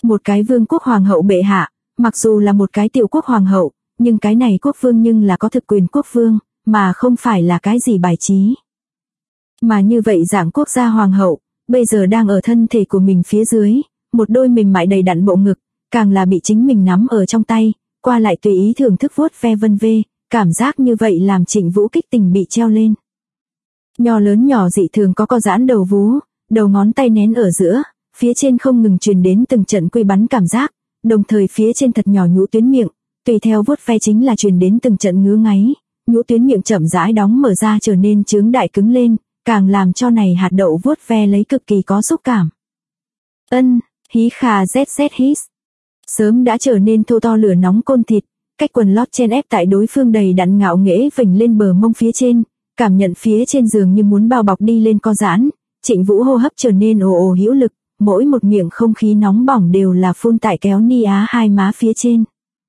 Một cái vương quốc hoàng hậu bệ hạ, mặc dù là một cái tiểu quốc hoàng hậu, nhưng cái này quốc vương nhưng là có thực quyền quốc vương, mà không phải là cái gì bài trí. Mà như vậy dạng quốc gia hoàng hậu, bây giờ đang ở thân thể của mình phía dưới, một đôi mềm mại đầy đặn bộ ngực, càng là bị chính mình nắm ở trong tay, qua lại tùy ý thưởng thức vuốt ve vân vê, cảm giác như vậy làm Trịnh Vũ kích tình bị treo lên. Nho lớn nhỏ dị thường có giãn đầu vú, đầu ngón tay nén ở giữa, phía trên không ngừng truyền đến từng trận quy bắn cảm giác, đồng thời phía trên thật nhỏ nhũ tuyến miệng, tùy theo vuốt ve chính là truyền đến từng trận ngứa ngáy, nhũ tuyến miệng chậm rãi đóng mở ra trở nên trướng đại cứng lên, càng làm cho này hạt đậu vuốt ve lấy cực kỳ có xúc cảm. Hí khà zz hít. Sớm đã trở nên thô to lửa nóng côn thịt, cách quần lót chen ép tại đối phương đầy đặn ngạo nghễ vểnh lên bờ mông phía trên, cảm nhận phía trên giường như muốn bao bọc đi lên co giãn, Trịnh Vũ hô hấp trở nên ồ ồ hữu lực, mỗi một miệng không khí nóng bỏng đều là phun tại kéo ni á hai má phía trên.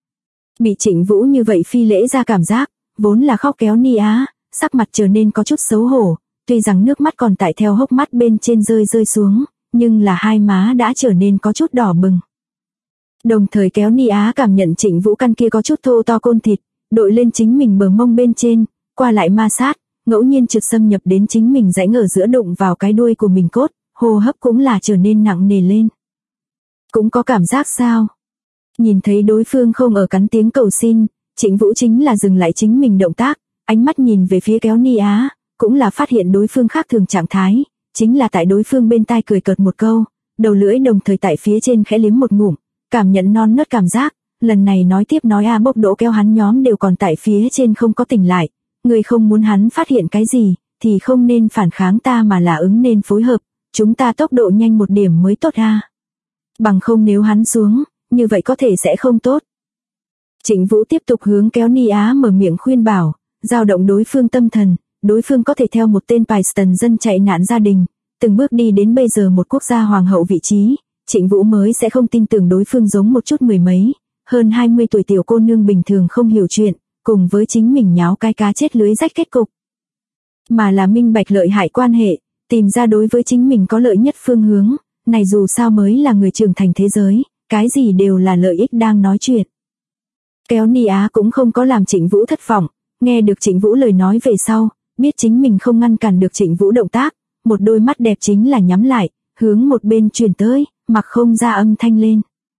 Bị Trịnh Vũ như vậy phi lễ ra cảm giác, vốn là khóc kéo ni á, sắc mặt trở nên có chút xấu hổ, tuy rằng nước mắt còn tại theo hốc mắt bên trên rơi xuống, nhưng là hai má đã trở nên có chút đỏ bừng. Đồng thời kéo ni á cảm nhận Trịnh Vũ căn kia có chút thô to côn thịt, đội lên chính mình bờ mông bên trên, qua lại ma sát, ngẫu nhiên trượt xâm nhập đến chính mình rãnh ở giữa đụng vào cái đuôi của mình cốt, hô hấp cũng là trở nên nặng nề lên. Cũng có cảm giác sao? Nhìn thấy đối phương không ở cắn tiếng cầu xin, Trịnh Vũ chính là dừng lại chính mình động tác, ánh mắt nhìn về phía kéo ni á, cũng là phát hiện đối phương khác thường trạng thái, chính là tại đối phương bên tai cười cợt một câu, đầu lưỡi đồng thời tại phía trên khẽ liếm một ngụm, cảm nhận non nớt cảm giác, lần này nói tiếp nói bốc đỗ kéo hắn nhóm đều còn tại phía trên không có tỉnh lại, người không muốn hắn phát hiện cái gì, thì không nên phản kháng ta mà là ứng nên phối hợp, chúng ta tốc độ nhanh một điểm mới tốt Bằng không nếu hắn xuống, như vậy có thể sẽ không tốt. Trịnh Vũ tiếp tục hướng kéo ni á mở miệng khuyên bảo, dao động đối phương tâm thần, đối phương có thể theo một tên Pakistan dân chạy nạn gia đình, từng bước đi đến bây giờ một quốc gia hoàng hậu vị trí, Trịnh Vũ mới sẽ không tin tưởng đối phương giống một chút mười mấy, hơn 20 tuổi tiểu cô nương bình thường không hiểu chuyện, cùng với chính mình nháo cái cá chết lưới rách kết cục. Mà là minh bạch lợi hại quan hệ, tìm ra đối với chính mình có lợi nhất phương hướng, này dù sao mới là người trưởng thành thế giới, cái gì đều là lợi ích đang nói chuyện. Kéo ni á cũng không có làm Trịnh Vũ thất vọng, nghe được Trịnh Vũ lời nói về sau, biết chính mình không ngăn cản được Trịnh Vũ động tác, một đôi mắt đẹp chính là nhắm lại, hướng một bên chuyển tới, mặc không ra âm thanh lên.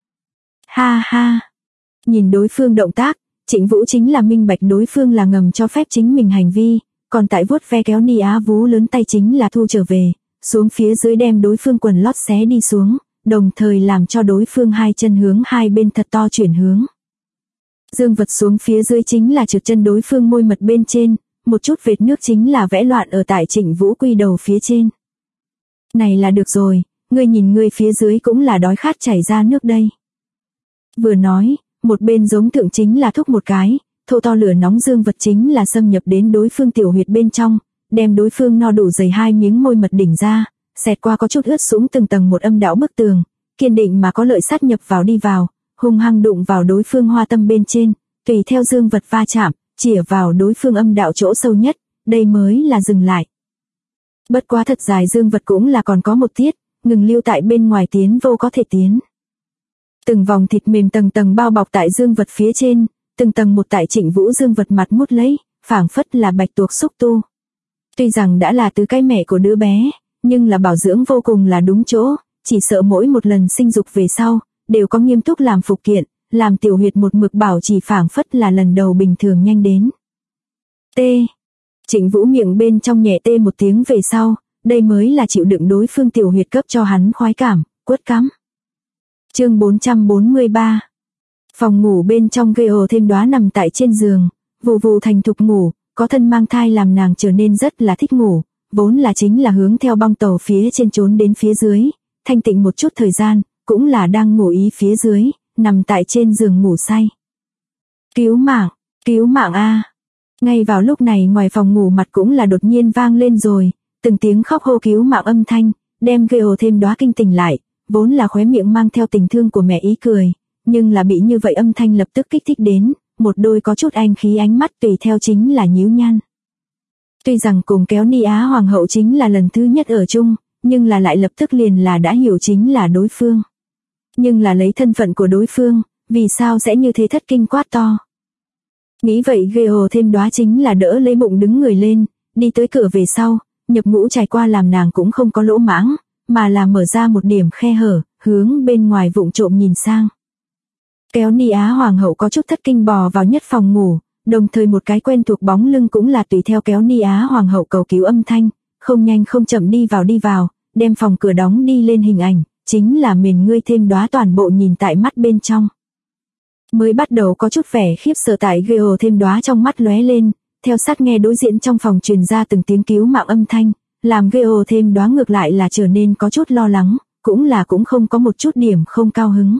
Ha ha. Nhìn đối phương động tác, Trịnh Vũ chính là minh bạch đối phương là ngầm cho phép chính mình hành vi, còn tại vuốt ve kéo ni á vú lớn tay chính là thu trở về, xuống phía dưới đem đối phương quần lót xé đi xuống, đồng thời làm cho đối phương hai chân hướng hai bên thật to chuyển hướng. Dương vật xuống phía dưới chính là trượt chân đối phương môi mật bên trên, một chút vệt nước chính là vẽ loạn ở tại Trịnh Vũ quy đầu phía trên. Này là được rồi, ngươi nhìn ngươi phía dưới cũng là đói khát chảy ra nước đây. Vừa nói, một bên giống thượng chính là thúc một cái, thô to lửa nóng dương vật chính là xâm nhập đến đối phương tiểu huyệt bên trong, đem đối phương no đủ dày hai miếng môi mật đỉnh ra, xẹt qua có chút ướt sũng từng tầng một âm đạo bức tường, kiên định mà có lợi sát nhập vào đi vào, hung hăng đụng vào đối phương hoa tâm bên trên, tùy theo dương vật va chạm, chĩa vào đối phương âm đạo chỗ sâu nhất, đây mới là dừng lại. Bất quá thật dài dương vật cũng là còn có một tiết, ngừng lưu tại bên ngoài tiến vô có thể tiến. Từng vòng thịt mềm tầng tầng bao bọc tại dương vật phía trên, từng tầng một tại Trịnh Vũ dương vật mặt mút lấy, phảng phất là bạch tuộc xúc tu. Tuy rằng đã là từ cái mẹ của đứa bé, nhưng là bảo dưỡng vô cùng là đúng chỗ, chỉ sợ mỗi một lần sinh dục về sau, đều có nghiêm túc làm phục kiện, làm tiểu huyệt một mực bảo trì phảng phất là lần đầu bình thường nhanh đến. Trịnh Vũ miệng bên trong nhẹ tê một tiếng về sau, đây mới là chịu đựng đối phương tiểu huyệt cấp cho hắn khoái cảm, quất cắm. Chương 443. Phòng ngủ bên trong gây ồ thêm đóa nằm tại trên giường, vù vù thành thục ngủ, có thân mang thai làm nàng trở nên rất là thích ngủ, vốn là chính là hướng theo băng tàu phía trên trốn đến phía dưới, thanh tịnh một chút thời gian, cũng là đang ngủ ý phía dưới, nằm tại trên giường ngủ say. Cứu mạng a. Ngay vào lúc này ngoài phòng ngủ mặt cũng là đột nhiên vang lên rồi, từng tiếng khóc hô cứu mạng âm thanh, đem gây ồ thêm đóa kinh tỉnh lại, vốn là khóe miệng mang theo tình thương của mẹ ý cười, nhưng là bị như vậy âm thanh lập tức kích thích đến, một đôi có chút anh khí ánh mắt tùy theo chính là nhíu nhăn. Tuy rằng cùng kéo ni á hoàng hậu chính là lần thứ nhất ở chung, nhưng là lại lập tức liền là đã hiểu chính là đối phương. Nhưng là lấy thân phận của đối phương, vì sao sẽ như thế thất kinh quát to. Nghĩ vậy Geo thêm Đóa chính là đỡ lấy bụng đứng người lên, đi tới cửa về sau, nhập ngũ trải qua làm nàng cũng không có lỗ mãng, mà là mở ra một điểm khe hở, hướng bên ngoài vụng trộm nhìn sang. Kéo Ni Á Hoàng hậu có chút thất kinh bò vào nhất phòng ngủ, đồng thời một cái quen thuộc bóng lưng cũng là tùy theo kéo Ni Á Hoàng hậu cầu cứu âm thanh, không nhanh không chậm đi vào, đem phòng cửa đóng đi lên hình ảnh, chính là Mền Ngươi thêm Đóa toàn bộ nhìn tại mắt bên trong. Mới bắt đầu có chút vẻ khiếp sợ tại Geo thêm Đóa trong mắt lóe lên, theo sát nghe đối diện trong phòng truyền ra từng tiếng cứu mạng âm thanh, làm Geo thêm Đóa ngược lại là trở nên có chút lo lắng, cũng không có một chút điểm không cao hứng.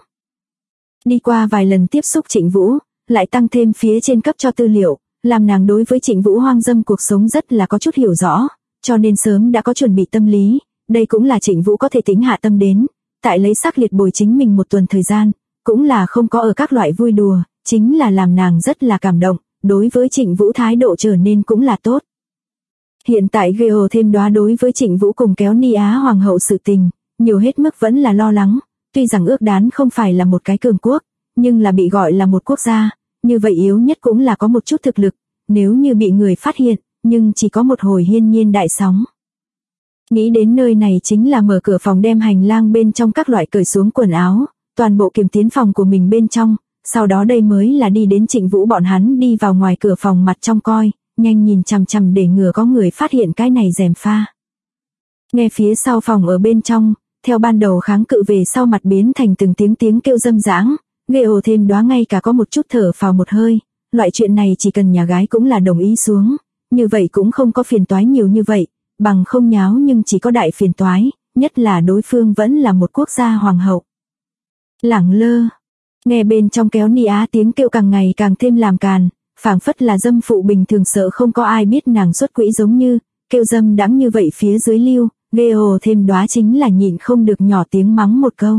Đi qua vài lần tiếp xúc Trịnh Vũ, lại tăng thêm phía trên cấp cho tư liệu, làm nàng đối với Trịnh Vũ hoang dâm cuộc sống rất là có chút hiểu rõ, cho nên sớm đã có chuẩn bị tâm lý, đây cũng là Trịnh Vũ có thể tính hạ tâm đến, tại lấy sắc liệt bồi chính mình một tuần thời gian, cũng là không có ở các loại vui đùa, chính là làm nàng rất là cảm động, đối với Trịnh Vũ thái độ trở nên cũng là tốt. Hiện tại Geo thêm Đóa đối với Trịnh Vũ cùng kéo Ni Á Hoàng hậu sự tình, nhiều hết mức vẫn là lo lắng, tuy rằng ước đán không phải là một cái cường quốc, nhưng là bị gọi là một quốc gia, như vậy yếu nhất cũng là có một chút thực lực, nếu như bị người phát hiện, nhưng chỉ có một hồi hiên nhiên đại sóng. Nghĩ đến nơi này chính là mở cửa phòng đem hành lang bên trong các loại cởi xuống quần áo, toàn bộ kiểm tiến phòng của mình bên trong, sau đó đây mới là đi đến Trịnh Vũ bọn hắn đi vào ngoài cửa phòng mặt trong coi, nhanh nhìn chằm chằm để ngừa có người phát hiện cái này gièm pha. Nghe phía sau phòng ở bên trong, theo ban đầu kháng cự về sau mặt biến thành từng tiếng kêu dâm dãng, Geo thêm Đóa ngay cả có một chút thở phào một hơi, loại chuyện này chỉ cần nhà gái cũng là đồng ý xuống, như vậy cũng không có phiền toái nhiều như vậy, bằng không nháo nhưng chỉ có đại phiền toái, nhất là đối phương vẫn là một quốc gia hoàng hậu. Lẳng lơ, nghe bên trong kéo Ni Á tiếng kêu càng ngày càng thêm làm càn, phảng phất là dâm phụ bình thường sợ không có ai biết nàng xuất quỹ giống như, kêu dâm đắng như vậy phía dưới lưu, Geo thêm Đóa chính là nhịn không được nhỏ tiếng mắng một câu.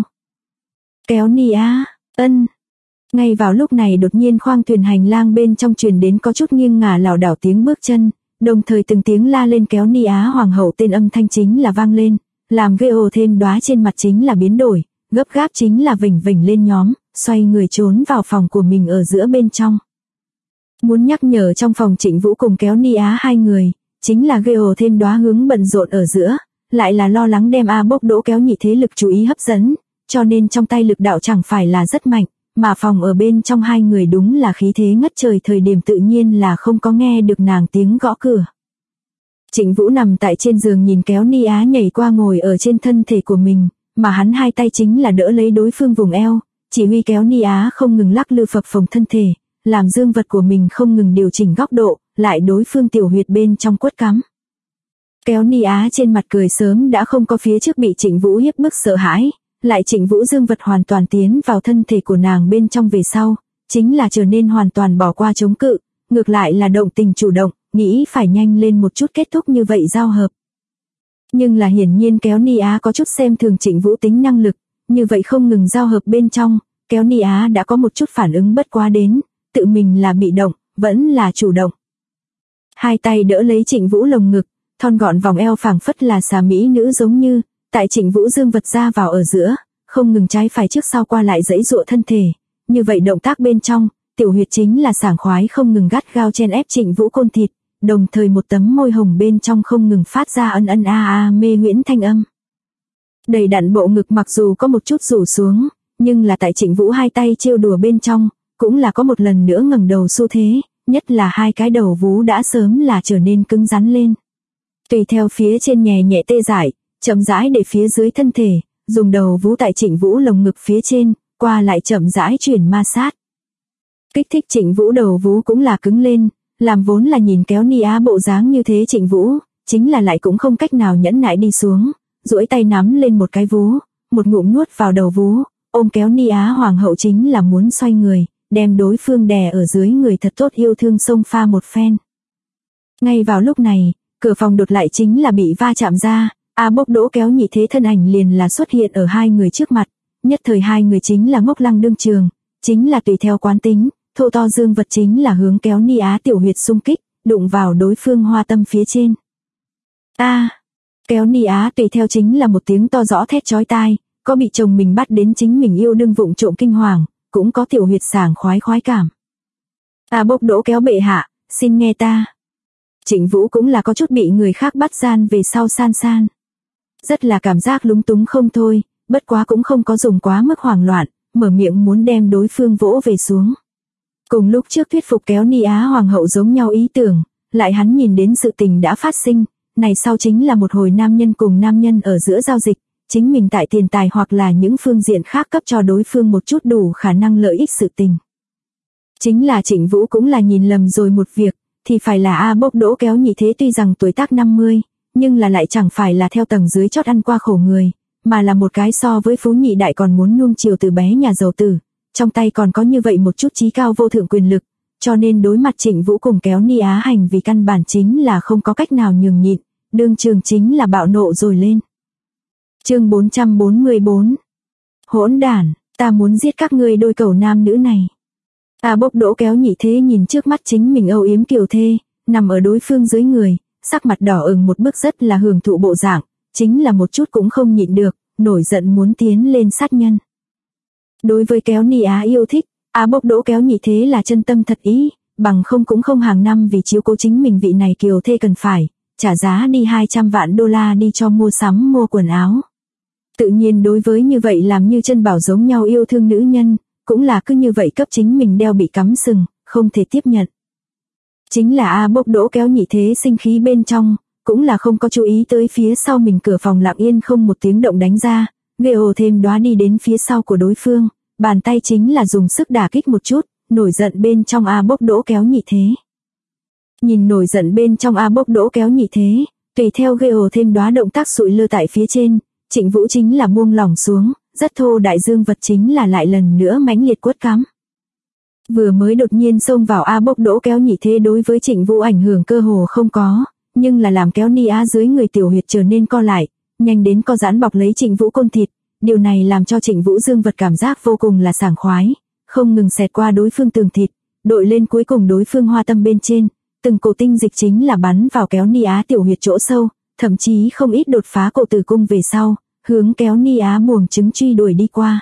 Kéo Ni Á, ân. Ngay vào lúc này đột nhiên khoang thuyền hành lang bên trong truyền đến có chút nghiêng ngả lảo đảo tiếng bước chân, đồng thời từng tiếng la lên kéo Ni Á Hoàng hậu tên âm thanh chính là vang lên, làm Geo thêm Đóa trên mặt chính là biến đổi, gấp gáp chính là vểnh vểnh lên nhóm, xoay người trốn vào phòng của mình ở giữa bên trong. Muốn nhắc nhở trong phòng Trịnh Vũ cùng kéo Ni Á hai người, chính là Geo thêm Đóa hướng bận rộn ở giữa, lại là lo lắng đem A Bốc Đỗ kéo nhị thế lực chú ý hấp dẫn, cho nên trong tay lực đạo chẳng phải là rất mạnh, mà phòng ở bên trong hai người đúng là khí thế ngất trời thời điểm tự nhiên là không có nghe được nàng tiếng gõ cửa. Trịnh Vũ nằm tại trên giường nhìn kéo Ni Á nhảy qua ngồi ở trên thân thể của mình, mà hắn hai tay chính là đỡ lấy đối phương vùng eo, chỉ huy kéo Ni Á không ngừng lắc lư phập phồng thân thể, làm dương vật của mình không ngừng điều chỉnh góc độ, lại đối phương tiểu huyệt bên trong quất cắm. Kéo Ni Á trên mặt cười sớm đã không có phía trước bị Trịnh Vũ hiếp bức sợ hãi, lại Trịnh Vũ dương vật hoàn toàn tiến vào thân thể của nàng bên trong về sau, chính là trở nên hoàn toàn bỏ qua chống cự, ngược lại là động tình chủ động, nghĩ phải nhanh lên một chút kết thúc như vậy giao hợp. Nhưng là hiển nhiên kéo Ni Á có chút xem thường Trịnh Vũ tính năng lực, như vậy không ngừng giao hợp bên trong, kéo Ni Á đã có một chút phản ứng bất quá đến, tự mình là bị động, vẫn là chủ động. Hai tay đỡ lấy Trịnh Vũ lồng ngực, thon gọn vòng eo phảng phất là xà mỹ nữ giống như, tại Trịnh Vũ dương vật ra vào ở giữa, không ngừng trái phải trước sau qua lại giãy giụa thân thể, như vậy động tác bên trong, tiểu huyệt chính là sảng khoái không ngừng gắt gao chen ép Trịnh Vũ côn thịt, đồng thời một tấm môi hồng bên trong không ngừng phát ra ân ân a a mê huyễn thanh âm. Đầy đặn bộ ngực mặc dù có một chút rủ xuống, nhưng là tại Trịnh Vũ hai tay trêu đùa bên trong, cũng là có một lần nữa ngẩng đầu xu thế, nhất là hai cái đầu vú đã sớm là trở nên cứng rắn lên. Tùy theo phía trên nhẹ nhẹ tê dại, chậm rãi để phía dưới thân thể, dùng đầu vú tại Trịnh Vũ lồng ngực phía trên, qua lại chậm rãi chuyển ma sát. Kích thích Trịnh Vũ đầu vú cũng là cứng lên, làm vốn là nhìn kéo Ni Á bộ dáng như thế Trịnh Vũ, chính là lại cũng không cách nào nhẫn nại đi xuống, duỗi tay nắm lên một cái vú, một ngụm nuốt vào đầu vú, ôm kéo Ni Á hoàng hậu chính là muốn xoay người, đem đối phương đè ở dưới người thật tốt yêu thương xông pha một phen. Ngay vào lúc này, cửa phòng đột lại chính là bị va chạm ra, A Bốc Đỗ kéo nhị thế thân ảnh liền là xuất hiện ở hai người trước mặt, nhất thời hai người chính là ngốc lăng đương trường, chính là tùy theo quán tính, thô to dương vật chính là hướng kéo Ni Á tiểu huyệt xung kích, đụng vào đối phương hoa tâm phía trên. Kéo Ni Á tùy theo chính là một tiếng to rõ thét chói tai, có bị chồng mình bắt đến chính mình yêu đương vụng trộm kinh hoàng, cũng có tiểu huyệt sảng khoái cảm. Bốc đỗ kéo bệ hạ, xin nghe ta. Trịnh Vũ cũng là có chút bị người khác bắt gian về sau san. Rất là cảm giác lúng túng không thôi, bất quá cũng không có dùng quá mức hoảng loạn, mở miệng muốn đem đối phương vỗ về xuống. Cùng lúc trước thuyết phục kéo Ni Á hoàng hậu giống nhau ý tưởng, lại hắn nhìn đến sự tình đã phát sinh, này sau chính là một hồi nam nhân cùng nam nhân ở giữa giao dịch, chính mình tại tiền tài hoặc là những phương diện khác cấp cho đối phương một chút đủ khả năng lợi ích sự tình. Chính là Trịnh Vũ cũng là nhìn lầm rồi một việc, thì phải là bốc đỗ kéo nhị thế tuy rằng tuổi tác 50, nhưng là lại chẳng phải là theo tầng dưới chót ăn qua khổ người, mà là một cái so với phú nhị đại còn muốn nuông chiều từ bé nhà giàu tử, trong tay còn có như vậy một chút chí cao vô thượng quyền lực, cho nên đối mặt Trịnh Vũ cùng kéo Ni Á hành vì căn bản chính là không có cách nào nhường nhịn, đương trường chính là bạo nộ rồi lên. Chương 444. Hỗn đản, ta muốn giết các ngươi đôi cẩu nam nữ này. Bốc đỗ kéo nhị thế nhìn trước mắt chính mình âu yếm kiều thê, nằm ở đối phương dưới người, sắc mặt đỏ ửng một bức rất là hưởng thụ bộ dạng, chính là một chút cũng không nhịn được, nổi giận muốn tiến lên sát nhân. Đối với kéo Ni Á yêu thích, bốc đỗ kéo nhị thế là chân tâm thật ý, bằng không cũng không hàng năm vì chiếu cố chính mình vị này kiều thê cần phải, trả giá đi 200 vạn đô la đi cho mua sắm mua quần áo. Tự nhiên đối với như vậy làm như chân bảo giống nhau yêu thương nữ nhân, cũng là cứ như vậy cấp chính mình đeo bị cắm sừng, không thể tiếp nhận. Chính là bốc đỗ kéo nhị thế sinh khí bên trong, cũng là không có chú ý tới phía sau mình cửa phòng lặng yên không một tiếng động đánh ra, ghê thêm đóa đi đến phía sau của đối phương, bàn tay chính là dùng sức đả kích một chút, nổi giận bên trong bốc đỗ kéo nhị thế. Nhìn nổi giận bên trong bốc đỗ kéo nhị thế, tùy theo ghê thêm đóa động tác sụi lơ tại phía trên, Trịnh Vũ chính là buông lỏng xuống, rất thô đại dương vật chính là lại lần nữa mãnh liệt quất cắm. Vừa mới đột nhiên xông vào bốc đỗ kéo nhị thế đối với Trịnh Vũ ảnh hưởng cơ hồ không có, nhưng là làm kéo Ni Á dưới người tiểu huyệt trở nên co lại, nhanh đến co giãn bọc lấy Trịnh Vũ côn thịt, điều này làm cho Trịnh Vũ dương vật cảm giác vô cùng là sảng khoái, không ngừng xẹt qua đối phương tường thịt, đội lên cuối cùng đối phương hoa tâm bên trên, từng cổ tinh dịch chính là bắn vào kéo Ni Á tiểu huyệt chỗ sâu, thậm chí không ít đột phá cổ tử cung về sau, hướng kéo Ni Á buồng trứng truy đuổi đi qua.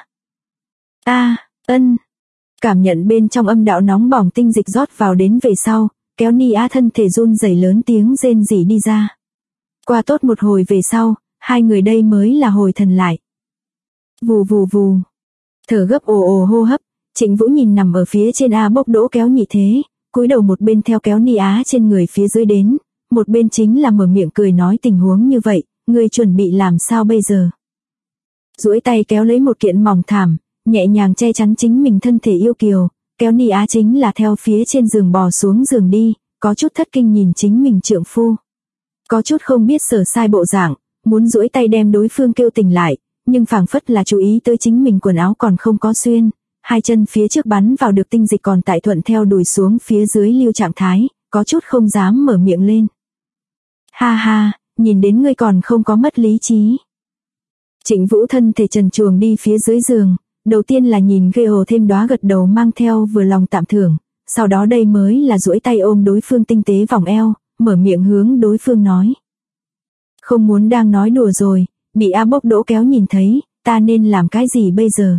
Cảm nhận bên trong âm đạo nóng bỏng tinh dịch rót vào đến về sau, kéo Ni Á thân thể run rẩy lớn tiếng rên rỉ đi ra. Qua tốt một hồi về sau, hai người đây mới là hồi thần lại. Vù vù vù. Thở gấp ồ hô hấp, Trịnh Vũ nhìn nằm ở phía trên bốc đỗ kéo nhị thế, cúi đầu một bên theo kéo Ni Á trên người phía dưới đến, một bên chính là mở miệng cười nói tình huống như vậy, ngươi chuẩn bị làm sao bây giờ? Duỗi tay kéo lấy một kiện mỏng thảm, nhẹ nhàng che chắn chính mình thân thể yêu kiều, kéo Ni Á chính là theo phía trên giường bò xuống giường đi, có chút thất kinh nhìn chính mình trượng phu. Có chút không biết sở sai bộ dạng, muốn duỗi tay đem đối phương kêu tỉnh lại, nhưng phảng phất là chú ý tới chính mình quần áo còn không có xuyên, hai chân phía trước bắn vào được tinh dịch còn tại thuận theo đùi xuống phía dưới lưu trạng thái, có chút không dám mở miệng lên. Ha ha, nhìn đến ngươi còn không có mất lý trí. Trịnh Vũ thân thể trần truồng đi phía dưới giường, đầu tiên là nhìn ghê thêm đóa gật đầu mang theo vừa lòng tạm thưởng, sau đó đây mới là duỗi tay ôm đối phương tinh tế vòng eo, mở miệng hướng đối phương nói. Không muốn đang nói đùa rồi, bị bốc đỗ kéo nhìn thấy, ta nên làm cái gì bây giờ?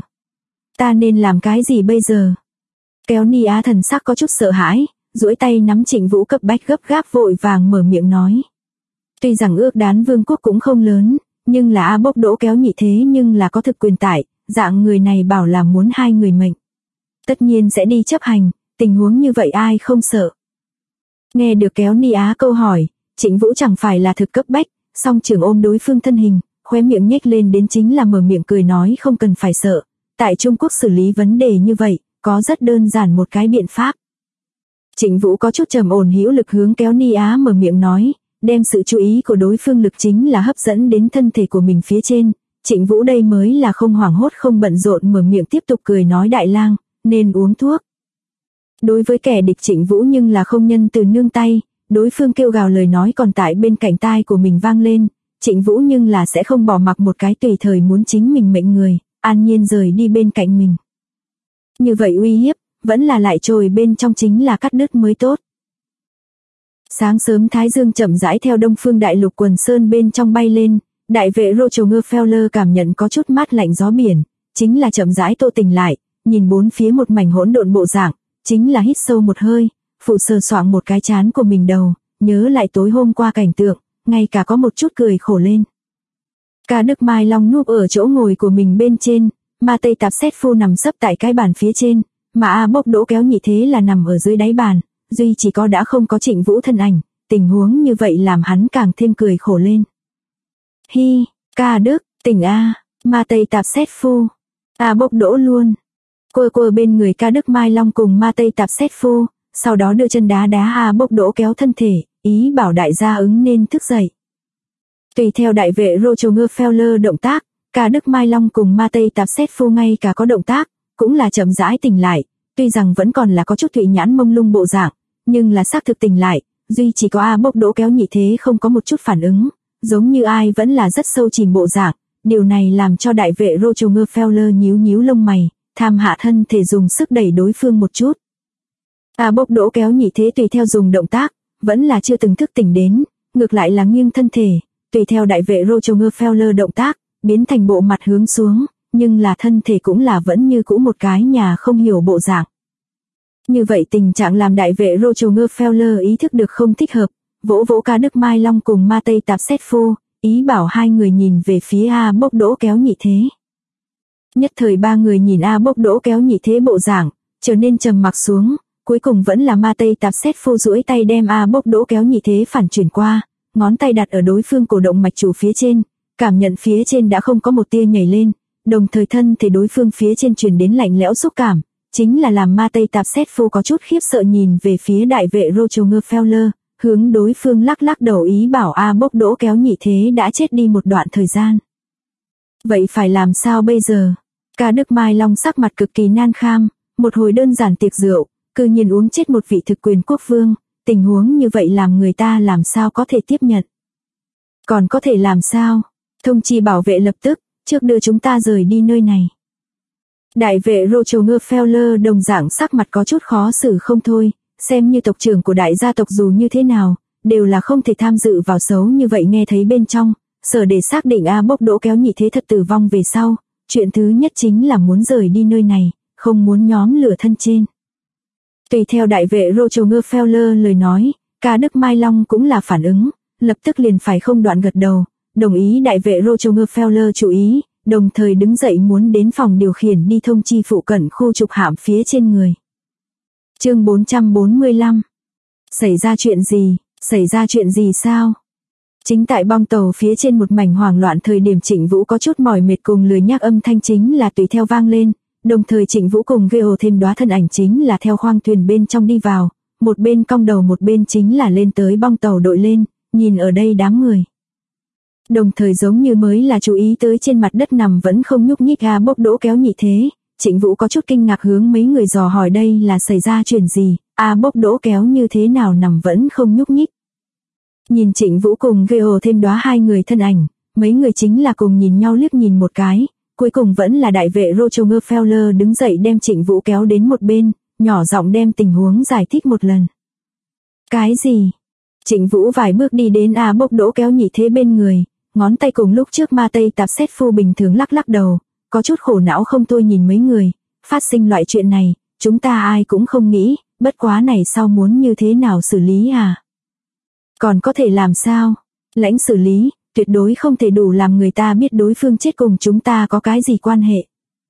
Kéo Ni Á thần sắc có chút sợ hãi, duỗi tay nắm Trịnh Vũ cấp bách gấp gáp vội vàng mở miệng nói. Tuy rằng ước đán vương quốc cũng không lớn, nhưng là bốc đỗ kéo nhị thế nhưng là có thực quyền tại, dạng người này bảo là muốn hai người mệnh. Tất nhiên sẽ đi chấp hành, tình huống như vậy ai không sợ. Nghe được kéo Ni Á câu hỏi, Trịnh Vũ chẳng phải là thực cấp bách, song trưởng ôm đối phương thân hình, khóe miệng nhếch lên đến chính là mở miệng cười nói không cần phải sợ. Tại Trung Quốc xử lý vấn đề như vậy, có rất đơn giản một cái biện pháp. Trịnh Vũ có chút trầm ổn hữu lực hướng kéo Ni Á mở miệng nói, đem sự chú ý của đối phương lực chính là hấp dẫn đến thân thể của mình phía trên. Trịnh Vũ đây mới là không hoảng hốt không bận rộn mở miệng tiếp tục cười nói đại lang, nên uống thuốc. Đối với kẻ địch Trịnh Vũ nhưng là không nhân từ nương tay, đối phương kêu gào lời nói còn tại bên cạnh tai của mình vang lên, Trịnh Vũ nhưng là sẽ không bỏ mặc một cái tùy thời muốn chính mình mệnh người, an nhiên rời đi bên cạnh mình. Như vậy uy hiếp, vẫn là lại trồi bên trong chính là cắt đứt mới tốt. Sáng sớm thái dương chậm rãi theo đông phương đại lục quần sơn bên trong bay lên, đại vệ Rockefeller cảm nhận có chút mát lạnh gió biển, chính là chậm rãi tô tỉnh lại, nhìn bốn phía một mảnh hỗn độn bộ dạng, chính là hít sâu một hơi, phụ sờ soạng một cái trán của mình đầu, nhớ lại tối hôm qua cảnh tượng, ngay cả có một chút cười khổ lên. Ca Đức Mai Long núp ở chỗ ngồi của mình bên trên, Ma Tây Tạp Xét Phu nằm sấp tại cái bàn phía trên, mà A Bốc Đỗ Kéo Nhị Thế là nằm ở dưới đáy bàn, duy chỉ có đã không có Trịnh Vũ thân ảnh, tình huống như vậy làm hắn càng thêm cười khổ lên. Hi, Ca Đức, tỉnh A, Ma Tây Tạp Xét Phu, A Bốc Đỗ luôn. Cô bên người Ca Đức Mai Long cùng Ma Tây Tạp Xét Phu, sau đó đưa chân đá đá A Bốc Đỗ kéo thân thể, ý bảo đại gia ứng nên thức dậy. Tùy theo đại vệ Rockefeller động tác, Ca Đức Mai Long cùng Ma Tây Tạp Xét Phu ngay cả có động tác, cũng là chậm rãi tỉnh lại, tuy rằng vẫn còn là có chút thụy nhãn mông lung bộ dạng, nhưng là xác thực tỉnh lại, duy chỉ có A Bốc Đỗ Kéo Nhị Thế không có một chút phản ứng, giống như ai vẫn là rất sâu chìm bộ dạng, điều này làm cho đại vệ Rockefeller nhíu nhíu lông mày, tham hạ thân thể dùng sức đẩy đối phương một chút. A Bốc Đỗ Kéo Nhị Thế tùy theo dùng động tác, vẫn là chưa từng thức tỉnh đến, ngược lại là nghiêng thân thể, tùy theo đại vệ Rockefeller động tác, biến thành bộ mặt hướng xuống, nhưng là thân thể cũng là vẫn như cũ một cái nhà không hiểu bộ dạng. Như vậy tình trạng làm đại vệ Rockefeller ý thức được không thích hợp, vỗ vỗ Ca Đức Mai Long cùng Ma Tây Tạp Xét Phu, ý bảo hai người nhìn về phía A Bốc Đỗ Kéo Nhị Thế. Nhất thời ba người nhìn A Bốc Đỗ Kéo Nhị Thế bộ dạng, trở nên trầm mặc xuống, cuối cùng vẫn là Ma Tây Tạp Xét Phu duỗi tay đem A Bốc Đỗ Kéo Nhị Thế phản chuyển qua, ngón tay đặt ở đối phương cổ động mạch chủ phía trên, cảm nhận phía trên đã không có một tia nhảy lên, đồng thời thân thể đối phương phía trên truyền đến lạnh lẽo xúc cảm, chính là làm Ma Tây Tạp Xét Phu có chút khiếp sợ nhìn về phía đại vệ Rockefeller, hướng đối phương lắc lắc đầu ý bảo A Bốc Đỗ Kéo Nhị Thế đã chết đi một đoạn thời gian. Vậy phải làm sao bây giờ? Ca Đức Mai Long sắc mặt cực kỳ nan kham, một hồi đơn giản tiệc rượu, cư nhiên uống chết một vị thực quyền quốc vương, tình huống như vậy làm người ta làm sao có thể tiếp nhận. Còn có thể làm sao? Thông chi bảo vệ lập tức, trước đưa chúng ta rời đi nơi này. Đại vệ Rockefeller đồng dạng sắc mặt có chút khó xử không thôi, xem như tộc trưởng của đại gia tộc dù như thế nào, đều là không thể tham dự vào xấu như vậy nghe thấy bên trong, sở để xác định A Bốc Đỗ Kéo Nhị Thế thật tử vong về sau, chuyện thứ nhất chính là muốn rời đi nơi này, không muốn nhóm lửa thân trên. Tùy theo đại vệ Rockefeller lời nói, Ca Đức Mai Long cũng là phản ứng, lập tức liền phải không đoạn gật đầu, đồng ý đại vệ Rockefeller chú ý, đồng thời đứng dậy muốn đến phòng điều khiển đi thông chi phụ cận khu trục hạm phía trên người. Chương 445. Xảy ra chuyện gì sao? Chính tại bong tàu phía trên một mảnh hoảng loạn thời điểm Trịnh Vũ có chút mỏi mệt cùng lười nhác âm thanh chính là tùy theo vang lên, đồng thời Trịnh Vũ cùng Gêu thêm đóa thân ảnh chính là theo khoang thuyền bên trong đi vào, một bên cong đầu một bên chính là lên tới bong tàu đội lên, nhìn ở đây đám người. Đồng thời giống như mới là chú ý tới trên mặt đất nằm vẫn không nhúc nhích A Bốc Đỗ Kéo Nhị Thế, Trịnh Vũ có chút kinh ngạc hướng mấy người dò hỏi đây là xảy ra chuyện gì, A Bốc Đỗ Kéo như thế nào nằm vẫn không nhúc nhích. Nhìn Trịnh Vũ cùng Gêu thêm đóa hai người thân ảnh, mấy người chính là cùng nhìn nhau liếc nhìn một cái, cuối cùng vẫn là đại vệ Rockefeller đứng dậy đem Trịnh Vũ kéo đến một bên, nhỏ giọng đem tình huống giải thích một lần. Cái gì? Trịnh Vũ vài bước đi đến A Bốc Đỗ Kéo Nhị Thế bên người, ngón tay cùng lúc trước Ma Tây Tạp Xét Phu bình thường lắc lắc đầu, có chút khổ não không thôi nhìn mấy người, phát sinh loại chuyện này, chúng ta ai cũng không nghĩ, bất quá này sau muốn như thế nào xử lý à? Còn có thể làm sao? Lãnh xử lý, tuyệt đối không thể đủ làm người ta biết đối phương chết cùng chúng ta có cái gì quan hệ.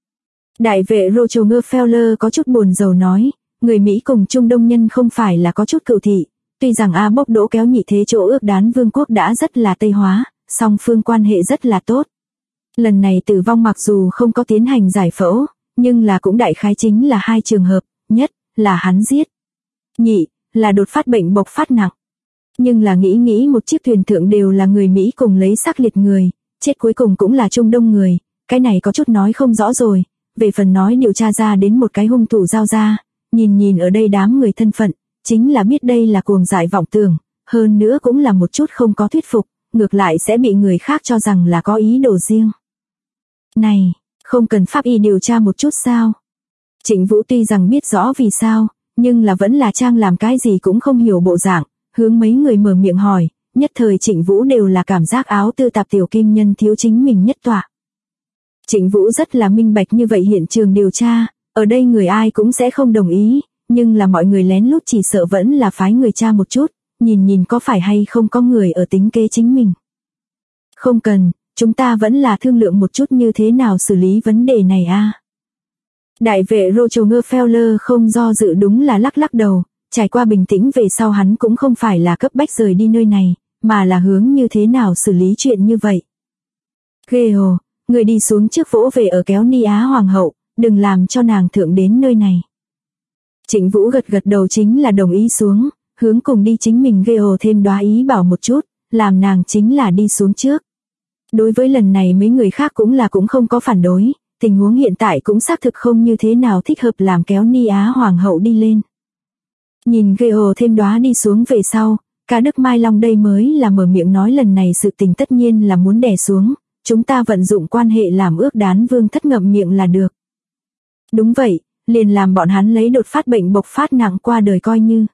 Đại vệ Rockefeller có chút buồn rầu nói, người Mỹ cùng Trung Đông nhân không phải là có chút cựu thị, tuy rằng A Bốc Đỗ Kéo Nhị Thế chỗ ước đán vương quốc đã rất là Tây hóa, song phương quan hệ rất là tốt. Lần này tử vong mặc dù không có tiến hành giải phẫu, nhưng là cũng đại khái chính là hai trường hợp, nhất là hắn giết, nhị là đột phát bệnh bộc phát nặng. Nhưng là nghĩ một chiếc thuyền thượng đều là người Mỹ cùng lấy xác liệt người, chết cuối cùng cũng là Trung Đông người, cái này có chút nói không rõ rồi, về phần nói điều tra ra đến một cái hung thủ giao ra, nhìn ở đây đám người thân phận, chính là biết đây là cuồng dại vọng tưởng, hơn nữa cũng là một chút không có thuyết phục, ngược lại sẽ bị người khác cho rằng là có ý đồ riêng. Này, không cần pháp y điều tra một chút sao? Trịnh Vũ tuy rằng biết rõ vì sao, nhưng là vẫn là trang làm cái gì cũng không hiểu bộ dạng, hướng mấy người mở miệng hỏi, nhất thời Trịnh Vũ đều là cảm giác áo tư tạp tiểu kim nhân thiếu chính mình nhất tọa. Trịnh Vũ rất là minh bạch như vậy hiện trường điều tra, ở đây người ai cũng sẽ không đồng ý, nhưng là mọi người lén lút chỉ sợ vẫn là phái người tra một chút, nhìn có phải hay không có người ở tính kế chính mình. Không cần, chúng ta vẫn là thương lượng một chút như thế nào xử lý vấn đề này a. Đại vệ Rockefeller không do dự đúng là lắc đầu, trải qua bình tĩnh về sau hắn cũng không phải là cấp bách rời đi nơi này, mà là hướng như thế nào xử lý chuyện như vậy. Ghê hồ, người đi xuống trước vỗ về ở kéo Ni Á Hoàng hậu, đừng làm cho nàng thượng đến nơi này. Trịnh Vũ gật đầu chính là đồng ý xuống, hướng cùng đi chính mình ghê hồ thêm đoá ý bảo một chút, làm nàng chính là đi xuống trước. Đối với lần này mấy người khác cũng không có phản đối, tình huống hiện tại cũng xác thực không như thế nào thích hợp làm kéo Ni Á Hoàng hậu đi lên. Nhìn ghê hồ thêm đoá đi xuống về sau, cả Đức Mai Long đây mới là mở miệng nói lần này sự tình tất nhiên là muốn đè xuống, chúng ta vận dụng quan hệ làm ước đán vương thất ngậm miệng là được. Đúng vậy, liền làm bọn hắn lấy đột phát bệnh bộc phát nặng qua đời coi như.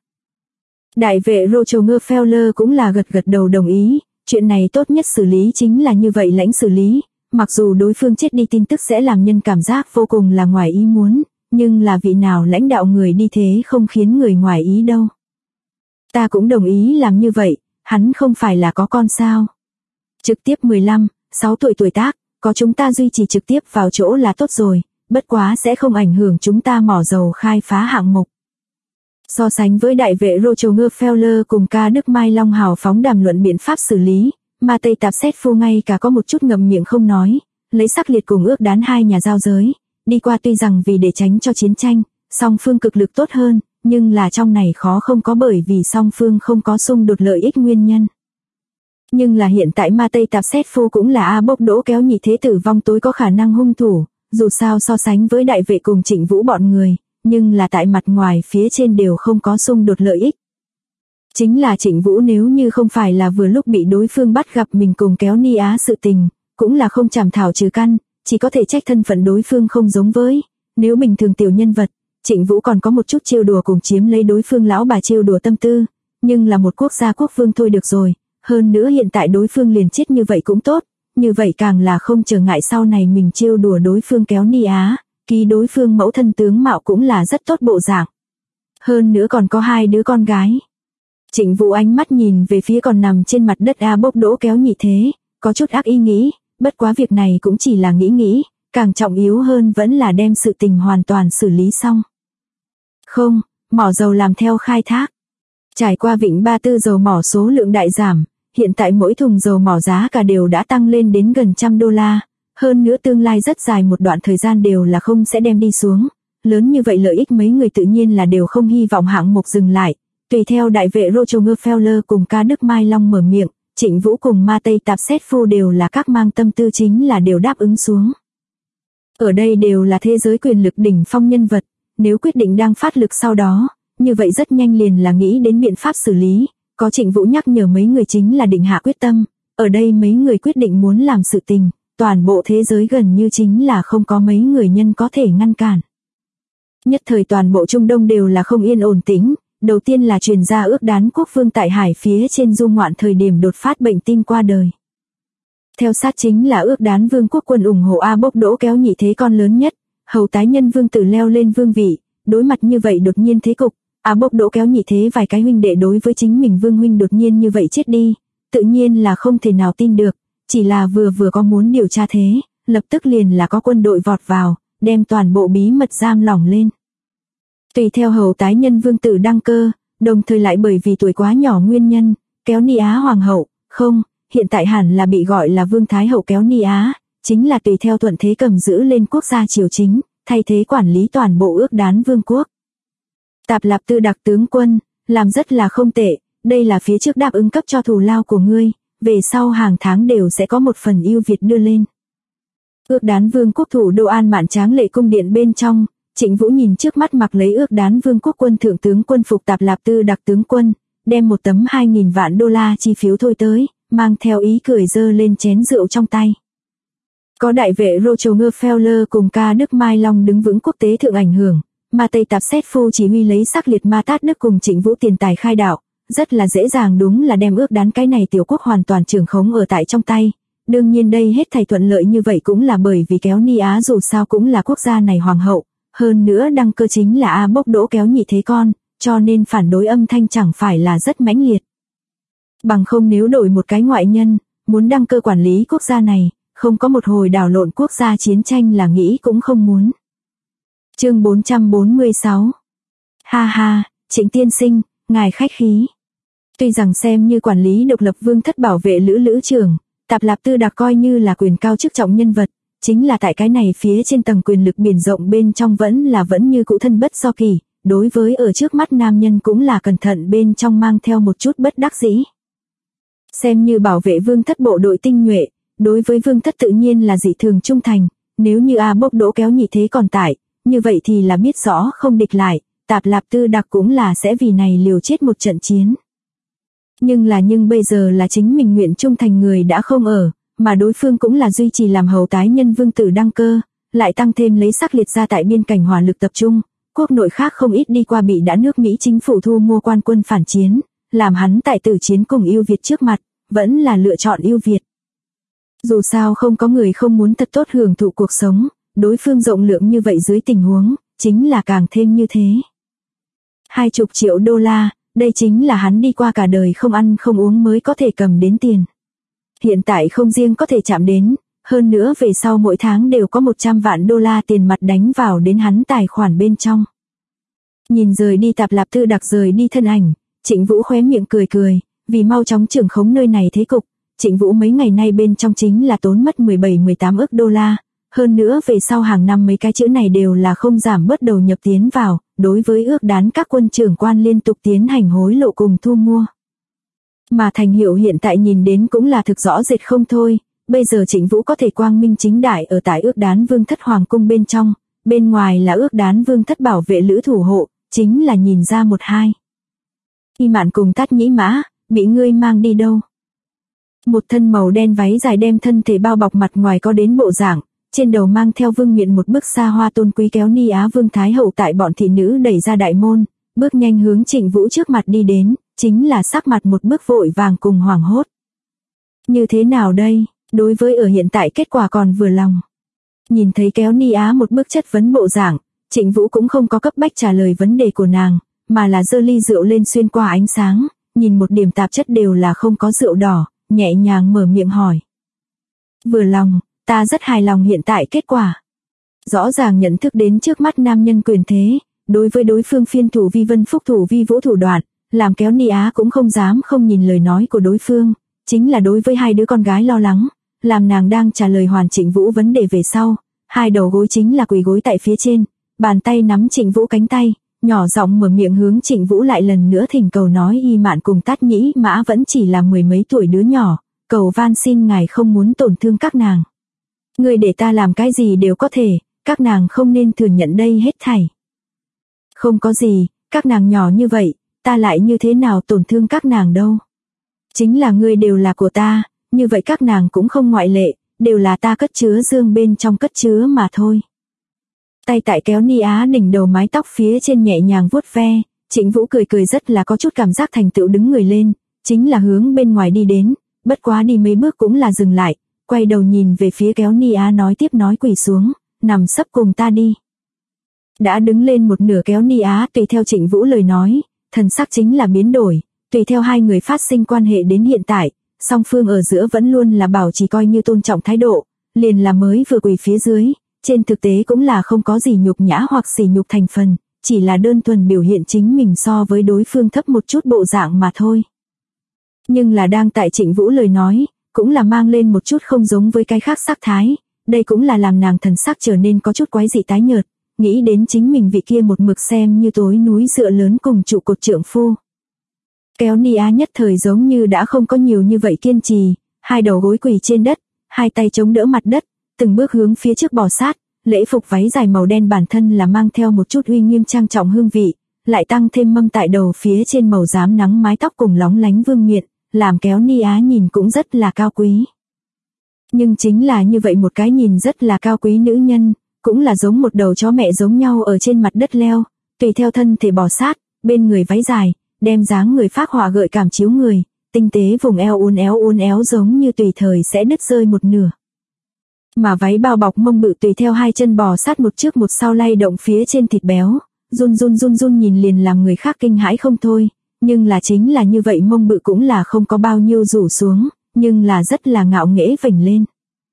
Đại vệ Rockefeller cũng là gật đầu đồng ý, chuyện này tốt nhất xử lý chính là như vậy lãnh xử lý, mặc dù đối phương chết đi tin tức sẽ làm nhân cảm giác vô cùng là ngoài ý muốn, nhưng là vị nào lãnh đạo người đi thế không khiến người ngoài ý đâu. Ta cũng đồng ý làm như vậy, hắn không phải là có con sao. Trực tiếp 15, 6 tuổi tác, có chúng ta duy trì trực tiếp vào chỗ là tốt rồi, bất quá sẽ không ảnh hưởng chúng ta mỏ dầu khai phá hạng mục. So sánh với đại vệ Rockefeller cùng ca Đức Mai Long hào phóng đàm luận biện pháp xử lý, mà Tây Tạp Xét Phu ngay cả có một chút ngậm miệng không nói, lấy sắc liệt cùng ước đán hai nhà giao giới, đi qua tuy rằng vì để tránh cho chiến tranh, song phương cực lực tốt hơn, nhưng là trong này khó không có bởi vì song phương không có xung đột lợi ích nguyên nhân. Nhưng là hiện tại ma Tây Tạp Xét Phu cũng là A Bốc Đỗ kéo nhị thế tử vong tối có khả năng hung thủ, dù sao so sánh với đại vệ cùng Trịnh Vũ bọn người, nhưng là tại mặt ngoài phía trên đều không có xung đột lợi ích. Chính là Trịnh Vũ nếu như không phải là vừa lúc bị đối phương bắt gặp mình cùng kéo Ni Á sự tình, cũng là không chảm thảo trừ căn, chỉ có thể trách thân phận đối phương không giống với, nếu bình thường tiểu nhân vật, Trịnh Vũ còn có một chút trêu đùa cùng chiếm lấy đối phương lão bà trêu đùa tâm tư, nhưng là một quốc gia quốc vương thôi được rồi, hơn nữa hiện tại đối phương liền chết như vậy cũng tốt, như vậy càng là không trở ngại sau này mình trêu đùa đối phương kéo Ni Á, ký đối phương mẫu thân tướng mạo cũng là rất tốt bộ dạng. Hơn nữa còn có 2 đứa con gái. Trịnh Vũ ánh mắt nhìn về phía còn nằm trên mặt đất A Bốc Đỗ kéo nhị thế, có chút ác ý nghĩ, bất quá việc này cũng chỉ là nghĩ, càng trọng yếu hơn vẫn là đem sự tình hoàn toàn xử lý xong. Không, mỏ dầu làm theo khai thác. Trải qua Vịnh Ba Tư dầu mỏ số lượng đại giảm, hiện tại mỗi thùng dầu mỏ giá cả đều đã tăng lên đến gần $100, hơn nữa tương lai rất dài một đoạn thời gian đều là không sẽ đem đi xuống. Lớn như vậy lợi ích mấy người tự nhiên là đều không hy vọng hạng mục dừng lại. Tùy theo đại vệ Rockefeller cùng ca Đức Mai Long mở miệng, Trịnh Vũ cùng ma Tây Tạp Xét Phu đều là các mang tâm tư chính là đều đáp ứng xuống. Ở đây đều là thế giới quyền lực đỉnh phong nhân vật, nếu quyết định đang phát lực sau đó, như vậy rất nhanh liền là nghĩ đến biện pháp xử lý, có Trịnh Vũ nhắc nhở mấy người chính là định hạ quyết tâm, ở đây mấy người quyết định muốn làm sự tình, toàn bộ thế giới gần như chính là không có mấy người nhân có thể ngăn cản. Nhất thời toàn bộ Trung Đông đều là không yên ổn tĩnh, đầu tiên là truyền ra ước đán quốc vương tại hải phía trên du ngoạn thời điểm đột phát bệnh tim qua đời. Theo sát chính là ước đán vương quốc quân ủng hộ A Bốc Đỗ kéo nhị thế con lớn nhất, hầu tái nhân vương tử leo lên vương vị, đối mặt như vậy đột nhiên thế cục, A Bốc Đỗ kéo nhị thế vài cái huynh đệ đối với chính mình vương huynh đột nhiên như vậy chết đi, tự nhiên là không thể nào tin được, chỉ là vừa có muốn điều tra thế, lập tức liền là có quân đội vọt vào, đem toàn bộ bí mật giam lỏng lên. Tùy theo hầu tái nhân vương tử đăng cơ, đồng thời lại bởi vì tuổi quá nhỏ nguyên nhân, kéo Ni Á hoàng hậu, không, hiện tại hẳn là bị gọi là vương thái hậu kéo Ni Á, chính là tùy theo thuận thế cầm giữ lên quốc gia triều chính, thay thế quản lý toàn bộ ước đán vương quốc. Tạp Lạp Tư đặc tướng quân, làm rất là không tệ, đây là phía trước đáp ứng cấp cho thù lao của ngươi, về sau hàng tháng đều sẽ có một phần ưu việt đưa lên. Ước đán vương quốc thủ đô An Mạn Tráng Lệ cung điện bên trong, Trịnh Vũ nhìn trước mắt mặc lấy ước đán vương quốc quân thượng tướng quân phục Tạp Lạp Tư đặc tướng quân, đem một tấm 2.000 vạn đô la chi phiếu thôi tới, mang theo ý cười dơ lên chén rượu trong tay. Có đại vệ Rockefeller cùng ca Đức Mai Long đứng vững quốc tế thượng ảnh hưởng, mà Tây Tạp Xét Phu chỉ huy lấy sắc liệt ma Tát Đức cùng Trịnh Vũ tiền tài khai đạo, rất là dễ dàng đúng là đem ước đán cái này tiểu quốc hoàn toàn trưởng khống ở tại trong tay. Đương nhiên đây hết thảy thuận lợi như vậy cũng là bởi vì Kéo Ni Á dù sao cũng là quốc gia này hoàng hậu, hơn nữa đăng cơ chính là A Bốc Đỗ Kéo nhị thế con, cho nên phản đối âm thanh chẳng phải là rất mãnh liệt. Bằng không nếu đổi một cái ngoại nhân, muốn đăng cơ quản lý quốc gia này, không có một hồi đảo lộn quốc gia chiến tranh là nghĩ cũng không muốn. Chương 446. Ha ha, Trịnh tiên sinh, ngài khách khí. Tuy rằng xem như quản lý độc lập vương thất bảo vệ lữ trưởng, Tạp Lạp Tư Đặc coi như là quyền cao chức trọng nhân vật, chính là tại cái này phía trên tầng quyền lực biển rộng bên trong vẫn như cũ thân bất do kỳ, đối với ở trước mắt nam nhân cũng là cẩn thận bên trong mang theo một chút bất đắc dĩ. Xem như bảo vệ vương thất bộ đội tinh nhuệ, đối với vương thất tự nhiên là dị thường trung thành, nếu như A Bốc Đỗ Kéo nhị thế còn tại, như vậy thì là biết rõ không địch lại, Tạp Lạp Tư Đặc cũng là sẽ vì này liều chết một trận chiến. Nhưng bây giờ là chính mình nguyện trung thành người đã không ở, mà đối phương cũng là duy trì làm hầu tái nhân vương tử đăng cơ, lại tăng thêm lấy sắc liệt ra tại biên cảnh hỏa lực tập trung, quốc nội khác không ít đi qua bị đã nước Mỹ chính phủ thu mua quan quân phản chiến, làm hắn tại tử chiến cùng ưu Việt trước mặt, vẫn là lựa chọn ưu Việt. Dù sao không có người không muốn thật tốt hưởng thụ cuộc sống, đối phương rộng lượng như vậy dưới tình huống, chính là càng thêm như thế. 20 triệu đô la, đây chính là hắn đi qua cả đời không ăn không uống mới có thể cầm đến tiền. Hiện tại không riêng có thể chạm đến, hơn nữa về sau mỗi tháng đều có 100 vạn đô la tiền mặt đánh vào đến hắn tài khoản bên trong. Nhìn rời đi Tạp Lạp Tư Đặc rời đi thân ảnh, Trịnh Vũ khóe miệng cười, vì mau chóng trưởng khống nơi này thế cục, Trịnh Vũ mấy ngày nay bên trong chính là tốn mất 17-18 ức đô la, hơn nữa về sau hàng năm mấy cái chữ này đều là không giảm bớt đầu nhập tiến vào, đối với ước đán các quân trưởng quan liên tục tiến hành hối lộ cùng thu mua. Mà thành hiệu hiện tại nhìn đến cũng là thực rõ rệt không thôi, bây giờ Trịnh Vũ có thể quang minh chính đại ở tại ước đán vương thất hoàng cung bên trong, bên ngoài là ước đán vương thất bảo vệ lữ thủ hộ, chính là nhìn ra một hai. Y Mạn cùng Tát Nhĩ Mã, bị ngươi mang đi đâu? Một thân màu đen váy dài đem thân thể bao bọc mặt ngoài có đến bộ dạng, trên đầu mang theo vương miện một bức xa hoa tôn quý Kéo Ni Á vương thái hậu tại bọn thị nữ đẩy ra đại môn, bước nhanh hướng Trịnh Vũ trước mặt đi đến, chính là sắc mặt một bước vội vàng cùng hoảng hốt. Như thế nào đây, đối với ở hiện tại kết quả còn vừa lòng. Nhìn thấy Kéo Ni Á một bước chất vấn bộ dạng, Trịnh Vũ cũng không có cấp bách trả lời vấn đề của nàng, mà là giơ ly rượu lên xuyên qua ánh sáng, nhìn một điểm tạp chất đều là không có rượu đỏ, nhẹ nhàng mở miệng hỏi. Vừa lòng, ta rất hài lòng hiện tại kết quả. Rõ ràng nhận thức đến trước mắt nam nhân quyền thế, đối với đối phương phiên thủ vi vân phúc thủ vi vũ thủ đoạn, làm Kéo Ni Á cũng không dám không nhìn lời nói của đối phương, chính là đối với hai đứa con gái lo lắng, làm nàng đang trả lời hoàn Trịnh Vũ vấn đề về sau, hai đầu gối chính là quỳ gối tại phía trên, bàn tay nắm Trịnh Vũ cánh tay, nhỏ giọng mở miệng hướng Trịnh Vũ lại lần nữa thỉnh cầu nói Y Mạn cùng Tát Nhĩ Mã vẫn chỉ là mười mấy tuổi đứa nhỏ, cầu van xin ngài không muốn tổn thương các nàng. Người để ta làm cái gì đều có thể, các nàng không nên thừa nhận đây hết thảy. Không có gì, các nàng nhỏ như vậy, ta lại như thế nào tổn thương các nàng đâu. Chính là ngươi đều là của ta, như vậy các nàng cũng không ngoại lệ, đều là ta cất chứa dương bên trong cất chứa mà thôi. Tay tại Kéo Ni Á đỉnh đầu mái tóc phía trên nhẹ nhàng vuốt ve, Trịnh Vũ cười rất là có chút cảm giác thành tựu đứng người lên, chính là hướng bên ngoài đi đến, bất quá đi mấy bước cũng là dừng lại, quay đầu nhìn về phía Kéo Ni Á nói tiếp nói quỳ xuống, nằm sấp cùng ta đi. Đã đứng lên một nửa Kéo Ni Á tùy theo Trịnh Vũ lời nói, thần sắc chính là biến đổi, tùy theo hai người phát sinh quan hệ đến hiện tại, song phương ở giữa vẫn luôn là bảo trì coi như tôn trọng thái độ, liền là mới vừa quỳ phía dưới, trên thực tế cũng là không có gì nhục nhã hoặc sỉ nhục thành phần, chỉ là đơn thuần biểu hiện chính mình so với đối phương thấp một chút bộ dạng mà thôi. Nhưng là đang tại Trịnh Vũ lời nói, cũng là mang lên một chút không giống với cái khác sắc thái, đây cũng là làm nàng thần sắc trở nên có chút quái dị tái nhợt, nghĩ đến chính mình vị kia một mực xem như tối núi dựa lớn cùng trụ cột trượng phu. Kéo Ni Á nhất thời giống như đã không có nhiều như vậy kiên trì, hai đầu gối quỳ trên đất, hai tay chống đỡ mặt đất, từng bước hướng phía trước bò sát, lễ phục váy dài màu đen bản thân là mang theo một chút uy nghiêm trang trọng hương vị, lại tăng thêm mâm tại đầu phía trên màu rám nắng mái tóc cùng lóng lánh vương miện, làm Kéo Ni Á nhìn cũng rất là cao quý. Nhưng chính là như vậy một cái nhìn rất là cao quý nữ nhân, cũng là giống một đầu chó mẹ giống nhau ở trên mặt đất leo, tùy theo thân thể bò sát, bên người váy dài, đem dáng người phác họa gợi cảm chiếu người, tinh tế vùng eo uốn éo giống như tùy thời sẽ đứt rơi một nửa. Mà váy bao bọc mông bự tùy theo hai chân bò sát một trước một sau lay động phía trên thịt béo, run nhìn liền làm người khác kinh hãi không thôi, nhưng là chính là như vậy mông bự cũng là không có bao nhiêu rủ xuống, nhưng là rất là ngạo nghễ vểnh lên.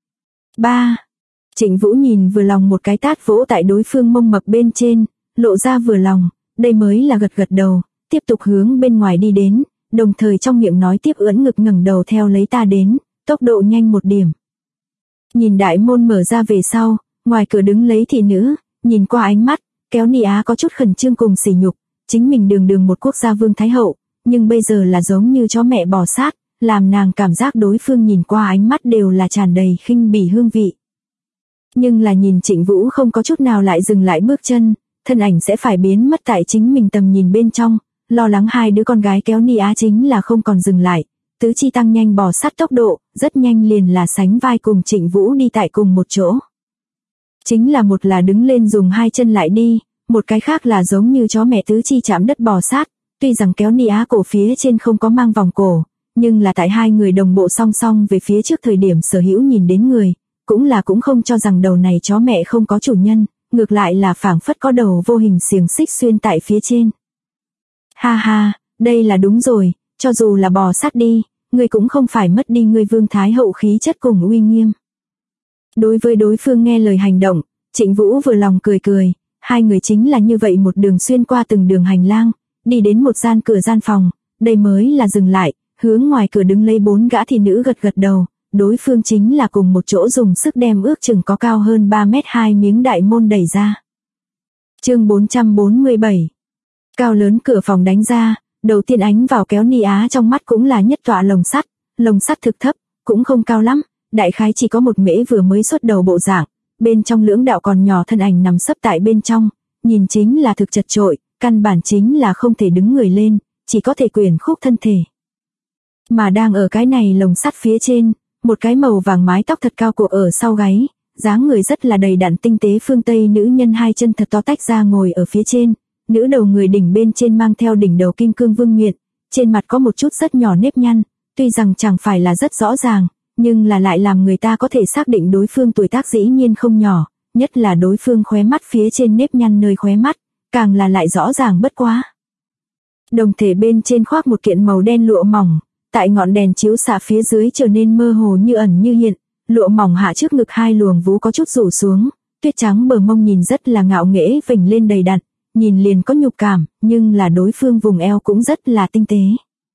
3. Trịnh Vũ nhìn vừa lòng một cái tát vỗ tại đối phương mông mập bên trên, lộ ra vừa lòng, đây mới là gật đầu, tiếp tục hướng bên ngoài đi đến, đồng thời trong miệng nói tiếp ưỡn ngực ngẩng đầu theo lấy ta đến, tốc độ nhanh một điểm. Nhìn đại môn mở ra về sau, ngoài cửa đứng lấy thị nữ, nhìn qua ánh mắt, Kéo Ni Á có chút khẩn trương cùng sỉ nhục, chính mình đường một quốc gia vương thái hậu, nhưng bây giờ là giống như chó mẹ bò sát, làm nàng cảm giác đối phương nhìn qua ánh mắt đều là tràn đầy khinh bỉ hương vị. Nhưng là nhìn Trịnh Vũ không có chút nào lại dừng lại bước chân, thân ảnh sẽ phải biến mất tại chính mình tầm nhìn bên trong, lo lắng hai đứa con gái Kéo Ni Á chính là không còn dừng lại, tứ chi tăng nhanh bò sát tốc độ, rất nhanh liền là sánh vai cùng Trịnh Vũ đi tại cùng một chỗ. Chính là một là đứng lên dùng hai chân lại đi, một cái khác là giống như chó mẹ tứ chi chạm đất bò sát, tuy rằng Kéo Ni Á cổ phía trên không có mang vòng cổ, nhưng là tại hai người đồng bộ song song về phía trước thời điểm Sở Hữu nhìn đến người, cũng không cho rằng đầu này chó mẹ không có chủ nhân, ngược lại là phảng phất có đầu vô hình xiềng xích xuyên tại phía trên. Ha ha, đây là đúng rồi, cho dù là bò sát đi, ngươi cũng không phải mất đi ngươi vương thái hậu khí chất cùng uy nghiêm. Đối với đối phương nghe lời hành động, Trịnh Vũ vừa lòng cười, hai người chính là như vậy một đường xuyên qua từng đường hành lang, đi đến một gian cửa gian phòng, đây mới là dừng lại, hướng ngoài cửa đứng lấy 4 gã thị nữ gật đầu, đối phương chính là cùng một chỗ dùng sức đem ước chừng có cao hơn 3m2 miếng đại môn đẩy ra. Chương 447. Cao lớn cửa phòng đánh ra, đầu tiên ánh vào Kéo Ni Á trong mắt cũng là nhất tọa lồng sắt thực thấp, cũng không cao lắm, đại khái chỉ có một mễ vừa mới xuất đầu bộ dạng, bên trong lưỡng đạo còn nhỏ thân ảnh nằm sấp tại bên trong, nhìn chính là thực chật trội, căn bản chính là không thể đứng người lên, chỉ có thể quyển khúc thân thể. Mà đang ở cái này lồng sắt phía trên, một cái màu vàng mái tóc thật cao cuộn ở sau gáy, dáng người rất là đầy đặn tinh tế phương Tây nữ nhân hai chân thật to tách ra ngồi ở phía trên, nữ đầu người đỉnh bên trên mang theo đỉnh đầu kim cương vương miện, trên mặt có một chút rất nhỏ nếp nhăn, tuy rằng chẳng phải là rất rõ ràng, nhưng là lại làm người ta có thể xác định đối phương tuổi tác dĩ nhiên không nhỏ, nhất là đối phương khóe mắt phía trên nếp nhăn nơi khóe mắt, càng là lại rõ ràng bất quá. Đồng thể bên trên khoác một kiện màu đen lụa mỏng, tại ngọn đèn chiếu xạ phía dưới trở nên mơ hồ như ẩn như hiện, lụa mỏng hạ trước ngực hai luồng vú có chút rủ xuống, tuyết trắng bờ mông nhìn rất là ngạo nghễ vểnh lên đầy đặn, nhìn liền có nhục cảm, nhưng là đối phương vùng eo cũng rất là tinh tế.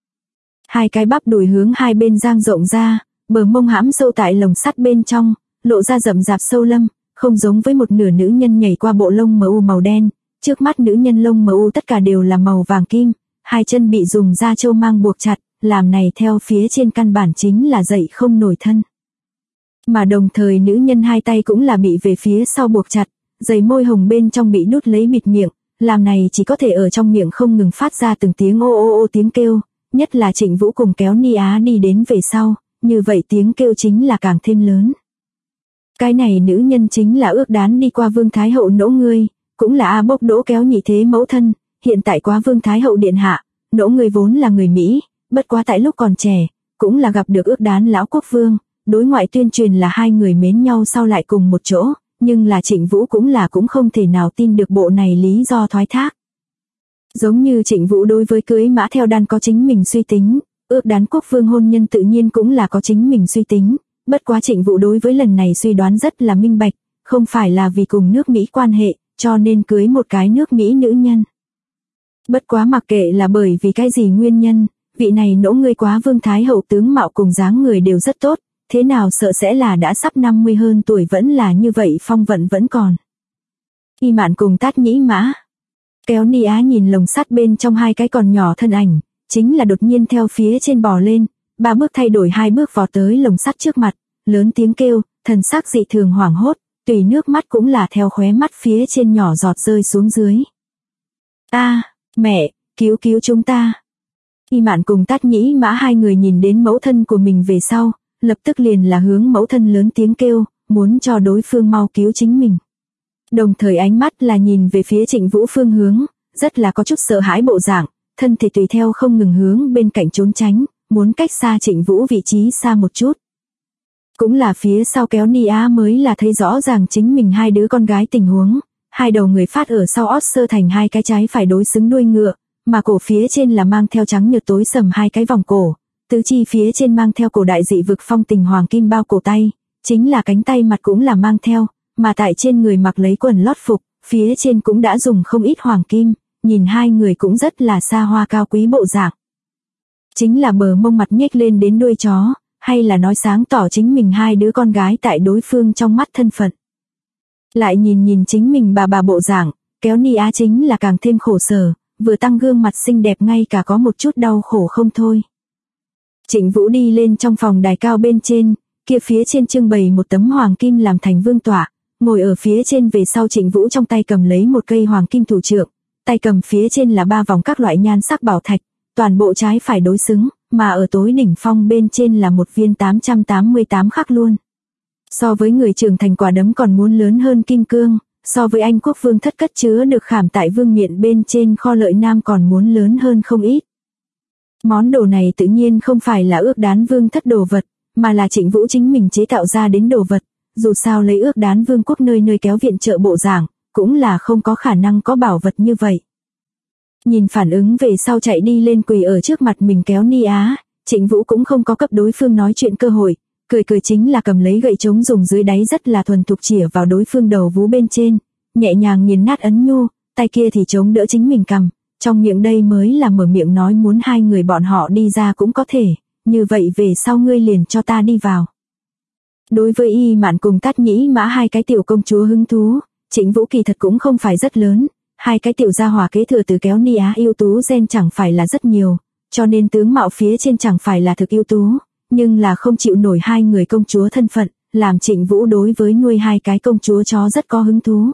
Hai cái bắp đùi hướng hai bên dang rộng ra, bờ mông hãm sâu tại lồng sắt bên trong, lộ ra rậm rạp sâu lâm, không giống với một nửa nữ nhân nhảy qua bộ lông mờ u màu đen, trước mắt nữ nhân lông mờ u tất cả đều là màu vàng kim, hai chân bị dùng da trâu mang buộc chặt, làm này theo phía trên căn bản chính là dậy không nổi thân. Mà đồng thời nữ nhân hai tay cũng là bị về phía sau buộc chặt, dày môi hồng bên trong bị đút lấy bịt miệng, làm này chỉ có thể ở trong miệng không ngừng phát ra từng tiếng ô ô ô tiếng kêu, nhất là Trịnh Vũ cùng Kéo Ni Á đi đến về sau, như vậy tiếng kêu chính là càng thêm lớn. Cái này nữ nhân chính là ước đán đi qua vương thái hậu Nỗ ngươi, cũng là A Bốc Đỗ Kéo nhị thế mẫu thân, hiện tại quá vương thái hậu điện hạ, Nỗ ngươi vốn là người Mỹ, bất quá tại lúc còn trẻ, cũng là gặp được ước đán lão quốc vương, đối ngoại tuyên truyền là hai người mến nhau sau lại cùng một chỗ, nhưng là Trịnh Vũ cũng không thể nào tin được bộ này lý do thoái thác. Giống như Trịnh Vũ đối với cưới mã theo đan có chính mình suy tính, ước đán quốc vương hôn nhân tự nhiên cũng là có chính mình suy tính, bất quá Trịnh Vũ đối với lần này suy đoán rất là minh bạch, không phải là vì cùng nước Mỹ quan hệ, cho nên cưới một cái nước Mỹ nữ nhân. Bất quá mặc kệ là bởi vì cái gì nguyên nhân, vị này Nỗ ngươi quá vương thái hậu tướng mạo cùng dáng người đều rất tốt, thế nào sợ sẽ là đã sắp 50 hơn tuổi vẫn là như vậy phong vận vẫn còn. Y Mạn cùng Tát Nhĩ Mã. Kéo Ni Á nhìn lồng sắt bên trong hai cái còn nhỏ thân ảnh, chính là đột nhiên theo phía trên bò lên, 3 bước thay đổi 2 bước vọt tới lồng sắt trước mặt, lớn tiếng kêu, thần sắc dị thường hoảng hốt, tùy nước mắt cũng là theo khóe mắt phía trên nhỏ giọt rơi xuống dưới. A, mẹ, cứu chúng ta. Y Mạn cùng Tát Nhĩ Mã hai người nhìn đến mẫu thân của mình về sau, lập tức liền là hướng mẫu thân lớn tiếng kêu, muốn cho đối phương mau cứu chính mình. Đồng thời ánh mắt là nhìn về phía Trịnh Vũ phương hướng, rất là có chút sợ hãi bộ dạng, thân thể tùy theo không ngừng hướng bên cạnh trốn tránh, muốn cách xa Trịnh Vũ vị trí xa một chút. Cũng là phía sau kéo ni á mới là thấy rõ ràng chính mình hai đứa con gái tình huống, hai đầu người phát ở sau ót sơ thành hai cái trái phải đối xứng đuôi ngựa, mà cổ phía trên là mang theo trắng nhợt tối sầm hai cái vòng cổ, tứ chi phía trên mang theo cổ đại dị vực phong tình hoàng kim bao cổ tay, chính là cánh tay mặt cũng là mang theo, mà tại trên người mặc lấy quần lót phục, phía trên cũng đã dùng không ít hoàng kim, nhìn hai người cũng rất là xa hoa cao quý bộ dạng. Chính là bờ mông mặt nhếch lên đến đuôi chó, hay là nói sáng tỏ chính mình hai đứa con gái tại đối phương trong mắt thân phận. Lại nhìn chính mình bà bộ dạng, kéo ni á chính là càng thêm khổ sở, vừa tăng gương mặt xinh đẹp ngay cả có một chút đau khổ không thôi. Trịnh Vũ đi lên trong phòng đài cao bên trên, kia phía trên trưng bày một tấm hoàng kim làm thành vương tọa, ngồi ở phía trên về sau Trịnh Vũ trong tay cầm lấy một cây hoàng kim thủ trượng, tay cầm phía trên là 3 vòng các loại nhan sắc bảo thạch, toàn bộ trái phải đối xứng, mà ở tối đỉnh phong bên trên là một viên 888 khắc luôn. So với người trưởng thành quả đấm còn muốn lớn hơn kim cương, so với Anh quốc vương thất cất chứa được khảm tại vương miện bên trên kho lợi nam còn muốn lớn hơn không ít. Món đồ này tự nhiên không phải là ước đán vương thất đồ vật, mà là Trịnh Vũ chính mình chế tạo ra đến đồ vật, dù sao lấy ước đán vương quốc nơi nơi kéo viện trợ bộ giảng, cũng là không có khả năng có bảo vật như vậy. Nhìn phản ứng về sau chạy đi lên quỳ ở trước mặt mình kéo ni á, Trịnh Vũ cũng không có cấp đối phương nói chuyện cơ hội, cười chính là cầm lấy gậy trống dùng dưới đáy rất là thuần thục chĩa vào đối phương đầu vú bên trên, nhẹ nhàng nghiền nát ấn nhu, tay kia thì chống đỡ chính mình cầm, trong miệng đây mới là mở miệng nói muốn hai người bọn họ đi ra cũng có thể, như vậy về sau ngươi liền cho ta đi vào. Đối với Y Mạn cùng Tát Nhĩ Mã hai cái tiểu công chúa hứng thú, Trịnh Vũ kỳ thật cũng không phải rất lớn, hai cái tiểu gia hỏa kế thừa từ kéo ni á ưu tú gen chẳng phải là rất nhiều, cho nên tướng mạo phía trên chẳng phải là thực ưu tú, nhưng là không chịu nổi hai người công chúa thân phận, làm Trịnh Vũ đối với nuôi hai cái công chúa chó rất có hứng thú.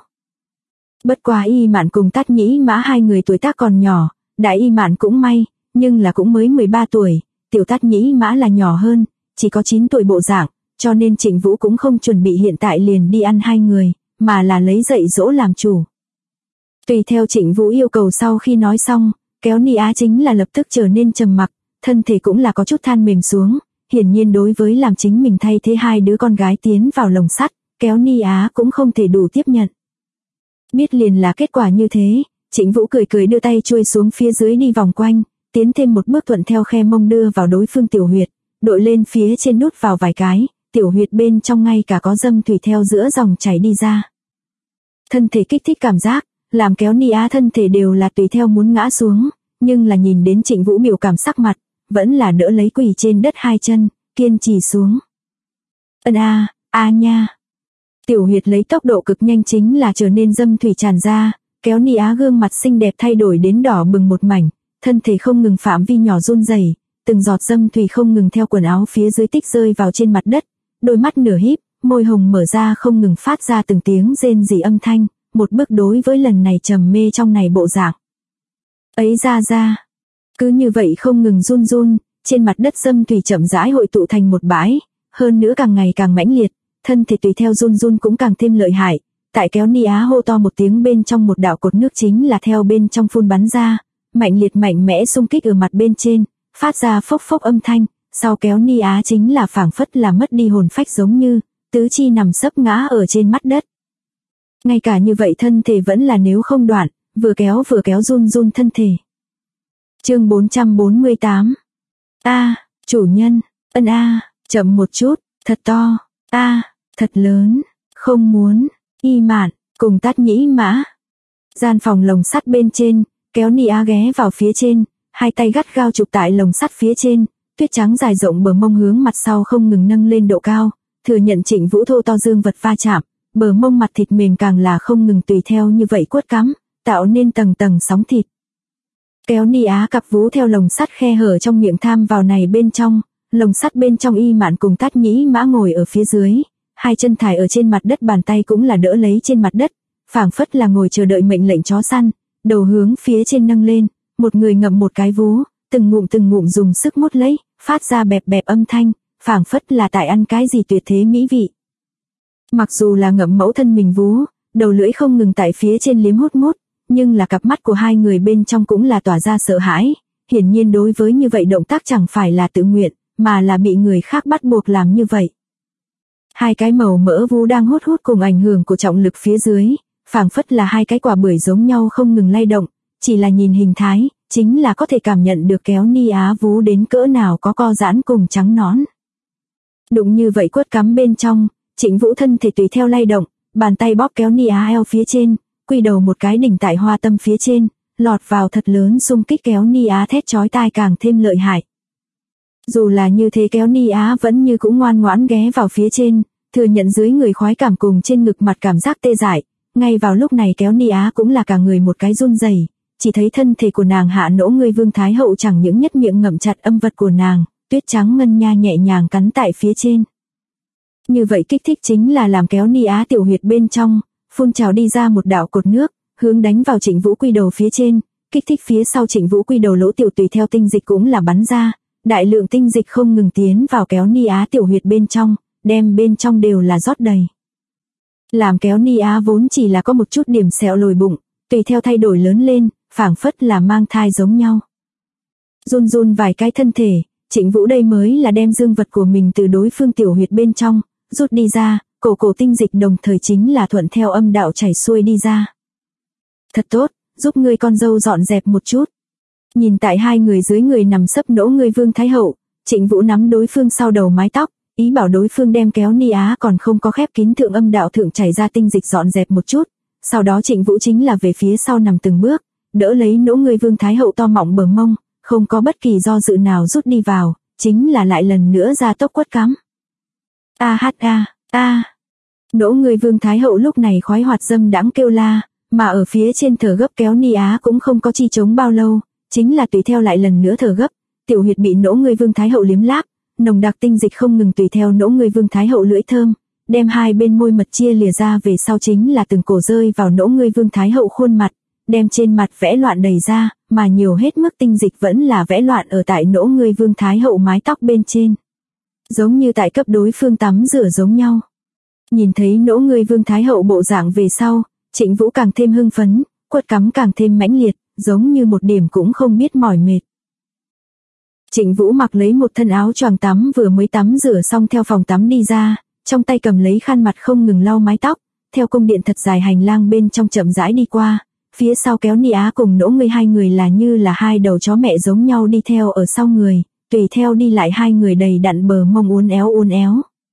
Bất quá Y Mạn cùng Tát Nhĩ Mã hai người tuổi tác còn nhỏ, đại Y Mạn cũng may, nhưng là cũng mới 13 tuổi, tiểu Tát Nhĩ Mã là nhỏ hơn, chỉ có 9 tuổi bộ dạng, cho nên Trịnh Vũ cũng không chuẩn bị hiện tại liền đi ăn hai người, mà là lấy dạy dỗ làm chủ. Tùy theo Trịnh Vũ yêu cầu sau khi nói xong, kéo ni á chính là lập tức trở nên trầm mặc, thân thể cũng là có chút than mềm xuống, hiển nhiên đối với làm chính mình thay thế hai đứa con gái tiến vào lồng sắt, kéo ni á cũng không thể đủ tiếp nhận. Biết liền là kết quả như thế, Trịnh Vũ cười đưa tay chuôi xuống phía dưới đi vòng quanh, tiến thêm một bước thuận theo khe mông đưa vào đối phương tiểu huyệt, đội lên phía trên nút vào vài cái, tiểu huyệt bên trong ngay cả có dâm thủy theo giữa dòng chảy đi ra. Thân thể kích thích cảm giác, làm kéo ni á thân thể đều là tùy theo muốn ngã xuống, nhưng là nhìn đến Trịnh Vũ biểu cảm sắc mặt, vẫn là đỡ lấy quỳ trên đất hai chân, kiên trì xuống. Ân a nha. Tiểu huyệt lấy tốc độ cực nhanh chính là trở nên dâm thủy tràn ra, kéo ni á gương mặt xinh đẹp thay đổi đến đỏ bừng một mảnh, thân thể không ngừng phạm vi nhỏ run rẩy, từng giọt dâm thủy không ngừng theo quần áo phía dưới tích rơi vào trên mặt đất, đôi mắt nửa híp, môi hồng mở ra không ngừng phát ra từng tiếng rên rỉ âm thanh, một bước đối với lần này trầm mê trong này bộ dạng. Ấy ra. Cứ như vậy không ngừng run, trên mặt đất dâm thủy chậm rãi hội tụ thành một bãi, hơn nữa càng ngày càng mãnh liệt, thân thể tùy theo run cũng càng thêm lợi hại. Tại kéo ni á hô to một tiếng bên trong một đạo cột nước chính là theo bên trong phun bắn ra, mạnh liệt mạnh mẽ xung kích ở mặt bên trên, phát ra phốc phốc âm thanh, sau kéo ni á chính là phảng phất là mất đi hồn phách giống như, tứ chi nằm sấp ngã ở trên mặt đất. Ngay cả như vậy thân thể vẫn là nếu không đoạn, vừa kéo run thân thể. Chương 448. Chủ nhân, chậm một chút, thật to, thật lớn, không muốn, Y Mạn, cùng Tát Nhĩ Mã. Gian phòng lồng sắt bên trên, kéo ni á ghé vào phía trên, hai tay gắt gao chụp tại lồng sắt phía trên, tuyết trắng dài rộng bờ mông hướng mặt sau không ngừng nâng lên độ cao, thừa nhận Trịnh Vũ thô to dương vật va chạm, bờ mông mặt thịt mềm càng là không ngừng tùy theo như vậy quất cắm, tạo nên tầng sóng thịt. Kéo ni á cặp vú theo lồng sắt khe hở trong miệng tham vào này bên trong, lồng sắt bên trong Y Mạn cùng Tát Nhĩ Mã ngồi ở phía dưới, hai chân thải ở trên mặt đất, bàn tay cũng là đỡ lấy trên mặt đất, phảng phất là ngồi chờ đợi mệnh lệnh chó săn, đầu hướng phía trên nâng lên, một người ngậm một cái vú, từng ngụm dùng sức mút lấy, phát ra bẹp âm thanh, phảng phất là tại ăn cái gì tuyệt thế mỹ vị. Mặc dù là ngậm mẫu thân mình vú, đầu lưỡi không ngừng tại phía trên liếm hút, nhưng là cặp mắt của hai người bên trong cũng là tỏa ra sợ hãi, hiển nhiên đối với như vậy động tác chẳng phải là tự nguyện, mà là bị người khác bắt buộc làm như vậy. Hai cái màu mỡ vú đang hút cùng ảnh hưởng của trọng lực phía dưới, phảng phất là hai cái quả bưởi giống nhau không ngừng lay động, chỉ là nhìn hình thái, chính là có thể cảm nhận được kéo ni á vú đến cỡ nào có co giãn cùng trắng nõn. Đụng như vậy quất cắm bên trong, Trịnh Vũ thân thể tùy theo lay động, bàn tay bóp kéo ni á eo phía trên, quy đầu một cái đỉnh tại hoa tâm phía trên, lọt vào thật lớn xung kích kéo ni á thét chói tai càng thêm lợi hại. Dù là như thế kéo ni á vẫn như cũng ngoan ngoãn ghé vào phía trên, thừa nhận dưới người khoái cảm cùng trên ngực mặt cảm giác tê dại. Ngay vào lúc này kéo ni á cũng là cả người một cái run rẩy, chỉ thấy thân thể của nàng hạ nỗ người Vương Thái Hậu chẳng những nhất miệng ngậm chặt âm vật của nàng, tuyết trắng ngân nha nhẹ nhàng cắn tại phía trên. Như vậy kích thích chính là làm kéo ni á tiểu huyệt bên trong, phun trào đi ra một đạo cột nước, hướng đánh vào Trịnh Vũ quy đầu phía trên, kích thích phía sau Trịnh Vũ quy đầu lỗ tiểu tùy theo tinh dịch cũng là bắn ra, đại lượng tinh dịch không ngừng tiến vào kéo ni á tiểu huyệt bên trong, đem bên trong đều là rót đầy. Làm kéo ni á vốn chỉ là có một chút điểm sẹo lồi bụng, tùy theo thay đổi lớn lên, phảng phất là mang thai giống nhau. Run run vài cái thân thể, Trịnh Vũ đây mới là đem dương vật của mình từ đối phương tiểu huyệt bên trong, rút đi ra, cổ tinh dịch đồng thời chính là thuận theo âm đạo chảy xuôi đi ra. Thật tốt, giúp ngươi con dâu dọn dẹp một chút. Nhìn tại hai người dưới người nằm sấp nỗ người Vương Thái Hậu, Trịnh Vũ nắm đối phương sau đầu mái tóc, ý bảo đối phương đem kéo ni á còn không có khép kín thượng âm đạo thượng chảy ra tinh dịch dọn dẹp một chút. Sau đó Trịnh Vũ chính là về phía sau nằm từng bước, đỡ lấy nỗ người Vương Thái Hậu to mọng bờ mông, không có bất kỳ do dự nào rút đi vào, chính là lại lần nữa ra tốc quất cắm. Nỗ người Vương Thái Hậu lúc này khoái hoạt dâm đãng kêu la, mà ở phía trên thở gấp kéo ni á cũng không có chi chống bao lâu, chính là tùy theo lại lần nữa thở gấp, tiểu huyệt bị nỗ người Vương Thái Hậu liếm láp, nồng đặc tinh dịch không ngừng tùy theo nỗ người Vương Thái Hậu lưỡi thơm, đem hai bên môi mật chia lìa ra về sau chính là từng cổ rơi vào nỗ người Vương Thái Hậu khuôn mặt, đem trên mặt vẽ loạn đầy ra, mà nhiều hết mức tinh dịch vẫn là vẽ loạn ở tại nỗ người Vương Thái Hậu mái tóc bên trên. Giống như tại cấp đối phương tắm rửa giống nhau. Nhìn thấy nỗ người Vương Thái Hậu bộ dạng về sau, Trịnh Vũ càng thêm hưng phấn, quất cắm càng thêm mãnh liệt, giống như một điểm cũng không biết mỏi mệt. Trịnh Vũ mặc lấy một thân áo choàng tắm vừa mới tắm rửa xong theo phòng tắm đi ra, trong tay cầm lấy khăn mặt không ngừng lau mái tóc, theo cung điện thật dài hành lang bên trong chậm rãi đi qua, phía sau kéo ni á cùng nỗ người hai người là như là hai đầu chó mẹ giống nhau đi theo ở sau người, tùy theo đi lại hai người đầy đặn bờ mông uốn éo.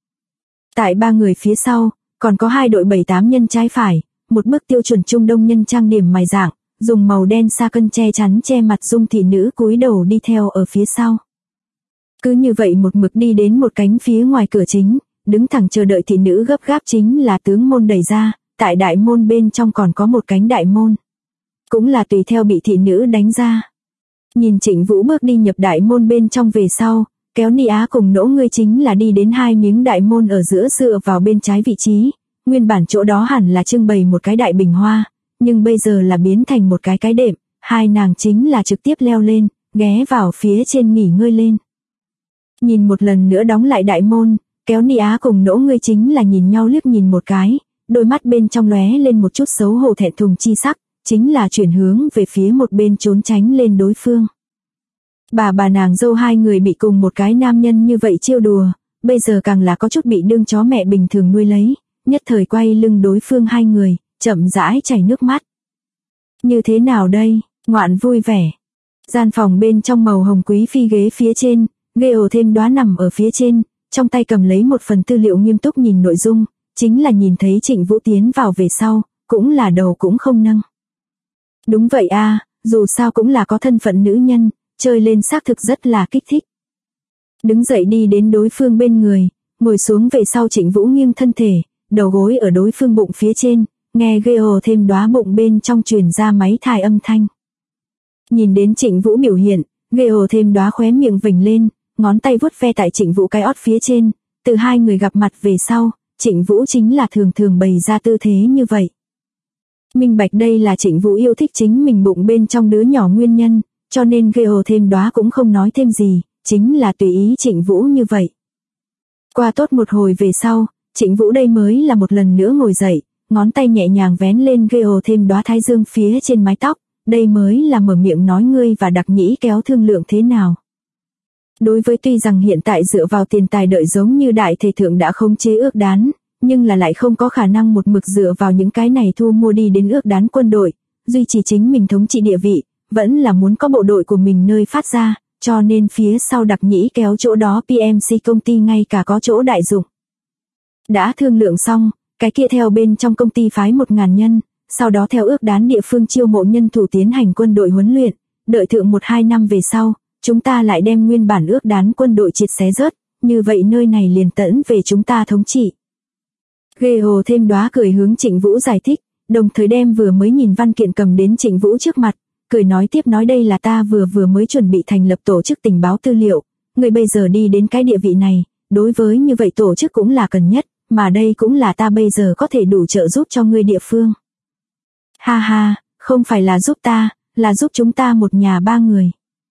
Tại ba người phía sau, còn có hai đội 7-8 nhân trái phải, một bức tiêu chuẩn Trung Đông nhân trang điểm mài dạng, dùng màu đen sa cân che chắn che mặt dung thị nữ cúi đầu đi theo ở phía sau. Cứ như vậy một mực đi đến một cánh phía ngoài cửa chính, đứng thẳng chờ đợi thị nữ gấp gáp chính là tướng môn đẩy ra, tại đại môn bên trong còn có một cánh đại môn. Cũng là tùy theo bị thị nữ đánh ra. Nhìn Trịnh Vũ bước đi nhập đại môn bên trong về sau, kéo ni á cùng nỗ người chính là đi đến hai miếng đại môn ở giữa dựa vào bên trái vị trí, nguyên bản chỗ đó hẳn là trưng bày một cái đại bình hoa, nhưng bây giờ là biến thành một cái đệm, hai nàng chính là trực tiếp leo lên, ghé vào phía trên nghỉ ngơi lên. Nhìn một lần nữa đóng lại đại môn, kéo ni á cùng nỗ người chính là nhìn nhau liếc nhìn một cái, đôi mắt bên trong lóe lên một chút xấu hổ thẹn thùng chi sắc, chính là chuyển hướng về phía một bên trốn tránh lên đối phương. Bà nàng dâu hai người bị cùng một cái nam nhân như vậy trêu đùa, bây giờ càng là có chút bị đương chó mẹ bình thường nuôi lấy, nhất thời quay lưng đối phương hai người, chậm rãi chảy nước mắt. Như thế nào đây, ngoạn vui vẻ. Gian phòng bên trong màu hồng quý phi ghế phía trên, Geo thêm đóa nằm ở phía trên, trong tay cầm lấy một phần tư liệu nghiêm túc nhìn nội dung, chính là nhìn thấy Trịnh Vũ tiến vào về sau, cũng là đầu cũng không nâng. Đúng vậy a, dù sao cũng là có thân phận nữ nhân, chơi lên xác thực rất là kích thích. Đứng dậy đi đến đối phương bên người, ngồi xuống về sau Trịnh Vũ nghiêng thân thể, đầu gối ở đối phương bụng phía trên, nghe Geo thêm đóa bụng bên trong truyền ra máy thai âm thanh. Nhìn đến Trịnh Vũ biểu hiện, Geo thêm đóa khóe miệng vểnh lên, ngón tay vuốt ve tại Trịnh Vũ cái ót phía trên, từ hai người gặp mặt về sau, Trịnh Vũ chính là thường bày ra tư thế như vậy. Minh bạch đây là Trịnh Vũ yêu thích chính mình bụng bên trong đứa nhỏ nguyên nhân, cho nên Geo thêm đóa cũng không nói thêm gì, chính là tùy ý Trịnh Vũ như vậy. Qua tốt một hồi về sau, Trịnh Vũ đây mới là một lần nữa ngồi dậy, ngón tay nhẹ nhàng vén lên ghê ồ thêm đóa thái dương phía trên mái tóc, đây mới là mở miệng nói ngươi và Đặc Nhĩ Kéo thương lượng thế nào. Đối với tuy rằng hiện tại dựa vào tiền tài đợi giống như đại thể thượng đã khống chế ước đán, nhưng là lại không có khả năng một mực dựa vào những cái này thu mua đi đến ước đán quân đội, duy trì chính mình thống trị địa vị, vẫn là muốn có bộ đội của mình nơi phát ra, cho nên phía sau Đặc Nhĩ Kéo chỗ đó PMC công ty ngay cả có chỗ đại dụng. Đã thương lượng xong, cái kia theo bên trong công ty phái 1.000 nhân, sau đó theo ước đán địa phương chiêu mộ nhân thủ tiến hành quân đội huấn luyện, đợi thượng 1-2 năm về sau, chúng ta lại đem nguyên bản ước đán quân đội triệt xé rớt, như vậy nơi này liền tẫn về chúng ta thống trị. Ghê hồ thêm đóa cười hướng Trịnh Vũ giải thích, đồng thời đem vừa mới nhìn văn kiện cầm đến Trịnh Vũ trước mặt, cười nói tiếp nói đây là ta vừa mới chuẩn bị thành lập tổ chức tình báo tư liệu, người bây giờ đi đến cái địa vị này, đối với như vậy tổ chức cũng là cần nhất, mà đây cũng là ta bây giờ có thể đủ trợ giúp cho ngươi địa phương. Ha ha, không phải là giúp ta, là giúp chúng ta một nhà 3 người.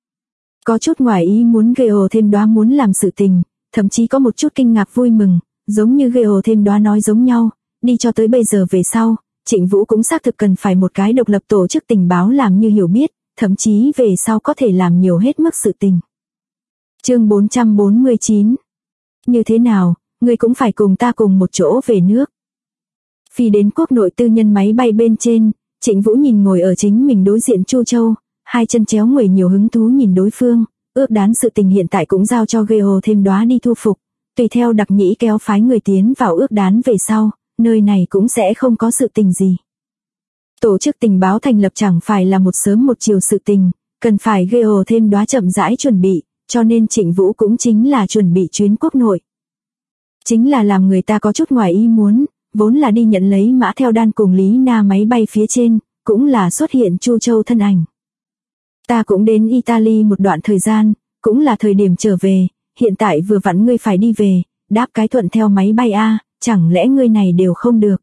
Có chút ngoài ý muốn ghê hồ thêm đóa muốn làm sự tình, thậm chí có một chút kinh ngạc vui mừng, giống như ghê hồ thêm đóa nói giống nhau, đi cho tới bây giờ về sau, Trịnh Vũ cũng xác thực cần phải một cái độc lập tổ chức tình báo làm như hiểu biết, thậm chí về sau có thể làm nhiều hết mức sự tình. Chương 449. Như thế nào, ngươi cũng phải cùng ta cùng một chỗ về nước. Phi đến quốc nội tư nhân máy bay bên trên, Trịnh Vũ nhìn ngồi ở chính mình đối diện Chu Châu, hai chân chéo người nhiều hứng thú nhìn đối phương, ước đán sự tình hiện tại cũng giao cho ghê hồ thêm đóa đi thu phục, tùy theo Đặc Nhĩ Kéo phái người tiến vào ước đán về sau, nơi này cũng sẽ không có sự tình gì. Tổ chức tình báo thành lập chẳng phải là một sớm một chiều sự tình, cần phải ghê hồ thêm đóa chậm rãi chuẩn bị, cho nên Trịnh Vũ cũng chính là chuẩn bị chuyến quốc nội. Chính là làm người ta có chút ngoài ý muốn, vốn là đi nhận lấy Mã Theo Đan cùng Lý Na máy bay phía trên, cũng là xuất hiện Chu Châu thân ảnh. Ta cũng đến Italy một đoạn thời gian, cũng là thời điểm trở về, hiện tại vừa vặn ngươi phải đi về, đáp cái thuận theo máy bay a, chẳng lẽ ngươi này đều không được.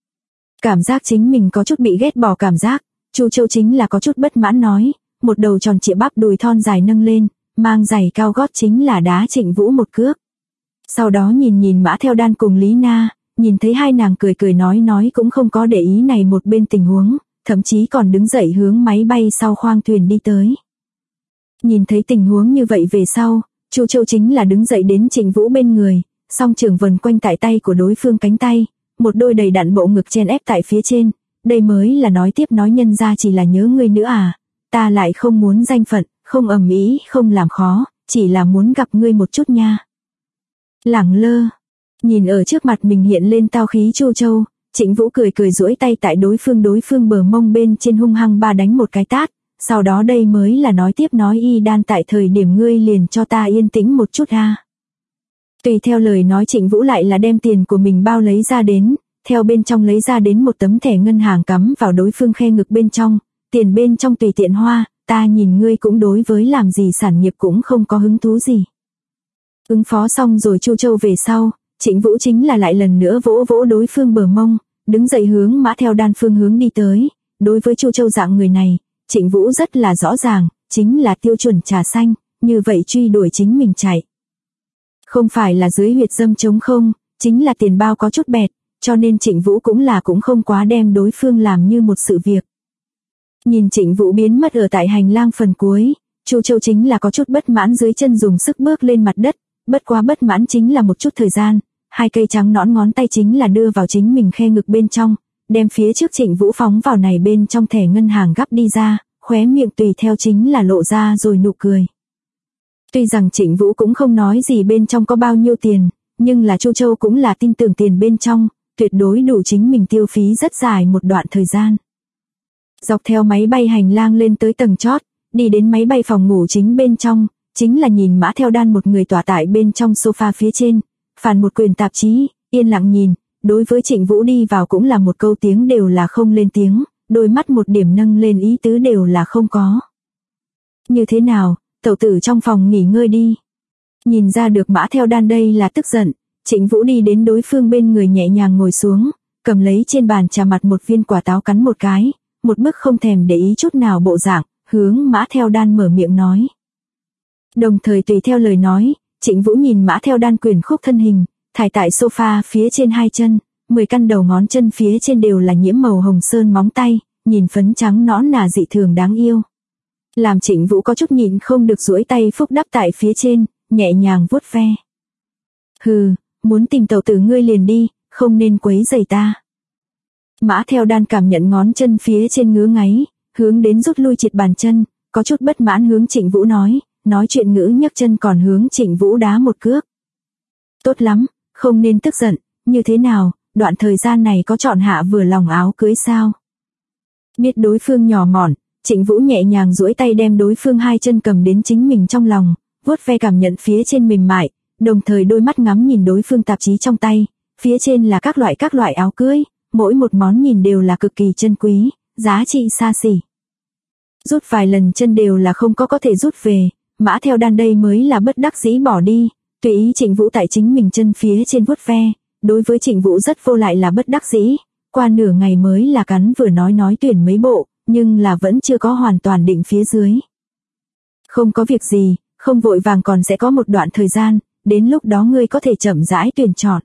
Cảm giác chính mình có chút bị ghét bỏ cảm giác, Chu Châu chính là có chút bất mãn nói, một đầu tròn trịa bắp đùi thon dài nâng lên, mang giày cao gót chính là đá Trịnh Vũ một cước. Sau đó nhìn Mã Theo Đan cùng Lý Na, nhìn thấy hai nàng cười nói cũng không có để ý này một bên tình huống, thậm chí còn đứng dậy hướng máy bay sau khoang thuyền đi tới. Nhìn thấy tình huống như vậy về sau, Chu Châu chính là đứng dậy đến Trịnh Vũ bên người, song trường vần quanh tại tay của đối phương cánh tay, một đôi đầy đặn bộ ngực chen ép tại phía trên, đây mới là nói tiếp nói nhân ra chỉ là nhớ ngươi nữa à, ta lại không muốn danh phận, không ầm ĩ, không làm khó, chỉ là muốn gặp ngươi một chút nha. Lẳng lơ, nhìn ở trước mặt mình hiện lên tao khí Chu Châu, Trịnh Vũ cười duỗi tay tại đối phương bờ mông bên trên hung hăng ba đánh một cái tát, sau đó đây mới là nói tiếp nói y đan tại thời điểm ngươi liền cho ta yên tĩnh một chút ha. Tùy theo lời nói Trịnh Vũ lại là đem tiền của mình bao lấy ra đến, theo bên trong lấy ra đến một tấm thẻ ngân hàng cắm vào đối phương khe ngực bên trong, tiền bên trong tùy tiện hoa, ta nhìn ngươi cũng đối với làm gì sản nghiệp cũng không có hứng thú gì. Ứng phó xong rồi Chu Châu về sau, Trịnh Vũ chính là lại lần nữa vỗ đối phương bờ mông, đứng dậy hướng Mã Theo Đan phương hướng đi tới, đối với Chu Châu dạng người này, Trịnh Vũ rất là rõ ràng, chính là tiêu chuẩn trà xanh, như vậy truy đuổi chính mình chạy. Không phải là dưới huyệt dâm trống không, chính là tiền bao có chút bẹt, cho nên Trịnh Vũ cũng không quá đem đối phương làm như một sự việc. Nhìn Trịnh Vũ biến mất ở tại hành lang phần cuối, Chu Châu chính là có chút bất mãn dưới chân dùng sức bước lên mặt đất, bất quá bất mãn chính là một chút thời gian, hai cây trắng nõn ngón tay chính là đưa vào chính mình khe ngực bên trong, đem phía trước Trịnh Vũ phóng vào này bên trong thẻ ngân hàng gắp đi ra, khóe miệng tùy theo chính là lộ ra rồi nụ cười. Tuy rằng Trịnh Vũ cũng không nói gì bên trong có bao nhiêu tiền, nhưng là Chu Châu cũng là tin tưởng tiền bên trong, tuyệt đối đủ chính mình tiêu phí rất dài một đoạn thời gian. Dọc theo máy bay hành lang lên tới tầng chót, đi đến máy bay phòng ngủ chính bên trong, chính là nhìn Mã Theo Đan một người tỏa tại bên trong sofa phía trên, phản một quyển tạp chí, yên lặng nhìn, đối với Trịnh Vũ đi vào cũng là một câu tiếng đều là không lên tiếng, đôi mắt một điểm nâng lên ý tứ đều là không có. Như thế nào, tẩu tử trong phòng nghỉ ngơi đi. Nhìn ra được Mã Theo Đan đây là tức giận, Trịnh Vũ đi đến đối phương bên người nhẹ nhàng ngồi xuống, cầm lấy trên bàn trà mặt một viên quả táo cắn một cái, một bức không thèm để ý chút nào bộ dạng, hướng Mã Theo Đan mở miệng nói. Đồng thời tùy theo lời nói, Trịnh Vũ nhìn Mã Theo Đan quyền khúc thân hình, thải tại sofa phía trên hai chân, 10 căn đầu ngón chân phía trên đều là nhiễm màu hồng sơn móng tay, nhìn phấn trắng nõn nà dị thường đáng yêu. Làm Trịnh Vũ có chút nhịn không được duỗi tay phúc đắp tại phía trên, nhẹ nhàng vuốt ve. Hừ, muốn tìm tẩu tử ngươi liền đi, không nên quấy rầy ta. Mã Theo Đan cảm nhận ngón chân phía trên ngứa ngáy, hướng đến rút lui triệt bàn chân, có chút bất mãn hướng Trịnh Vũ nói chuyện ngữ nhấc chân còn hướng Trịnh Vũ đá một cước. Tốt lắm, không nên tức giận, như thế nào, đoạn thời gian này có chọn hạ vừa lòng áo cưới sao? Biết đối phương nhỏ mọn, Trịnh Vũ nhẹ nhàng duỗi tay đem đối phương hai chân cầm đến chính mình trong lòng, vuốt ve cảm nhận phía trên mềm mại, đồng thời đôi mắt ngắm nhìn đối phương tạp chí trong tay, phía trên là các loại áo cưới, mỗi một món nhìn đều là cực kỳ chân quý, giá trị xa xỉ. Rút vài lần chân đều là không có thể rút về, Mã Theo Đan đây mới là bất đắc dĩ bỏ đi, tùy ý Trịnh Vũ tại chính mình chân phía trên vuốt ve, đối với Trịnh Vũ rất vô lại là bất đắc dĩ, qua nửa ngày mới là cắn vừa nói tuyển mấy bộ, nhưng là vẫn chưa có hoàn toàn định phía dưới. Không có việc gì, không vội vàng còn sẽ có một đoạn thời gian, đến lúc đó ngươi có thể chậm rãi tuyển chọn.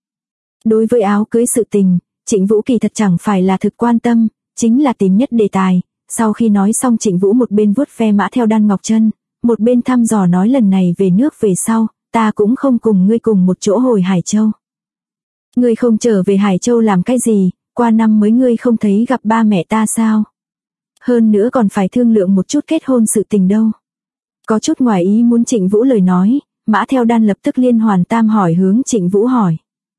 Đối với áo cưới sự tình, Trịnh Vũ kỳ thật chẳng phải là thực quan tâm, chính là tìm nhất đề tài. Sau khi nói xong Trịnh Vũ một bên vuốt ve Mã Theo Đan ngọc chân, một bên thăm dò nói lần này về nước về sau, ta cũng không cùng ngươi cùng một chỗ hồi Hải Châu. Ngươi không trở về Hải Châu làm cái gì, qua năm mới ngươi không thấy gặp ba mẹ ta sao? Hơn nữa còn phải thương lượng một chút kết hôn sự tình đâu. Có chút ngoài ý muốn Trịnh Vũ lời nói, Mã Theo Đan lập tức liên hoàn tam hỏi hướng Trịnh Vũ hỏi.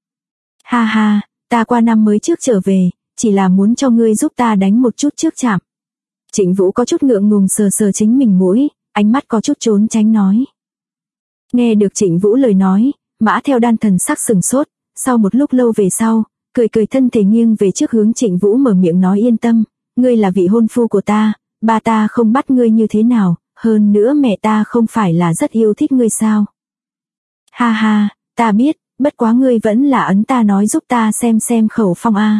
Ha ha, ta qua năm mới trước trở về, chỉ là muốn cho ngươi giúp ta đánh một chút trước chạm. Trịnh Vũ có chút ngượng ngùng sờ chính mình mũi, ánh mắt có chút trốn tránh nói. Nghe được Trịnh Vũ lời nói, Mã Theo Đan thần sắc sừng sốt, sau một lúc lâu về sau, cười thân thể nghiêng về trước hướng Trịnh Vũ mở miệng nói yên tâm, ngươi là vị hôn phu của ta, ba ta không bắt ngươi như thế nào, hơn nữa mẹ ta không phải là rất yêu thích ngươi sao. Ha ha, ta biết, bất quá ngươi vẫn là ấn ta nói giúp ta xem khẩu phong a.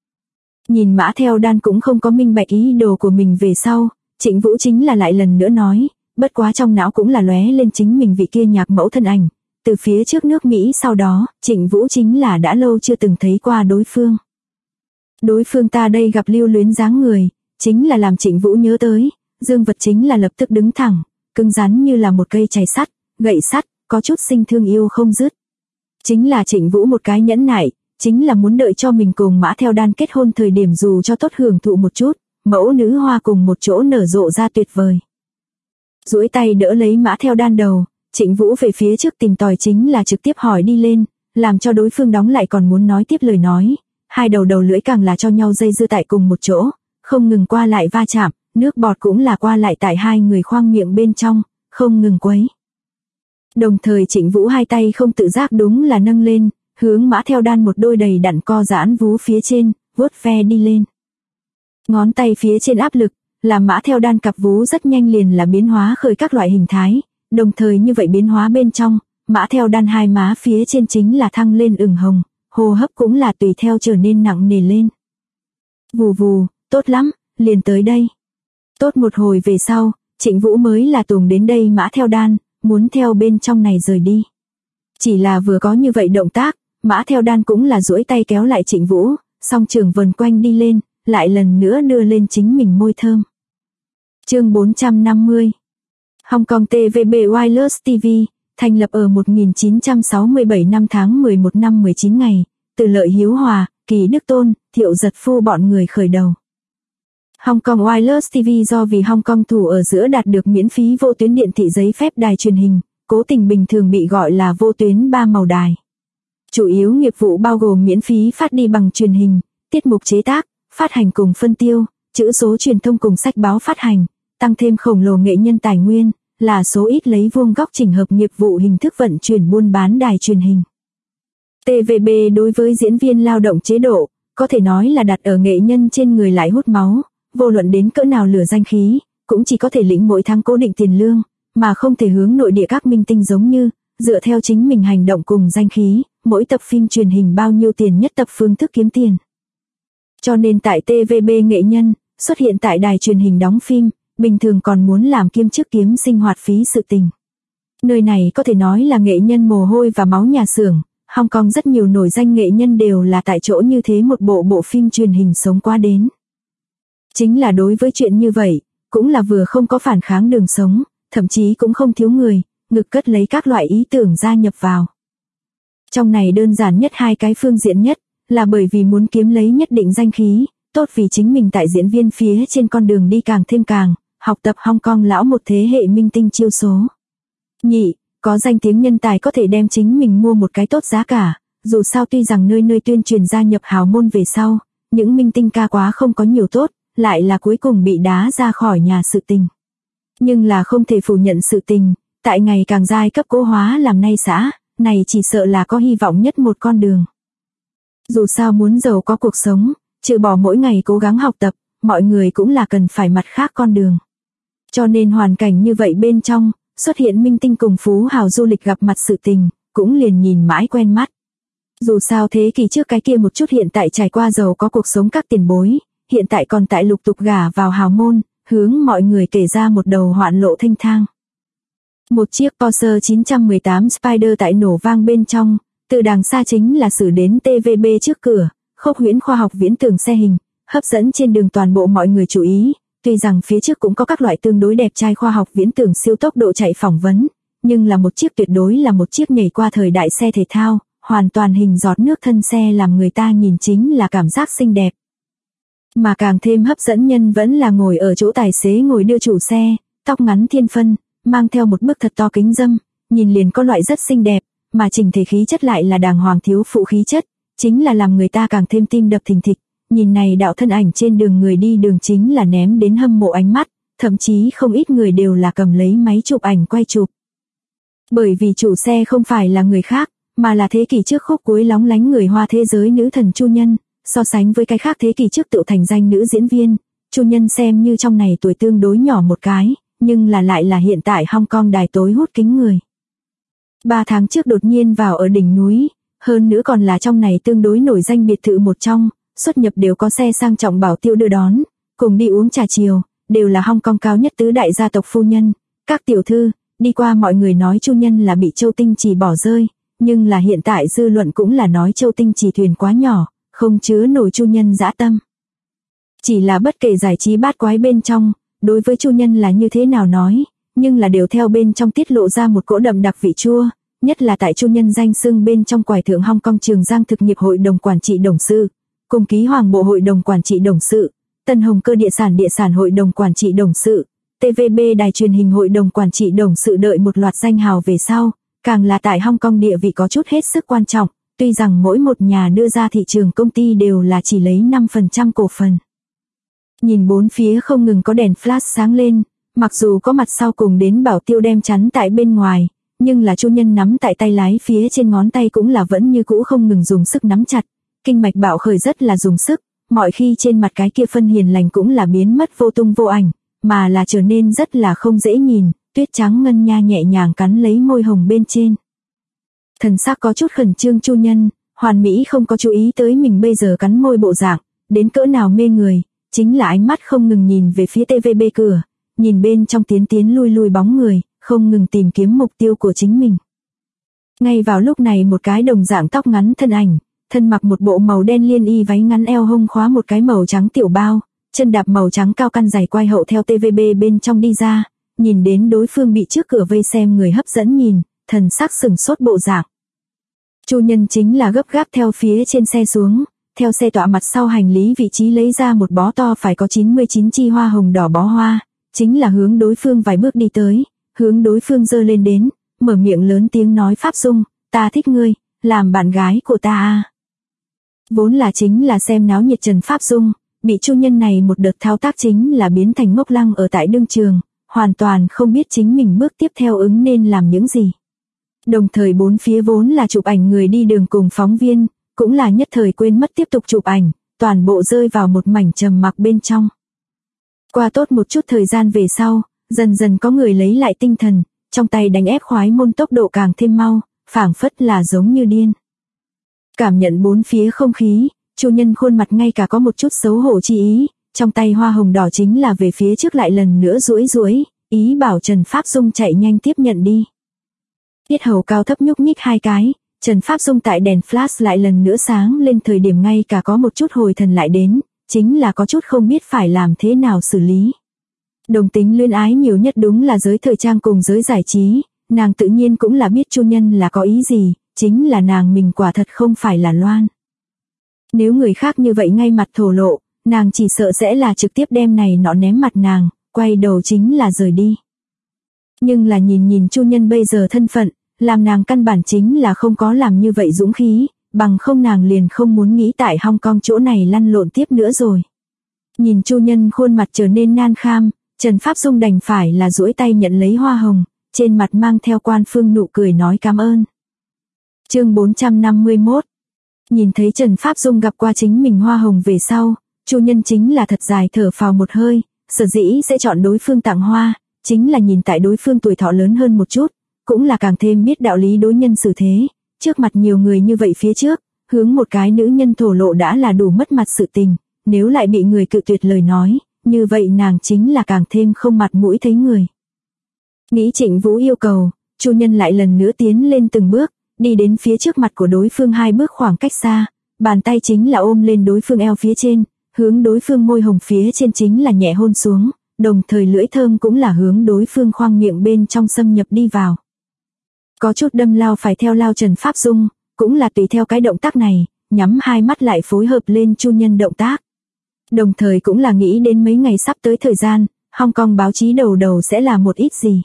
Nhìn Mã Theo Đan cũng không có minh bạch ý đồ của mình về sau, Trịnh Vũ chính là lại lần nữa nói, bất quá trong não cũng là lóe lên chính mình vị kia nhạc mẫu thân ảnh. Từ phía trước nước Mỹ sau đó, Trịnh Vũ chính là đã lâu chưa từng thấy qua đối phương. Đối phương ta đây gặp lưu luyến dáng người, chính là làm Trịnh Vũ nhớ tới, dương vật chính là lập tức đứng thẳng, cứng rắn như là một cây chày sắt, gậy sắt, có chút sinh thương yêu không dứt. Chính là Trịnh Vũ một cái nhẫn nại, chính là muốn đợi cho mình cùng Mã Theo Đan kết hôn thời điểm dù cho tốt hưởng thụ một chút, mẫu nữ hoa cùng một chỗ nở rộ ra tuyệt vời. Duỗi tay đỡ lấy Mã Theo Đan đầu, Trịnh Vũ về phía trước tìm tòi chính là trực tiếp hỏi đi lên, làm cho đối phương đóng lại còn muốn nói tiếp lời nói, hai đầu lưỡi càng là cho nhau dây dưa tại cùng một chỗ, không ngừng qua lại va chạm, nước bọt cũng là qua lại tại hai người khoang miệng bên trong, không ngừng quấy. Đồng thời Trịnh Vũ hai tay không tự giác đúng là nâng lên, hướng Mã Theo Đan một đôi đầy đặn co giãn vú phía trên, vuốt ve đi lên. Ngón tay phía trên áp lực, làm Mã Theo Đan cặp vú rất nhanh liền là biến hóa khởi các loại hình thái, đồng thời như vậy biến hóa bên trong, Mã Theo Đan hai má phía trên chính là thăng lên ửng hồng, hô hấp cũng là tùy theo trở nên nặng nề lên. Vù vù, tốt lắm, liền tới đây. Tốt một hồi về sau, Trịnh Vũ mới là tùng đến đây Mã Theo Đan, muốn theo bên trong này rời đi. Chỉ là vừa có như vậy động tác, Mã Theo Đan cũng là duỗi tay kéo lại Trịnh Vũ, song trường vần quanh đi lên, lại lần nữa đưa lên chính mình môi thơm. Chương 450 Hong Kong TVB Wireless TV, thành lập ở 1967 năm tháng 11 năm 19 ngày, từ Lợi Hiếu Hòa, Kỳ Đức Tôn, Thiệu Giật Phu bọn người khởi đầu. Hong Kong Wireless TV do vì Hong Kong thủ ở giữa đạt được miễn phí vô tuyến điện thị giấy phép đài truyền hình, cố tình bình thường bị gọi là vô tuyến 3 màu đài. Chủ yếu nghiệp vụ bao gồm miễn phí phát đi bằng truyền hình, tiết mục chế tác, phát hành cùng phân tiêu, chữ số truyền thông cùng sách báo phát hành, tăng thêm khổng lồ nghệ nhân tài nguyên, là số ít lấy vuông góc chỉnh hợp nghiệp vụ hình thức vận chuyển buôn bán đài truyền hình. TVB đối với diễn viên lao động chế độ, có thể nói là đặt ở nghệ nhân trên người lại hút máu, vô luận đến cỡ nào lửa danh khí, cũng chỉ có thể lĩnh mỗi tháng cố định tiền lương, mà không thể hướng nội địa các minh tinh giống như, dựa theo chính mình hành động cùng danh khí, mỗi tập phim truyền hình bao nhiêu tiền nhất tập phương thức kiếm tiền. Cho nên tại TVB nghệ nhân, xuất hiện tại đài truyền hình đóng phim, bình thường còn muốn làm kiêm chức kiếm sinh hoạt phí sự tình. Nơi này có thể nói là nghệ nhân mồ hôi và máu nhà xưởng, Hong Kong rất nhiều nổi danh nghệ nhân đều là tại chỗ như thế một bộ phim truyền hình sống qua đến. Chính là đối với chuyện như vậy, cũng là vừa không có phản kháng đường sống, thậm chí cũng không thiếu người, ngực cất lấy các loại ý tưởng gia nhập vào. Trong này đơn giản nhất hai cái phương diện nhất, là bởi vì muốn kiếm lấy nhất định danh khí, tốt vì chính mình tại diễn viên phía trên con đường đi càng thêm càng, học tập Hong Kong lão một thế hệ minh tinh chiêu số. Nhị, có danh tiếng nhân tài có thể đem chính mình mua một cái tốt giá cả, dù sao tuy rằng nơi nơi tuyên truyền gia nhập hào môn về sau, những minh tinh ca quá không có nhiều tốt, lại là cuối cùng bị đá ra khỏi nhà sự tình. Nhưng là không thể phủ nhận sự tình, tại ngày càng giai cấp cố hóa làm nay xã, này chỉ sợ là có hy vọng nhất một con đường. Dù sao muốn giàu có cuộc sống, trừ bỏ mỗi ngày cố gắng học tập, mọi người cũng là cần phải mặt khác con đường. Cho nên hoàn cảnh như vậy bên trong, xuất hiện minh tinh cùng phú hào du lịch gặp mặt sự tình, cũng liền nhìn mãi quen mắt. Dù sao thế kỷ trước cái kia một chút hiện tại trải qua giàu có cuộc sống các tiền bối, hiện tại còn tại lục tục gả vào hào môn, hướng mọi người kể ra một đầu hoạn lộ thanh thang. Một chiếc Porsche 918 Spider tại nổ vang bên trong, từ đằng xa chính là xử đến TVB trước cửa, khốc huyễn khoa học viễn tưởng xe hình, hấp dẫn trên đường toàn bộ mọi người chú ý. Tuy rằng phía trước cũng có các loại tương đối đẹp trai khoa học viễn tưởng siêu tốc độ chạy phỏng vấn, nhưng là một chiếc tuyệt đối là một chiếc nhảy qua thời đại xe thể thao, hoàn toàn hình giọt nước thân xe làm người ta nhìn chính là cảm giác xinh đẹp. Mà càng thêm hấp dẫn nhân vẫn là ngồi ở chỗ tài xế ngồi đưa chủ xe, tóc ngắn thiên phân, mang theo một bức thật to kính dâm, nhìn liền có loại rất xinh đẹp, mà chỉnh thể khí chất lại là đàng hoàng thiếu phụ khí chất, chính là làm người ta càng thêm tim đập thình thịch. Nhìn này đạo thân ảnh trên đường người đi đường chính là ném đến hâm mộ ánh mắt, thậm chí không ít người đều là cầm lấy máy chụp ảnh quay chụp. Bởi vì chủ xe không phải là người khác, mà là thế kỷ trước khúc cuối lóng lánh người Hoa thế giới nữ thần Chu Nhân, so sánh với cái khác thế kỷ trước tự thành danh nữ diễn viên, Chu Nhân xem như trong này tuổi tương đối nhỏ một cái, nhưng là lại là hiện tại Hong Kong đài tối hút kính người. 3 tháng trước đột nhiên vào ở đỉnh núi, hơn nữa còn là trong này tương đối nổi danh biệt thự một trong. Xuất nhập đều có xe sang trọng bảo tiêu đưa đón, cùng đi uống trà chiều, đều là Hong Kong cao nhất tứ đại gia tộc phu nhân, các tiểu thư, đi qua mọi người nói Chu Nhân là bị Châu Tinh Trì bỏ rơi, nhưng là hiện tại dư luận cũng là nói Châu Tinh Trì thuyền quá nhỏ, không chứa nổi Chu Nhân dã tâm. Chỉ là bất kể giải trí bát quái bên trong, đối với Chu Nhân là như thế nào nói, nhưng là đều theo bên trong tiết lộ ra một cỗ đậm đặc vị chua, nhất là tại Chu Nhân danh xưng bên trong quải thượng Hong Kong Trường Giang thực nghiệp hội đồng quản trị董sự. Cùng ký Hoàng bộ hội đồng quản trị董sự, Tân Hồng Cơ địa sản hội đồng quản trị董sự, TVB đài truyền hình hội đồng quản trị董sự đợi một loạt danh hào về sau, càng là tại Hong Kong địa vị có chút hết sức quan trọng, tuy rằng mỗi một nhà đưa ra thị trường công ty đều là chỉ lấy 5% cổ phần. Nhìn bốn phía không ngừng có đèn flash sáng lên, mặc dù có mặt sau cùng đến bảo tiêu đem chắn tại bên ngoài, nhưng là Chu Nhân nắm tại tay lái phía trên ngón tay cũng là vẫn như cũ không ngừng dùng sức nắm chặt. Kinh mạch bạo khởi rất là dùng sức, mọi khi trên mặt cái kia phân hiền lành cũng là biến mất vô tung vô ảnh, mà là trở nên rất là không dễ nhìn, tuyết trắng ngân nha nhẹ nhàng cắn lấy môi hồng bên trên. Thần sắc có chút khẩn trương Chu Nhân, hoàn mỹ không có chú ý tới mình bây giờ cắn môi bộ dạng, đến cỡ nào mê người, chính là ánh mắt không ngừng nhìn về phía TVB cửa, nhìn bên trong tiến lui bóng người, không ngừng tìm kiếm mục tiêu của chính mình. Ngay vào lúc này một cái đồng dạng tóc ngắn thân ảnh, thân mặc một bộ màu đen liên y váy ngắn eo hông khóa một cái màu trắng tiểu bao, chân đạp màu trắng cao căn giày quai hậu theo TVB bên trong đi ra, nhìn đến đối phương bị trước cửa vây xem người hấp dẫn nhìn, thần sắc sừng sốt bộ dạng. Chu Nhân chính là gấp gáp theo phía trên xe xuống, theo xe tọa mặt sau hành lý vị trí lấy ra một bó to phải có 99 chi hoa hồng đỏ bó hoa, chính là hướng đối phương vài bước đi tới, hướng đối phương giơ lên đến, mở miệng lớn tiếng nói Pháp Dung, ta thích ngươi, làm bạn gái của ta à. Vốn là chính là xem náo nhiệt Trần Pháp Dung, bị Chu Nhân này một đợt thao tác chính là biến thành ngốc lăng ở tại đương trường, hoàn toàn không biết chính mình bước tiếp theo ứng nên làm những gì. Đồng thời bốn phía vốn là chụp ảnh người đi đường cùng phóng viên, cũng là nhất thời quên mất tiếp tục chụp ảnh, toàn bộ rơi vào một mảnh trầm mặc bên trong. Qua tốt một chút thời gian về sau, dần dần có người lấy lại tinh thần, trong tay đánh ép khoái môn tốc độ càng thêm mau, phảng phất là giống như điên. Cảm nhận bốn phía không khí, Chu Nhân khuôn mặt ngay cả có một chút xấu hổ chi ý, trong tay hoa hồng đỏ chính là về phía trước lại lần nữa duỗi, ý bảo Trần Pháp Dung chạy nhanh tiếp nhận đi. Tiết hầu cao thấp nhúc nhích hai cái, Trần Pháp Dung tại đèn flash lại lần nữa sáng lên thời điểm ngay cả có một chút hồi thần lại đến, chính là có chút không biết phải làm thế nào xử lý. Đồng tính luyến ái nhiều nhất đúng là giới thời trang cùng giới giải trí, nàng tự nhiên cũng là biết Chu Nhân là có ý gì, chính là nàng mình quả thật không phải là loan. Nếu người khác như vậy ngay mặt thổ lộ, nàng chỉ sợ sẽ là trực tiếp đem này nọ ném mặt nàng, quay đầu chính là rời đi. Nhưng là nhìn Chu Nhân bây giờ thân phận, làm nàng căn bản chính là không có làm như vậy dũng khí, bằng không nàng liền không muốn nghĩ tại Hong Kong chỗ này lăn lộn tiếp nữa rồi. Nhìn Chu Nhân khuôn mặt trở nên nan kham, Trần Pháp Dung đành phải là duỗi tay nhận lấy hoa hồng, trên mặt mang theo quan phương nụ cười nói cảm ơn. Chương 451. Nhìn thấy Trần Pháp Dung gặp qua chính mình hoa hồng về sau, Chu Nhân chính là thật dài thở phào một hơi, sở dĩ sẽ chọn đối phương tặng hoa, chính là nhìn tại đối phương tuổi thọ lớn hơn một chút, cũng là càng thêm biết đạo lý đối nhân xử thế, trước mặt nhiều người như vậy phía trước, hướng một cái nữ nhân thổ lộ đã là đủ mất mặt sự tình, nếu lại bị người cự tuyệt lời nói, như vậy nàng chính là càng thêm không mặt mũi thấy người. Nghĩ Trịnh Vũ yêu cầu, Chu Nhân lại lần nữa tiến lên từng bước, đi đến phía trước mặt của đối phương 2 bước khoảng cách xa, bàn tay chính là ôm lên đối phương eo phía trên, hướng đối phương môi hồng phía trên chính là nhẹ hôn xuống, đồng thời lưỡi thơm cũng là hướng đối phương khoang miệng bên trong xâm nhập đi vào. Có chút đâm lao phải theo lao Trần Pháp Dung, cũng là tùy theo cái động tác này, nhắm 2 mắt lại phối hợp lên Chu Nhân động tác. Đồng thời cũng là nghĩ đến mấy ngày sắp tới thời gian, Hong Kong báo chí đầu sẽ là một ít gì.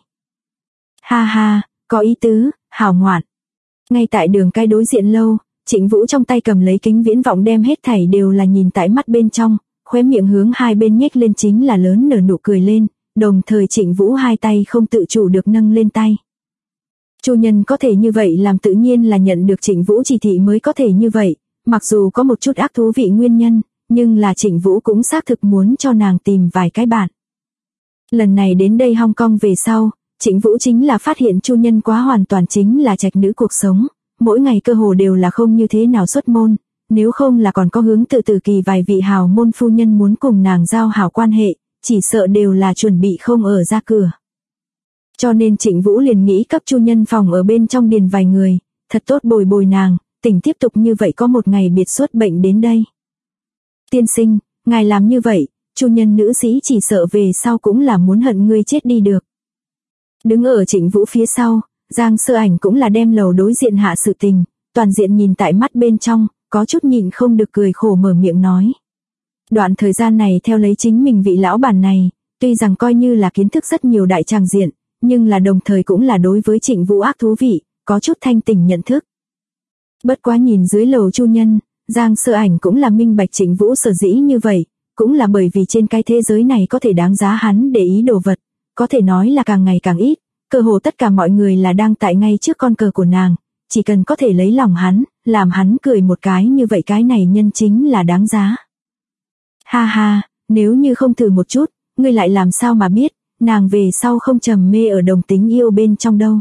Ha ha, có ý tứ, hào ngoạn. Ngay tại đường cái đối diện lâu, Trịnh Vũ trong tay cầm lấy kính viễn vọng đem hết thảy đều là nhìn tại mắt bên trong, khóe miệng hướng hai bên nhếch lên chính là lớn nở nụ cười lên, đồng thời Trịnh Vũ hai tay không tự chủ được nâng lên tay. Chu Nhân có thể như vậy làm tự nhiên là nhận được Trịnh Vũ chỉ thị mới có thể như vậy, mặc dù có một chút ác thú vị nguyên nhân, nhưng là Trịnh Vũ cũng xác thực muốn cho nàng tìm vài cái bạn. Lần này đến đây Hong Kong về sau, Trịnh Vũ chính là phát hiện Chu Nhân quá hoàn toàn chính là trạch nữ cuộc sống, mỗi ngày cơ hồ đều là không như thế nào xuất môn, nếu không là còn có hướng từ kỳ vài vị hào môn phu nhân muốn cùng nàng giao hảo quan hệ, chỉ sợ đều là chuẩn bị không ở ra cửa. Cho nên Trịnh Vũ liền nghĩ cấp Chu Nhân phòng ở bên trong điền vài người, thật tốt bồi nàng, tỉnh tiếp tục như vậy có một ngày biệt xuất bệnh đến đây. Tiên sinh, ngài làm như vậy, Chu Nhân nữ sĩ chỉ sợ về sau cũng là muốn hận ngươi chết đi được. Đứng ở Trịnh Vũ phía sau, Giang Sơ Ảnh cũng là đem lầu đối diện hạ sự tình, toàn diện nhìn tại mắt bên trong, có chút nhịn không được cười khổ mở miệng nói. Đoạn thời gian này theo lấy chính mình vị lão bản này, tuy rằng coi như là kiến thức rất nhiều đại tràng diện, nhưng là đồng thời cũng là đối với Trịnh Vũ ác thú vị, có chút thanh tỉnh nhận thức. Bất quá nhìn dưới lầu Chu Nhân, Giang Sơ Ảnh cũng là minh bạch Trịnh Vũ sở dĩ như vậy, cũng là bởi vì trên cái thế giới này có thể đáng giá hắn để ý đồ vật, có thể nói là càng ngày càng ít, cơ hồ tất cả mọi người là đang tại ngay trước con cờ của nàng, chỉ cần có thể lấy lòng hắn, làm hắn cười một cái như vậy cái này nhân chính là đáng giá. Ha ha, nếu như không thử một chút, ngươi lại làm sao mà biết, nàng về sau không trầm mê ở đồng tính yêu bên trong đâu.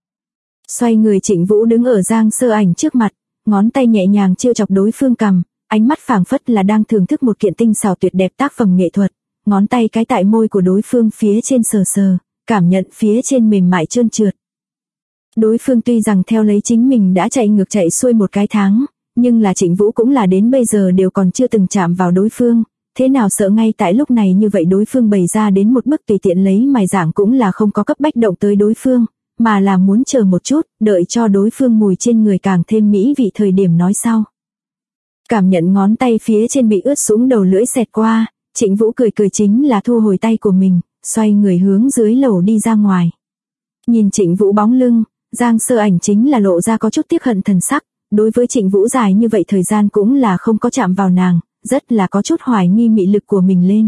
Xoay người Trịnh Vũ đứng ở Giang Sơ Ảnh trước mặt, ngón tay nhẹ nhàng trêu chọc đối phương cằm, ánh mắt phảng phất là đang thưởng thức một kiện tinh xảo tuyệt đẹp tác phẩm nghệ thuật, ngón tay cái tại môi của đối phương phía trên sờ sờ, cảm nhận phía trên mềm mại trơn trượt. Đối phương tuy rằng theo lấy chính mình đã chạy ngược chạy xuôi một cái tháng, nhưng là Trịnh Vũ cũng là đến bây giờ đều còn chưa từng chạm vào đối phương, thế nào sợ ngay tại lúc này như vậy đối phương bày ra đến một mức tùy tiện lấy mài giảng cũng là không có cấp bách động tới đối phương, mà là muốn chờ một chút, đợi cho đối phương mùi trên người càng thêm mỹ vị thời điểm nói sau. Cảm nhận ngón tay phía trên bị ướt sũng đầu lưỡi xẹt qua, Trịnh Vũ cười chính là thu hồi tay của mình, xoay người hướng dưới lầu đi ra ngoài. Nhìn Trịnh Vũ bóng lưng, Giang Sơ Ảnh chính là lộ ra có chút tiếc hận thần sắc, đối với Trịnh Vũ dài như vậy thời gian cũng là không có chạm vào nàng, rất là có chút hoài nghi mị lực của mình lên.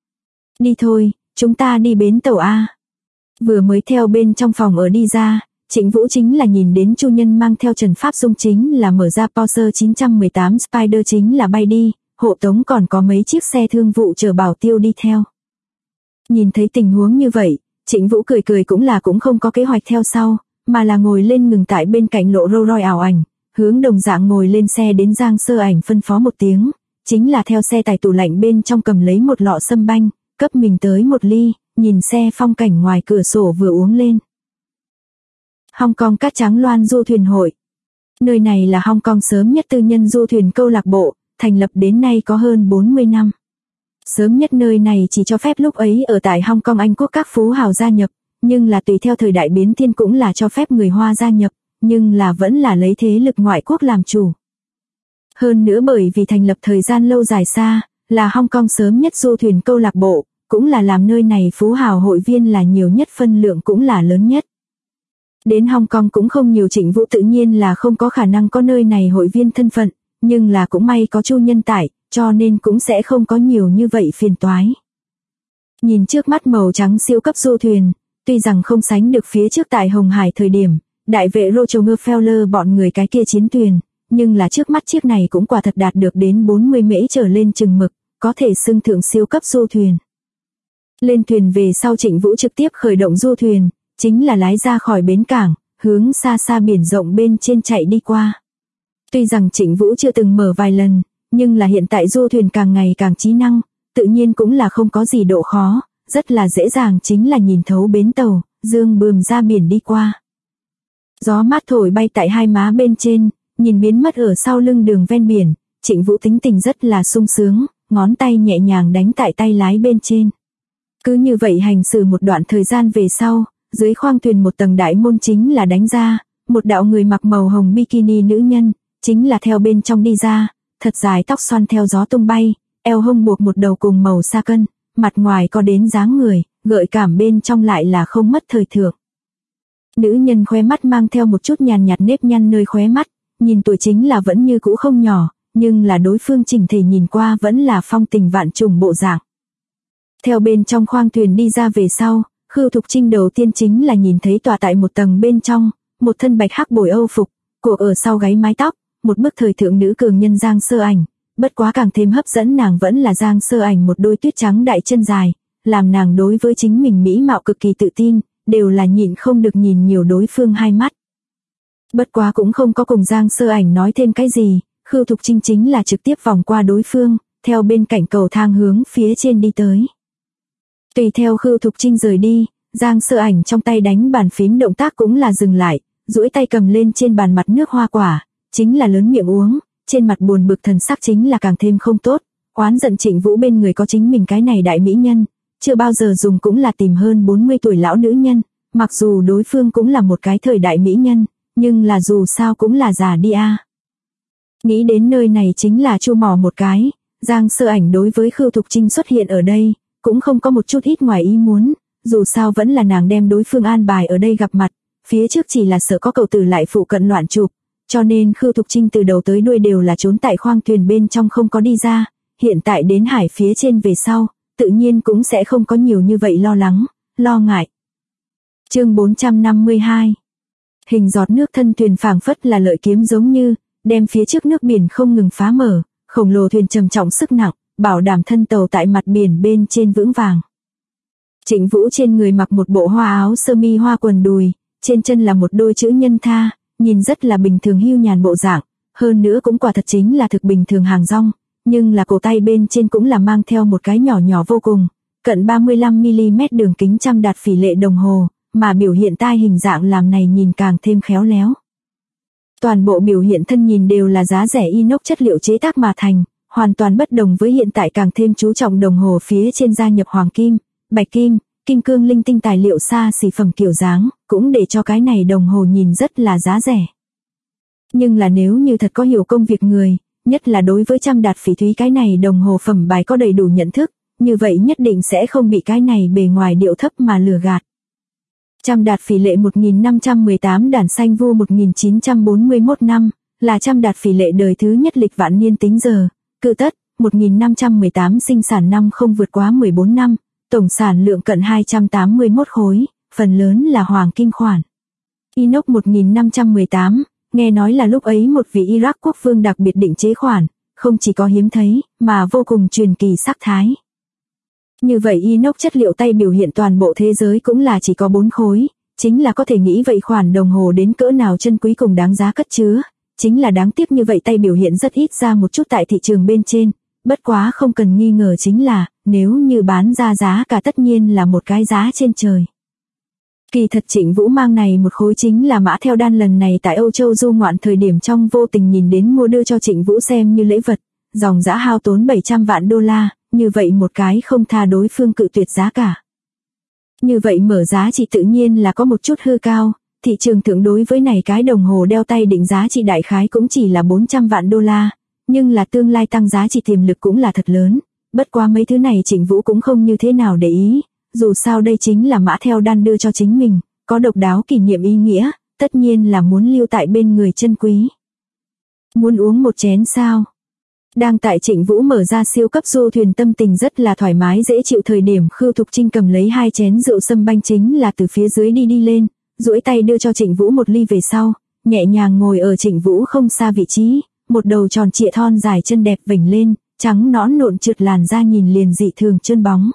Đi thôi, chúng ta đi bến tàu A. Vừa mới theo bên trong phòng ở đi ra, Trịnh Vũ chính là nhìn đến Chu Nhân mang theo Trần Pháp Dung chính là mở ra Porsche 918 Spider chính là bay đi, hộ tống còn có mấy chiếc xe thương vụ chở bảo tiêu đi theo. Nhìn thấy tình huống như vậy, Trịnh Vũ cười cũng không có kế hoạch theo sau, mà là ngồi lên ngừng tại bên cạnh lộ Rolls Royce ảo ảnh, hướng đồng dạng ngồi lên xe đến Giang Sơ Ảnh phân phó một tiếng, chính là theo xe tải tủ lạnh bên trong cầm lấy một lọ sâm banh, cấp mình tới một ly, nhìn xe phong cảnh ngoài cửa sổ vừa uống lên. Hong Kong cát trắng loan du thuyền hội. Nơi này là Hong Kong sớm nhất tư nhân du thuyền câu lạc bộ, thành lập đến nay có hơn 40 năm. Sớm nhất nơi này chỉ cho phép lúc ấy ở tại Hong Kong Anh quốc các phú hào gia nhập, nhưng là tùy theo thời đại biến thiên cũng là cho phép người Hoa gia nhập, nhưng là vẫn là lấy thế lực ngoại quốc làm chủ. Hơn nữa bởi vì thành lập thời gian lâu dài xa, là Hong Kong sớm nhất du thuyền câu lạc bộ, cũng là làm nơi này phú hào hội viên là nhiều nhất, phân lượng cũng là lớn nhất. Đến Hong Kong cũng không nhiều, Trịnh Vũ tự nhiên là không có khả năng có nơi này hội viên thân phận, nhưng là cũng may có Chu Nhân tại, cho nên cũng sẽ không có nhiều như vậy phiền toái. Nhìn trước mắt màu trắng siêu cấp du thuyền, tuy rằng không sánh được phía trước tại Hồng Hải thời điểm, đại vệ Rockefeller bọn người cái kia chiến thuyền, nhưng là trước mắt chiếc này cũng quả thật đạt được đến 40 mễ trở lên chừng mực, có thể xưng thượng siêu cấp du thuyền. Lên thuyền về sau Trịnh Vũ trực tiếp khởi động du thuyền, chính là lái ra khỏi bến cảng, hướng xa xa biển rộng bên trên chạy đi qua. Tuy rằng Trịnh Vũ chưa từng mở vài lần, nhưng là hiện tại du thuyền càng ngày càng trí năng, tự nhiên cũng là không có gì độ khó, rất là dễ dàng chính là nhìn thấu bến tàu, dương bườm ra biển đi qua. Gió mát thổi bay tại hai má bên trên, nhìn biến mất ở sau lưng đường ven biển, Trịnh Vũ tính tình rất là sung sướng, ngón tay nhẹ nhàng đánh tại tay lái bên trên. Cứ như vậy hành xử một đoạn thời gian về sau, dưới khoang thuyền một tầng đại môn chính là đánh ra, một đạo người mặc màu hồng bikini nữ nhân, chính là theo bên trong đi ra, thật dài tóc xoăn theo gió tung bay, eo hông buộc một đầu cùng màu sa cân, mặt ngoài có đến dáng người, gợi cảm bên trong lại là không mất thời thượng. Nữ nhân khóe mắt mang theo một chút nhàn nhạt nếp nhăn nơi khóe mắt, nhìn tuổi chính là vẫn như cũ không nhỏ, nhưng là đối phương chỉnh thể nhìn qua vẫn là phong tình vạn trùng bộ dạng. Theo bên trong khoang thuyền đi ra về sau, Khưu Thục Trinh đầu tiên chính là nhìn thấy tòa tại một tầng bên trong, một thân bạch hắc bồi Âu phục, cổ ở sau gáy mái tóc, một bức thời thượng nữ cường nhân Giang Sơ Ảnh, bất quá càng thêm hấp dẫn nàng vẫn là Giang Sơ Ảnh một đôi tuyết trắng đại chân dài, làm nàng đối với chính mình mỹ mạo cực kỳ tự tin, đều là nhịn không được nhìn nhiều đối phương hai mắt. Bất quá cũng không có cùng Giang Sơ Ảnh nói thêm cái gì, Khưu Thục Trinh chính là trực tiếp vòng qua đối phương, theo bên cạnh cầu thang hướng phía trên đi tới. Tùy theo Khưu Thục Trinh rời đi, Giang Sơ Ảnh trong tay đánh bàn phím động tác cũng là dừng lại, duỗi tay cầm lên trên bàn mặt nước hoa quả, chính là lớn miệng uống, trên mặt buồn bực thần sắc chính là càng thêm không tốt, oán giận Trịnh Vũ bên người có chính mình cái này đại mỹ nhân, chưa bao giờ dùng cũng là tìm hơn 40 tuổi lão nữ nhân, mặc dù đối phương cũng là một cái thời đại mỹ nhân, nhưng là dù sao cũng là già đi a. Nghĩ đến nơi này chính là chu mỏ một cái, Giang Sơ Ảnh đối với Khưu Thục Trinh xuất hiện ở đây, cũng không có một chút ít ngoài ý muốn, dù sao vẫn là nàng đem đối phương an bài ở đây gặp mặt, phía trước chỉ là sợ có cậu tử lại phụ cận loạn chụp, cho nên Khưu Thục Trinh từ đầu tới đuôi đều là trốn tại khoang thuyền bên trong không có đi ra, hiện tại đến hải phía trên về sau, tự nhiên cũng sẽ không có nhiều như vậy lo lắng, lo ngại. Chương 452. Hình giọt nước thân thuyền phảng phất là lợi kiếm giống như, đem phía trước nước biển không ngừng phá mở, khổng lồ thuyền trầm trọng sức nặng, bảo đảm thân tàu tại mặt biển bên trên vững vàng. Trịnh Vũ trên người mặc một bộ hoa áo sơ mi hoa quần đùi, trên chân là một đôi chữ nhân tha, nhìn rất là bình thường hưu nhàn bộ dạng, hơn nữa cũng quả thật chính là thực bình thường hàng rong, nhưng là cổ tay bên trên cũng là mang theo một cái nhỏ nhỏ vô cùng, cận 35mm đường kính trăm đạt phỉ lệ đồng hồ, mà biểu hiện tai hình dạng làm này nhìn càng thêm khéo léo. Toàn bộ biểu hiện thân nhìn đều là giá rẻ inox chất liệu chế tác mà thành, hoàn toàn bất đồng với hiện tại càng thêm chú trọng đồng hồ phía trên gia nhập hoàng kim, bạch kim, kim cương linh tinh tài liệu xa xỉ phẩm kiểu dáng, cũng để cho cái này đồng hồ nhìn rất là giá rẻ. Nhưng là nếu như thật có hiểu công việc người, nhất là đối với trăm đạt phỉ thúy cái này đồng hồ phẩm bài có đầy đủ nhận thức, như vậy nhất định sẽ không bị cái này bề ngoài điệu thấp mà lừa gạt. Trăm đạt phỉ lệ 1518 đàn xanh vu 1941 năm, là trăm đạt phỉ lệ đời thứ nhất lịch vạn niên tính giờ, cự tất, 1518 sinh sản năm không vượt quá 14 năm, tổng sản lượng cận 281 khối, phần lớn là hoàng kim khoản. Inox 1518, nghe nói là lúc ấy một vị Iraq quốc vương đặc biệt định chế khoản, không chỉ có hiếm thấy, mà vô cùng truyền kỳ sắc thái. Như vậy inox chất liệu tay biểu hiện toàn bộ thế giới cũng là chỉ có 4 khối, chính là có thể nghĩ vậy khoản đồng hồ đến cỡ nào chân quý cùng đáng giá cất chứa, chính là đáng tiếc như vậy tay biểu hiện rất ít ra một chút tại thị trường bên trên, bất quá không cần nghi ngờ chính là, nếu như bán ra giá cả tất nhiên là một cái giá trên trời. Kỳ thật Trịnh Vũ mang này một khối chính là mã theo đan lần này tại Âu Châu du ngoạn thời điểm trong vô tình nhìn đến mua đưa cho Trịnh Vũ xem như lễ vật, dòng dã hao tốn 700 vạn đô la, như vậy một cái không tha đối phương cự tuyệt giá cả. Như vậy mở giá trị tự nhiên là có một chút hư cao, thị trường thượng đối với này cái đồng hồ đeo tay định giá trị đại khái cũng chỉ là 400 vạn đô la, nhưng là tương lai tăng giá trị tiềm lực cũng là thật lớn, bất quá mấy thứ này Trịnh Vũ cũng không như thế nào để ý, dù sao đây chính là mã theo đan đưa cho chính mình, có độc đáo kỷ niệm ý nghĩa, tất nhiên là muốn lưu tại bên người chân quý. Muốn uống một chén sao? Đang tại Trịnh Vũ mở ra siêu cấp du thuyền tâm tình rất là thoải mái dễ chịu thời điểm Khưu Thục Trinh cầm lấy 2 chén rượu sâm banh chính là từ phía dưới đi lên, duỗi tay đưa cho Trịnh Vũ một ly về sau, nhẹ nhàng ngồi ở Trịnh Vũ không xa vị trí, một đầu tròn trịa thon dài chân đẹp vểnh lên, trắng nõn nộn trượt làn da nhìn liền dị thường trơn bóng.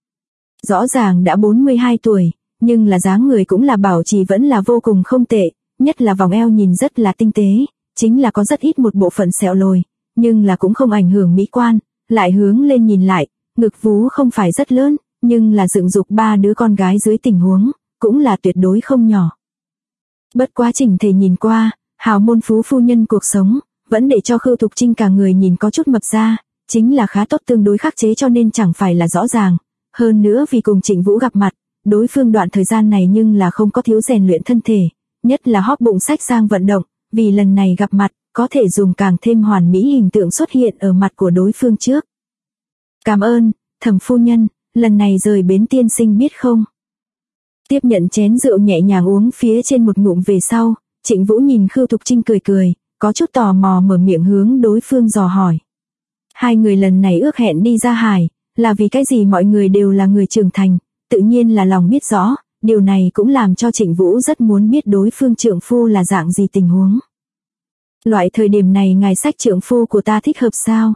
Rõ ràng đã 42 tuổi, nhưng là dáng người cũng là bảo trì vẫn là vô cùng không tệ, nhất là vòng eo nhìn rất là tinh tế, chính là có rất ít một bộ phận sẹo lồi, nhưng là cũng không ảnh hưởng mỹ quan, lại hướng lên nhìn lại, ngực vú không phải rất lớn, nhưng là dựng dục 3 đứa con gái dưới tình huống, cũng là tuyệt đối không nhỏ. Bất quá chỉnh thể nhìn qua, hào môn phú phu nhân cuộc sống, vẫn để cho Khưu Thục Trinh cả người nhìn có chút mập ra, chính là khá tốt tương đối khắc chế cho nên chẳng phải là rõ ràng. Hơn nữa vì cùng Trịnh Vũ gặp mặt, đối phương đoạn thời gian này nhưng là không có thiếu rèn luyện thân thể, nhất là hóp bụng sách sang vận động, vì lần này gặp mặt, có thể dùng càng thêm hoàn mỹ hình tượng xuất hiện ở mặt của đối phương trước. Cảm ơn, Thẩm phu nhân, lần này rời bến tiên sinh biết không? Tiếp nhận chén rượu nhẹ nhàng uống phía trên một ngụm về sau, Trịnh Vũ nhìn Khưu Thục Trinh cười, có chút tò mò mở miệng hướng đối phương dò hỏi. Hai người lần này ước hẹn đi ra hải, là vì cái gì mọi người đều là người trưởng thành, tự nhiên là lòng biết rõ, điều này cũng làm cho Trịnh Vũ rất muốn biết đối phương trượng phu là dạng gì tình huống. Loại thời điểm này ngài sách trượng phu của ta thích hợp sao?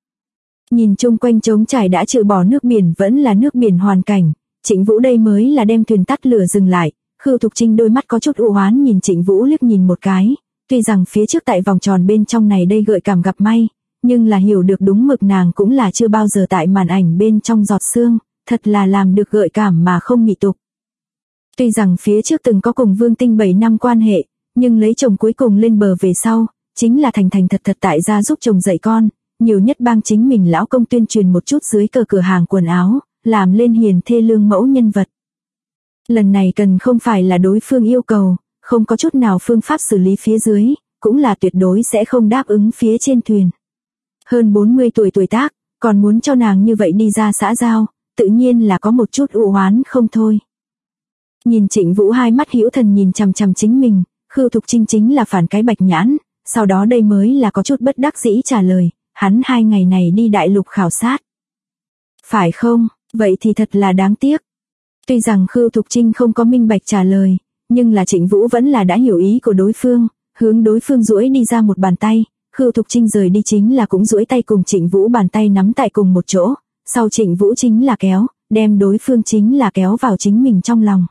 Nhìn chung quanh trống trải đã trừ bỏ nước biển vẫn là nước biển hoàn cảnh, Trịnh Vũ đây mới là đem thuyền tắt lửa dừng lại, Khưu Thục Trinh đôi mắt có chút u oán nhìn Trịnh Vũ liếc nhìn một cái, tuy rằng phía trước tại vòng tròn bên trong này đây gợi cảm gặp may, nhưng là hiểu được đúng mực nàng cũng là chưa bao giờ tại màn ảnh bên trong giọt sương, thật là làm được gợi cảm mà không mị tục. Tuy rằng phía trước từng có cùng Vương Tinh 7 năm quan hệ, nhưng lấy chồng cuối cùng lên bờ về sau, chính là thành thật tại gia giúp chồng dạy con, nhiều nhất bang chính mình lão công tuyên truyền một chút dưới cờ cửa hàng quần áo, làm lên hiền thê lương mẫu nhân vật. Lần này cần không phải là đối phương yêu cầu, không có chút nào phương pháp xử lý phía dưới, cũng là tuyệt đối sẽ không đáp ứng phía trên thuyền. Hơn 40 tuổi tác, còn muốn cho nàng như vậy đi ra xã giao, tự nhiên là có một chút u oán không thôi. Nhìn Trịnh Vũ hai mắt hữu thần nhìn chằm chằm chính mình, Khưu Thục Trinh chính là phản cái bạch nhãn, sau đó đây mới là có chút bất đắc dĩ trả lời, hắn 2 ngày này đi đại lục khảo sát. Phải không, vậy thì thật là đáng tiếc. Tuy rằng Khưu Thục Trinh không có minh bạch trả lời, nhưng là Trịnh Vũ vẫn là đã hiểu ý của đối phương, hướng đối phương duỗi đi ra một bàn tay, Khưu Thục Trinh rời đi chính là cũng duỗi tay cùng Trịnh Vũ bàn tay nắm tại cùng một chỗ, sau Trịnh Vũ chính là kéo, đem đối phương chính là kéo vào chính mình trong lòng.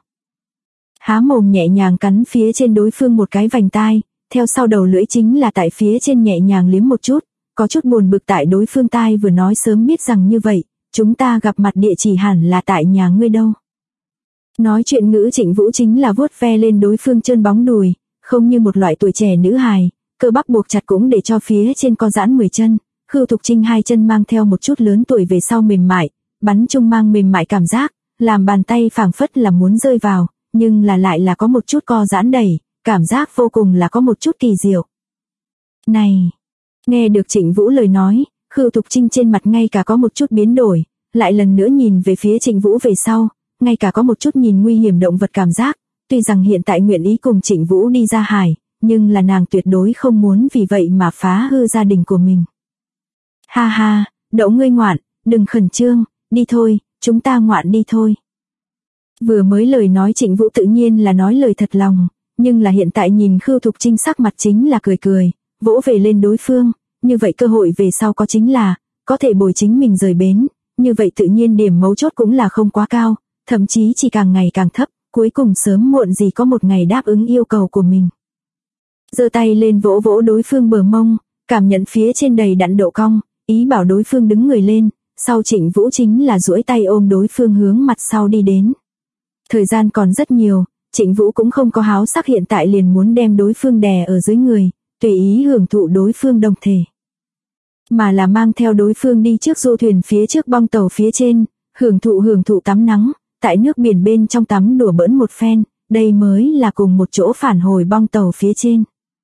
Há mồm nhẹ nhàng cắn phía trên đối phương một cái vành tai, theo sau đầu lưỡi chính là tại phía trên nhẹ nhàng liếm một chút, có chút buồn bực tại đối phương tai vừa nói sớm biết rằng như vậy, chúng ta gặp mặt địa chỉ hẳn là tại nhà ngươi đâu. Nói chuyện ngữ Trịnh Vũ chính là vuốt ve lên đối phương trơn bóng đùi, không như một loại tuổi trẻ nữ hài, cơ bắp buộc chặt cũng để cho phía trên co giãn 10 chân, Khưu Thục Trinh 2 chân mang theo một chút lớn tuổi về sau mềm mại, bắn chung mang mềm mại cảm giác, làm bàn tay phảng phất là muốn rơi vào, nhưng là lại là có một chút co giãn đẩy, cảm giác vô cùng là có một chút kỳ diệu. Này, nghe được Trịnh Vũ lời nói, Khưu Thục Trinh trên mặt ngay cả có một chút biến đổi, lại lần nữa nhìn về phía Trịnh Vũ về sau, ngay cả có một chút nhìn nguy hiểm động vật cảm giác, tuy rằng hiện tại nguyện ý cùng Trịnh Vũ đi ra hải, nhưng là nàng tuyệt đối không muốn vì vậy mà phá hư gia đình của mình. Ha ha, Đậu ngươi ngoạn, đừng khẩn trương, đi thôi, chúng ta ngoạn đi thôi. Vừa mới lời nói Trịnh Vũ tự nhiên là nói lời thật lòng, nhưng là hiện tại nhìn Khưu Thục Trinh sắc mặt chính là cười, vỗ về lên đối phương, như vậy cơ hội về sau có chính là, có thể bồi chính mình rời bến, như vậy tự nhiên điểm mấu chốt cũng là không quá cao, thậm chí chỉ càng ngày càng thấp, cuối cùng sớm muộn gì có một ngày đáp ứng yêu cầu của mình. Giơ tay lên vỗ vỗ đối phương bờ mông, cảm nhận phía trên đầy đặn độ cong, ý bảo đối phương đứng người lên, sau Trịnh Vũ chính là duỗi tay ôm đối phương hướng mặt sau đi đến. Thời gian còn rất nhiều, Trịnh Vũ cũng không có háo sắc hiện tại liền muốn đem đối phương đè ở dưới người, tùy ý hưởng thụ đối phương đồng thể. Mà là mang theo đối phương đi trước du thuyền phía trước bong tàu phía trên, hưởng thụ tắm nắng, tại nước biển bên trong tắm đùa bỡn một phen, đây mới là cùng một chỗ phản hồi bong tàu phía trên.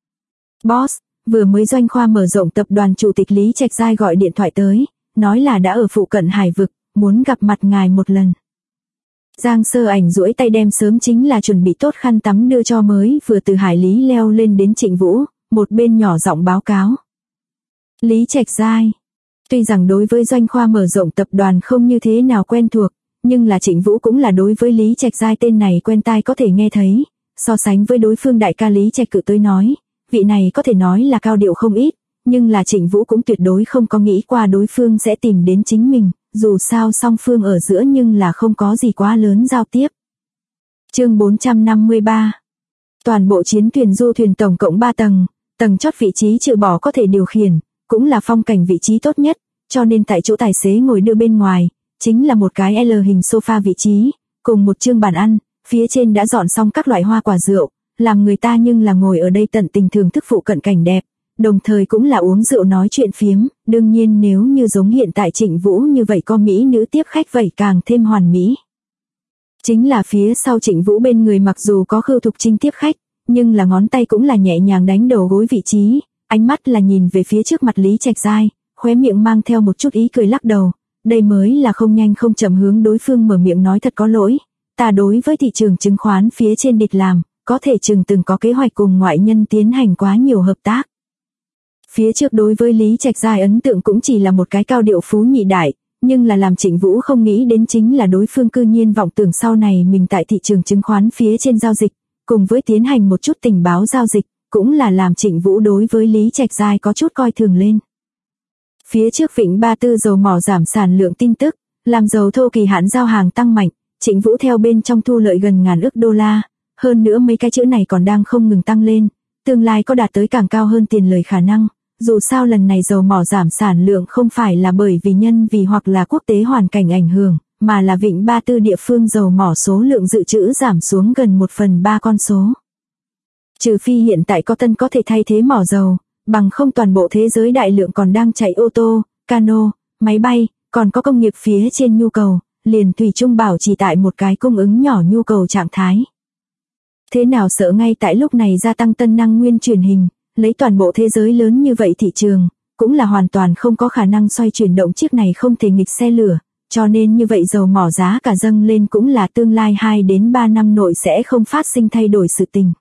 Boss, vừa mới Doanh Khoa mở rộng tập đoàn chủ tịch Lý Trạch Giai gọi điện thoại tới, nói là đã ở phụ cận hải vực, muốn gặp mặt ngài một lần. Giang Sơ Ảnh duỗi tay đem sớm chính là chuẩn bị tốt khăn tắm đưa cho mới vừa từ hải lý leo lên đến Trịnh Vũ, một bên nhỏ giọng báo cáo. Lý Trạch Giai. Tuy rằng đối với Doanh Khoa mở rộng tập đoàn không như thế nào quen thuộc, nhưng là Trịnh Vũ cũng là đối với Lý Trạch Giai tên này quen tai có thể nghe thấy, so sánh với đối phương đại ca Lý Trạch Cự tới nói, vị này có thể nói là cao điệu không ít, nhưng là Trịnh Vũ cũng tuyệt đối không có nghĩ qua đối phương sẽ tìm đến chính mình, dù sao song phương ở giữa nhưng là không có gì quá lớn giao tiếp. Chương 453. Toàn bộ chiến thuyền du thuyền tổng cộng 3 tầng, tầng chót vị trí trừ bỏ có thể điều khiển, cũng là phong cảnh vị trí tốt nhất, cho nên tại chỗ tài xế ngồi đưa bên ngoài, chính là một cái L hình sofa vị trí, cùng một chương bàn ăn, phía trên đã dọn xong các loại hoa quả rượu, làm người ta nhưng là ngồi ở đây tận tình thưởng thức phụ cận cảnh đẹp, đồng thời cũng là uống rượu nói chuyện phiếm, đương nhiên nếu như giống hiện tại Trịnh Vũ như vậy có mỹ nữ tiếp khách vậy càng thêm hoàn mỹ. Chính là phía sau Trịnh Vũ bên người mặc dù có Khưu Thục Trinh tiếp khách, nhưng là ngón tay cũng là nhẹ nhàng đánh đầu gối vị trí, ánh mắt là nhìn về phía trước mặt Lý Trạch Giai, khóe miệng mang theo một chút ý cười lắc đầu, đây mới là không nhanh không chậm hướng đối phương mở miệng nói thật có lỗi, ta đối với thị trường chứng khoán phía trên địch làm, có thể chừng từng có kế hoạch cùng ngoại nhân tiến hành quá nhiều hợp tác. Phía trước đối với Lý Trạch Giai ấn tượng cũng chỉ là một cái cao điệu phú nhị đại, nhưng là làm Trịnh Vũ không nghĩ đến chính là đối phương cư nhiên vọng tưởng sau này mình tại thị trường chứng khoán phía trên giao dịch, cùng với tiến hành một chút tình báo giao dịch, cũng là làm Trịnh Vũ đối với Lý Trạch Giai có chút coi thường lên. Phía trước Vịnh Ba Tư dầu mỏ giảm sản lượng tin tức, làm dầu thô kỳ hạn giao hàng tăng mạnh, Trịnh Vũ theo bên trong thu lợi gần ngàn ức đô la, hơn nữa mấy cái chữ này còn đang không ngừng tăng lên, tương lai có đạt tới càng cao hơn tiền lời khả năng. Dù sao lần này dầu mỏ giảm sản lượng không phải là bởi vì nhân vì hoặc là quốc tế hoàn cảnh ảnh hưởng, mà là Vịnh Ba Tư địa phương dầu mỏ số lượng dự trữ giảm xuống gần 1/3 con số. Trừ phi hiện tại có tân có thể thay thế mỏ dầu, bằng không toàn bộ thế giới đại lượng còn đang chạy ô tô, cano, máy bay, còn có công nghiệp phía trên nhu cầu, liền thủy chung bảo chỉ tại một cái cung ứng nhỏ nhu cầu trạng thái. Thế nào sợ ngay tại lúc này gia tăng tân năng nguyên truyền hình, lấy toàn bộ thế giới lớn như vậy thị trường, cũng là hoàn toàn không có khả năng xoay chuyển động chiếc này không thể nghịch xe lửa, cho nên như vậy dầu mỏ giá cả dâng lên cũng là tương lai 2 đến 3 năm nội sẽ không phát sinh thay đổi sự tình.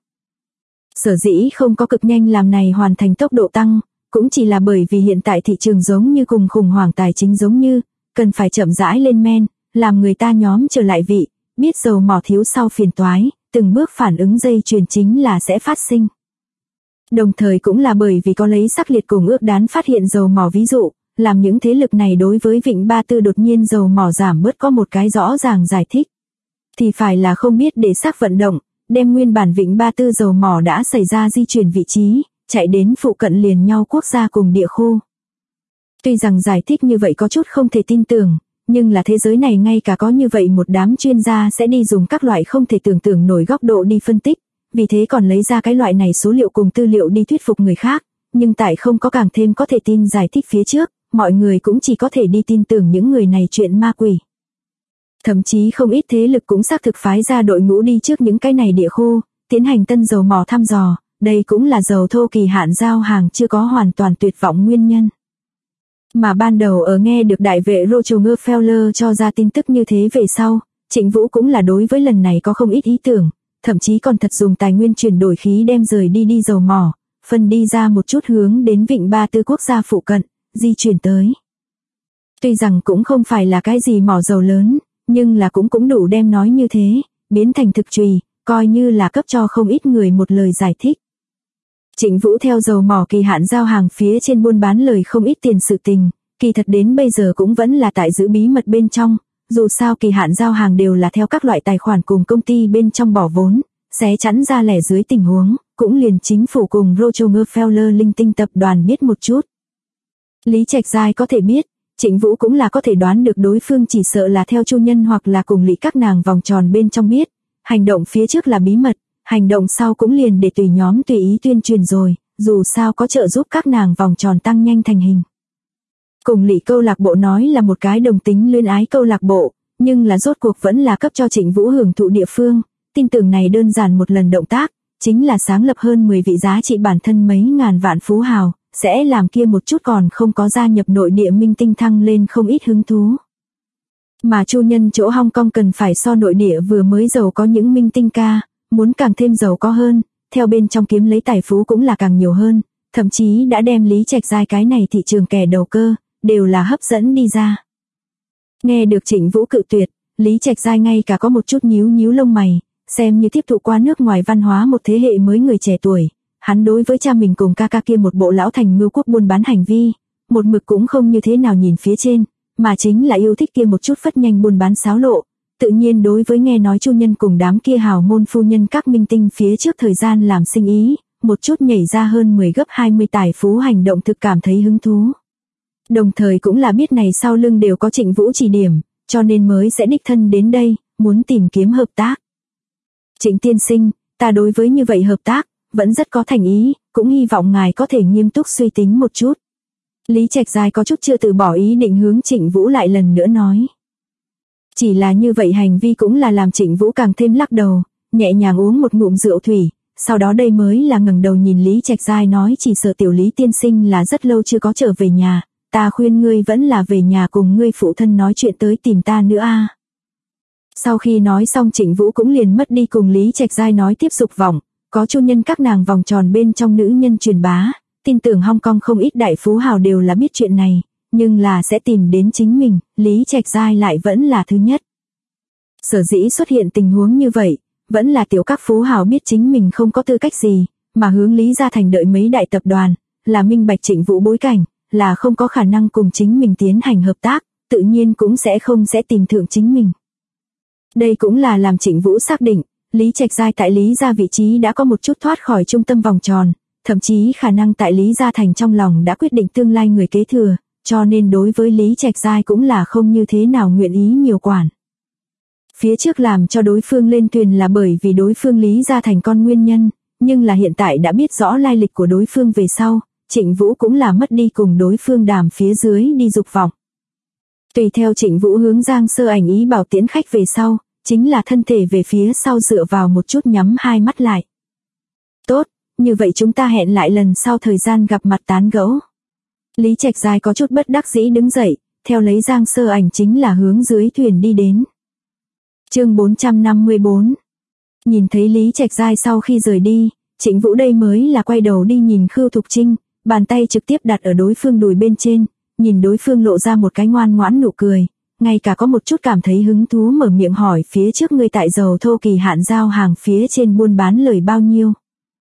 Sở dĩ không có cực nhanh làm này hoàn thành tốc độ tăng, cũng chỉ là bởi vì hiện tại thị trường giống như cùng khủng hoảng tài chính giống như, cần phải chậm rãi lên men, làm người ta nhóm trở lại vị, biết dầu mỏ thiếu sau phiền toái, từng bước phản ứng dây chuyền chính là sẽ phát sinh. Đồng thời cũng là bởi vì có lấy sắc liệt cùng ước đán phát hiện dầu mỏ ví dụ, làm những thế lực này đối với Vịnh Ba Tư đột nhiên dầu mỏ giảm bớt có một cái rõ ràng giải thích. Thì phải là không biết để sắc vận động, đem nguyên bản Vịnh Ba Tư dầu mỏ đã xảy ra di chuyển vị trí, chạy đến phụ cận liền nhau quốc gia cùng địa khu. Tuy rằng giải thích như vậy có chút không thể tin tưởng, nhưng là thế giới này ngay cả có như vậy một đám chuyên gia sẽ đi dùng các loại không thể tưởng tượng nổi góc độ đi phân tích, vì thế còn lấy ra cái loại này số liệu cùng tư liệu đi thuyết phục người khác, nhưng tại không có càng thêm có thể tin giải thích phía trước, mọi người cũng chỉ có thể đi tin tưởng những người này chuyện ma quỷ. Thậm chí không ít thế lực cũng xác thực phái ra đội ngũ đi trước những cái này địa khu, tiến hành tân dầu mỏ thăm dò, đây cũng là dầu thô kỳ hạn giao hàng chưa có hoàn toàn tuyệt vọng nguyên nhân. Mà ban đầu ở nghe được đại vệ Rockefeller cho ra tin tức như thế về sau, Trịnh Vũ cũng là đối với lần này có không ít ý tưởng, thậm chí còn thật dùng tài nguyên chuyển đổi khí đem rời đi dầu mỏ, phân đi ra một chút hướng đến Vịnh Ba Tư quốc gia phụ cận, di chuyển tới. Tuy rằng cũng không phải là cái gì mỏ dầu lớn, nhưng là cũng đủ đem nói như thế, biến thành thực trùy, coi như là cấp cho không ít người một lời giải thích. Trịnh Vũ theo dầu mỏ kỳ hạn giao hàng phía trên buôn bán lời không ít tiền sự tình, kỳ thật đến bây giờ cũng vẫn là tại giữ bí mật bên trong, dù sao kỳ hạn giao hàng đều là theo các loại tài khoản cùng công ty bên trong bỏ vốn, xé chắn ra lẻ dưới tình huống, cũng liền chính phủ cùng Rockefeller linh tinh tập đoàn biết một chút. Lý Trạch Giai có thể biết, Trịnh Vũ cũng là có thể đoán được đối phương chỉ sợ là theo Chu Nhân hoặc là cùng Lý các nàng vòng tròn bên trong biết, hành động phía trước là bí mật, hành động sau cũng liền để tùy nhóm tùy ý tuyên truyền rồi, dù sao có trợ giúp các nàng vòng tròn tăng nhanh thành hình. Cùng Lỵ câu lạc bộ nói là một cái đồng tính luyến ái câu lạc bộ, nhưng là rốt cuộc vẫn là cấp cho Trịnh Vũ hưởng thụ địa phương, tin tưởng này đơn giản một lần động tác, chính là sáng lập hơn 10 vị giá trị bản thân mấy ngàn vạn phú hào, sẽ làm kia một chút còn không có gia nhập nội địa minh tinh thăng lên không ít hứng thú. Mà Chu Nhân chỗ Hong Kong cần phải so nội địa vừa mới giàu có những minh tinh ca, muốn càng thêm giàu có hơn, theo bên trong kiếm lấy tài phú cũng là càng nhiều hơn, thậm chí đã đem Lý Trạch Giai cái này thị trường kẻ đầu cơ, đều là hấp dẫn đi ra. Nghe được Trịnh Vũ cự tuyệt, Lý Trạch Giai ngay cả có một chút nhíu nhíu lông mày, xem như tiếp thụ qua nước ngoài văn hóa một thế hệ mới người trẻ tuổi, hắn đối với cha mình cùng ca ca kia một bộ lão thành mưu quốc buôn bán hành vi, một mực cũng không như thế nào nhìn phía trên, mà chính là yêu thích kia một chút phất nhanh buôn bán xáo lộ, tự nhiên đối với nghe nói Chu Nhân cùng đám kia hào môn phu nhân các minh tinh phía trước thời gian làm sinh ý, một chút nhảy ra hơn 10 gấp 20 tài phú hành động thực cảm thấy hứng thú. Đồng thời cũng là biết này sau lưng đều có Trịnh Vũ chỉ điểm, cho nên mới sẽ đích thân đến đây, muốn tìm kiếm hợp tác. Trịnh tiên sinh, ta đối với như vậy hợp tác, vẫn rất có thành ý, cũng hy vọng ngài có thể nghiêm túc suy tính một chút. Lý Trạch Giai có chút chưa từ bỏ ý định hướng Trịnh Vũ lại lần nữa nói. Chỉ là như vậy hành vi cũng là làm Trịnh Vũ càng thêm lắc đầu, nhẹ nhàng uống một ngụm rượu thủy, sau đó đây mới là ngẩng đầu nhìn Lý Trạch Giai nói chỉ sợ tiểu Lý tiên sinh là rất lâu chưa có trở về nhà, ta khuyên ngươi vẫn là về nhà cùng ngươi phụ thân nói chuyện tới tìm ta nữa a. Sau khi nói xong Trịnh Vũ cũng liền mất đi cùng Lý Trạch Giai nói tiếp dục vọng, có Chu Nhân các nàng vòng tròn bên trong nữ nhân truyền bá, tin tưởng Hong Kong không ít đại phú hào đều là biết chuyện này, nhưng là sẽ tìm đến chính mình, Lý Trạch Giai lại vẫn là thứ nhất. Sở dĩ xuất hiện tình huống như vậy, vẫn là tiểu các phú hào biết chính mình không có tư cách gì, mà hướng Lý Gia Thành đợi mấy đại tập đoàn, là minh bạch Trịnh Vũ bối cảnh, là không có khả năng cùng chính mình tiến hành hợp tác, tự nhiên cũng sẽ tìm thượng chính mình. Đây cũng là làm Trịnh Vũ xác định, Lý Trạch Giai tại Lý Gia vị trí đã có một chút thoát khỏi trung tâm vòng tròn, thậm chí khả năng tại Lý Gia Thành trong lòng đã quyết định tương lai người kế thừa, cho nên đối với Lý Trạch Giai cũng là không như thế nào nguyện ý nhiều quản. Phía trước làm cho đối phương lên thuyền là bởi vì đối phương Lý Gia Thành con nguyên nhân, nhưng là hiện tại đã biết rõ lai lịch của đối phương về sau, Trịnh Vũ cũng là mất đi cùng đối phương đàm phía dưới đi dục vọng. Tùy theo Trịnh Vũ hướng Giang Sơ Ảnh ý bảo tiễn khách về sau, chính là thân thể về phía sau dựa vào một chút nhắm hai mắt lại. Tốt, như vậy chúng ta hẹn lại lần sau thời gian gặp mặt tán gẫu. Lý Trạch Giai có chút bất đắc dĩ đứng dậy, theo lấy Giang Sơ Ảnh chính là hướng dưới thuyền đi đến. Chương 454. Nhìn thấy Lý Trạch Giai sau khi rời đi, Trịnh Vũ đây mới là quay đầu đi nhìn Khưu Thục Trinh, bàn tay trực tiếp đặt ở đối phương đùi bên trên, nhìn đối phương lộ ra một cái ngoan ngoãn nụ cười, ngay cả có một chút cảm thấy hứng thú mở miệng hỏi phía trước ngươi tại dầu thô kỳ hạn giao hàng phía trên buôn bán lời bao nhiêu.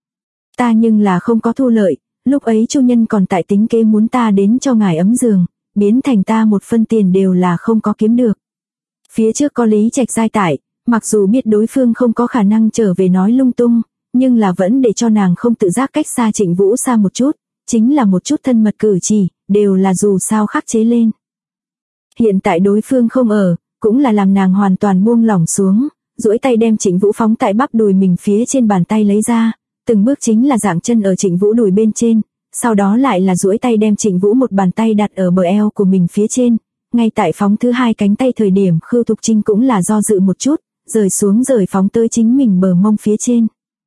Ta nhưng là không có thu lợi, lúc ấy Chu Nhân còn tại tính kế muốn ta đến cho ngài ấm giường, biến thành ta một phân tiền đều là không có kiếm được. Phía trước có Lý Trạch Giai tại, mặc dù biết đối phương không có khả năng trở về nói lung tung, nhưng là vẫn để cho nàng không tự giác cách xa Trịnh Vũ xa một chút, chính là một chút thân mật cử chỉ, đều là dù sao khắc chế lên. Hiện tại đối phương không ở, cũng là làm nàng hoàn toàn buông lỏng xuống, duỗi tay đem Trịnh Vũ phóng tại bắp đùi mình phía trên bàn tay lấy ra, từng bước chính là dạng chân ở Trịnh Vũ đùi bên trên, sau đó lại là duỗi tay đem Trịnh Vũ một bàn tay đặt ở bờ eo của mình phía trên, ngay tại phóng thứ hai cánh tay thời điểm Khưu Thục Trinh cũng là do dự một chút, rời xuống rời phóng tới chính mình bờ mông phía trên.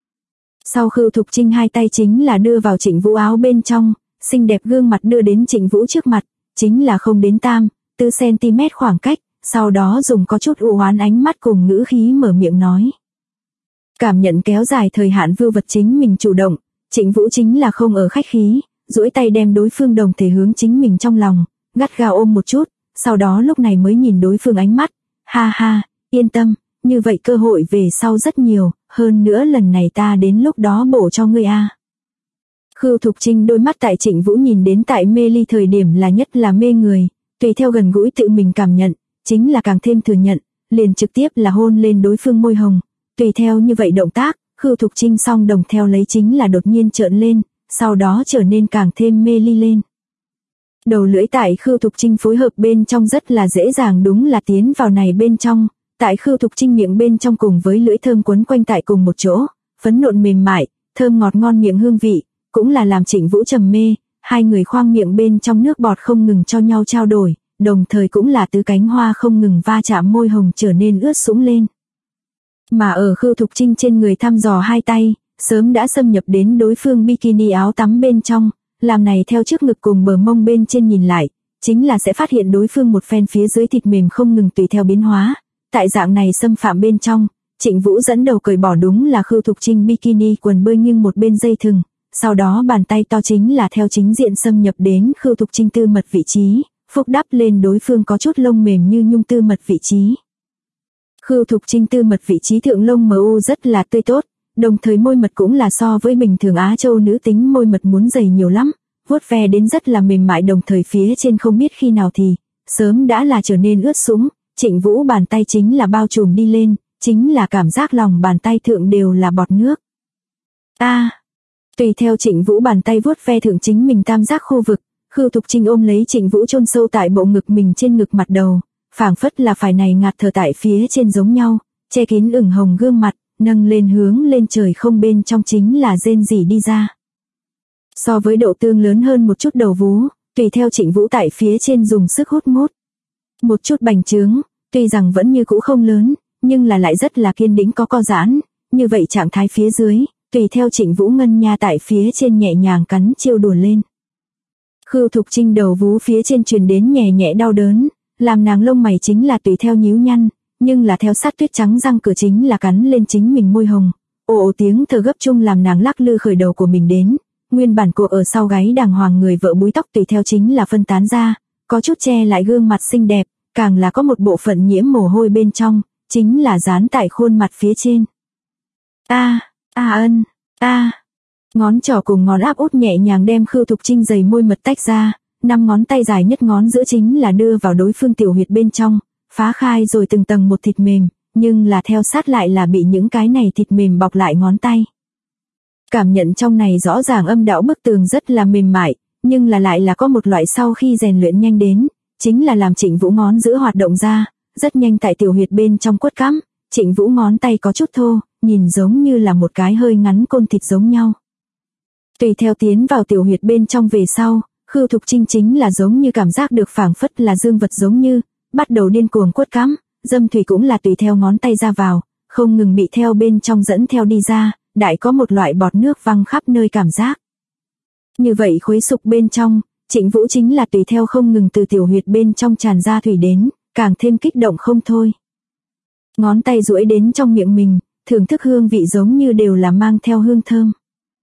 Sau Khưu Thục Trinh hai tay chính là đưa vào Trịnh Vũ áo bên trong, xinh đẹp gương mặt đưa đến Trịnh Vũ trước mặt, chính là không đến 4 cm khoảng cách, sau đó dùng có chút u oán ánh mắt cùng ngữ khí mở miệng nói. Cảm nhận kéo dài thời hạn vưu vật chính mình chủ động, Trịnh Vũ chính là không ở khách khí, duỗi tay đem đối phương đồng thể hướng chính mình trong lòng, gắt gao ôm một chút, sau đó lúc này mới nhìn đối phương ánh mắt, ha ha, yên tâm, như vậy cơ hội về sau rất nhiều, hơn nữa lần này ta đến lúc đó bổ cho ngươi a. Khưu Thục Trinh đôi mắt tại Trịnh Vũ nhìn đến tại mê ly thời điểm là nhất là mê người, tùy theo gần gũi tự mình cảm nhận, chính là càng thêm thừa nhận, liền trực tiếp là hôn lên đối phương môi hồng, tùy theo như vậy động tác, Khưu Thục Trinh song đồng theo lấy chính là đột nhiên trợn lên, sau đó trở nên càng thêm mê ly lên. Đầu lưỡi tại Khưu Thục Trinh phối hợp bên trong rất là dễ dàng đúng là tiến vào này bên trong, Tại Khưu Thục Trinh miệng bên trong cùng với lưỡi thơm quấn quanh tại cùng một chỗ, phấn nộn mềm mại, thơm ngọt ngon miệng hương vị, cũng là làm Trịnh Vũ trầm mê, hai người khoang miệng bên trong nước bọt không ngừng cho nhau trao đổi, đồng thời cũng là tứ cánh hoa không ngừng va chạm môi hồng trở nên ướt sũng lên. Mà ở Khưu Thục Trinh trên người thăm dò hai tay, sớm đã xâm nhập đến đối phương bikini áo tắm bên trong, làm này theo trước ngực cùng bờ mông bên trên nhìn lại, chính là sẽ phát hiện đối phương một phen phía dưới thịt mềm không ngừng tùy theo biến hóa. Tại dạng này xâm phạm bên trong, Trịnh Vũ dẫn đầu cởi bỏ đúng là Khưu Thục Trinh bikini quần bơi nghiêng một bên dây thừng, sau đó bàn tay to chính là theo chính diện xâm nhập đến Khưu Thục Trinh tư mật vị trí, phúc đắp lên đối phương có chút lông mềm như nhung tư mật vị trí. Khưu Thục Trinh tư mật vị trí thượng lông MU rất là tươi tốt, đồng thời môi mật cũng là so với bình thường Á Châu nữ tính môi mật muốn dày nhiều lắm, vuốt ve đến rất là mềm mại, đồng thời phía trên không biết khi nào thì sớm đã là trở nên ướt sũng. Trịnh Vũ bàn tay chính là bao trùm đi lên, chính là cảm giác lòng bàn tay thượng đều là bọt nước. Tùy theo Trịnh Vũ bàn tay vuốt ve thượng chính mình tam giác khu vực, Khưu Thục Trinh ôm lấy Trịnh Vũ chôn sâu tại bộ ngực mình trên ngực mặt đầu, phảng phất là phải này ngạt thở tại phía trên giống nhau, che kín ửng hồng gương mặt, nâng lên hướng lên trời không bên trong chính là rên rỉ đi ra. So với độ tương lớn hơn một chút đầu vú, tùy theo Trịnh Vũ tại phía trên dùng sức hút mút. Một chút bành trướng, tuy rằng vẫn như cũ không lớn, nhưng là lại rất là kiên định có co giãn, như vậy trạng thái phía dưới, tùy theo Trịnh Vũ ngân nha tại phía trên nhẹ nhàng cắn chiêu đùa lên. Khưu Thục Trinh đầu vú phía trên truyền đến nhẹ nhẹ đau đớn, làm nàng lông mày chính là tùy theo nhíu nhăn, nhưng là theo sát tuyết trắng răng cửa chính là cắn lên chính mình môi hồng, ồ tiếng thở gấp chung làm nàng lắc lư khởi đầu của mình đến, nguyên bản cô ở sau gáy đàng hoàng người vợ búi tóc tùy theo chính là phân tán ra, có chút che lại gương mặt xinh đẹp, càng là có một bộ phận nhiễm mồ hôi bên trong, chính là dán tại khuôn mặt phía trên. Ngón trỏ cùng ngón áp út nhẹ nhàng đem Khưu Thục Trinh dày môi mật tách ra, 5 ngón tay dài nhất ngón giữa chính là đưa vào đối phương tiểu huyệt bên trong, phá khai rồi từng tầng một thịt mềm, nhưng là theo sát lại là bị những cái này thịt mềm bọc lại ngón tay. Cảm nhận trong này rõ ràng âm đạo bức tường rất là mềm mại, nhưng là lại là có một loại sau khi rèn luyện nhanh đến, chính là làm Trịnh Vũ ngón giữa hoạt động ra, rất nhanh tại tiểu huyệt bên trong quất cắm, Trịnh Vũ ngón tay có chút thô, nhìn giống như là một cái hơi ngắn côn thịt giống nhau. Tùy theo tiến vào tiểu huyệt bên trong về sau, Khưu Thục Trinh chính là giống như cảm giác được phảng phất là dương vật giống như, bắt đầu điên cuồng quất cắm, dâm thủy cũng là tùy theo ngón tay ra vào, không ngừng bị theo bên trong dẫn theo đi ra, đại có một loại bọt nước văng khắp nơi cảm giác. Như vậy khuấy sục bên trong, Trịnh Vũ chính là tùy theo không ngừng từ tiểu huyệt bên trong tràn ra thủy đến, càng thêm kích động không thôi. Ngón tay duỗi đến trong miệng mình, thưởng thức hương vị giống như đều là mang theo hương thơm.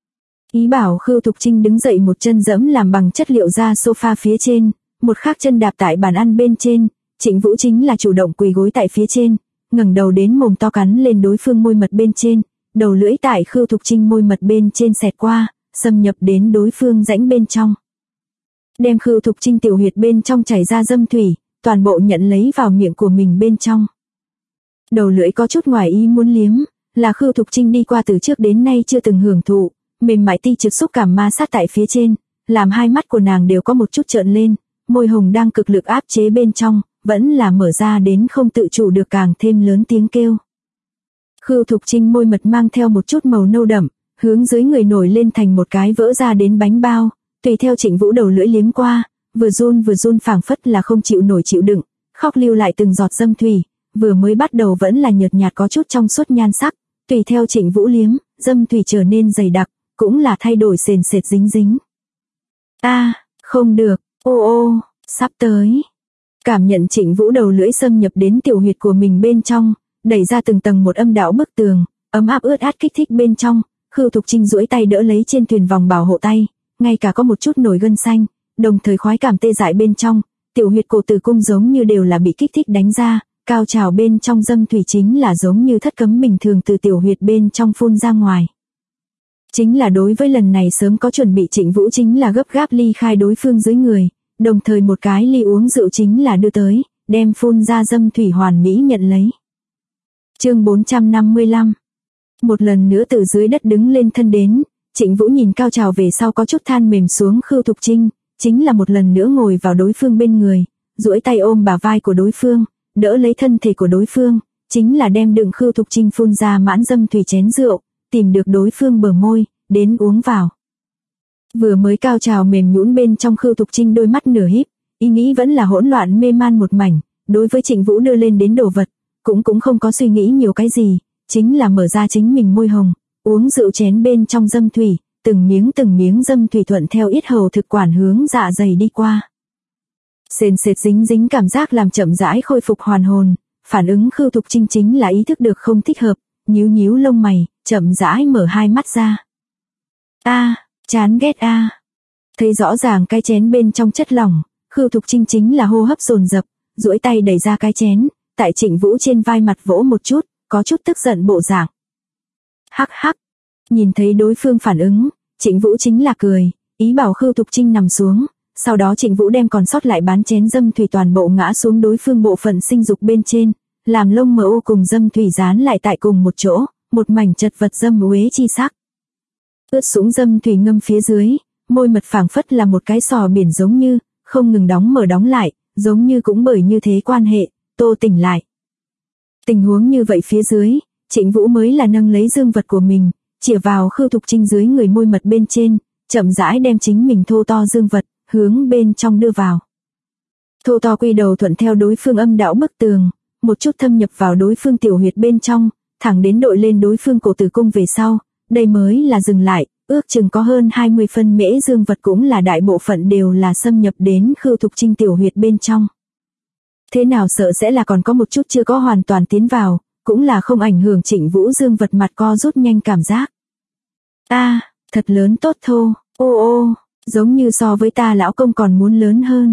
Ý bảo Khưu Thục Trinh đứng dậy, một chân dẫm làm bằng chất liệu da sofa phía trên, một khác chân đạp tại bàn ăn bên trên, Trịnh Vũ chính là chủ động quỳ gối tại phía trên, ngẩng đầu đến mồm to cắn lên đối phương môi mật bên trên, đầu lưỡi tại Khưu Thục Trinh môi mật bên trên xẹt qua, xâm nhập đến đối phương rãnh bên trong. Đem Khưu Thục Trinh tiểu huyệt bên trong chảy ra dâm thủy, toàn bộ nhận lấy vào miệng của mình bên trong. Đầu lưỡi có chút ngoài ý muốn liếm, là Khưu Thục Trinh đi qua từ trước đến nay chưa từng hưởng thụ, mềm mại ti trực xúc cảm ma sát tại phía trên, làm hai mắt của nàng đều có một chút trợn lên, môi hồng đang cực lực áp chế bên trong, vẫn là mở ra đến không tự chủ được càng thêm lớn tiếng kêu. Khưu Thục Trinh môi mật mang theo một chút màu nâu đậm, hướng dưới người nổi lên thành một cái vỡ ra đến bánh bao, tùy theo Trịnh Vũ đầu lưỡi liếm qua, vừa run phảng phất là không chịu nổi chịu đựng, khóc lưu lại từng giọt dâm thủy, vừa mới bắt đầu vẫn là nhợt nhạt có chút trong suốt nhan sắc, tùy theo Trịnh Vũ liếm, dâm thủy trở nên dày đặc, cũng là thay đổi sền sệt dính dính. Không được, sắp tới. Cảm nhận Trịnh Vũ đầu lưỡi xâm nhập đến tiểu huyệt của mình bên trong, đẩy ra từng tầng một âm đạo bức tường, ấm áp ướt át kích thích bên trong, Khưu Thục Trinh duỗi tay đỡ lấy trên thuyền vòng bảo hộ tay, ngay cả có một chút nổi gân xanh, đồng thời khoái cảm tê dại bên trong, tiểu huyệt cổ tử cung giống như đều là bị kích thích đánh ra, cao trào bên trong dâm thủy chính là giống như thất cấm bình thường từ tiểu huyệt bên trong phun ra ngoài. Chính là đối với lần này sớm có chuẩn bị Trịnh Vũ chính là gấp gáp ly khai đối phương dưới người, đồng thời một cái ly uống rượu chính là đưa tới, đem phun ra dâm thủy hoàn mỹ nhận lấy. Chương 455. Một lần nữa từ dưới đất đứng lên thân đến, Trịnh Vũ nhìn cao trào về sau có chút than mềm xuống Khưu Thục Trinh, chính là một lần nữa ngồi vào đối phương bên người, duỗi tay ôm bả vai của đối phương, đỡ lấy thân thể của đối phương, chính là đem đựng Khưu Thục Trinh phun ra mãn dâm thủy chén rượu, tìm được đối phương bờ môi, đến uống vào. Vừa mới cao trào mềm nhũn bên trong Khưu Thục Trinh đôi mắt nửa híp, ý nghĩ vẫn là hỗn loạn mê man một mảnh, đối với Trịnh Vũ đưa lên đến đồ vật, cũng không có suy nghĩ nhiều cái gì, chính là mở ra chính mình môi hồng, uống rượu chén bên trong dâm thủy, từng miếng dâm thủy thuận theo yết hầu thực quản hướng dạ dày đi qua. Sền sệt dính dính cảm giác làm chậm rãi khôi phục hoàn hồn, phản ứng Khưu Thục Trinh chính là ý thức được không thích hợp, nhíu lông mày, chậm rãi mở hai mắt ra. Chán ghét a. Thấy rõ ràng cái chén bên trong chất lỏng, Khưu Thục Trinh chính là hô hấp dồn dập, duỗi tay đẩy ra cái chén, tại Trịnh Vũ trên vai mặt vỗ một chút, có chút tức giận bộ dạng. Hắc hắc. Nhìn thấy đối phương phản ứng, Trịnh Vũ chính là cười, ý bảo Khưu Thục Trinh nằm xuống, sau đó Trịnh Vũ đem còn sót lại bán chén dâm thủy toàn bộ ngã xuống đối phương bộ phận sinh dục bên trên, làm lông mờ ô cùng dâm thủy dán lại tại cùng một chỗ, một mảnh chật vật dâm uế chi sắc. Ướt sũng dâm thủy ngâm phía dưới, môi mật phảng phất là một cái sò biển giống như, không ngừng đóng mở đóng lại, giống như cũng bởi như thế quan hệ, tô tỉnh lại. Tình huống như vậy phía dưới, Trịnh Vũ mới là nâng lấy dương vật của mình, chĩa vào Khưu Thục Trinh dưới người môi mật bên trên, chậm rãi đem chính mình thô to dương vật, hướng bên trong đưa vào. Thô to quy đầu thuận theo đối phương âm đạo bức tường, một chút thâm nhập vào đối phương tiểu huyệt bên trong, thẳng đến đội lên đối phương cổ tử cung về sau, đây mới là dừng lại, ước chừng có hơn 20 phân mễ dương vật cũng là đại bộ phận đều là xâm nhập đến Khưu Thục Trinh tiểu huyệt bên trong. Thế nào sợ sẽ là còn có một chút chưa có hoàn toàn tiến vào, cũng là không ảnh hưởng Trịnh Vũ dương vật mặt co rút nhanh cảm giác. Thật lớn tốt thô, giống như so với ta lão công còn muốn lớn hơn.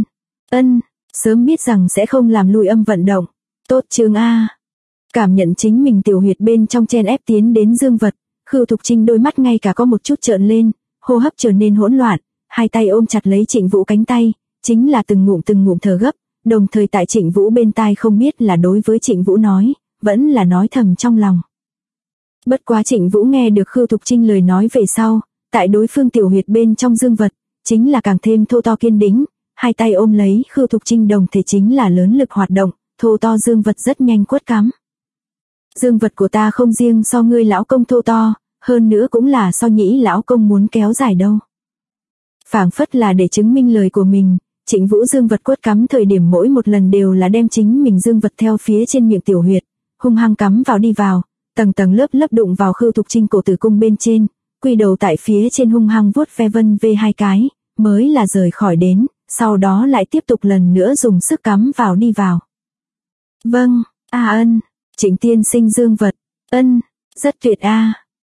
Sớm biết rằng sẽ không làm lùi âm vận động. Tốt chương a. Cảm nhận chính mình tiểu huyệt bên trong chen ép tiến đến dương vật, Khưu Thục Trinh đôi mắt ngay cả có một chút trợn lên, hô hấp trở nên hỗn loạn, hai tay ôm chặt lấy Trịnh Vũ cánh tay, chính là từng ngụm thở gấp, đồng thời tại Trịnh Vũ bên tai không biết là đối với Trịnh Vũ nói, vẫn là nói thầm trong lòng. Bất quá Trịnh Vũ nghe được Khưu Thục Trinh lời nói về sau, tại đối phương tiểu huyệt bên trong dương vật, chính là càng thêm thô to kiên đĩnh, hai tay ôm lấy Khưu Thục Trinh đồng thể chính là lớn lực hoạt động, thô to dương vật rất nhanh quất cắm. Dương vật của ta không riêng so ngươi lão công thô to, hơn nữa cũng là so nhĩ lão công muốn kéo dài đâu. Phảng phất là để chứng minh lời của mình, Trịnh Vũ dương vật quất cắm thời điểm mỗi một lần đều là đem chính mình dương vật theo phía trên miệng tiểu huyệt, hung hăng cắm vào đi vào, tầng lớp đụng vào Khưu Thục Trinh cổ tử cung bên trên, quy đầu tại phía trên hung hăng vuốt ve vân vê hai cái, mới là rời khỏi đến, sau đó lại tiếp tục lần nữa dùng sức cắm vào đi vào. Vâng, Trịnh tiên sinh dương vật, rất tuyệt a.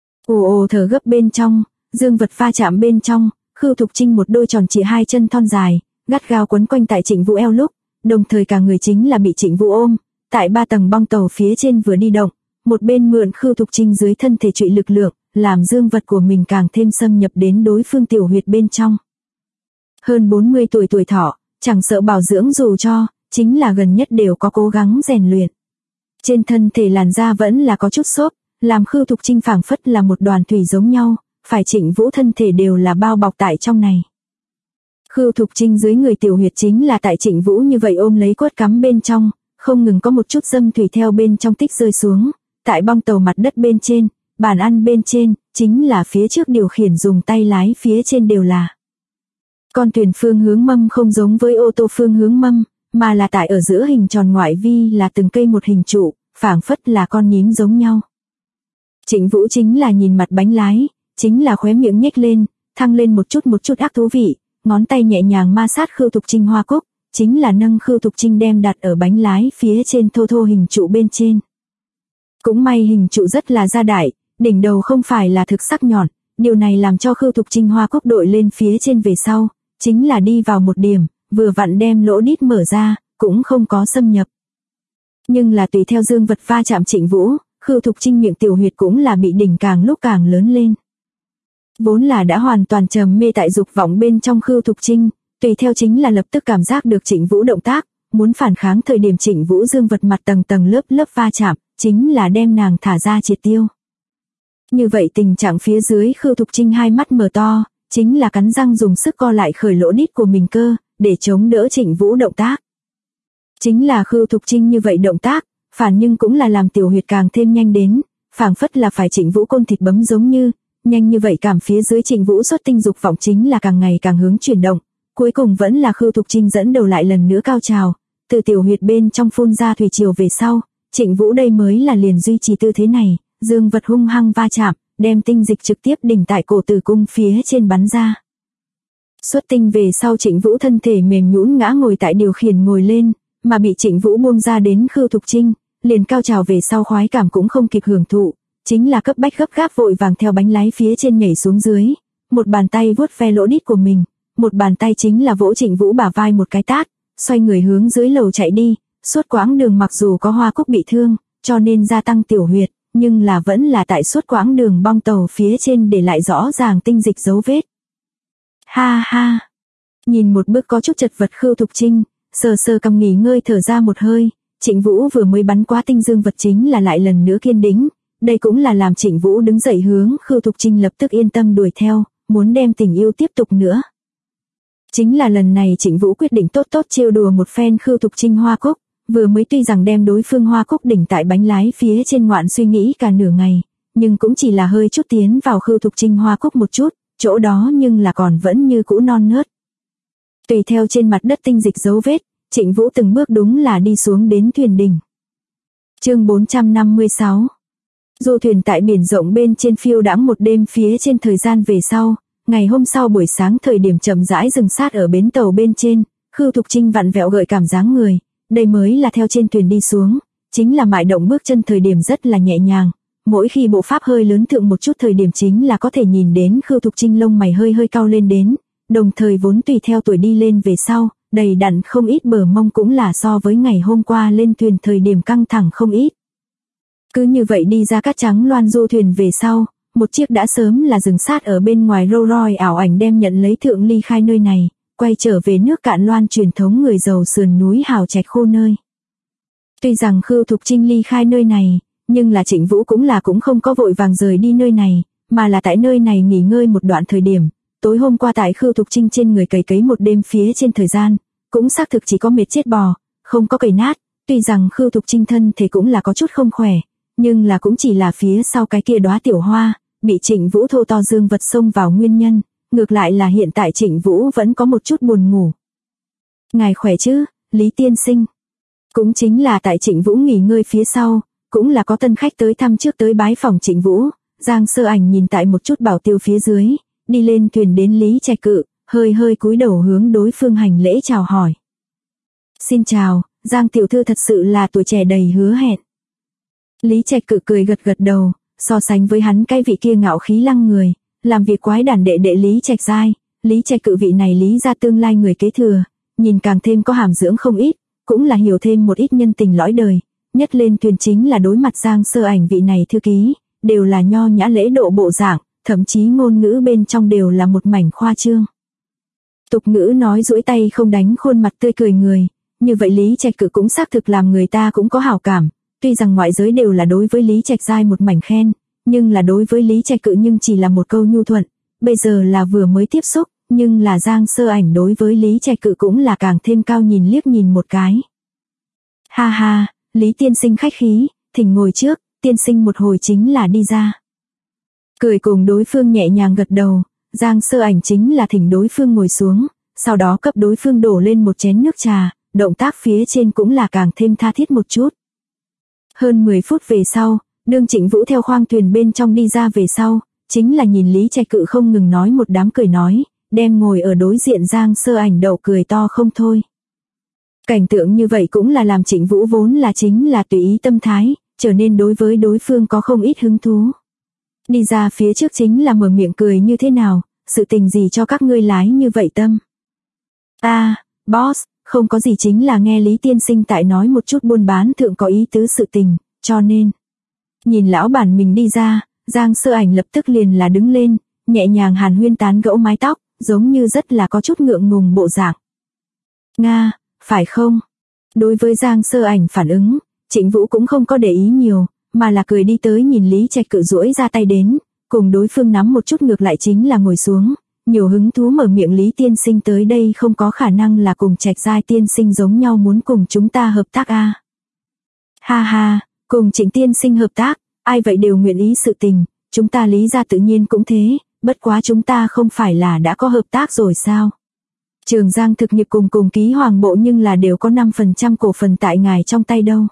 Thở gấp bên trong, dương vật pha chạm bên trong, Khưu Thục Trinh một đôi tròn trịa hai chân thon dài, gắt gao quấn quanh tại Trịnh Vũ eo lúc, đồng thời cả người chính là bị Trịnh Vũ ôm, tại 3 tầng bong tàu phía trên vừa đi động, một bên mượn Khưu Thục Trinh dưới thân thể trụy lực lượng, làm dương vật của mình càng thêm xâm nhập đến đối phương tiểu huyệt bên trong. Hơn 40 tuổi thọ, chẳng sợ bảo dưỡng dù cho, chính là gần nhất đều có cố gắng rèn luyện. Trên thân thể làn da vẫn là có chút xốp, làm Khưu Thục Trinh phảng phất là một đoàn thủy giống nhau, phải Trịnh Vũ thân thể đều là bao bọc tại trong này. Khưu Thục Trinh dưới người tiểu huyệt chính là tại Trịnh Vũ như vậy ôm lấy quất cắm bên trong, không ngừng có một chút dâm thủy theo bên trong tích rơi xuống, tại bong tàu mặt đất bên trên, bàn ăn bên trên, chính là phía trước điều khiển dùng tay lái phía trên đều là. Con thuyền phương hướng mâm không giống với ô tô phương hướng mâm, mà là tại ở giữa hình tròn ngoại vi là từng cây một hình trụ, phảng phất là con nhím giống nhau. Trịnh Vũ chính là nhìn mặt bánh lái, chính là khóe miệng nhếch lên, thăng lên một chút ác thú vị, ngón tay nhẹ nhàng ma sát Khưu Thục Trinh hoa cúc, chính là nâng Khưu Thục Trinh đem đặt ở bánh lái phía trên thô hình trụ bên trên. Cũng may hình trụ rất là gia đại, đỉnh đầu không phải là thực sắc nhọn, điều này làm cho Khưu Thục Trinh hoa cúc đội lên phía trên về sau, chính là đi vào một điểm, vừa vặn đem lỗ đít mở ra, cũng không có xâm nhập. Nhưng là tùy theo dương vật va chạm Trịnh Vũ, Khưu Thục Trinh miệng tiểu huyệt cũng là bị đỉnh càng lúc càng lớn lên. Vốn là đã hoàn toàn trầm mê tại dục vọng bên trong Khưu Thục Trinh, tùy theo chính là lập tức cảm giác được Trịnh Vũ động tác, muốn phản kháng thời điểm Trịnh Vũ dương vật mặt tầng lớp va chạm, chính là đem nàng thả ra triệt tiêu. Như vậy tình trạng phía dưới Khưu Thục Trinh hai mắt mở to, chính là cắn răng dùng sức co lại khởi lỗ đít của mình cơ, để chống đỡ Trịnh Vũ động tác. Chính là Khưu Thục Trinh như vậy động tác, phản nhưng cũng là làm Tiểu Huyệt càng thêm nhanh đến, phảng phất là phải Trịnh Vũ côn thịt bấm giống như, nhanh như vậy cảm phía dưới Trịnh Vũ xuất tinh dục vọng chính là càng ngày càng hướng chuyển động, cuối cùng vẫn là Khưu Thục Trinh dẫn đầu lại lần nữa cao trào, từ Tiểu Huyệt bên trong phun ra thủy triều về sau, Trịnh Vũ đây mới là liền duy trì tư thế này, dương vật hung hăng va chạm, đem tinh dịch trực tiếp đỉnh tại cổ tử cung phía trên bắn ra. Xuất tinh về sau Trịnh Vũ thân thể mềm nhũn ngã ngồi tại điều khiển ngồi lên, mà bị Trịnh Vũ buông ra đến Khưu Thục Trinh, liền cao trào về sau khoái cảm cũng không kịp hưởng thụ, chính là cấp bách gấp gáp vội vàng theo bánh lái phía trên nhảy xuống dưới, một bàn tay vuốt ve lỗ đít của mình, một bàn tay chính là vỗ Trịnh Vũ bả vai một cái tát, xoay người hướng dưới lầu chạy đi, suốt quãng đường mặc dù có Hoa Cúc bị thương, cho nên gia tăng Tiểu Huyệt, nhưng là vẫn là tại suốt quãng đường bong tàu phía trên để lại rõ ràng tinh dịch dấu vết. Ha ha. Nhìn một bước có chút chật vật Khưu Thục Trinh, sờ sờ cằm nghỉ ngơi thở ra một hơi, Trịnh Vũ vừa mới bắn quá tinh dương vật chính là lại lần nữa kiên đĩnh, đây cũng là làm Trịnh Vũ đứng dậy hướng Khưu Thục Trinh lập tức yên tâm đuổi theo, muốn đem tình yêu tiếp tục nữa. Chính là lần này Trịnh Vũ quyết định tốt tốt trêu đùa một phen Khưu Thục Trinh Hoa Cúc, vừa mới tuy rằng đem đối phương Hoa Cúc đỉnh tại bánh lái phía trên ngoạn suy nghĩ cả nửa ngày, nhưng cũng chỉ là hơi chút tiến vào Khưu Thục Trinh Hoa Cúc một chút, chỗ đó nhưng là còn vẫn như cũ non nớt. Tùy theo trên mặt đất tinh dịch dấu vết, Trịnh Vũ từng bước đúng là đi xuống đến thuyền đỉnh. Chương 456. Du thuyền tại biển rộng bên trên phiêu đãng một đêm phía trên thời gian về sau, ngày hôm sau buổi sáng thời điểm chậm rãi dừng sát ở bến tàu bên trên, Khưu Thục Trinh vặn vẹo gợi cảm dáng người, đây mới là theo trên thuyền đi xuống, chính là mại động bước chân thời điểm rất là nhẹ nhàng, mỗi khi bộ pháp hơi lớn thượng một chút thời điểm chính là có thể nhìn đến Khưu Thục Trinh lông mày hơi hơi cau lên đến, đồng thời vốn tùy theo tuổi đi lên về sau, đầy đặn không ít bờ mông cũng là so với ngày hôm qua lên thuyền thời điểm căng thẳng không ít. Cứ như vậy đi ra Cát Trắng Loan du thuyền về sau, một chiếc đã sớm là dừng sát ở bên ngoài Rolls Royce ảo ảnh đem nhận lấy thượng ly khai nơi này, quay trở về nước Cạn Loan truyền thống người giàu sườn núi hào trạch khu nơi. Tuy rằng Khưu Thục Trinh ly khai nơi này, nhưng là Trịnh Vũ cũng không có vội vàng rời đi nơi này, mà là tại nơi này nghỉ ngơi một đoạn thời điểm. Tối hôm qua tại Khưu Thục Trinh trên người cày một đêm phía trên thời gian, cũng xác thực chỉ có mệt chết bò, không có cày nát, tuy rằng Khưu Thục Trinh thân thể cũng là có chút không khỏe, nhưng là cũng chỉ là phía sau cái kia đóa tiểu hoa, bị Trịnh Vũ thô to dương vật xông vào nguyên nhân, ngược lại là hiện tại Trịnh Vũ vẫn có một chút buồn ngủ. Ngài khỏe chứ, Lý tiên sinh? Cũng chính là tại Trịnh Vũ nghỉ ngơi phía sau, cũng là có tân khách tới thăm trước tới bái phòng Trịnh Vũ, Giang Sơ Ảnh nhìn tại một chút bảo tiêu phía dưới, đi lên thuyền đến Lý Trạch Cự, hơi hơi cúi đầu hướng đối phương hành lễ chào hỏi. Xin chào, Giang tiểu thư thật sự là tuổi trẻ đầy hứa hẹn. Lý Trạch Cự cười gật gật đầu, so sánh với hắn cái vị kia ngạo khí lăng người, làm việc quái đản đệ Lý Trạch Giai, Lý Trạch Cự vị này Lý gia tương lai người kế thừa, nhìn càng thêm có hàm dưỡng không ít, cũng là hiểu thêm một ít nhân tình lõi đời, nhất lên thuyền chính là đối mặt Giang Sơ Ảnh vị này thư ký, đều là nho nhã lễ độ bộ dạng, thậm chí ngôn ngữ bên trong đều là một mảnh khoa trương. Tục ngữ nói duỗi tay không đánh khuôn mặt tươi cười người, như vậy Lý Trạch Cự cũng xác thực làm người ta cũng có hảo cảm, tuy rằng ngoại giới đều là đối với Lý Trạch Giai một mảnh khen, nhưng là đối với Lý Trạch Cự nhưng chỉ là một câu nhu thuận, bây giờ là vừa mới tiếp xúc, nhưng là Giang Sơ Ảnh đối với Lý Trạch Cự cũng là càng thêm cao nhìn liếc nhìn một cái. Ha ha, Lý tiên sinh khách khí, thỉnh ngồi trước, tiên sinh một hồi chính là đi ra. Cười cùng đối phương nhẹ nhàng gật đầu, Giang Sơ Ảnh chính là thỉnh đối phương ngồi xuống, sau đó cấp đối phương đổ lên một chén nước trà, động tác phía trên cũng là càng thêm tha thiết một chút. Hơn 10 phút về sau, đương Trịnh Vũ theo khoang thuyền bên trong đi ra về sau, chính là nhìn Lý Trạch Cự không ngừng nói một đám cười nói, đem ngồi ở đối diện Giang Sơ Ảnh đậu cười to không thôi. Cảnh tượng như vậy cũng là làm Trịnh Vũ vốn là chính là tùy ý tâm thái, trở nên đối với đối phương có không ít hứng thú. Đi ra phía trước chính là mở miệng cười như thế nào, sự tình gì cho các ngươi lái như vậy tâm. Boss, không có gì chính là nghe Lý tiên sinh tại nói một chút buôn bán thượng có ý tứ sự tình, cho nên. Nhìn lão bản mình đi ra, Giang Sơ Ảnh lập tức liền là đứng lên, nhẹ nhàng hàn huyên tán gẫu mái tóc, giống như rất là có chút ngượng ngùng bộ dạng. Nga, phải không? Đối với Giang Sơ Ảnh phản ứng, Trịnh Vũ cũng không có để ý nhiều, mà là cười đi tới nhìn Lý Trạch Cự duỗi ra tay đến, cùng đối phương nắm một chút ngược lại chính là ngồi xuống, nhiều hứng thú mở miệng Lý tiên sinh tới đây không có khả năng là cùng Trạch Giai tiên sinh giống nhau muốn cùng chúng ta hợp tác a. Ha ha, cùng Trịnh tiên sinh hợp tác, ai vậy đều nguyện ý sự tình, chúng ta Lý gia tự nhiên cũng thế, bất quá chúng ta không phải là đã có hợp tác rồi sao? Trường Giang thực nghiệp cùng ký Hoàng bộ nhưng là đều có 5% cổ phần tại ngài trong tay đâu.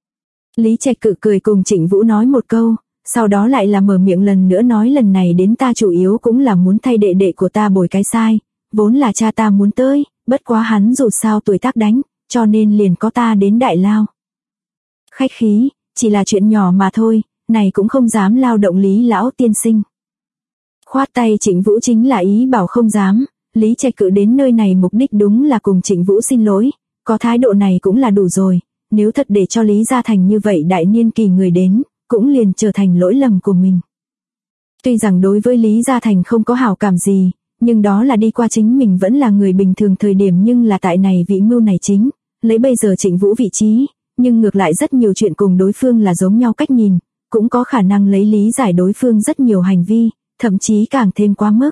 Lý Trạch Cự cười cùng Trịnh Vũ nói một câu, sau đó lại là mở miệng lần nữa nói lần này đến ta chủ yếu cũng là muốn thay đệ đệ của ta bồi cái sai, vốn là cha ta muốn tới, bất quá hắn dù sao tuổi tác đánh, cho nên liền có ta đến Đại Lao. Khách khí, chỉ là chuyện nhỏ mà thôi, này cũng không dám lao động Lý lão tiên sinh. Khoát tay Trịnh Vũ chính là ý bảo không dám, Lý Trạch Cự đến nơi này mục đích đúng là cùng Trịnh Vũ xin lỗi, có thái độ này cũng là đủ rồi, nếu thật để cho Lý Gia Thành như vậy đại niên kỳ người đến, cũng liền trở thành lỗi lầm của mình. Tuy rằng đối với Lý Gia Thành không có hảo cảm gì, nhưng đó là đi qua chính mình vẫn là người bình thường thời điểm nhưng là tại này vị mưu này chính, lấy bây giờ Trịnh Vũ vị trí, nhưng ngược lại rất nhiều chuyện cùng đối phương là giống nhau cách nhìn, cũng có khả năng lấy lý giải đối phương rất nhiều hành vi, thậm chí càng thêm quá mức.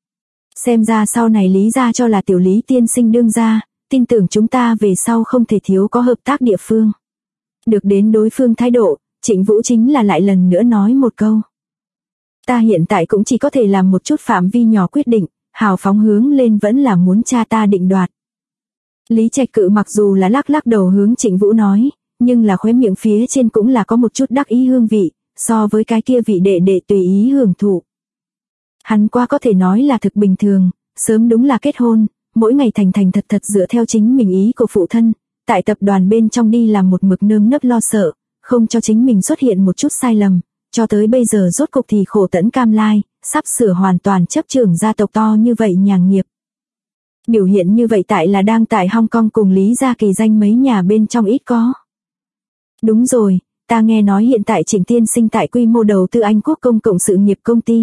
Xem ra sau này Lý gia cho là tiểu Lý tiên sinh đương gia, tin tưởng chúng ta về sau không thể thiếu có hợp tác địa phương. Được đến đối phương thái độ, Trịnh Vũ chính là lại lần nữa nói một câu. Ta hiện tại cũng chỉ có thể làm một chút phạm vi nhỏ quyết định, hào phóng hướng lên vẫn là muốn cha ta định đoạt. Lý Trạch Cự mặc dù là lắc đầu hướng Trịnh Vũ nói, nhưng là khóe miệng phía trên cũng là có một chút đắc ý hương vị, so với cái kia vị đệ đệ tùy ý hưởng thụ. Hắn qua có thể nói là thực bình thường, sớm đúng là kết hôn, mỗi ngày thành thật dựa theo chính mình ý của phụ thân, tại tập đoàn bên trong đi làm một mực nơm nớp lo sợ, không cho chính mình xuất hiện một chút sai lầm, cho tới bây giờ rốt cục thì khổ tẫn cam lai, sắp sửa hoàn toàn chấp trưởng gia tộc to như vậy nhà nghiệp. Biểu hiện như vậy tại là đang tại Hong Kong cùng Lý gia kỳ danh mấy nhà bên trong ít có. Đúng rồi, ta nghe nói hiện tại Trịnh tiên sinh tại quy mô đầu tư Anh quốc công cộng sự nghiệp công ty.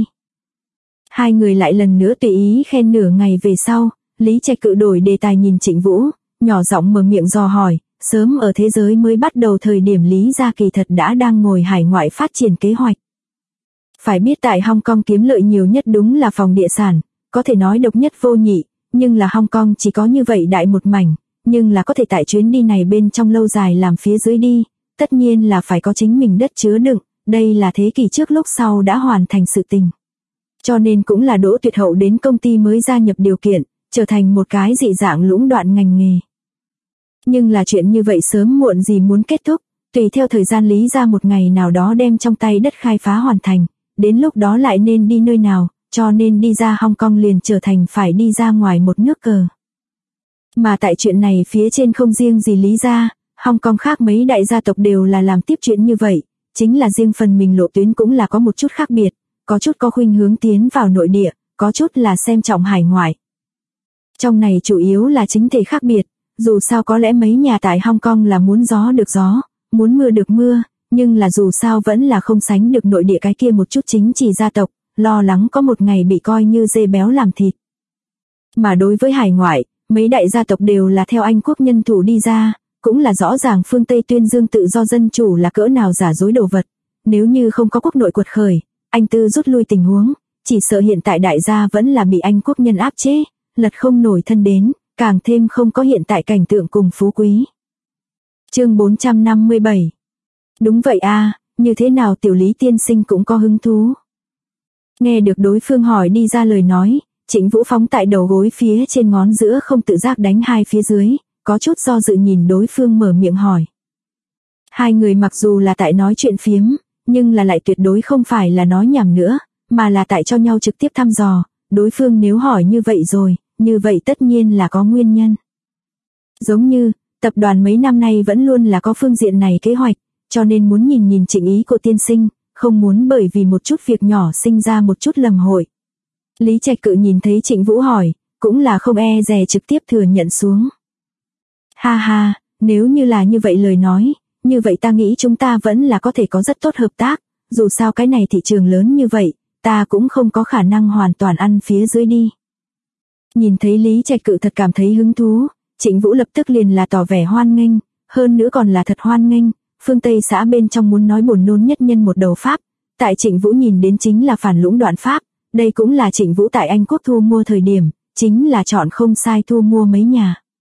Hai người lại lần nữa tùy ý khen nửa ngày về sau, Lý Trạch Cự đổi đề tài nhìn Trịnh Vũ, nhỏ giọng mở miệng dò hỏi, sớm ở thế giới mới bắt đầu thời điểm Lý gia kỳ thật đã đang ngồi hải ngoại phát triển kế hoạch. Phải biết tại Hong Kong kiếm lợi nhiều nhất đúng là phòng địa sản, có thể nói độc nhất vô nhị, nhưng là Hong Kong chỉ có như vậy đại một mảnh, nhưng là có thể tại chuyến đi này bên trong lâu dài làm phía dưới đi, tất nhiên là phải có chính mình đất chứa đựng, đây là thế kỷ trước lúc sau đã hoàn thành sự tình. Cho nên cũng là Đỗ Tuyệt Hậu đến công ty mới gia nhập điều kiện, trở thành một cái dị dạng lũng đoạn ngành nghề. Nhưng là chuyện như vậy sớm muộn gì muốn kết thúc, tùy theo thời gian Lý gia một ngày nào đó đem trong tay đất khai phá hoàn thành, đến lúc đó lại nên đi nơi nào, cho nên đi ra Hong Kong liền trở thành phải đi ra ngoài một nước cờ. Mà tại chuyện này phía trên không riêng gì Lý gia, Hong Kong khác mấy đại gia tộc đều là làm tiếp chuyện như vậy, chính là riêng phần mình lộ tuyến cũng là có một chút khác biệt, có chút có khuynh hướng tiến vào nội địa, có chút là xem trọng hải ngoại. Trong này chủ yếu là chính thể khác biệt, dù sao có lẽ mấy nhà tại Hong Kong là muốn gió được gió, muốn mưa được mưa, nhưng là dù sao vẫn là không sánh được nội địa cái kia một chút chính trị gia tộc, lo lắng có một ngày bị coi như dê béo làm thịt. Mà đối với hải ngoại, mấy đại gia tộc đều là theo Anh quốc nhân thủ đi ra, cũng là rõ ràng phương Tây tuyên dương tự do dân chủ là cỡ nào giả dối đồ vật, nếu như không có quốc nội quật khởi, Anh tư rút lui tình huống, chỉ sợ hiện tại đại gia vẫn là bị Anh quốc nhân áp chế, lật không nổi thân đến, càng thêm không có hiện tại cảnh tượng cùng phú quý. Chương 457. Đúng vậy a, như thế nào tiểu Lý tiên sinh cũng có hứng thú. Nghe được đối phương hỏi đi ra lời nói, Trịnh Vũ phóng tại đầu gối phía trên ngón giữa không tự giác đánh hai phía dưới, có chút do dự nhìn đối phương mở miệng hỏi. Hai người mặc dù là tại nói chuyện phiếm, nhưng là lại tuyệt đối không phải là nói nhảm nữa, mà là tại cho nhau trực tiếp thăm dò, đối phương nếu hỏi như vậy rồi, như vậy tất nhiên là có nguyên nhân. Giống như, tập đoàn mấy năm nay vẫn luôn là có phương diện này kế hoạch, cho nên muốn nhìn Trịnh ý của tiên sinh, không muốn bởi vì một chút việc nhỏ sinh ra một chút lầm hội. Lý Trạch Cự nhìn thấy Trịnh Vũ hỏi, cũng là không e dè trực tiếp thừa nhận xuống. Ha ha, nếu như là như vậy lời nói, như vậy ta nghĩ chúng ta vẫn là có thể có rất tốt hợp tác, dù sao cái này thị trường lớn như vậy, ta cũng không có khả năng hoàn toàn ăn phía dưới đi. Nhìn thấy Lý Trạch Cự thật cảm thấy hứng thú, Trịnh Vũ lập tức liền là tỏ vẻ hoan nghênh, hơn nữa còn là thật hoan nghênh, phương Tây xã bên trong muốn nói buồn nôn nhất nhân một đầu Pháp, tại Trịnh Vũ nhìn đến chính là phản lũng đoạn Pháp, đây cũng là Trịnh Vũ tại Anh quốc thu mua thời điểm, chính là chọn không sai thu mua mấy nhà.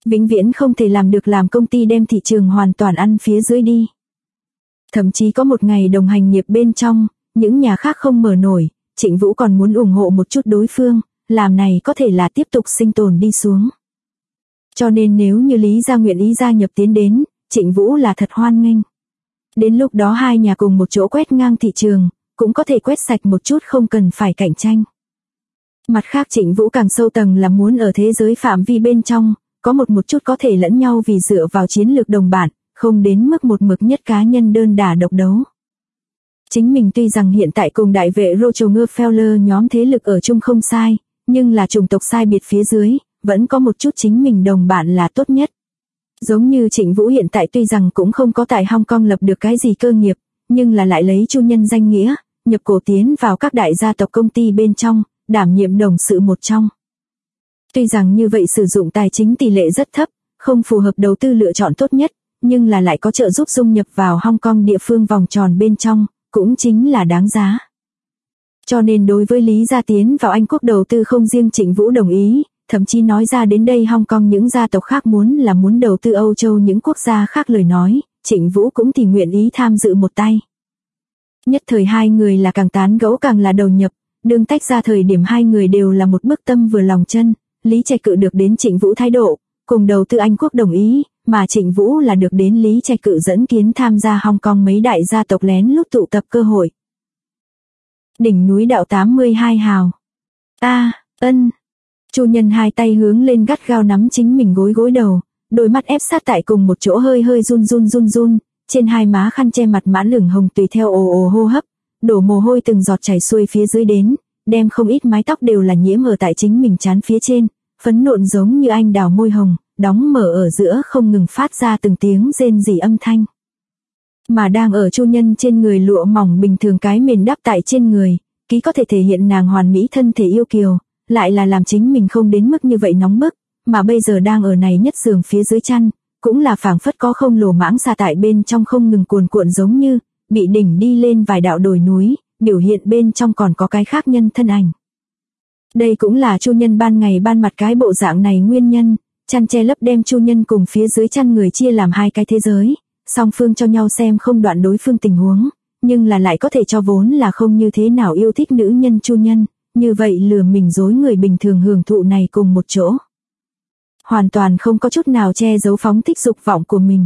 Vĩnh viễn không thể làm được làm công ty đem thị trường hoàn toàn ăn phía dưới đi. Thậm chí có một ngày đồng hành nghiệp bên trong, những nhà khác không mở nổi, Trịnh Vũ còn muốn ủng hộ một chút đối phương, làm này có thể là tiếp tục sinh tồn đi xuống. Cho nên nếu như Lý gia nguyện ý gia nhập tiến đến, Trịnh Vũ là thật hoan nghênh. Đến lúc đó hai nhà cùng một chỗ quét ngang thị trường, cũng có thể quét sạch một chút không cần phải cạnh tranh. Mặt khác Trịnh Vũ càng sâu tầng là muốn ở thế giới phạm vi bên trong, có một chút có thể lẫn nhau vì dựa vào chiến lược đồng bạn, không đến mức một mực nhất cá nhân đơn đả độc đấu. Chính mình tuy rằng hiện tại cùng đại vệ Rockefeller nhóm thế lực ở chung không sai, nhưng là chủng tộc sai biệt phía dưới, vẫn có một chút chính mình đồng bạn là tốt nhất. Giống như Trịnh Vũ hiện tại tuy rằng cũng không có tại Hong Kong lập được cái gì cơ nghiệp, nhưng là lại lấy chu nhân danh nghĩa, nhập cổ tiến vào các đại gia tộc công ty bên trong, đảm nhiệm đồng sự một trong. Tuy rằng như vậy sử dụng tài chính tỷ lệ rất thấp, không phù hợp đầu tư lựa chọn tốt nhất, nhưng là lại có trợ giúp dung nhập vào Hong Kong địa phương vòng tròn bên trong, cũng chính là đáng giá. Cho nên đối với Lý gia tiến vào Anh quốc đầu tư không riêng Trịnh Vũ đồng ý, thậm chí nói ra đến đây Hong Kong những gia tộc khác muốn đầu tư Âu Châu những quốc gia khác lời nói, Trịnh Vũ cũng thì nguyện ý tham dự một tay. Nhất thời hai người là càng tán gẫu càng là đầu nhập, đương tách ra thời điểm hai người đều là một bức tâm vừa lòng chân, Lý Trạch Cự được đến Trịnh Vũ thái độ, cùng đầu tư Anh quốc đồng ý, mà Trịnh Vũ là được đến Lý Trạch Cự dẫn kiến tham gia Hong Kong mấy đại gia tộc lén lút tụ tập cơ hội. Đỉnh núi đạo 82 hào. Ân. Chu nhân hai tay hướng lên gắt gao nắm chính mình gối đầu, đôi mắt ép sát tại cùng một chỗ hơi run, trên hai má khăn che mặt mãn lửng hồng tùy theo ồ hô hấp, đổ mồ hôi từng giọt chảy xuôi phía dưới đến, đem không ít mái tóc đều là nhiễm ở tại chính mình trán phía trên, phấn nộn giống như anh đào môi hồng, đóng mở ở giữa không ngừng phát ra từng tiếng rên rỉ âm thanh. Mà đang ở chu nhân trên người lụa mỏng bình thường cái mền đắp tại trên người, ký có thể thể hiện nàng hoàn mỹ thân thể yêu kiều, lại là làm chính mình không đến mức như vậy nóng bức, mà bây giờ đang ở này nhất giường phía dưới chăn, cũng là phảng phất có không lồ mãng xa tại bên trong không ngừng cuồn cuộn giống như, bị đỉnh đi lên vài đạo đồi núi, biểu hiện bên trong còn có cái khác nhân thân ảnh. Đây cũng là chu nhân ban ngày ban mặt cái bộ dạng này nguyên nhân, chăn che lấp đem chu nhân cùng phía dưới chăn người chia làm hai cái thế giới, song phương cho nhau xem không đoạn đối phương tình huống, nhưng là lại có thể cho vốn là không như thế nào yêu thích nữ nhân chu nhân, như vậy lừa mình dối người bình thường hưởng thụ này cùng một chỗ. Hoàn toàn không có chút nào che giấu phóng thích dục vọng của mình.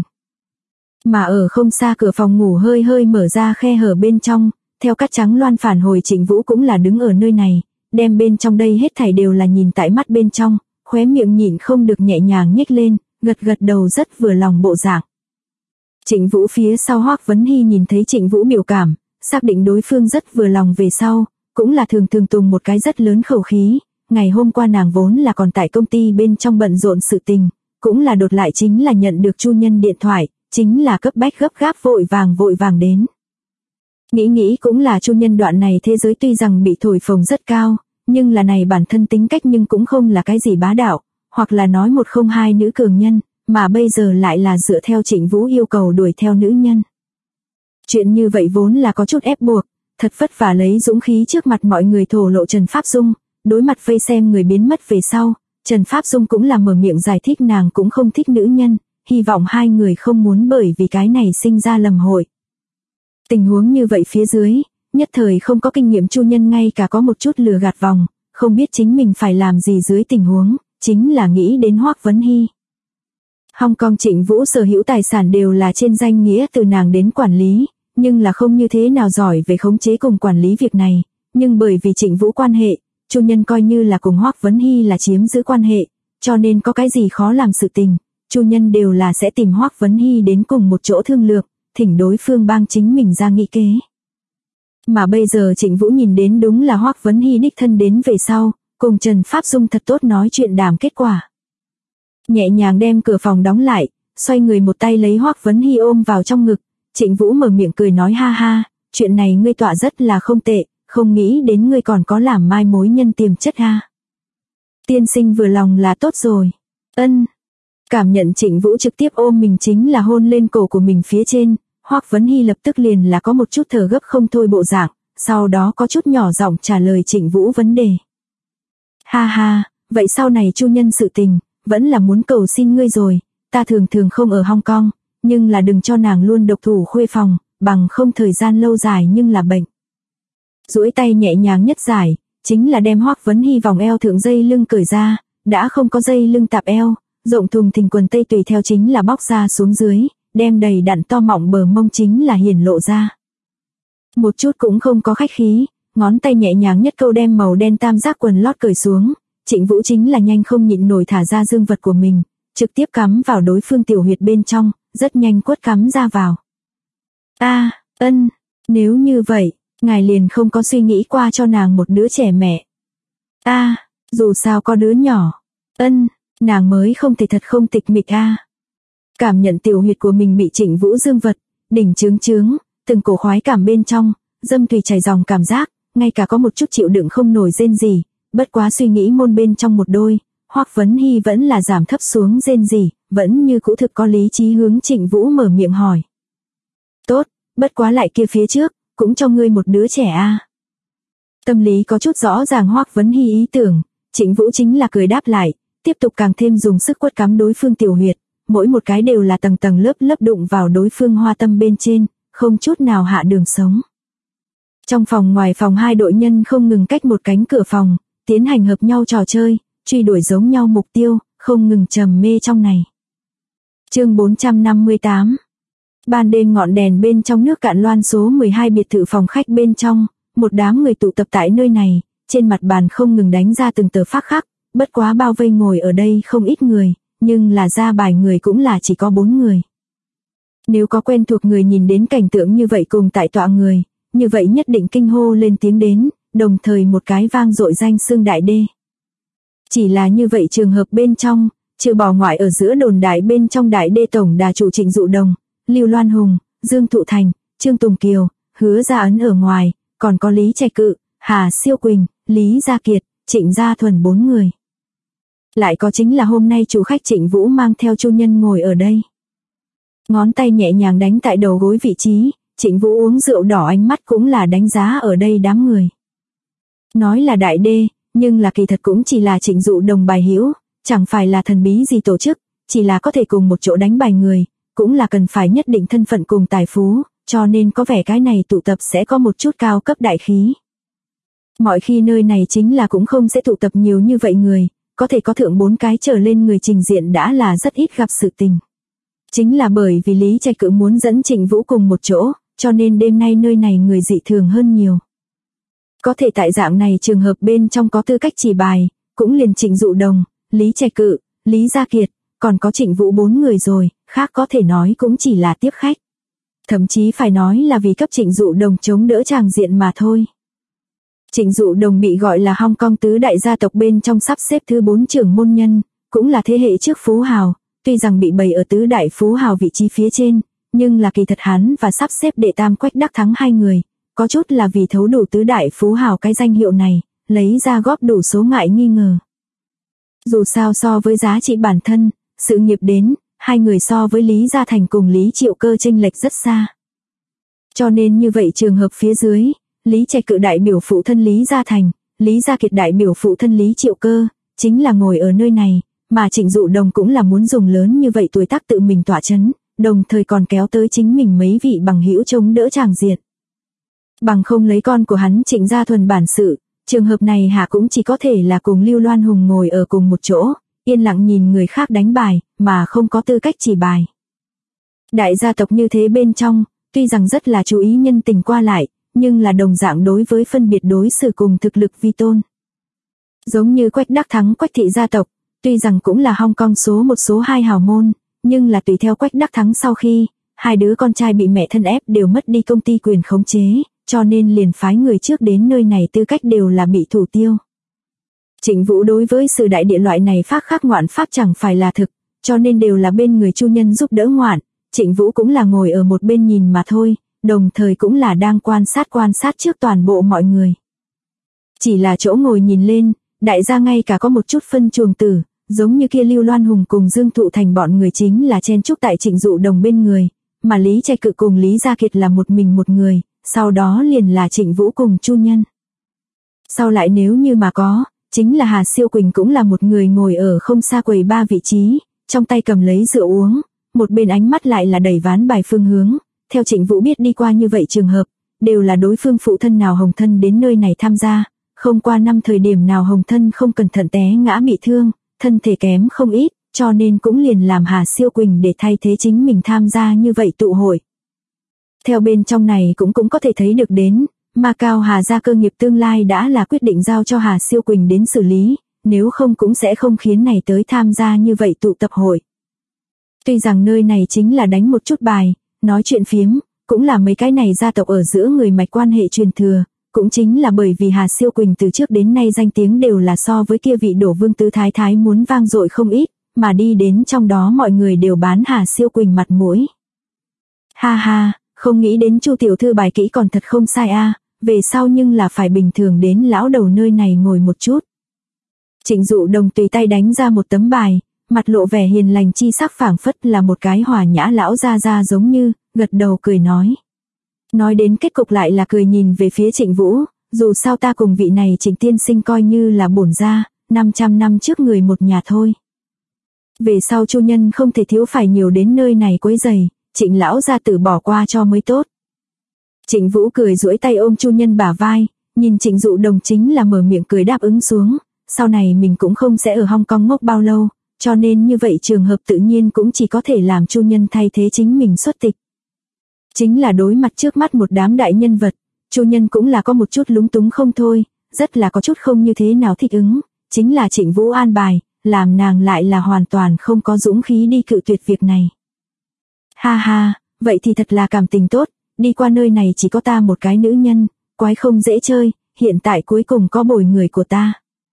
Mà ở không xa cửa phòng ngủ hơi mở ra khe hở bên trong, theo cát trắng loan phản hồi Trịnh Vũ cũng là đứng ở nơi này, đem bên trong đây hết thảy đều là nhìn tại mắt bên trong, khóe miệng nhịn không được nhẹ nhàng nhếch lên, gật đầu rất vừa lòng bộ dạng. Trịnh Vũ phía sau Hoắc Vấn Hy nhìn thấy Trịnh Vũ biểu cảm, xác định đối phương rất vừa lòng về sau, cũng là thường tùng một cái rất lớn khẩu khí, ngày hôm qua nàng vốn là còn tại công ty bên trong bận rộn sự tình, cũng là đột lại chính là nhận được chu nhân điện thoại, chính là cấp bách gấp gáp vội vàng đến. Nghĩ cũng là chu nhân đoạn này thế giới tuy rằng bị thổi phồng rất cao, nhưng là này bản thân tính cách nhưng cũng không là cái gì bá đạo, hoặc là nói một không hai nữ cường nhân, mà bây giờ lại là dựa theo Trịnh Vũ yêu cầu đuổi theo nữ nhân. Chuyện như vậy vốn là có chút ép buộc, thật vất vả lấy dũng khí trước mặt mọi người thổ lộ Trần Pháp Dung, đối mặt vây xem người biến mất về sau, Trần Pháp Dung cũng là mở miệng giải thích nàng cũng không thích nữ nhân, hy vọng hai người không muốn bởi vì cái này sinh ra lầm hội. Tình huống như vậy phía dưới, nhất thời không có kinh nghiệm chu nhân ngay cả có một chút lừa gạt vòng, không biết chính mình phải làm gì dưới tình huống, chính là nghĩ đến Hoắc Vấn Hy. Hong Kong Trịnh Vũ sở hữu tài sản đều là trên danh nghĩa từ nàng đến quản lý, nhưng là không như thế nào giỏi về khống chế cùng quản lý việc này, nhưng bởi vì Trịnh Vũ quan hệ, chu nhân coi như là cùng Hoắc Vấn Hy là chiếm giữ quan hệ, cho nên có cái gì khó làm sự tình, chu nhân đều là sẽ tìm Hoắc Vấn Hy đến cùng một chỗ thương lượng, thỉnh đối phương bang chính mình ra nghị kế. Mà bây giờ Trịnh Vũ nhìn đến đúng là Hoắc Vấn Hy đích thân đến về sau, cùng Trần Pháp Dung thật tốt nói chuyện đàm kết quả. Nhẹ nhàng đem cửa phòng đóng lại, xoay người một tay lấy Hoắc Vấn Hy ôm vào trong ngực, Trịnh Vũ mở miệng cười nói ha ha, chuyện này ngươi tọa rất là không tệ, không nghĩ đến ngươi còn có làm mai mối nhân tiềm chất ha. Tiên sinh vừa lòng là tốt rồi. Ân. Cảm nhận Trịnh Vũ trực tiếp ôm mình chính là hôn lên cổ của mình phía trên, Hoắc Vấn Hy lập tức liền là có một chút thở gấp không thôi bộ dạng, sau đó có chút nhỏ giọng trả lời Trịnh Vũ vấn đề. Ha ha, vậy sau này chu nhân sự tình, vẫn là muốn cầu xin ngươi rồi, ta thường thường không ở Hong Kong, nhưng là đừng cho nàng luôn độc thủ khuê phòng, bằng không thời gian lâu dài nhưng là bệnh. Duỗi tay nhẹ nhàng nhất giải, chính là đem Hoắc Vấn Hy vòng eo thượng dây lưng cởi ra, đã không có dây lưng tạp eo, rộng thùng thình quần tây tùy theo chính là bóc ra xuống dưới, đem đầy đặn to mọng bờ mông chính là hiển lộ ra. Một chút cũng không có khách khí, ngón tay nhẹ nhàng nhất câu đem màu đen tam giác quần lót cởi xuống, Trịnh Vũ chính là nhanh không nhịn nổi thả ra dương vật của mình, trực tiếp cắm vào đối phương tiểu huyệt bên trong, rất nhanh quất cắm ra vào. Ân, nếu như vậy, ngài liền không có suy nghĩ qua cho nàng một đứa trẻ mẹ. Dù sao có đứa nhỏ. Ân, nàng mới không thể thật không tịch mịch Cảm nhận tiểu huyệt của mình bị Trịnh Vũ dương vật, đỉnh chướng, từng cổ khoái cảm bên trong, dâm tùy chảy dòng cảm giác, ngay cả có một chút chịu đựng không nổi rên gì, bất quá suy nghĩ môn bên trong một đôi, Hoắc Vấn Hy vẫn là giảm thấp xuống rên gì, vẫn như cũ thực có lý trí hướng Trịnh Vũ mở miệng hỏi. Tốt, bất quá lại kia phía trước, cũng cho ngươi một đứa trẻ Tâm lý có chút rõ ràng Hoắc Vấn Hy ý tưởng, Trịnh Vũ chính là cười đáp lại, tiếp tục càng thêm dùng sức quất cắm đối phương tiểu huyệt, mỗi một cái đều là tầng tầng lớp lớp đụng vào đối phương hoa tâm bên trên, không chút nào hạ đường sống. Trong phòng ngoài phòng hai đội nhân không ngừng cách một cánh cửa phòng, tiến hành hợp nhau trò chơi, truy đuổi giống nhau mục tiêu, không ngừng trầm mê trong này. Chương 458. Ban đêm ngọn đèn bên trong nước cạn loan số 12 biệt thự phòng khách bên trong, một đám người tụ tập tại nơi này, trên mặt bàn không ngừng đánh ra từng tờ phác khắc, bất quá bao vây ngồi ở đây không ít người, nhưng là ra bài người cũng là chỉ có 4 người. Nếu có quen thuộc người nhìn đến cảnh tượng như vậy cùng tại tọa người, như vậy nhất định kinh hô lên tiếng đến, đồng thời một cái vang dội danh xưng đại đê. Chỉ là như vậy trường hợp bên trong, trừ bỏ ngoại ở giữa đồn đại bên trong đại đê tổng đà chủ Trịnh Dụ Đồng, Lưu Loan Hùng, Dương Thụ Thành, Trương Tùng Kiều, Hứa Gia Ấn ở ngoài, còn có Lý Trạch Cự, Hà Siêu Quỳnh, Lý Gia Kiệt, Trịnh Gia Thuần 4 người. Lại có chính là hôm nay chủ khách Trịnh Vũ mang theo Chu Nhân ngồi ở đây. Ngón tay nhẹ nhàng đánh tại đầu gối vị trí, Trịnh Vũ uống rượu đỏ ánh mắt cũng là đánh giá ở đây đám người. Nói là đại đê, nhưng là kỳ thật cũng chỉ là Trịnh Dụ Đồng bài hữu, chẳng phải là thần bí gì tổ chức, chỉ là có thể cùng một chỗ đánh bài người, cũng là cần phải nhất định thân phận cùng tài phú, cho nên có vẻ cái này tụ tập sẽ có một chút cao cấp đại khí. Mọi khi nơi này chính là cũng không sẽ tụ tập nhiều như vậy người, có thể có thượng 4 cái trở lên người trình diện đã là rất ít gặp sự tình. Chính là bởi vì Lý Trạch Cự muốn dẫn Trịnh Vũ cùng một chỗ, cho nên đêm nay nơi này người dị thường hơn nhiều. Có thể tại dạng này trường hợp bên trong có tư cách chỉ bài, cũng liền Trịnh Dụ Đồng, Lý Trạch Cự, Lý Gia Kiệt, còn có Trịnh Vũ 4 người rồi, khác có thể nói cũng chỉ là tiếp khách. Thậm chí phải nói là vì cấp Trịnh Dụ Đồng chống đỡ tràng diện mà thôi. Trịnh Dụ Đồng bị gọi là Hong Kong tứ đại gia tộc bên trong sắp xếp thứ 4 trưởng môn nhân, cũng là thế hệ trước phú hào, tuy rằng bị bày ở tứ đại phú hào vị trí phía trên, nhưng là kỳ thật hắn và sắp xếp đệ tam Quách Đắc Thắng 2 người, có chút là vì thấu đủ tứ đại phú hào cái danh hiệu này, lấy ra góp đủ số ngại nghi ngờ. Dù sao so với giá trị bản thân, sự nghiệp đến, 2 người so với Lý Gia Thành cùng Lý Triệu Cơ chênh lệch rất xa. Cho nên như vậy trường hợp phía dưới, Lý Trạch Cự đại biểu phụ thân Lý Gia Thành, Lý Gia Kiệt đại biểu phụ thân Lý Triệu Cơ, chính là ngồi ở nơi này, mà Trịnh Dụ Đồng cũng là muốn dùng lớn như vậy tuổi tác tự mình tỏa chấn, đồng thời còn kéo tới chính mình mấy vị bằng hữu chống đỡ tràng diện. Bằng không lấy con của hắn Trịnh Gia Thuần bản sự, trường hợp này hạ cũng chỉ có thể là cùng Lưu Loan Hùng ngồi ở cùng một chỗ, yên lặng nhìn người khác đánh bài, mà không có tư cách chỉ bài. Đại gia tộc như thế bên trong, tuy rằng rất là chú ý nhân tình qua lại, nhưng là đồng dạng đối với phân biệt đối xử cùng thực lực vi tôn. Giống như Quách Đắc Thắng Quách thị gia tộc, tuy rằng cũng là Hong Kong số 1 số 2 hào môn, nhưng là tùy theo Quách Đắc Thắng sau khi, 2 đứa con trai bị mẹ thân ép đều mất đi công ty quyền khống chế, cho nên liền phái người trước đến nơi này tư cách đều là bị thủ tiêu. Trịnh Vũ đối với sự đại địa loại này phác khắc ngoạn pháp chẳng phải là thực, cho nên đều là bên người Chu Nhân giúp đỡ ngoạn, Trịnh Vũ cũng là ngồi ở một bên nhìn mà thôi, đồng thời cũng là đang quan sát trước toàn bộ mọi người. Chỉ là chỗ ngồi nhìn lên, đại gia ngay cả có một chút phân chuồng tử, giống như kia Lưu Loan Hùng cùng Dương Thụ Thành bọn người chính là chen chúc tại Trịnh Dụ Đồng bên người, mà Lý Trạch Cự cùng Lý Gia Kiệt là một mình một người, sau đó liền là Trịnh Vũ cùng Chu Nhân. Sau lại nếu như mà có, Chính là Hà Siêu Quỳnh cũng là một người ngồi ở không xa quầy ba vị trí, trong tay cầm lấy rượu uống, một bên ánh mắt lại là đẩy ván bài phương hướng. Theo Trịnh Vũ biết đi qua như vậy trường hợp, đều là đối phương phụ thân nào Hồng Thân đến nơi này tham gia, không qua năm thời điểm nào Hồng Thân không cẩn thận té ngã bị thương, thân thể kém không ít, cho nên cũng liền làm Hà Siêu Quỳnh để thay thế chính mình tham gia như vậy tụ hội. Theo bên trong này cũng có thể thấy được đến, mà Cao Hà gia cơ nghiệp tương lai đã là quyết định giao cho Hà Siêu Quỳnh đến xử lý, nếu không cũng sẽ không khiến này tới tham gia như vậy tụ tập hội. Tuy rằng nơi này chính là đánh một chút bài, nói chuyện phiếm, cũng là mấy cái này gia tộc ở giữa người mạch quan hệ truyền thừa, cũng chính là bởi vì Hà Siêu Quỳnh từ trước đến nay danh tiếng đều là so với kia vị Đổ Vương tứ thái thái muốn vang dội không ít, mà đi đến trong đó mọi người đều bán Hà Siêu Quỳnh mặt mũi. Ha ha, không nghĩ đến Chu tiểu thư bài kỹ còn thật không sai a, về sau nhưng là phải bình thường đến lão đầu nơi này ngồi một chút. Trịnh Dụ Đồng tùy tay đánh ra một tấm bài, mặt lộ vẻ hiền lành chi sắc phảng phất là một cái hòa nhã lão gia gia giống như, gật đầu cười nói. Nói đến kết cục lại là cười nhìn về phía Trịnh Vũ, dù sao ta cùng vị này Trịnh tiên sinh coi như là bổn gia, 500 năm trước người một nhà thôi. Về sau Chu nhân không thể thiếu phải nhiều đến nơi này quấy rầy, Trịnh lão gia tử bỏ qua cho mới tốt. Trịnh Vũ cười duỗi tay ôm Chu nhân bả vai, nhìn Trịnh Dụ Đồng chính là mở miệng cười đáp ứng xuống, sau này mình cũng không sẽ ở Hong Kong ngốc bao lâu, cho nên như vậy trường hợp tự nhiên cũng chỉ có thể làm Chu nhân thay thế chính mình xuất tịch. Chính là đối mặt trước mắt một đám đại nhân vật, Chu nhân cũng là có một chút lúng túng không thôi, rất là có chút không như thế nào thích ứng, chính là Trịnh Vũ an bài, làm nàng lại là hoàn toàn không có dũng khí đi cự tuyệt việc này. Ha ha, vậy thì thật là cảm tình tốt, đi qua nơi này chỉ có ta một cái nữ nhân, quái không dễ chơi, hiện tại cuối cùng có bồi người của ta.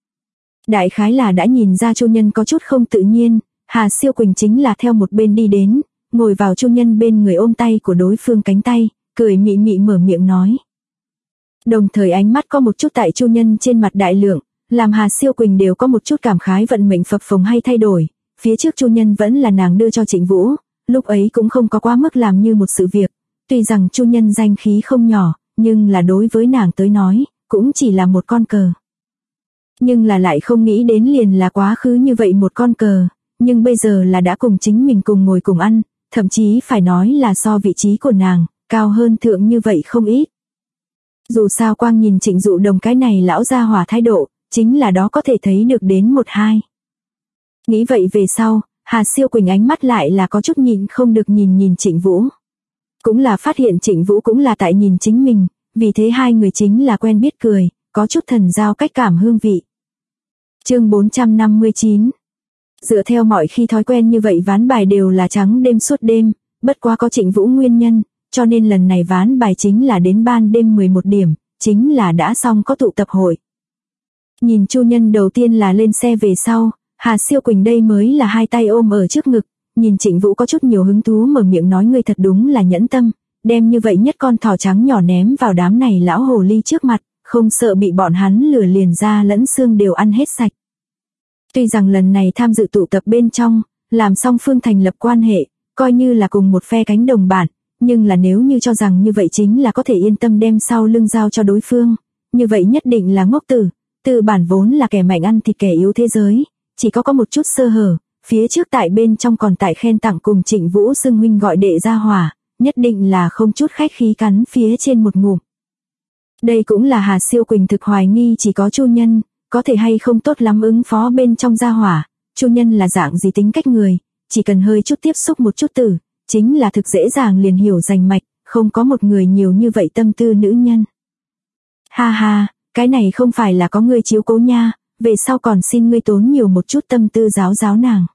Đại khái là đã nhìn ra Chu nhân có chút không tự nhiên, Hà Siêu Quỳnh chính là theo một bên đi đến, ngồi vào Chu nhân bên người ôm tay của đối phương cánh tay, cười mị mị mở miệng nói. Đồng thời ánh mắt có một chút tại Chu nhân trên mặt đại lượng, làm Hà Siêu Quỳnh đều có một chút cảm khái vận mệnh phập phồng hay thay đổi, phía trước Chu nhân vẫn là nàng đưa cho Trịnh Vũ, lúc ấy cũng không có quá mức làm như một sự việc, tuy rằng Chu nhân danh khí không nhỏ, nhưng là đối với nàng tới nói, cũng chỉ là một con cờ. Nhưng là lại không nghĩ đến liền là quá khứ như vậy một con cờ, nhưng bây giờ là đã cùng chính mình cùng ngồi cùng ăn, thậm chí phải nói là so vị trí của nàng, cao hơn thượng như vậy không ít. Dù sao quang nhìn Trịnh Dụ Đồng cái này lão gia hỏa thái độ, chính là đó có thể thấy được đến một hai. Nghĩ vậy về sau, Hà Siêu Quỳnh ánh mắt lại là có chút nhịn không được nhìn Trịnh Vũ. Cũng là phát hiện Trịnh Vũ cũng là tại nhìn chính mình, vì thế hai người chính là quen biết cười, có chút thần giao cách cảm hương vị. Chương 459. Dựa theo mọi khi thói quen như vậy ván bài đều là trắng đêm suốt đêm, bất quá có Trịnh Vũ nguyên nhân, cho nên lần này ván bài chính là đến ban đêm 11 điểm, chính là đã xong có tụ tập hội. Nhìn Chu nhân đầu tiên là lên xe về sau, Hà Siêu Quỳnh đây mới là hai tay ôm ở trước ngực, nhìn Trịnh Vũ có chút nhiều hứng thú mở miệng nói ngươi thật đúng là nhẫn tâm, đem như vậy nhất con thỏ trắng nhỏ ném vào đám này lão hồ ly trước mặt, không sợ bị bọn hắn lửa liền da lẫn xương đều ăn hết sạch. Tuy rằng lần này tham dự tụ tập bên trong, làm song phương thành lập quan hệ, coi như là cùng một phe cánh đồng bạn, nhưng là nếu như cho rằng như vậy chính là có thể yên tâm đem sau lưng giao cho đối phương, như vậy nhất định là ngốc tử, từ bản vốn là kẻ mạnh ăn thịt kẻ yếu thế giới, chỉ có một chút sơ hở, phía trước tại bên trong còn tại khen tặng cùng Trịnh Vũ xưng huynh gọi đệ ra hỏa, nhất định là không chút khách khí cắn phía trên một ngụm. Đây cũng là Hà Siêu Quỳnh thực hoài nghi chỉ có Chu nhân, có thể hay không tốt lắm ứng phó bên trong gia hỏa, Chu nhân là dạng gì tính cách người, chỉ cần hơi chút tiếp xúc một chút tử, chính là thực dễ dàng liền hiểu rành mạch, không có một người nhiều như vậy tâm tư nữ nhân. Ha ha, cái này không phải là có người chiếu cố nha, về sau còn xin ngươi tốn nhiều một chút tâm tư giáo nàng.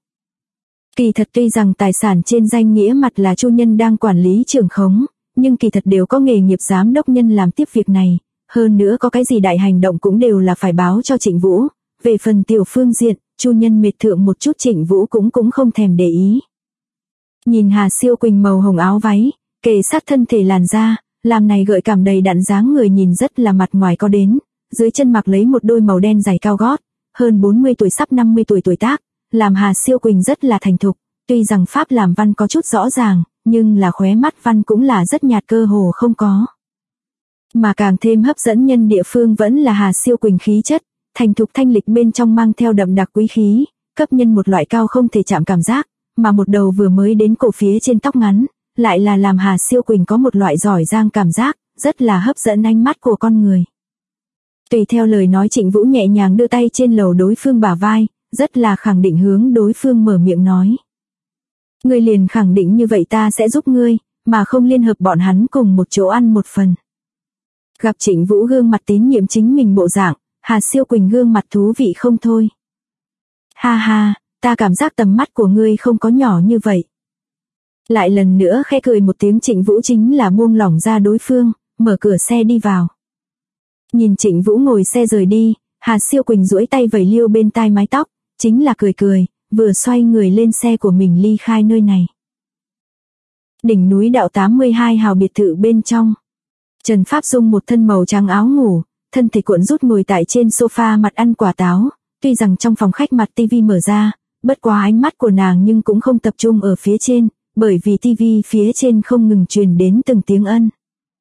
Kỳ thật tuy rằng tài sản trên danh nghĩa mặt là Chu nhân đang quản lý trưởng khống, nhưng kỳ thật đều có nghề nghiệp giám đốc nhân làm tiếp việc này, hơn nữa có cái gì đại hành động cũng đều là phải báo cho Trịnh Vũ, về phần tiểu phương diện, Chu nhân mệt thượng một chút Trịnh Vũ cũng không thèm để ý. Nhìn Hà Siêu Quỳnh màu hồng áo váy, kề sát thân thể làn da, làm này gợi cảm đầy đặn dáng người nhìn rất là mặt ngoài có đến, dưới chân mặc lấy một đôi màu đen giày cao gót, hơn 40 tuổi sắp 50 tuổi tuổi tác, làm Hà Siêu Quỳnh rất là thành thục, tuy rằng pháp làm văn có chút rõ ràng, nhưng là khóe mắt văn cũng là rất nhạt cơ hồ không có. Mà càng thêm hấp dẫn nhân địa phương vẫn là Hà Siêu Quỳnh khí chất, thành thục thanh lịch bên trong mang theo đậm đặc quý khí, cấp nhân một loại cao không thể chạm cảm giác, mà một đầu vừa mới đến cổ phía trên tóc ngắn, lại là làm Hà Siêu Quỳnh có một loại giỏi giang cảm giác, rất là hấp dẫn ánh mắt của con người. Tùy theo lời nói Trịnh Vũ nhẹ nhàng đưa tay trên lầu đối phương bả vai, rất là khẳng định hướng đối phương mở miệng nói. Ngươi liền khẳng định như vậy ta sẽ giúp ngươi, mà không liên hợp bọn hắn cùng một chỗ ăn một phần. Gặp Trịnh Vũ gương mặt tín nhiệm chính mình bộ dạng, Hà Siêu Quỳnh gương mặt thú vị không thôi. Ha ha, ta cảm giác tầm mắt của ngươi không có nhỏ như vậy. Lại lần nữa khẽ cười một tiếng Trịnh Vũ chính là buông lỏng ra đối phương, mở cửa xe đi vào. Nhìn Trịnh Vũ ngồi xe rời đi, Hà Siêu Quỳnh duỗi tay vẩy liêu bên tai mái tóc, chính là cười cười, vừa xoay người lên xe của mình ly khai nơi này. Đỉnh núi đạo 82 hào biệt thự bên trong. Trần Pháp Dung một thân màu trắng áo ngủ, thân thể cuộn rút ngồi tại trên sofa mặt ăn quả táo, tuy rằng trong phòng khách mặt tivi mở ra, bất quá ánh mắt của nàng nhưng cũng không tập trung ở phía trên, bởi vì tivi phía trên không ngừng truyền đến từng tiếng ân.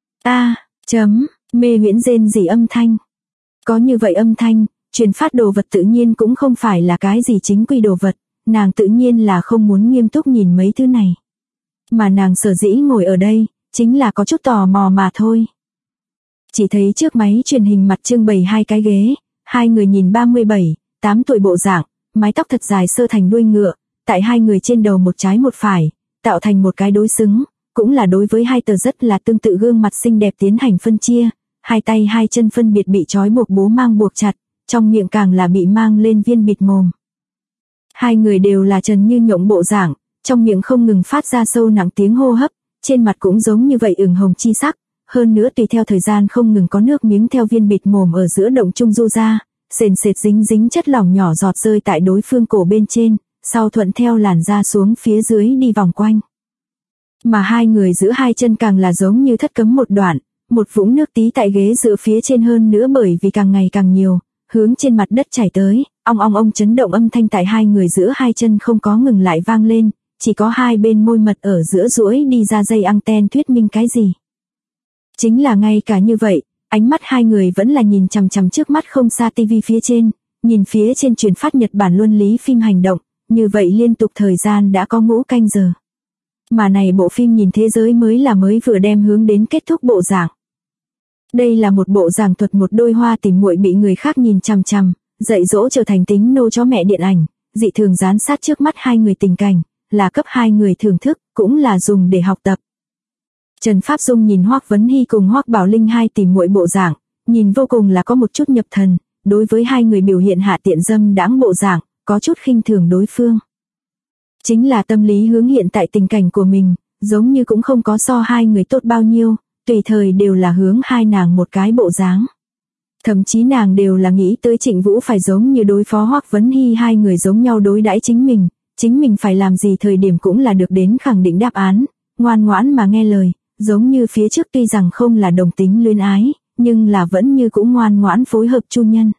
Mê huyễn rên rỉ âm thanh. Có như vậy âm thanh, truyền phát đồ vật tự nhiên cũng không phải là cái gì chính quy đồ vật, nàng tự nhiên là không muốn nghiêm túc nhìn mấy thứ này. Mà nàng sở dĩ ngồi ở đây, chính là có chút tò mò mà thôi. Chỉ thấy trước máy truyền hình mặt trưng bày hai cái ghế, hai người nhìn 37, 8 tuổi bộ dạng, mái tóc thật dài sơ thành đuôi ngựa, tại hai người trên đầu một trái một phải, tạo thành một cái đối xứng, cũng là đối với hai tờ rất là tương tự gương mặt xinh đẹp tiến hành phân chia, hai tay hai chân phân biệt bị trói buộc bố mang buộc chặt, trong miệng càng là bị mang lên viên bịt mồm. Hai người đều là trần như nhộng bộ dạng, trong miệng không ngừng phát ra sâu nặng tiếng hô hấp, trên mặt cũng giống như vậy ửng hồng chi sắc, hơn nữa tùy theo thời gian không ngừng có nước miếng theo viên bịt mồm ở giữa động trung du ra, sền sệt dính dính chất lỏng nhỏ giọt rơi tại đối phương cổ bên trên, sau thuận theo làn da xuống phía dưới đi vòng quanh. Mà hai người giữ hai chân càng là giống như thất cấm một đoạn, một vũng nước tí tại ghế dựa phía trên hơn nữa bởi vì càng ngày càng nhiều, hướng trên mặt đất chảy tới, ong ong ong chấn động âm thanh tại hai người giữa hai chân không có ngừng lại vang lên, chỉ có hai bên môi mật ở giữa duỗi đi ra dây anten thuyết minh cái gì. Chính là ngay cả như vậy, ánh mắt hai người vẫn là nhìn chằm chằm trước mắt không xa tivi phía trên, nhìn phía trên truyền phát Nhật Bản luân lý phim hành động, như vậy liên tục thời gian đã có ngũ canh giờ. Mà này bộ phim nhìn thế giới mới vừa đem hướng đến kết thúc bộ giảng. Đây là một bộ giảng thuật một đôi hoa tìm muội bị người khác nhìn chằm chằm, dạy dỗ trở thành tính nô chó mẹ điện ảnh, dị thường gián sát trước mắt hai người tình cảnh, là cấp hai người thưởng thức, cũng là dùng để học tập. Trần Pháp Dung nhìn Hoắc Vấn Hy cùng Hoắc Bảo Linh hai tìm muội bộ giảng, nhìn vô cùng là có một chút nhập thần, đối với hai người biểu hiện hạ tiện dâm đãng bộ giảng, có chút khinh thường đối phương. Chính là tâm lý hướng hiện tại tình cảnh của mình, giống như cũng không có so hai người tốt bao nhiêu, tùy thời đều là hướng hai nàng một cái bộ dáng. Thậm chí nàng đều là nghĩ tới Trịnh Vũ phải giống như đối phó Hoắc Vấn Hy hai người giống nhau đối đãi chính mình phải làm gì thời điểm cũng là được đến khẳng định đáp án, ngoan ngoãn mà nghe lời, giống như phía trước tuy rằng không là đồng tính luyến ái, nhưng là vẫn như cũng ngoan ngoãn phối hợp chu nhân.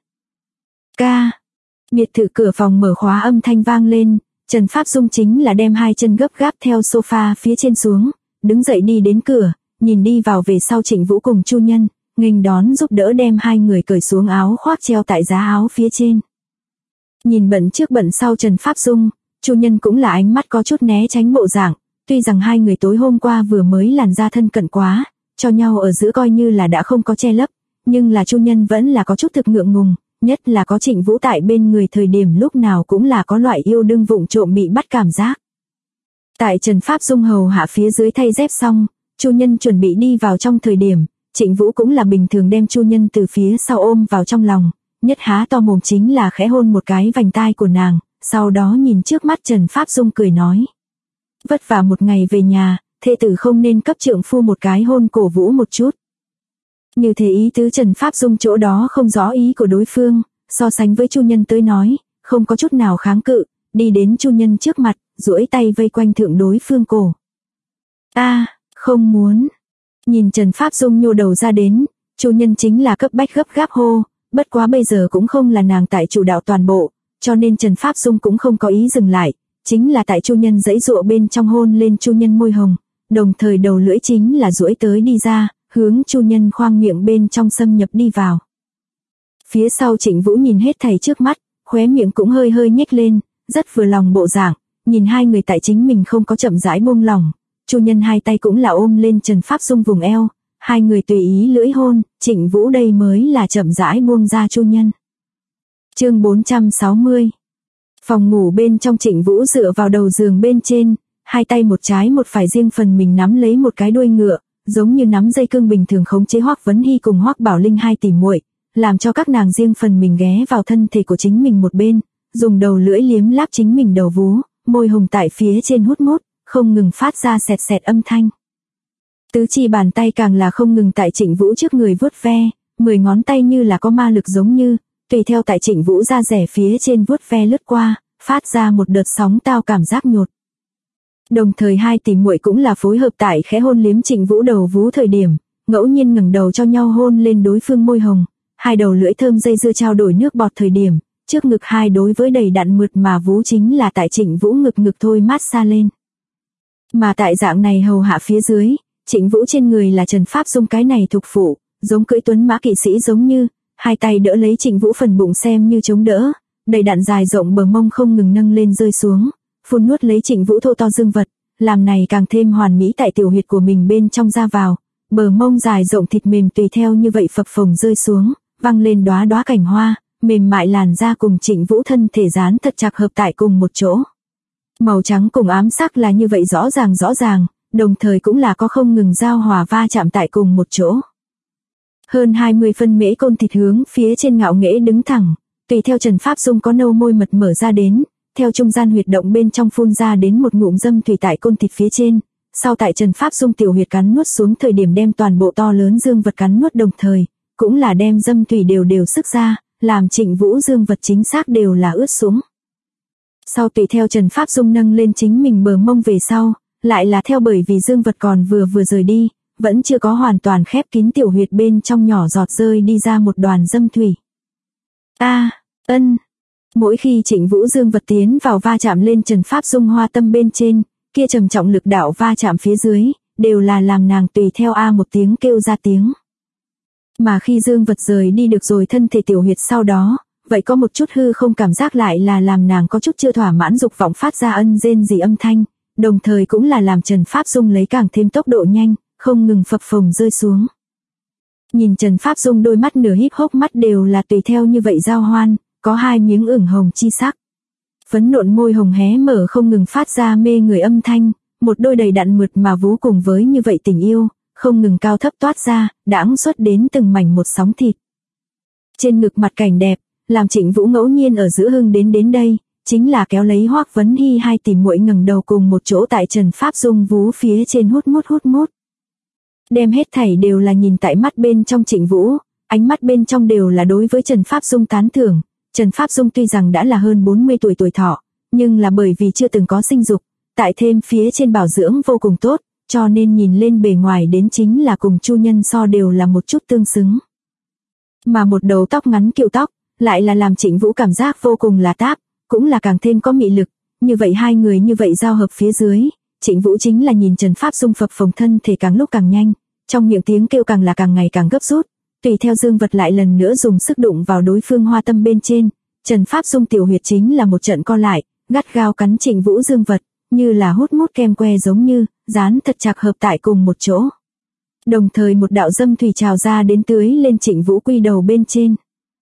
Biệt thự cửa phòng mở khóa âm thanh vang lên, Trần Pháp Dung chính là đem hai chân gấp gáp theo sofa phía trên xuống, đứng dậy đi đến cửa, nhìn đi vào về sau Trịnh Vũ cùng chu nhân, nghênh đón giúp đỡ đem hai người cởi xuống áo khoác treo tại giá áo phía trên. Nhìn bận trước bận sau Trần Pháp Dung, chu nhân cũng là ánh mắt có chút né tránh bộ dạng, tuy rằng hai người tối hôm qua vừa mới làn ra thân cận quá, cho nhau ở giữa coi như là đã không có che lấp, nhưng là chu nhân vẫn là có chút thực ngượng ngùng, nhất là có Trịnh Vũ tại bên người thời điểm lúc nào cũng là có loại yêu đương vụng trộm bị bắt cảm giác. Tại Trần Pháp Dung hầu hạ phía dưới thay dép xong, chu nhân chuẩn bị đi vào trong thời điểm, Trịnh Vũ cũng là bình thường đem chu nhân từ phía sau ôm vào trong lòng, nhất há to mồm chính là khẽ hôn một cái vành tai của nàng, sau đó nhìn trước mắt Trần Pháp Dung cười nói. Vất vả một ngày về nhà, thê tử không nên cấp trượng phu một cái hôn cổ vũ một chút. Như thế ý tứ Trần Pháp Dung chỗ đó không rõ ý của đối phương, so sánh với chu nhân tới nói, không có chút nào kháng cự, đi đến chu nhân trước mặt, duỗi tay vây quanh thượng đối phương cổ. Không muốn. Nhìn Trần Pháp Dung nhô đầu ra đến, chu nhân chính là cấp bách gấp gáp hô, bất quá bây giờ cũng không là nàng tại chủ đạo toàn bộ, cho nên Trần Pháp Dung cũng không có ý dừng lại, chính là tại chu nhân giãy giụa bên trong hôn lên chu nhân môi hồng, đồng thời đầu lưỡi chính là duỗi tới đi ra, hướng chu nhân khoang miệng bên trong xâm nhập đi vào. Phía sau Trịnh Vũ nhìn hết thảy trước mắt, khóe miệng cũng hơi hơi nhếch lên, rất vừa lòng bộ dạng, nhìn hai người tại chính mình không có chậm rãi buông lỏng. Chu Nhân hai tay cũng là ôm lên Trần Pháp Dung vùng eo, hai người tùy ý lưỡi hôn, Trịnh Vũ đây mới là chậm rãi buông ra Chu Nhân. Chương 460. Phòng ngủ bên trong, Trịnh Vũ dựa vào đầu giường bên trên, hai tay một trái một phải riêng phần mình nắm lấy một cái đuôi ngựa, giống như nắm dây cương bình thường khống chế Hoắc Vấn Hy cùng Hoắc Bảo Linh hai tỷ muội, làm cho các nàng riêng phần mình ghé vào thân thể của chính mình một bên, dùng đầu lưỡi liếm láp chính mình đầu vú, môi hồng tại phía trên hút mút, không ngừng phát ra sẹt sẹt âm thanh. Tứ chi bàn tay càng là không ngừng tại Trịnh Vũ trước người vuốt ve, 10 ngón tay như là có ma lực giống như, tùy theo tại Trịnh Vũ da rẻ phía trên vuốt ve lướt qua, phát ra một đợt sóng tao cảm giác nhột. Đồng thời hai tỷ muội cũng là phối hợp tại khẽ hôn liếm Trịnh Vũ đầu vú thời điểm, ngẫu nhiên ngẩng đầu cho nhau hôn lên đối phương môi hồng, hai đầu lưỡi thơm dây dưa trao đổi nước bọt thời điểm, trước ngực hai đối với đầy đặn mượt mà vú chính là tại Trịnh Vũ ngực thôi mát xa lên. Mà tại dạng này hầu hạ phía dưới, Trịnh Vũ trên người là Trần Pháp Dung cái này thục phụ, giống cưỡi tuấn mã kỵ sĩ giống như, hai tay đỡ lấy Trịnh Vũ phần bụng xem như chống đỡ, đầy đặn dài rộng bờ mông không ngừng nâng lên rơi xuống, phun nuốt lấy Trịnh Vũ thô to dương vật, làm này càng thêm hoàn mỹ tại tiểu huyệt của mình bên trong ra vào, bờ mông dài rộng thịt mềm tùy theo như vậy phập phồng rơi xuống, văng lên đóa đóa cảnh hoa, mềm mại làn da cùng Trịnh Vũ thân thể dán thật chặt hợp tại cùng một chỗ. Màu trắng cùng ám sắc là như vậy rõ ràng, đồng thời cũng là có không ngừng giao hòa va chạm tại cùng một chỗ. Hơn 20 phân mễ côn thịt hướng phía trên ngạo nghễ đứng thẳng, tùy theo Trần Pháp Dung có nâu môi mật mở ra đến, theo trung gian huyệt động bên trong phun ra đến một ngụm dâm thủy tại côn thịt phía trên, sau tại Trần Pháp Dung tiểu huyệt cắn nuốt xuống thời điểm đem toàn bộ to lớn dương vật cắn nuốt đồng thời, cũng là đem dâm thủy đều sức ra, làm Trịnh Vũ dương vật chính xác đều là ướt sũng. Sau tùy theo Trần Pháp Dung nâng lên chính mình bờ mông về sau, lại là theo bởi vì dương vật còn vừa rời đi, vẫn chưa có hoàn toàn khép kín tiểu huyệt bên trong nhỏ giọt rơi đi ra một đoàn dâm thủy. Mỗi khi Trịnh Vũ dương vật tiến vào va chạm lên Trần Pháp Dung hoa tâm bên trên, kia trầm trọng lực đạo va chạm phía dưới, đều là làm nàng tùy theo một tiếng kêu ra tiếng. Mà khi dương vật rời đi được rồi thân thể tiểu huyệt sau đó, vậy có một chút hư không cảm giác lại là làm nàng có chút chưa thỏa mãn dục vọng phát ra ân rên rỉ âm thanh, đồng thời cũng là làm Trần Pháp Dung lấy càng thêm tốc độ nhanh, không ngừng phập phồng rơi xuống. Nhìn Trần Pháp Dung đôi mắt nửa híp hốc mắt đều là tùy theo như vậy giao hoan, có hai miếng ửng hồng chi sắc. Phấn nộn môi hồng hé mở không ngừng phát ra mê người âm thanh, một đôi đầy đặn mượt mà vú cùng với như vậy tình yêu, không ngừng cao thấp toát ra, đãng xuất đến từng mảnh một sóng thịt. Trên ngực mặt cảnh đẹp, làm Trịnh Vũ ngẫu nhiên ở giữa hưng đến đây, chính là kéo lấy Hoắc Vấn Hy hai tỷ muội ngẩng đầu cùng một chỗ tại Trần Pháp Dung vú phía trên hút mút. Đem hết thảy đều là nhìn tại mắt bên trong Trịnh Vũ, ánh mắt bên trong đều là đối với Trần Pháp Dung tán thưởng. Trần Pháp Dung tuy rằng đã là hơn 40 tuổi thọ, nhưng là bởi vì chưa từng có sinh dục, tại thêm phía trên bảo dưỡng vô cùng tốt, cho nên nhìn lên bề ngoài đến chính là cùng Chu Nhân so đều là một chút tương xứng. Mà một đầu tóc ngắn kiều tóc, lại là làm Trịnh Vũ cảm giác vô cùng là táp, cũng là càng thêm có mị lực, như vậy hai người như vậy giao hợp phía dưới, Trịnh Vũ chính là nhìn Trần Pháp Dung phập phồng thân thể càng lúc càng nhanh, trong miệng tiếng kêu càng là càng ngày càng gấp rút, tùy theo dương vật lại lần nữa dùng sức đụng vào đối phương hoa tâm bên trên, Trần Pháp Dung tiểu huyệt chính là một trận co lại, gắt gao cắn Trịnh Vũ dương vật, như là hút mút kem que giống như, dán thật chặt hợp tại cùng một chỗ. Đồng thời một đạo dâm thủy trào ra đến tưới lên Trịnh Vũ quy đầu bên trên.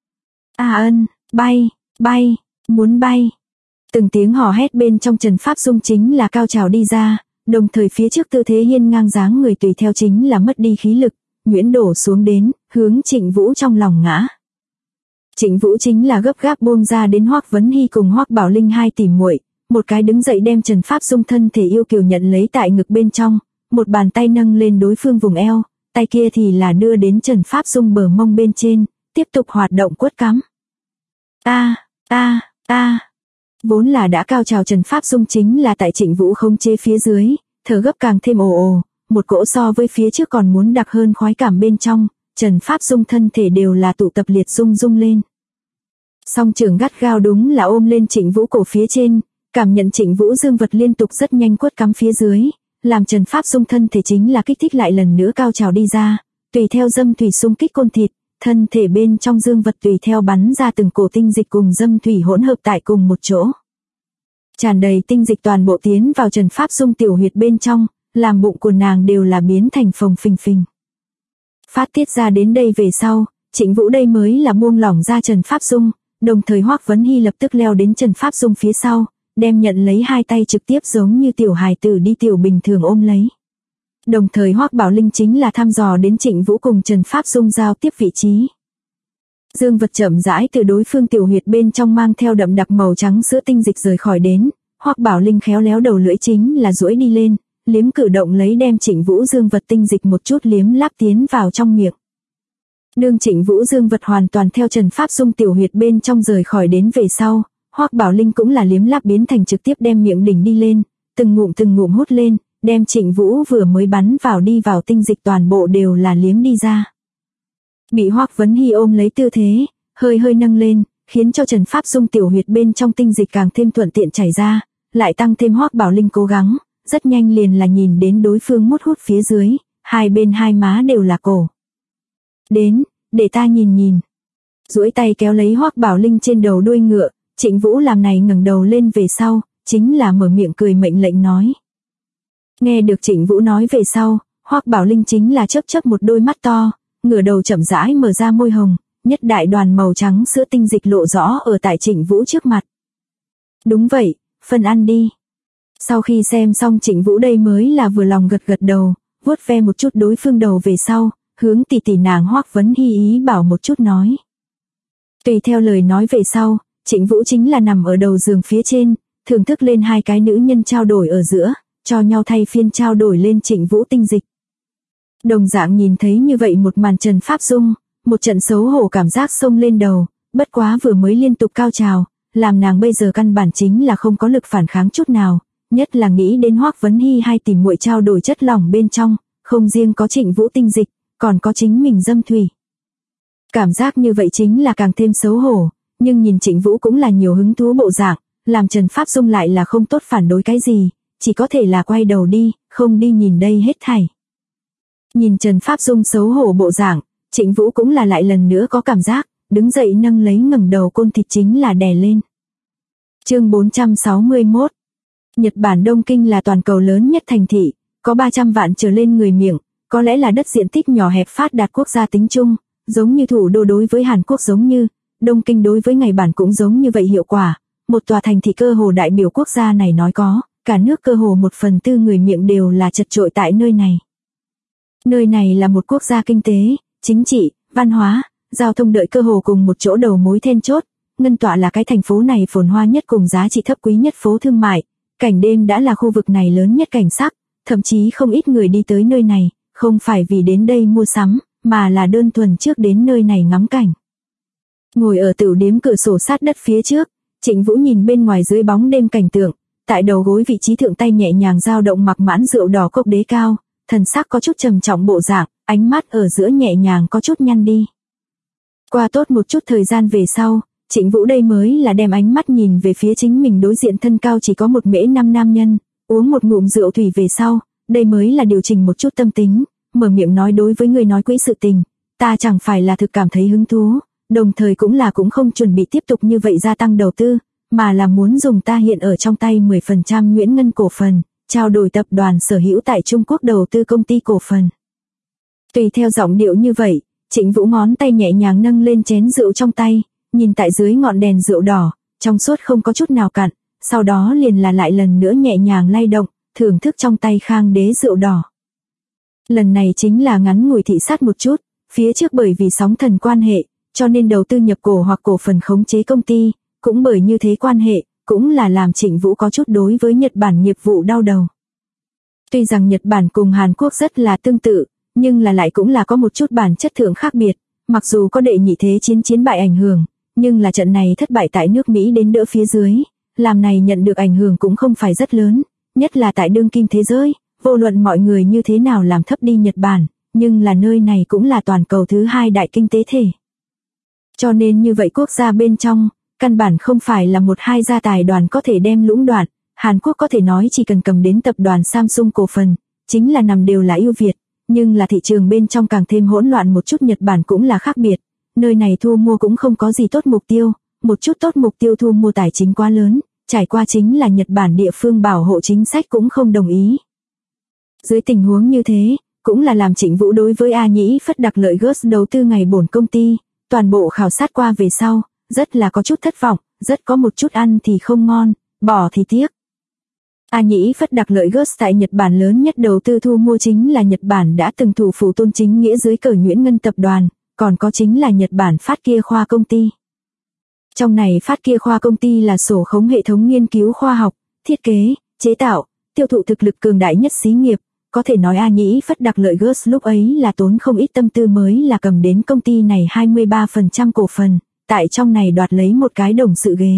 Bay, muốn bay. Từng tiếng hò hét bên trong Trần Pháp Dung chính là cao trào đi ra, đồng thời phía trước tư thế hiên ngang dáng người tùy theo chính là mất đi khí lực, nhuyễn đổ xuống đến, hướng Trịnh Vũ trong lòng ngã. Trịnh Vũ chính là gấp gáp buông ra đến Hoắc Vấn Hy cùng Hoắc Bảo Linh hai tỷ muội, một cái đứng dậy đem Trần Pháp Dung thân thể yêu kiều nhận lấy tại ngực bên trong, một bàn tay nâng lên đối phương vùng eo, tay kia thì là đưa đến Trần Pháp Dung bờ mông bên trên, tiếp tục hoạt động quất cắm. Vốn là đã cao trào Trần Pháp Dung chính là tại Trịnh Vũ khống chế phía dưới, thở gấp càng thêm ồ, một cỗ so với phía trước còn muốn đặc hơn khoái cảm bên trong, Trần Pháp Dung thân thể đều là tụ tập liệt rung lên. Song trưởng gắt gao đúng là ôm lên Trịnh Vũ cổ phía trên, cảm nhận Trịnh Vũ dương vật liên tục rất nhanh quất cắm phía dưới, làm Trần Pháp Dung thân thể chính là kích thích lại lần nữa cao trào đi ra, tùy theo dâm thủy xung kích côn thịt, thân thể bên trong dương vật tùy theo bắn ra từng cổ tinh dịch cùng dâm thủy hỗn hợp tại cùng một chỗ. Tràn đầy tinh dịch toàn bộ tiến vào Trần Pháp Dung tiểu huyệt bên trong, làm bụng của nàng đều là biến thành phồng phình phình. Phát tiết ra đến đây về sau, Trịnh Vũ đây mới là buông lỏng ra Trần Pháp Dung, đồng thời Hoắc Vấn Hy lập tức leo đến Trần Pháp Dung phía sau, đem nhận lấy hai tay trực tiếp giống như tiểu hài tử đi tiểu bình thường ôm lấy. Đồng thời Hoắc Bảo Linh chính là thăm dò đến Trịnh Vũ cùng Trần Pháp Dung giao tiếp vị trí. Dương vật chậm rãi từ đối phương tiểu huyệt bên trong mang theo đậm đặc màu trắng sữa tinh dịch rời khỏi đến, Hoắc Bảo Linh khéo léo đầu lưỡi chính là duỗi đi lên, liếm cử động lấy đem Trịnh Vũ dương vật tinh dịch một chút liếm láp tiến vào trong miệng. Đương Trịnh Vũ dương vật hoàn toàn theo Trần Pháp Dung tiểu huyệt bên trong rời khỏi đến về sau, Hoắc Bảo Linh cũng là liếm láp biến thành trực tiếp đem miệng đỉnh đi lên, từng ngụm hút lên, đem Trịnh Vũ vừa mới bắn vào đi vào tinh dịch toàn bộ đều là liếm đi ra. Bị Hoắc Vấn Hy ôm lấy tư thế, hơi nâng lên, khiến cho Trần Pháp Dung tiểu huyệt bên trong tinh dịch càng thêm thuận tiện chảy ra, lại tăng thêm Hoắc Bảo Linh cố gắng, rất nhanh liền là nhìn đến đối phương hút phía dưới, hai bên hai má đều là cổ. Đến, để ta nhìn. Duỗi tay kéo lấy Hoắc Bảo Linh trên đầu đuôi ngựa, Trịnh Vũ làm này ngẩng đầu lên về sau, chính là mở miệng cười mệnh lệnh nói. Nghe được Trịnh Vũ nói về sau, Hoắc Bảo Linh chính là chớp một đôi mắt to, ngửa đầu chậm rãi mở ra môi hồng, nhất đại đoàn màu trắng sữa tinh dịch lộ rõ ở tại Trịnh Vũ trước mặt. Đúng vậy, phân ăn đi. Sau khi xem xong Trịnh Vũ đây mới là vừa lòng gật đầu, vuốt ve một chút đối phương đầu về sau, hướng tỷ nàng Hoắc Vấn Hy ý bảo một chút nói. Tùy theo lời nói về sau, Trịnh Vũ chính là nằm ở đầu giường phía trên, thưởng thức lên hai cái nữ nhân trao đổi ở giữa, cho nhau thay phiên trao đổi lên Trịnh Vũ tinh dịch. Đồng dạng nhìn thấy như vậy một màn Trần Pháp Dung, một trận xấu hổ cảm giác xông lên đầu, bất quá vừa mới liên tục cao trào, làm nàng bây giờ căn bản chính là không có lực phản kháng chút nào, nhất là nghĩ đến Hoắc Vấn Hy hai tỷ muội trao đổi chất lỏng bên trong, không riêng có Trịnh Vũ tinh dịch, còn có chính mình dâm thủy. Cảm giác như vậy chính là càng thêm xấu hổ, nhưng nhìn Trịnh Vũ cũng là nhiều hứng thú bộ dạng, làm Trần Pháp Dung lại là không tốt phản đối cái gì, chỉ có thể là quay đầu đi, không đi nhìn đây hết thảy. Nhìn Trần Pháp Dung xấu hổ bộ dạng, Trịnh Vũ cũng là lại lần nữa có cảm giác, đứng dậy nâng lấy ngẩng đầu côn thịt chính là đè lên. Chương 461. Nhật Bản Đông Kinh là toàn cầu lớn nhất thành thị, có 300 vạn trở lên người miệng, có lẽ là đất diện tích nhỏ hẹp phát đạt quốc gia tính chung, giống như thủ đô đối với Hàn Quốc giống như, Đông Kinh đối với Nhật Bản cũng giống như vậy hiệu quả, một tòa thành thị cơ hồ đại biểu quốc gia này nói có, cả nước cơ hồ 1/4 người miệng đều là chật chội tại nơi này. Nơi này là một quốc gia kinh tế, chính trị, văn hóa, giao thông đợi cơ hồ cùng một chỗ đầu mối then chốt, Ngân Tọa là cái thành phố này phồn hoa nhất cùng giá trị thấp quý nhất phố thương mại, cảnh đêm đã là khu vực này lớn nhất cảnh sắc, thậm chí không ít người đi tới nơi này, không phải vì đến đây mua sắm, mà là đơn thuần trước đến nơi này ngắm cảnh. Ngồi ở tửu điếm cửa sổ sát đất phía trước, Trịnh Vũ nhìn bên ngoài dưới bóng đêm cảnh tượng, tại đầu gối vị trí thượng tay nhẹ nhàng dao động mặc mãn rượu đỏ cốc đế cao, thần sắc có chút trầm trọng bộ dạng, ánh mắt ở giữa nhẹ nhàng có chút nhăn đi. Qua tốt một chút thời gian về sau, Trịnh Vũ đây mới là đem ánh mắt nhìn về phía chính mình đối diện thân cao chỉ có 1m5 nam nhân, uống một ngụm rượu thủy về sau, đây mới là điều chỉnh một chút tâm tính, mở miệng nói đối với người nói quỹ sự tình, ta chẳng phải là thực cảm thấy hứng thú, đồng thời cũng không chuẩn bị tiếp tục như vậy gia tăng đầu tư, mà là muốn dùng ta hiện ở trong tay 10% Nguyễn Ngân cổ phần, trao đổi tập đoàn sở hữu tại Trung Quốc đầu tư công ty cổ phần. Tùy theo giọng điệu như vậy, Trịnh Vũ ngón tay nhẹ nhàng nâng lên chén rượu trong tay, nhìn tại dưới ngọn đèn rượu đỏ, trong suốt không có chút nào cạn, sau đó liền là lại lần nữa nhẹ nhàng lay động, thưởng thức trong tay khang đế rượu đỏ. Lần này chính là ngắn ngủi thị sát một chút, phía trước bởi vì sóng thần quan hệ, cho nên đầu tư nhập cổ hoặc cổ phần khống chế công ty, cũng bởi như thế quan hệ, cũng là làm Trịnh Vũ có chút đối với Nhật Bản nghiệp vụ đau đầu. Tuy rằng Nhật Bản cùng Hàn Quốc rất là tương tự, nhưng là lại cũng là có một chút bản chất thượng khác biệt, mặc dù có đệ nhị thế chiến bại ảnh hưởng, nhưng là trận này thất bại tại nước Mỹ đến đỡ phía dưới, làm này nhận được ảnh hưởng cũng không phải rất lớn, nhất là tại đương kim thế giới, vô luận mọi người như thế nào làm thấp đi Nhật Bản, nhưng là nơi này cũng là toàn cầu thứ hai đại kinh tế thể. Cho nên như vậy quốc gia bên trong, căn bản không phải là một hai gia tài đoàn có thể đem lũng đoạn, Hàn Quốc có thể nói chỉ cần cầm đến tập đoàn Samsung cổ phần, chính là nằm đều là ưu việt, nhưng là thị trường bên trong càng thêm hỗn loạn một chút. Nhật Bản cũng là khác biệt, Nơi này thu mua cũng không có gì tốt mục tiêu, một chút tốt mục tiêu thu mua tài chính quá lớn, trải qua chính là Nhật Bản địa phương bảo hộ chính sách cũng không đồng ý. Dưới tình huống như thế, cũng là làm Trịnh Vũ đối với A Nhĩ Phất đặc lợi GUS đầu tư ngày bổn công ty, toàn bộ khảo sát qua về sau, rất là có chút thất vọng, rất có một chút ăn thì không ngon, bỏ thì tiếc. A Nhĩ Phất đặc lợi GUS tại Nhật Bản lớn nhất đầu tư thu mua chính là Nhật Bản đã từng thủ phủ Tôn Chính Nghĩa dưới cờ Nguyễn Ngân tập đoàn, còn có chính là Nhật Bản Phát Kia Khoa công ty. Trong này Phát Kia Khoa công ty là sổ khống hệ thống nghiên cứu khoa học, thiết kế, chế tạo, tiêu thụ thực lực cường đại nhất xí nghiệp, có thể nói A Nhĩ Phất đặc lợi GUS lúc ấy là tốn không ít tâm tư mới là cầm đến công ty này 23% cổ phần, tại trong này đoạt lấy một cái đồng sự ghế.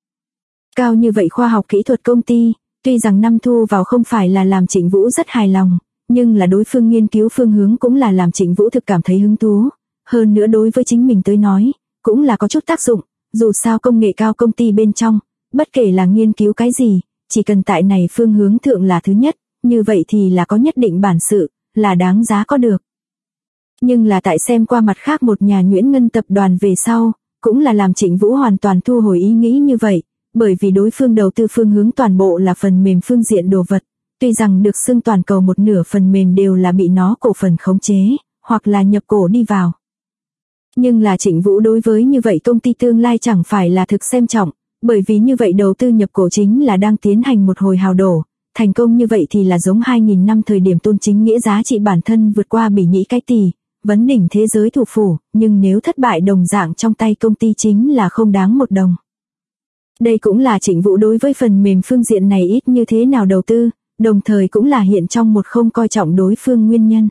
Cao như vậy khoa học kỹ thuật công ty, tuy rằng năm thu vào không phải là làm Trịnh Vũ rất hài lòng, nhưng là đối phương nghiên cứu phương hướng cũng là làm Trịnh Vũ thực cảm thấy hứng thú, hơn nữa đối với chính mình tới nói, cũng là có chút tác dụng, dù sao công nghệ cao công ty bên trong, bất kể là nghiên cứu cái gì, chỉ cần tại này phương hướng thượng là thứ nhất, như vậy thì là có nhất định bản sự, là đáng giá có được. Nhưng là tại xem qua mặt khác một nhà Nguyễn Ngân tập đoàn về sau, cũng là làm Trịnh Vũ hoàn toàn thu hồi ý nghĩ như vậy, bởi vì đối phương đầu tư phương hướng toàn bộ là phần mềm phương diện đồ vật, tuy rằng được xưng toàn cầu một nửa phần mềm đều là bị nó cổ phần khống chế, hoặc là nhập cổ đi vào. Nhưng là Trịnh Vũ đối với như vậy công ty tương lai chẳng phải là thực xem trọng, bởi vì như vậy đầu tư nhập cổ chính là đang tiến hành một hồi hào đổ, thành công như vậy thì là giống 2000 năm thời điểm Tôn Chính Nghĩa giá trị bản thân vượt qua Bỉ Nhĩ cái tỷ, vấn đỉnh thế giới thủ phủ, nhưng nếu thất bại đồng dạng trong tay công ty chính là không đáng một đồng. Đây cũng là Trịnh Vũ đối với phần mềm phương diện này ít như thế nào đầu tư, đồng thời cũng là hiện trong một không coi trọng đối phương nguyên nhân.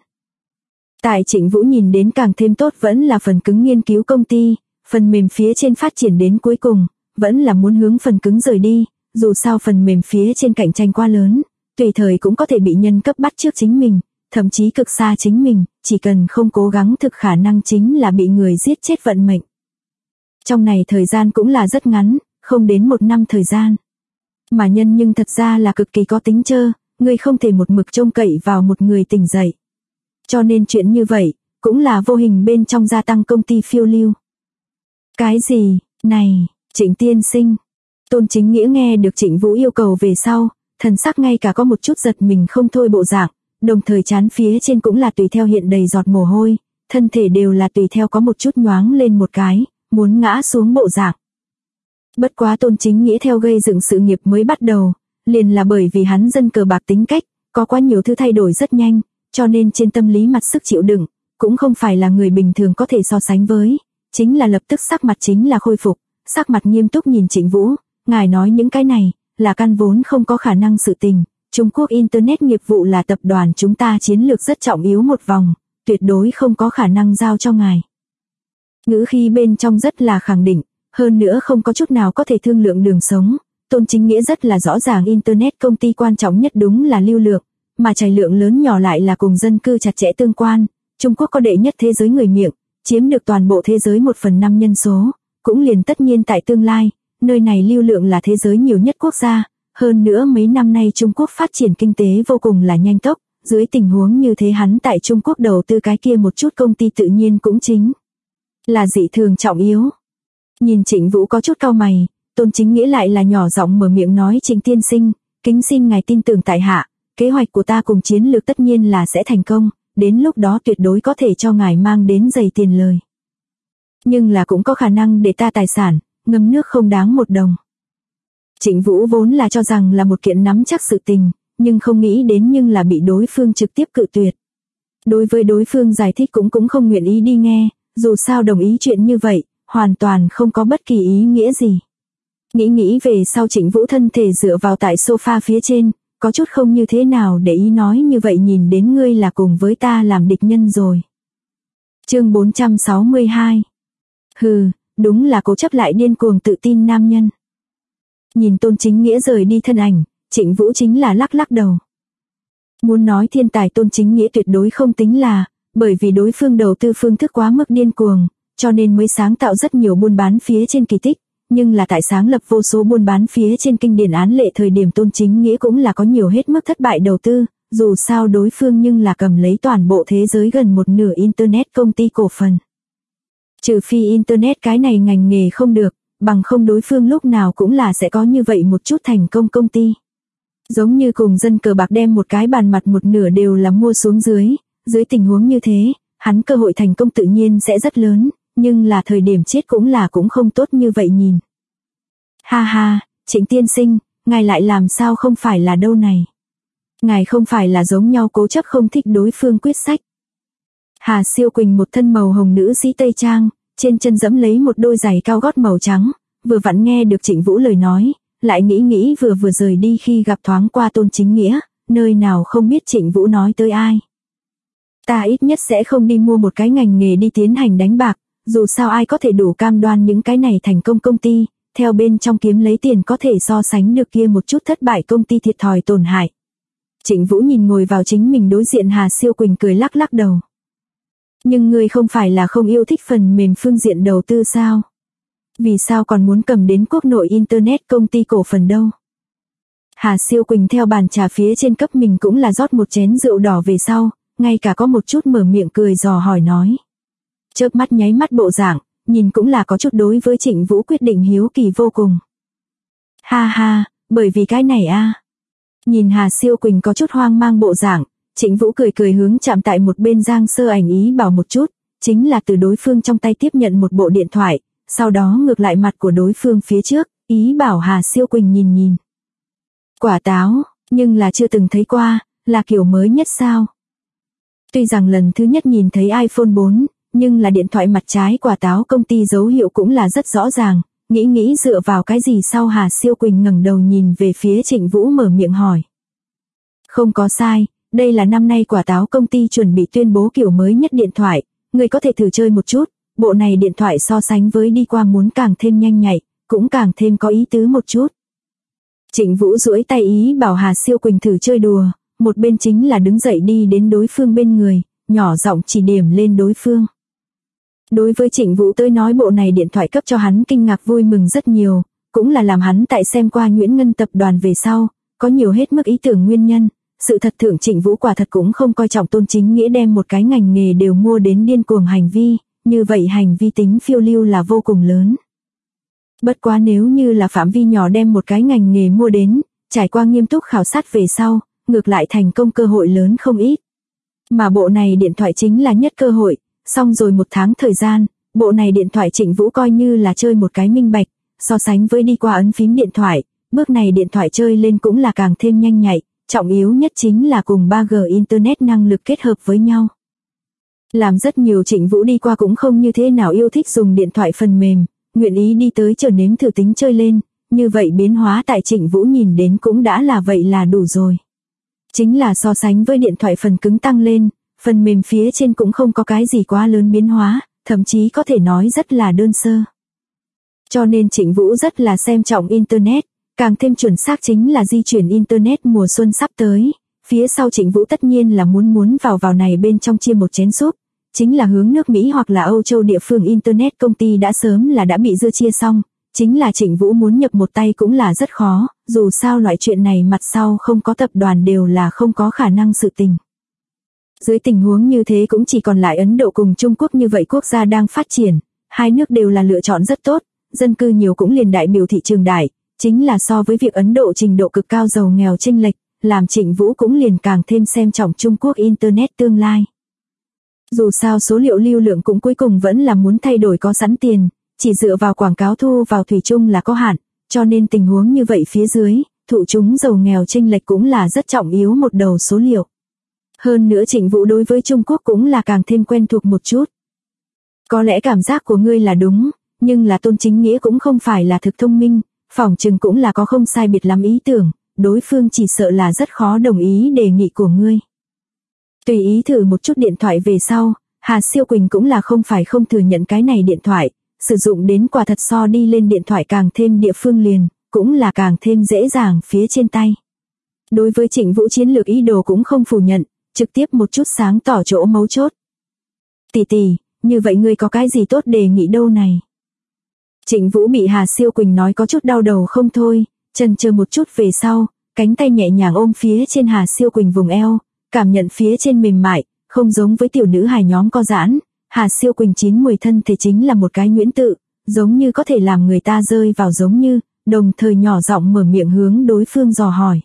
Tại Trịnh Vũ nhìn đến càng thêm tốt vẫn là phần cứng nghiên cứu công ty, phần mềm phía trên phát triển đến cuối cùng, vẫn là muốn hướng phần cứng rời đi, dù sao phần mềm phía trên cạnh tranh quá lớn, tùy thời cũng có thể bị nhân cấp bắt trước chính mình, thậm chí cực xa chính mình, chỉ cần không cố gắng thực khả năng chính là bị người giết chết vận mệnh. Trong này thời gian cũng là rất ngắn, không đến 1 năm thời gian. Mà nhân nhưng thật ra là cực kỳ có tính chơ, người không thể một mực trông cậy vào một người tỉnh dậy. Cho nên chuyện như vậy, cũng là vô hình bên trong gia tăng công ty phiêu lưu. Cái gì, này, Trịnh tiên sinh. Tôn Chính Nghĩa nghe được Trịnh Vũ yêu cầu về sau, thần sắc ngay cả có một chút giật mình không thôi bộ dạng, đồng thời trán phía trên cũng là tùy theo hiện đầy giọt mồ hôi, thân thể đều là tùy theo có một chút nhoáng lên một cái, muốn ngã xuống bộ dạng. Bất quá Tôn Chính Nghĩa theo gây dựng sự nghiệp mới bắt đầu, liền là bởi vì hắn dân cờ bạc tính cách, có quá nhiều thứ thay đổi rất nhanh, cho nên trên tâm lý mặt sức chịu đựng, cũng không phải là người bình thường có thể so sánh với, chính là lập tức sắc mặt chính là khôi phục, sắc mặt nghiêm túc nhìn Trịnh Vũ, ngài nói những cái này, là căn vốn không có khả năng sự tình, Trung Quốc Internet nghiệp vụ là tập đoàn chúng ta chiến lược rất trọng yếu một vòng, tuyệt đối không có khả năng giao cho ngài. Ngữ khí bên trong rất là khẳng định, hơn nữa không có chút nào có thể thương lượng đường sống, Tôn Chính Nghĩa rất là rõ ràng Internet công ty quan trọng nhất đúng là lưu lượng, mà trải lượng lớn nhỏ lại là cùng dân cư chặt chẽ tương quan, Trung Quốc có đệ nhất thế giới người miệng, chiếm được toàn bộ thế giới 1/5 nhân số, cũng liền tất nhiên tại tương lai, nơi này lưu lượng là thế giới nhiều nhất quốc gia, hơn nữa mấy năm nay Trung Quốc phát triển kinh tế vô cùng là nhanh tốc, dưới tình huống như thế hắn tại Trung Quốc đầu tư cái kia một chút công ty tự nhiên cũng chính là dị thường trọng yếu. Nhìn Trịnh Vũ có chút cau mày, Tôn Chính Nghĩa lại là nhỏ giọng mở miệng nói Trịnh tiên sinh, kính xin ngài tin tưởng tại hạ, kế hoạch của ta cùng chiến lược tất nhiên là sẽ thành công, đến lúc đó tuyệt đối có thể cho ngài mang đến dày tiền lời. Nhưng là cũng có khả năng để ta tài sản, ngâm nước không đáng một đồng. Trịnh Vũ vốn là cho rằng là một kiện nắm chắc sự tình, nhưng không nghĩ đến nhưng là bị đối phương trực tiếp cự tuyệt. Đối với đối phương giải thích cũng không nguyện ý đi nghe, dù sao đồng ý chuyện như vậy, hoàn toàn không có bất kỳ ý nghĩa gì. Nghĩ về sau Trịnh Vũ thân thể dựa vào tại sofa phía trên, có chút không như thế nào để ý nói như vậy nhìn đến ngươi là cùng với ta làm địch nhân rồi. Chương 462. Hừ, đúng là cố chấp lại điên cuồng tự tin nam nhân. Nhìn Tôn Chính Nghĩa rời đi thân ảnh, Trịnh Vũ chính là lắc lắc đầu. Muốn nói thiên tài Tôn Chính Nghĩa tuyệt đối không tính là, bởi vì đối phương đầu tư phương thức quá mức điên cuồng, cho nên mới sáng tạo rất nhiều buôn bán phía trên kỳ tích, nhưng là tại sáng lập vô số buôn bán phía trên kinh điển án lệ thời điểm Tôn Chính Nghĩa cũng là có nhiều hết mức thất bại đầu tư, dù sao đối phương nhưng là cầm lấy toàn bộ thế giới gần một nửa Internet công ty cổ phần. Trừ phi Internet cái này ngành nghề không được, bằng không đối phương lúc nào cũng là sẽ có như vậy một chút thành công công ty. Giống như cùng dân cờ bạc đem một cái bàn mặt một nửa đều là mua xuống dưới tình huống như thế, hắn cơ hội thành công tự nhiên sẽ rất lớn, nhưng là thời điểm chết cũng không tốt như vậy nhìn. Ha ha, Trịnh tiên sinh, ngài lại làm sao không phải là đâu này. Ngài không phải là giống nhau cố chấp không thích đối phương quyết sách. Hà Siêu Quỳnh một thân màu hồng nữ sĩ tây trang, trên chân giẫm lấy một đôi giày cao gót màu trắng, vừa vặn nghe được Trịnh Vũ lời nói, lại nghĩ vừa rời đi khi gặp thoáng qua Tôn Chính Nghĩa, nơi nào không biết Trịnh Vũ nói tới ai. Ta ít nhất sẽ không đi mua một cái ngành nghề đi tiến hành đánh bạc, dù sao ai có thể đủ cam đoan những cái này thành công công ty, theo bên trong kiếm lấy tiền có thể so sánh được kia một chút thất bại công ty thiệt thòi tổn hại. Trịnh Vũ nhìn ngồi vào chính mình đối diện Hà Siêu Quỳnh cười lắc lắc đầu. Nhưng ngươi không phải là không yêu thích phần mềm phương diện đầu tư sao? Vì sao còn muốn cầm đến quốc nội Internet công ty cổ phần đâu? Hà Siêu Quỳnh theo bàn trà phía trên cấp mình cũng là rót một chén rượu đỏ về sau, ngay cả có một chút mở miệng cười dò hỏi nói. Chớp mắt nháy mắt bộ dạng, nhìn cũng là có chút đối với Trịnh Vũ quyết định hiếu kỳ vô cùng. Ha ha, bởi vì cái này a. Nhìn Hà Siêu Quỳnh có chút hoang mang bộ dạng, Trịnh Vũ cười hướng chạm tại một bên Giang Sơ Ảnh ý bảo một chút, chính là từ đối phương trong tay tiếp nhận một bộ điện thoại, sau đó ngược lại mặt của đối phương phía trước, ý bảo Hà Siêu Quỳnh nhìn. Quả táo, nhưng là chưa từng thấy qua, là kiểu mới nhất sao? Tuy rằng lần thứ nhất nhìn thấy iPhone 4, nhưng là điện thoại mặt trái quả táo công ty dấu hiệu cũng là rất rõ ràng, nghĩ dựa vào cái gì sau Hà Siêu Quỳnh ngẩng đầu nhìn về phía Trịnh Vũ mở miệng hỏi. Không có sai, đây là năm nay quả táo công ty chuẩn bị tuyên bố kiểu mới nhất điện thoại, người có thể thử chơi một chút, bộ này điện thoại so sánh với đi qua muốn càng thêm nhanh nhạy, cũng càng thêm có ý tứ một chút. Trịnh Vũ duỗi tay ý bảo Hà Siêu Quỳnh thử chơi đùa, một bên chính là đứng dậy đi đến đối phương bên người, nhỏ giọng chỉ điểm lên đối phương. Đối với Trịnh Vũ tới nói bộ này điện thoại cấp cho hắn kinh ngạc vui mừng rất nhiều, cũng là làm hắn tại xem qua Nguyễn Ngân tập đoàn về sau, có nhiều hết mức ý tưởng nguyên nhân. Sự thật thượng Trịnh Vũ quả thật cũng không coi trọng Tôn Chính Nghĩa đem một cái ngành nghề đều mua đến điên cuồng hành vi, như vậy hành vi tính phiêu lưu là vô cùng lớn. Bất quá nếu như là phạm vi nhỏ đem một cái ngành nghề mua đến, trải qua nghiêm túc khảo sát về sau, ngược lại thành công cơ hội lớn không ít. Mà bộ này điện thoại chính là nhất cơ hội, xong rồi một tháng thời gian, bộ này điện thoại Trịnh Vũ coi như là chơi một cái minh bạch, so sánh với đi qua ấn phím điện thoại, bước này điện thoại chơi lên cũng là càng thêm nhanh nhạy. Trọng yếu nhất chính là cùng 3G Internet năng lực kết hợp với nhau. Làm rất nhiều Trịnh Vũ đi qua cũng không như thế nào yêu thích dùng điện thoại phần mềm, nguyện ý đi tới chờ nếm thử tính chơi lên, như vậy biến hóa tại Trịnh Vũ nhìn đến cũng đã là vậy là đủ rồi. Chính là so sánh với điện thoại phần cứng tăng lên, phần mềm phía trên cũng không có cái gì quá lớn biến hóa, thậm chí có thể nói rất là đơn sơ. Cho nên Trịnh Vũ rất là xem trọng Internet. Càng thêm chuẩn xác chính là di chuyển Internet mùa xuân sắp tới, phía sau Trịnh Vũ tất nhiên là muốn vào này bên trong chia một chén súp, chính là hướng nước Mỹ hoặc là Âu Châu địa phương Internet công ty đã sớm là đã bị dưa chia xong, chính là Trịnh Vũ muốn nhập một tay cũng là rất khó, dù sao loại chuyện này mặt sau không có tập đoàn đều là không có khả năng sự tình. Dưới tình huống như thế cũng chỉ còn lại Ấn Độ cùng Trung Quốc như vậy quốc gia đang phát triển, hai nước đều là lựa chọn rất tốt, dân cư nhiều cũng liền đại biểu thị trường đại. Chính là so với việc Ấn Độ trình độ cực cao giàu nghèo chênh lệch, làm Trịnh Vũ cũng liền càng thêm xem trọng Trung Quốc Internet tương lai. Dù sao số liệu lưu lượng cũng cuối cùng vẫn là muốn thay đổi có sẵn tiền, chỉ dựa vào quảng cáo thu vào thủy chung là có hạn, cho nên tình huống như vậy phía dưới, thụ chúng giàu nghèo chênh lệch cũng là rất trọng yếu một đầu số liệu. Hơn nữa Trịnh Vũ đối với Trung Quốc cũng là càng thêm quen thuộc một chút. Có lẽ cảm giác của ngươi là đúng, nhưng là Tôn Chính Nghĩa cũng không phải là thực thông minh. Phỏng chừng cũng là có không sai biệt lắm ý tưởng, đối phương chỉ sợ là rất khó đồng ý đề nghị của ngươi. Tùy ý thử một chút điện thoại về sau, Hà Siêu Quỳnh cũng là không phải không thừa nhận cái này điện thoại, sử dụng đến quả thật so đi lên điện thoại càng thêm địa phương liền, cũng là càng thêm dễ dàng phía trên tay. Đối với Trịnh Vũ chiến lược ý đồ cũng không phủ nhận, trực tiếp một chút sáng tỏ chỗ mấu chốt. Tỷ, như vậy ngươi có cái gì tốt đề nghị đâu này? Trịnh Vũ bị Hà Siêu Quỳnh nói có chút đau đầu không thôi, chần chờ một chút về sau, cánh tay nhẹ nhàng ôm phía trên Hà Siêu Quỳnh vùng eo, cảm nhận phía trên mềm mại, không giống với tiểu nữ hài nhóm co giãn, Hà Siêu Quỳnh chín mùi thân thể chính là một cái nhuyễn tự, giống như có thể làm người ta rơi vào giống như, đồng thời nhỏ giọng mở miệng hướng đối phương dò hỏi.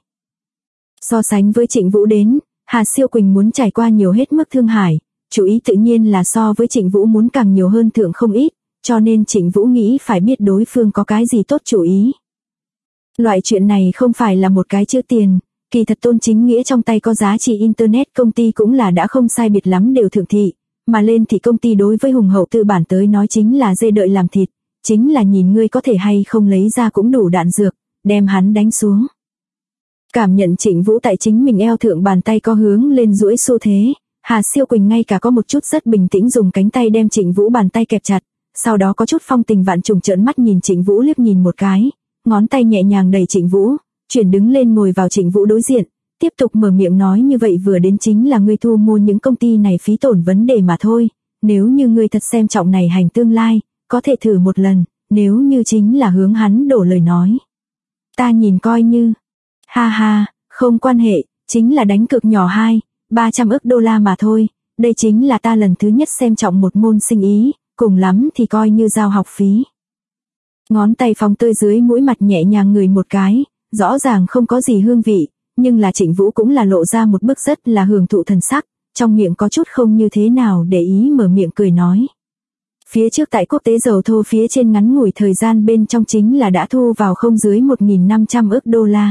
So sánh với Trịnh Vũ đến, Hà Siêu Quỳnh muốn trải qua nhiều hết mức thương hại, chú ý tự nhiên là so với Trịnh Vũ muốn càng nhiều hơn thượng không ít, cho nên Trịnh Vũ nghĩ phải biết đối phương có cái gì tốt chú ý. Loại chuyện này không phải là một cái chữ tiền, kỳ thật Tôn Chính Nghĩa trong tay có giá trị internet công ty cũng là đã không sai biệt lắm đều thượng thị, mà lên thì công ty đối với hùng hậu tư bản tới nói chính là dê đợi làm thịt, chính là nhìn ngươi có thể hay không lấy ra cũng đủ đạn dược, đem hắn đánh xuống. Cảm nhận Trịnh Vũ tại chính mình eo thượng bàn tay có hướng lên duỗi xu thế, Hà Siêu Quỳnh ngay cả có một chút rất bình tĩnh dùng cánh tay đem Trịnh Vũ bàn tay kẹp chặt, sau đó có chút phong tình vạn trùng trợn mắt nhìn Trịnh Vũ liếc nhìn một cái, ngón tay nhẹ nhàng đẩy Trịnh Vũ, chuyển đứng lên ngồi vào Trịnh Vũ đối diện, tiếp tục mở miệng nói như vậy vừa đến chính là ngươi thu mua những công ty này phí tổn vấn đề mà thôi, nếu như ngươi thật xem trọng này hành tương lai, có thể thử một lần, nếu như chính là hướng hắn đổ lời nói. Ta nhìn coi như, ha ha, không quan hệ, chính là đánh cược nhỏ 200-300 ức đô la mà thôi, đây chính là ta lần thứ nhất xem trọng một môn sinh ý, cùng lắm thì coi như giao học phí. Ngón tay phóng tơi dưới mũi mặt nhẹ nhàng ngửi một cái, rõ ràng không có gì hương vị, nhưng là Trịnh Vũ cũng là lộ ra một bức rất là hưởng thụ thần sắc, trong miệng có chút không như thế nào để ý mở miệng cười nói. Phía trước tại quốc tế dầu thô phía trên ngắn ngủi thời gian bên trong chính là đã thu vào không dưới 1.500 ức đô la.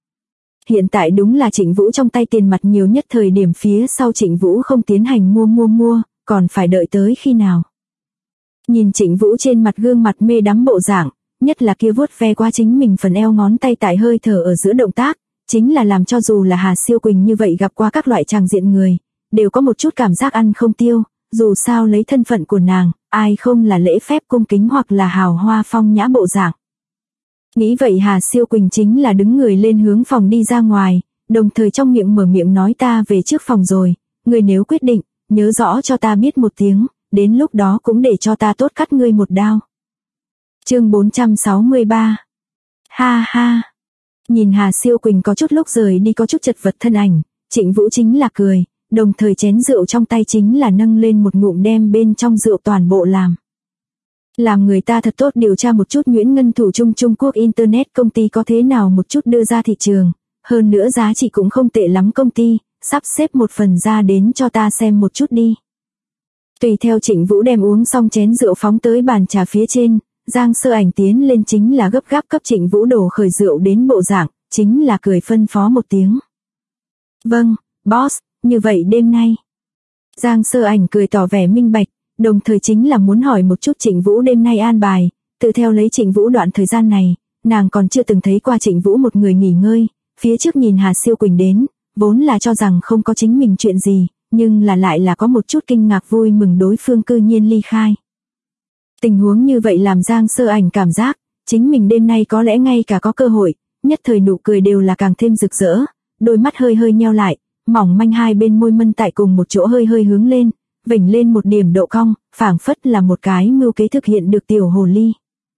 Hiện tại đúng là Trịnh Vũ trong tay tiền mặt nhiều nhất thời điểm phía sau Trịnh Vũ không tiến hành mua, còn phải đợi tới khi nào. Nhìn Trịnh Vũ trên mặt gương mặt mê đắm bộ dạng, nhất là kia vuốt ve qua chính mình phần eo ngón tay tại hơi thở ở giữa động tác, chính là làm cho dù là Hà Siêu Quỳnh như vậy gặp qua các loại tràng diện người, đều có một chút cảm giác ăn không tiêu, dù sao lấy thân phận của nàng, ai không là lễ phép cung kính hoặc là hào hoa phong nhã bộ dạng. Nghĩ vậy Hà Siêu Quỳnh chính là đứng người lên hướng phòng đi ra ngoài, đồng thời trong miệng mở miệng nói ta về trước phòng rồi, người nếu quyết định, nhớ rõ cho ta biết một tiếng, đến lúc đó cũng để cho ta tốt cắt ngươi một đao. Chương 463. Ha ha. Nhìn Hà Siêu Quỳnh có chút lúc rời đi có chút chật vật thân ảnh, Trịnh Vũ chính là cười, đồng thời chén rượu trong tay chính là nâng lên một ngụm đem bên trong rượu toàn bộ làm. Làm người ta thật tốt điều tra một chút Nguyễn Ngân Thủ Trung Quốc Internet công ty có thế nào một chút đưa ra thị trường, hơn nữa giá trị cũng không tệ lắm công ty, sắp xếp một phần ra đến cho ta xem một chút đi. Tùy theo Trịnh Vũ đem uống xong chén rượu phóng tới bàn trà phía trên, Giang Sơ Ảnh tiến lên chính là gấp gáp cấp Trịnh Vũ đổ khởi rượu đến bộ dạng, chính là cười phân phó một tiếng. Vâng, boss, như vậy đêm nay. Giang Sơ Ảnh cười tỏ vẻ minh bạch, đồng thời chính là muốn hỏi một chút Trịnh Vũ đêm nay an bài, tự theo lấy Trịnh Vũ đoạn thời gian này, nàng còn chưa từng thấy qua Trịnh Vũ một người nghỉ ngơi, phía trước nhìn Hà Siêu Quỳnh đến, vốn là cho rằng không có chính mình chuyện gì, nhưng là lại là có một chút kinh ngạc vui mừng đối phương cư nhiên ly khai. Tình huống như vậy làm Giang Sơ Ảnh cảm giác, chính mình đêm nay có lẽ ngay cả có cơ hội, nhất thời nụ cười đều là càng thêm rực rỡ, đôi mắt hơi hơi nheo lại, mỏng manh hai bên môi mân tại cùng một chỗ hơi hơi hướng lên, vểnh lên một điểm độ cong, phảng phất là một cái mưu kế thực hiện được tiểu hồ ly.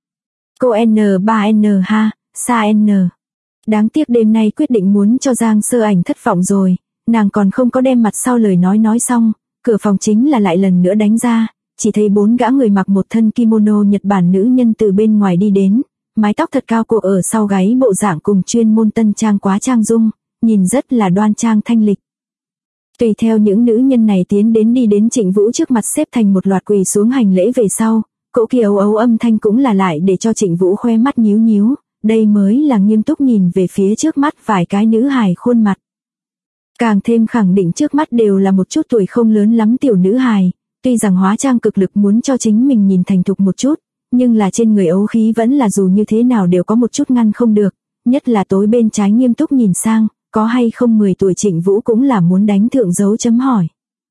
Cô N3N ha, Sa N. Đáng tiếc đêm nay quyết định muốn cho Giang Sơ Ảnh thất vọng rồi, nàng còn không có đem mặt sau lời nói xong, cửa phòng chính là lại lần nữa đánh ra, chỉ thấy 4 gã người mặc một thân kimono Nhật Bản nữ nhân từ bên ngoài đi đến, mái tóc thật cao cột ở sau gáy bộ dạng cùng chuyên môn tân trang quá trang dung, nhìn rất là đoan trang thanh lịch. Tùy theo những nữ nhân này tiến đến đi đến Trịnh Vũ trước mặt xếp thành một loạt quỳ xuống hành lễ về sau, cỗ kia ấu ấu âm thanh cũng là lại để cho Trịnh Vũ khoe mắt nhíu nhíu, đây mới là nghiêm túc nhìn về phía trước mắt vài cái nữ hài khuôn mặt. Càng thêm khẳng định trước mắt đều là một chút tuổi không lớn lắm tiểu nữ hài, tuy rằng hóa trang cực lực muốn cho chính mình nhìn thành thục một chút, nhưng là trên người ấu khí vẫn là dù như thế nào đều có một chút ngăn không được, nhất là tối bên trái nghiêm túc nhìn sang, có hay không 10 tuổi Trịnh Vũ cũng là muốn đánh thượng dấu chấm hỏi.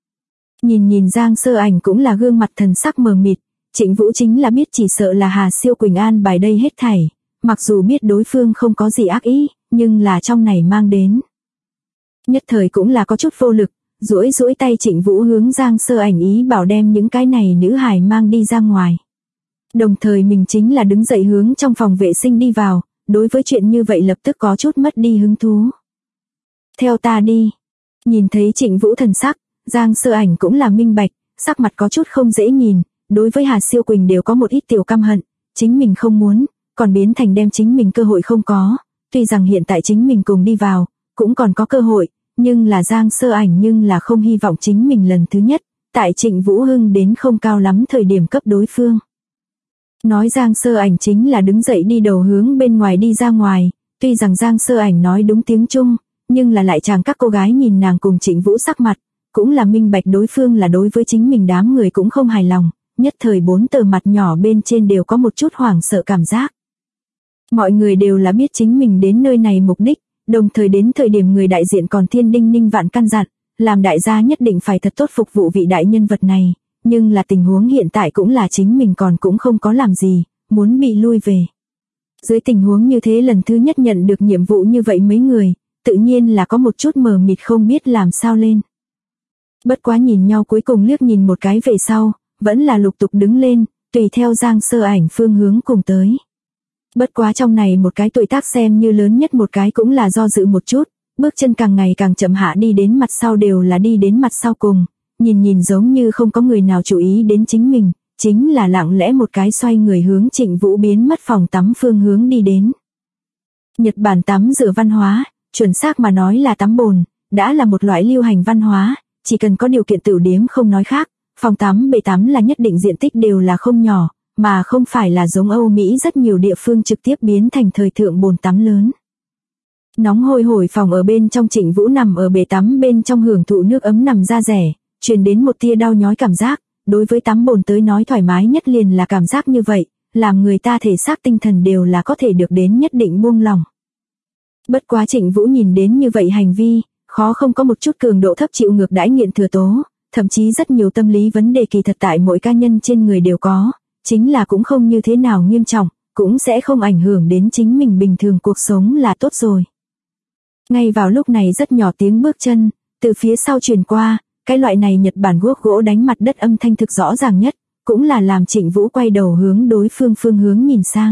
Nhìn Giang Sơ Ảnh cũng là gương mặt thần sắc mờ mịt, Trịnh Vũ chính là biết chỉ sợ là Hà Siêu Quỳnh an bài đây hết thảy, mặc dù biết đối phương không có gì ác ý, nhưng là trong này mang đến. Nhất thời cũng là có chút vô lực, duỗi tay Trịnh Vũ hướng Giang Sơ Ảnh ý bảo đem những cái này nữ hài mang đi ra ngoài. Đồng thời mình chính là đứng dậy hướng trong phòng vệ sinh đi vào, đối với chuyện như vậy lập tức có chút mất đi hứng thú. Theo ta đi. Nhìn thấy Trịnh Vũ thần sắc, Giang Sơ Ảnh cũng là minh bạch, sắc mặt có chút không dễ nhìn, đối với Hà Siêu Quỳnh đều có một ít tiểu căm hận, chính mình không muốn, còn biến thành đem chính mình cơ hội không có, tuy rằng hiện tại chính mình cùng đi vào, cũng còn có cơ hội, nhưng là Giang Sơ Ảnh nhưng là không hy vọng chính mình lần thứ nhất, tại Trịnh Vũ Hưng đến không cao lắm thời điểm cấp đối phương. Nói Giang Sơ Ảnh chính là đứng dậy đi đầu hướng bên ngoài đi ra ngoài, tuy rằng Giang Sơ Ảnh nói đúng tiếng Trung, nhưng là lại chàng các cô gái nhìn nàng cùng Trịnh Vũ sắc mặt, cũng là minh bạch đối phương là đối với chính mình đám người cũng không hài lòng, nhất thời 4 tờ mặt nhỏ bên trên đều có một chút hoảng sợ cảm giác. Mọi người đều là biết chính mình đến nơi này mục đích, đồng thời đến thời điểm người đại diện còn thiên đinh ninh vạn căn dặn, làm đại gia nhất định phải thật tốt phục vụ vị đại nhân vật này, nhưng là tình huống hiện tại cũng là chính mình còn cũng không có làm gì, muốn bị lui về. Dưới tình huống như thế lần thứ nhất nhận được nhiệm vụ như vậy mấy người, tự nhiên là có một chút mờ mịt không biết làm sao lên. Bất quá nhìn nhau cuối cùng liếc nhìn một cái về sau, vẫn là lục tục đứng lên, tùy theo Giang Sơ Ảnh phương hướng cùng tới. Bất quá trong này một cái tuổi tác xem như lớn nhất một cái cũng là do dự một chút, bước chân càng ngày càng chậm hạ đi đến mặt sau đều là đi đến mặt sau cùng, nhìn giống như không có người nào chú ý đến chính mình, chính là lặng lẽ một cái xoay người hướng Trịnh Vũ biến mất phòng tắm phương hướng đi đến. Nhật Bản tắm rửa văn hóa, chuẩn xác mà nói là tắm bồn, đã là một loại lưu hành văn hóa, chỉ cần có điều kiện tửu điếm không nói khác, phòng tắm bể tắm là nhất định diện tích đều là không nhỏ, mà không phải là giống Âu Mỹ rất nhiều địa phương trực tiếp biến thành thời thượng bồn tắm lớn. Nóng hôi hổi phòng ở bên trong Trịnh Vũ nằm ở bể tắm bên trong hưởng thụ nước ấm nằm ra rẻ, truyền đến một tia đau nhói cảm giác, đối với tắm bồn tới nói thoải mái nhất liền là cảm giác như vậy, làm người ta thể xác tinh thần đều là có thể được đến nhất định buông lòng. Bất quá Trịnh Vũ nhìn đến như vậy hành vi, khó không có một chút cường độ thấp chịu ngược đãi nghiện thừa tố, thậm chí rất nhiều tâm lý vấn đề kỳ thật tại mỗi cá nhân trên người đều có, chính là cũng không như thế nào nghiêm trọng, cũng sẽ không ảnh hưởng đến chính mình bình thường cuộc sống là tốt rồi. Ngay vào lúc này rất nhỏ tiếng bước chân, từ phía sau truyền qua, cái loại này Nhật Bản guốc gỗ đánh mặt đất âm thanh thực rõ ràng nhất, cũng là làm Trịnh Vũ quay đầu hướng đối phương phương hướng nhìn sang.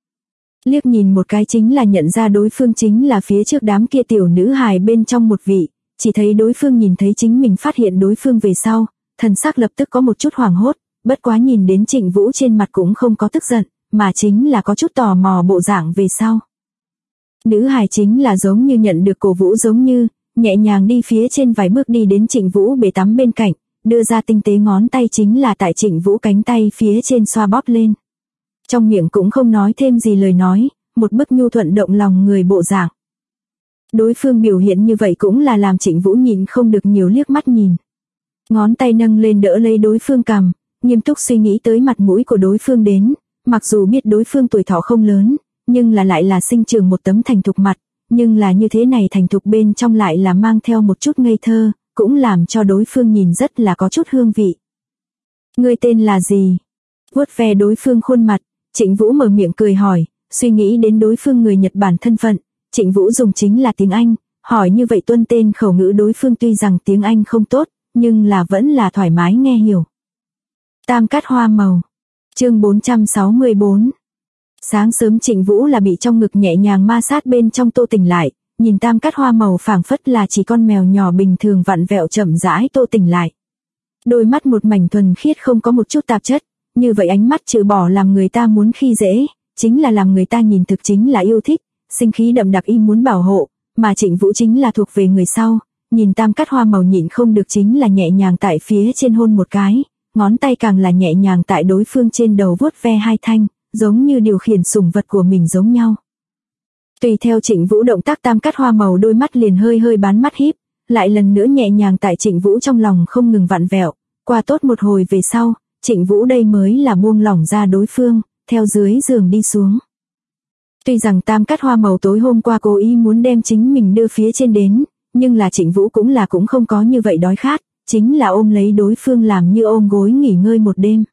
Liếc nhìn một cái chính là nhận ra đối phương chính là phía trước đám kia tiểu nữ hài bên trong một vị, chỉ thấy đối phương nhìn thấy chính mình phát hiện đối phương về sau, thần sắc lập tức có một chút hoảng hốt, bất quá nhìn đến Trịnh Vũ trên mặt cũng không có tức giận, mà chính là có chút tò mò bộ dạng về sau. Nữ hài chính là giống như nhận được cổ vũ giống như, nhẹ nhàng đi phía trên vài bước đi đến Trịnh Vũ bể tắm bên cạnh, đưa ra tinh tế ngón tay chính là tại Trịnh Vũ cánh tay phía trên xoa bóp lên. Trong miệng cũng không nói thêm gì lời nói, một bức nhu thuận động lòng người bộ dạng. Đối phương biểu hiện như vậy cũng là làm Trịnh Vũ nhìn không được nhiều liếc mắt nhìn. Ngón tay nâng lên đỡ lấy đối phương cằm, nghiêm túc suy nghĩ tới mặt mũi của đối phương đến, mặc dù biết đối phương tuổi thọ không lớn, nhưng là lại là sinh trưởng một tấm thành thục mặt, nhưng là như thế này thành thục bên trong lại là mang theo một chút ngây thơ, cũng làm cho đối phương nhìn rất là có chút hương vị. Ngươi tên là gì? Vuốt ve đối phương khuôn mặt, Trịnh Vũ mở miệng cười hỏi, suy nghĩ đến đối phương người Nhật Bản thân phận, Trịnh Vũ dùng chính là tiếng Anh, hỏi như vậy tuân tên khẩu ngữ đối phương tuy rằng tiếng Anh không tốt, nhưng là vẫn là thoải mái nghe hiểu. Tam cát hoa màu. Chương 464. Sáng sớm Trịnh Vũ là bị trong ngực nhẹ nhàng ma sát bên trong tô tỉnh lại, nhìn tam cát hoa màu phảng phất là chỉ con mèo nhỏ bình thường vặn vẹo chậm rãi tô tỉnh lại. Đôi mắt một mảnh thuần khiết không có một chút tạp chất, như vậy ánh mắt trừ bỏ làm người ta muốn khi dễ, chính là làm người ta nhìn thực chính là yêu thích, sinh khí đậm đặc y muốn bảo hộ, mà Trịnh Vũ chính là thuộc về người sau, nhìn tam cát hoa màu nhịn không được chính là nhẹ nhàng tại phía trên hôn một cái, ngón tay càng là nhẹ nhàng tại đối phương trên đầu vuốt ve hai thanh, giống như điều khiển sủng vật của mình giống nhau. Tùy theo Trịnh Vũ động tác tam cát hoa màu đôi mắt liền hơi hơi bán mắt híp, lại lần nữa nhẹ nhàng tại Trịnh Vũ trong lòng không ngừng vặn vẹo, qua tốt một hồi về sau, Trịnh Vũ đây mới là buông lỏng ra đối phương, theo dưới giường đi xuống. Tuy rằng tam cát hoa màu tối hôm qua cố ý muốn đem chính mình đưa phía trên đến, nhưng là Trịnh Vũ cũng không có như vậy đói khát, chính là ôm lấy đối phương làm như ôm gối nghỉ ngơi một đêm.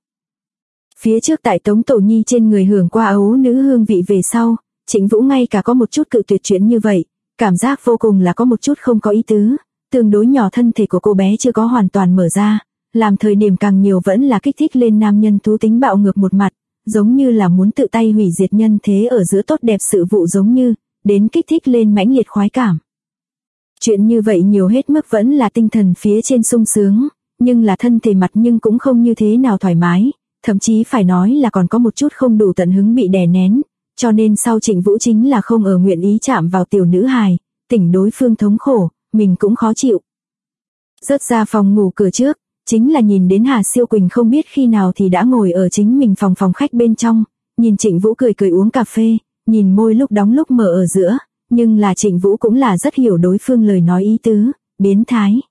Phía trước tại Tống Tổ Nhi trên người hưởng qua ấu nữ hương vị về sau, Trịnh Vũ ngay cả có một chút cự tuyệt chuyện như vậy, cảm giác vô cùng là có một chút không có ý tứ, tương đối nhỏ thân thể của cô bé chưa có hoàn toàn mở ra, làm thời điểm càng nhiều vẫn là kích thích lên nam nhân thú tính bạo ngược một mặt, giống như là muốn tự tay hủy diệt nhân thế ở giữa tốt đẹp sự vụ giống như, đến kích thích lên mãnh liệt khoái cảm. Chuyện như vậy nhiều hết mức vẫn là tinh thần phía trên sung sướng, nhưng là thân thể mặt nhưng cũng không như thế nào thoải mái, thậm chí phải nói là còn có một chút không đủ tận hứng bị đè nén, cho nên sau Trịnh Vũ chính là không ở nguyện ý chạm vào tiểu nữ hài, tỉnh đối phương thống khổ, mình cũng khó chịu. Rớt ra phòng ngủ cửa trước, chính là nhìn đến Hà Siêu Quỳnh không biết khi nào thì đã ngồi ở chính mình phòng khách bên trong, nhìn Trịnh Vũ cười cười uống cà phê, nhìn môi lúc đóng lúc mở ở giữa, nhưng là Trịnh Vũ cũng là rất hiểu đối phương lời nói ý tứ, biến thái.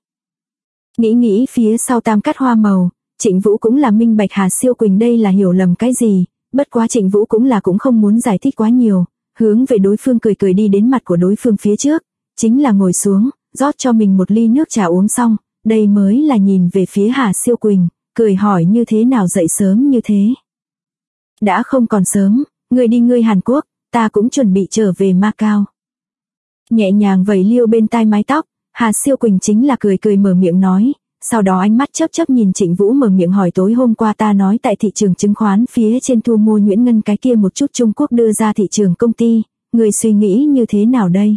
Nghĩ phía sau tam cắt hoa màu, Trịnh Vũ cũng là minh bạch Hà Siêu Quỳnh đây là hiểu lầm cái gì, bất quá Trịnh Vũ cũng không muốn giải thích quá nhiều, hướng về đối phương cười cười đi đến mặt của đối phương phía trước, chính là ngồi xuống, rót cho mình một ly nước trà uống xong, đây mới là nhìn về phía Hà Siêu Quỳnh, cười hỏi như thế nào dậy sớm như thế. Đã không còn sớm, ngươi đi ngươi Hàn Quốc, ta cũng chuẩn bị trở về Macau. Nhẹ nhàng vẩy liêu bên tai mái tóc, Hà Siêu Quỳnh chính là cười cười mở miệng nói, sau đó ánh mắt chớp nhìn Trịnh Vũ mở miệng hỏi tối hôm qua ta nói tại thị trường chứng khoán phía trên thu mua nhuyễn ngân cái kia một chút Trung Quốc đưa ra thị trường công ty, người suy nghĩ như thế nào đây?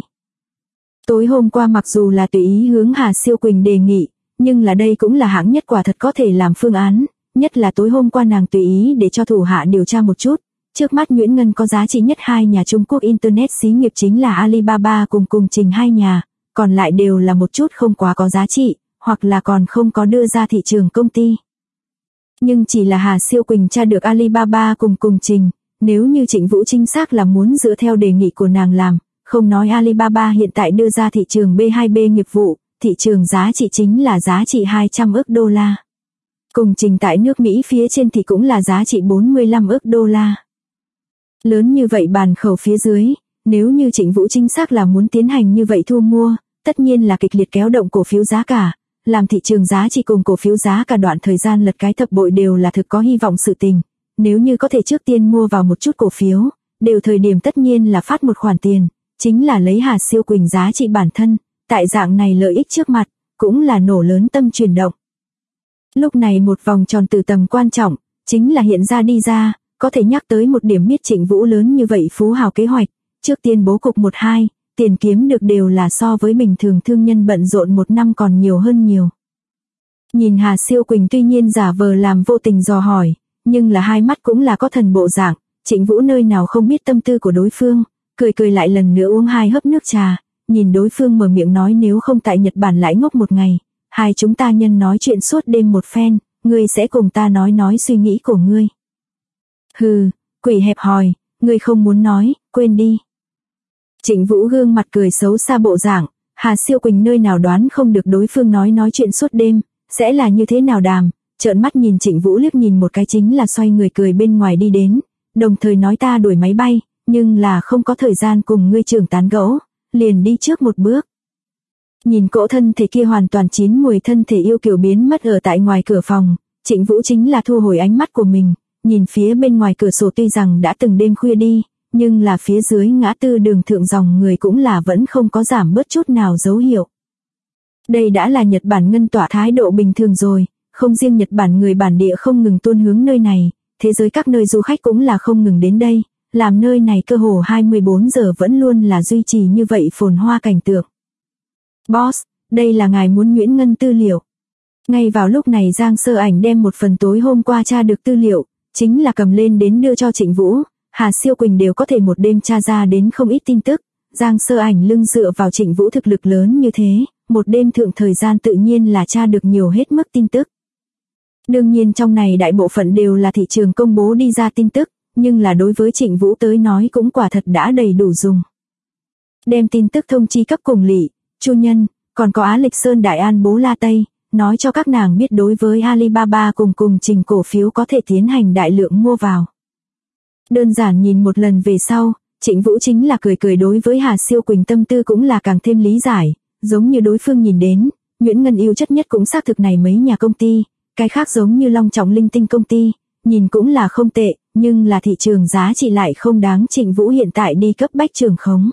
Tối hôm qua mặc dù là tùy ý hướng Hà Siêu Quỳnh đề nghị, nhưng là đây cũng là hãng nhất quả thật có thể làm phương án, nhất là tối hôm qua nàng tùy ý để cho thủ hạ điều tra một chút. Trước mắt nhuyễn ngân có giá trị nhất hai nhà Trung Quốc Internet xí nghiệp chính là Alibaba cùng Trình hai nhà, còn lại đều là một chút không quá có giá trị, hoặc là còn không có đưa ra thị trường công ty. Nhưng chỉ là Hà Siêu Quỳnh tra được Alibaba cùng Trình, nếu như Trịnh Vũ chính xác là muốn dựa theo đề nghị của nàng làm, không nói Alibaba hiện tại đưa ra thị trường B2B nghiệp vụ, thị trường giá trị chính là giá trị 200 ức đô la. Cùng Trình tại nước Mỹ phía trên thì cũng là giá trị 45 ức đô la. Lớn như vậy bàn khẩu phía dưới, nếu như Trịnh Vũ chính xác là muốn tiến hành như vậy thu mua, tất nhiên là kịch liệt kéo động cổ phiếu giá cả, làm thị trường giá trị cùng cổ phiếu giá cả đoạn thời gian lật cái thập bội đều là thực có hy vọng sự tình. Nếu như có thể trước tiên mua vào một chút cổ phiếu, đều thời điểm tất nhiên là phát một khoản tiền, chính là lấy Hà Siêu Quỳnh giá trị bản thân, tại dạng này lợi ích trước mặt, cũng là nổ lớn tâm chuyển động. Lúc này một vòng tròn từ tầm quan trọng, chính là hiện ra đi ra, có thể nhắc tới một điểm biết Trịnh Vũ lớn như vậy phú hào kế hoạch, trước tiên bố cục 1-2, tiền kiếm được đều là so với bình thường thương nhân bận rộn một năm còn nhiều hơn nhiều. Nhìn Hà Siêu Quỳnh tuy nhiên giả vờ làm vô tình dò hỏi, nhưng là hai mắt cũng là có thần bộ dạng, Trịnh Vũ nơi nào không biết tâm tư của đối phương, cười lại lần nữa uống 2 hớp nước trà, nhìn đối phương mở miệng nói nếu không tại Nhật Bản lại ngốc một ngày, hai chúng ta nhân nói chuyện suốt đêm một phen, ngươi sẽ cùng ta nói suy nghĩ của ngươi. Hừ, quỷ hẹp hòi, ngươi không muốn nói, quên đi. Trịnh Vũ gương mặt cười xấu xa bộ dạng, Hà Siêu Quỳnh nơi nào đoán không được đối phương nói chuyện suốt đêm, sẽ là như thế nào đàm, trợn mắt nhìn Trịnh Vũ liếc nhìn một cái chính là xoay người cười bên ngoài đi đến, đồng thời nói ta đuổi máy bay, nhưng là không có thời gian cùng ngươi trưởng tán gẫu, liền đi trước một bước. Nhìn cỗ thân thể kia hoàn toàn chín mùi thân thể yêu kiều biến mất ở tại ngoài cửa phòng, Trịnh Vũ chính là thu hồi ánh mắt của mình, nhìn phía bên ngoài cửa sổ tuy rằng đã từng đêm khuya đi, nhưng là phía dưới ngã tư đường thượng dòng người cũng là vẫn không có giảm bớt chút nào dấu hiệu. Đây đã là Nhật Bản ngân tỏa thái độ bình thường rồi, không riêng Nhật Bản người bản địa không ngừng tuôn hướng nơi này, thế giới các nơi du khách cũng là không ngừng đến đây, làm nơi này cơ hồ 24 giờ vẫn luôn là duy trì như vậy phồn hoa cảnh tượng. Boss, đây là ngài muốn nhuyễn ngân tư liệu. Ngay vào lúc này Giang Sơ Ảnh đem một phần tối hôm qua tra được tư liệu, chính là cầm lên đến đưa cho Trịnh Vũ, Hà Siêu Quỳnh đều có thể một đêm tra ra đến không ít tin tức, Giang Sơ Ảnh lưng dựa vào Trịnh Vũ thực lực lớn như thế, một đêm thượng thời gian tự nhiên là tra được nhiều hết mức tin tức. Đương nhiên trong này đại bộ phận đều là thị trường công bố đi ra tin tức, nhưng là đối với Trịnh Vũ tới nói cũng quả thật đã đầy đủ dùng. Đem tin tức thông chi cấp cùng Lý, Chu Nhân, còn có Á Lịch Sơn Đại An Bố La Tây, nói cho các nàng biết đối với Alibaba cùng Trình cổ phiếu có thể tiến hành đại lượng mua vào. Đơn giản nhìn một lần về sau, Trịnh Vũ chính là cười đối với Hà Siêu Quỳnh tâm tư cũng là càng thêm lý giải, giống như đối phương nhìn đến, nhuyễn ngân yêu chất nhất cũng xác thực này mấy nhà công ty, cái khác giống như Long Trọng Linh Tinh công ty, nhìn cũng là không tệ, nhưng là thị trường giá trị lại không đáng Trịnh Vũ hiện tại đi cấp bách trường khống.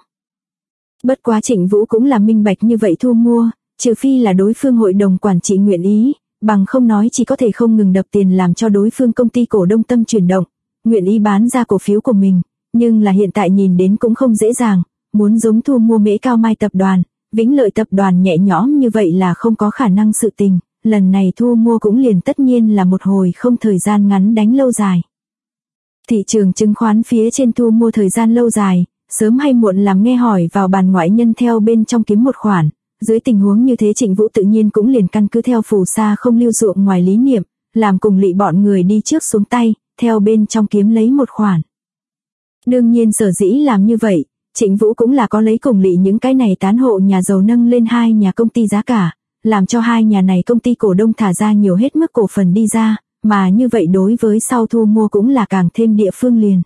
Bất quá Trịnh Vũ cũng là minh bạch như vậy thu mua, trừ phi là đối phương hội đồng quản trị nguyện ý, bằng không nói chỉ có thể không ngừng đập tiền làm cho đối phương công ty cổ đông tâm chuyển động, nguyện ý bán ra cổ phiếu của mình, nhưng là hiện tại nhìn đến cũng không dễ dàng, muốn giống thu mua Mễ Cao Mai tập đoàn, Vĩnh Lợi tập đoàn nhẹ nhõm như vậy là không có khả năng sự tình, lần này thu mua cũng liền tất nhiên là một hồi không thời gian ngắn đánh lâu dài. Thị trường chứng khoán phía trên thu mua thời gian lâu dài, sớm hay muộn làm nghe hỏi vào bàn ngoại nhân theo bên trong kiếm một khoản. Dưới tình huống như thế Trịnh Vũ tự nhiên cũng liền căn cứ theo phù sa không lưu ruộng ngoài lý niệm, làm cùng lỵ bọn người đi trước xuống tay, theo bên trong kiếm lấy một khoản. Đương nhiên sở dĩ làm như vậy, Trịnh Vũ cũng là có lấy cùng lỵ những cái này tán hộ nhà giàu nâng lên hai nhà công ty giá cả, làm cho hai nhà này công ty cổ đông thả ra nhiều hết mức cổ phần đi ra, mà như vậy đối với sau thu mua cũng là càng thêm địa phương liền.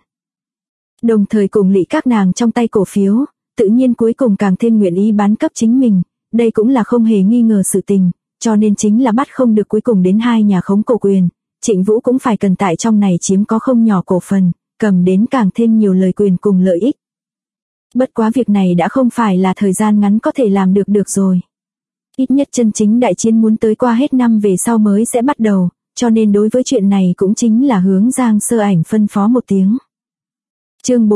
Đồng thời cùng lỵ các nàng trong tay cổ phiếu, tự nhiên cuối cùng càng thêm nguyện ý bán cấp chính mình, đây cũng là không hề nghi ngờ sự tình, cho nên chính là bắt không được cuối cùng đến hai nhà khống cổ quyền, Trịnh Vũ cũng phải cần tại trong này chiếm có không nhỏ cổ phần, cầm đến càng thêm nhiều lời quyền cùng lợi ích. Bất quá việc này đã không phải là thời gian ngắn có thể làm được rồi. Ít nhất chân chính đại chiến muốn tới qua hết năm về sau mới sẽ bắt đầu, cho nên đối với chuyện này cũng chính là hướng Giang Sơ Ảnh phân phó một tiếng. Chương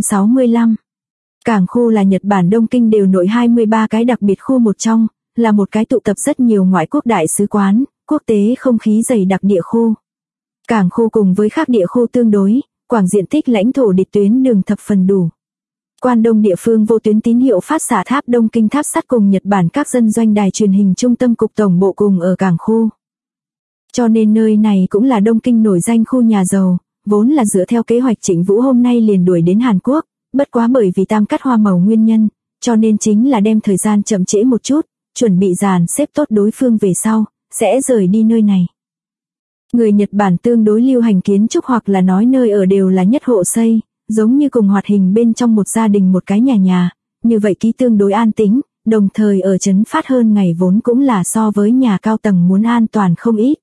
465. Cảng khu là Nhật Bản Đông Kinh đều nội 23 cái đặc biệt khu một trong, là một cái tụ tập rất nhiều ngoại quốc đại sứ quán, quốc tế không khí dày đặc địa khu. Cảng khu cùng với khác địa khu tương đối, quảng diện tích lãnh thổ địch tuyến đường thập phần đủ. Quan Đông địa phương vô tuyến tín hiệu phát xạ tháp Đông Kinh tháp sắt cùng Nhật Bản các dân doanh đài truyền hình trung tâm cục tổng bộ cùng ở cảng khu. Cho nên nơi này cũng là Đông Kinh nổi danh khu nhà giàu, vốn là dựa theo kế hoạch Trịnh Vũ hôm nay liền đuổi đến Hàn Quốc, bất quá bởi vì tam cắt hoa màu nguyên nhân, cho nên chính là đem thời gian chậm trễ một chút, chuẩn bị dàn xếp tốt đối phương về sau, sẽ rời đi nơi này. Người Nhật Bản tương đối lưu hành kiến trúc hoặc là nói nơi ở đều là nhất hộ xây, giống như cùng hoạt hình bên trong một gia đình một cái nhà, như vậy ký tương đối an tĩnh, đồng thời ở trấn phát hơn ngày vốn cũng là so với nhà cao tầng muốn an toàn không ít.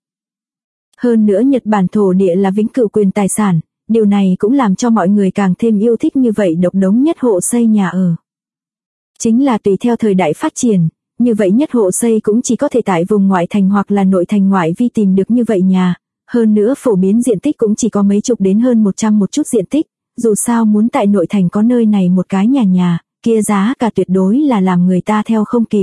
Hơn nữa Nhật Bản thổ địa là vĩnh cửu quyền tài sản, điều này cũng làm cho mọi người càng thêm yêu thích như vậy độc đống nhất hộ xây nhà ở. Chính là tùy theo thời đại phát triển, như vậy nhất hộ xây cũng chỉ có thể tại vùng ngoại thành hoặc là nội thành ngoại vi tìm được như vậy nhà, hơn nữa phổ biến diện tích cũng chỉ có mấy chục đến hơn 100 một chút diện tích, dù sao muốn tại nội thành có nơi này một cái nhà, kia giá cả tuyệt đối là làm người ta theo không kịp.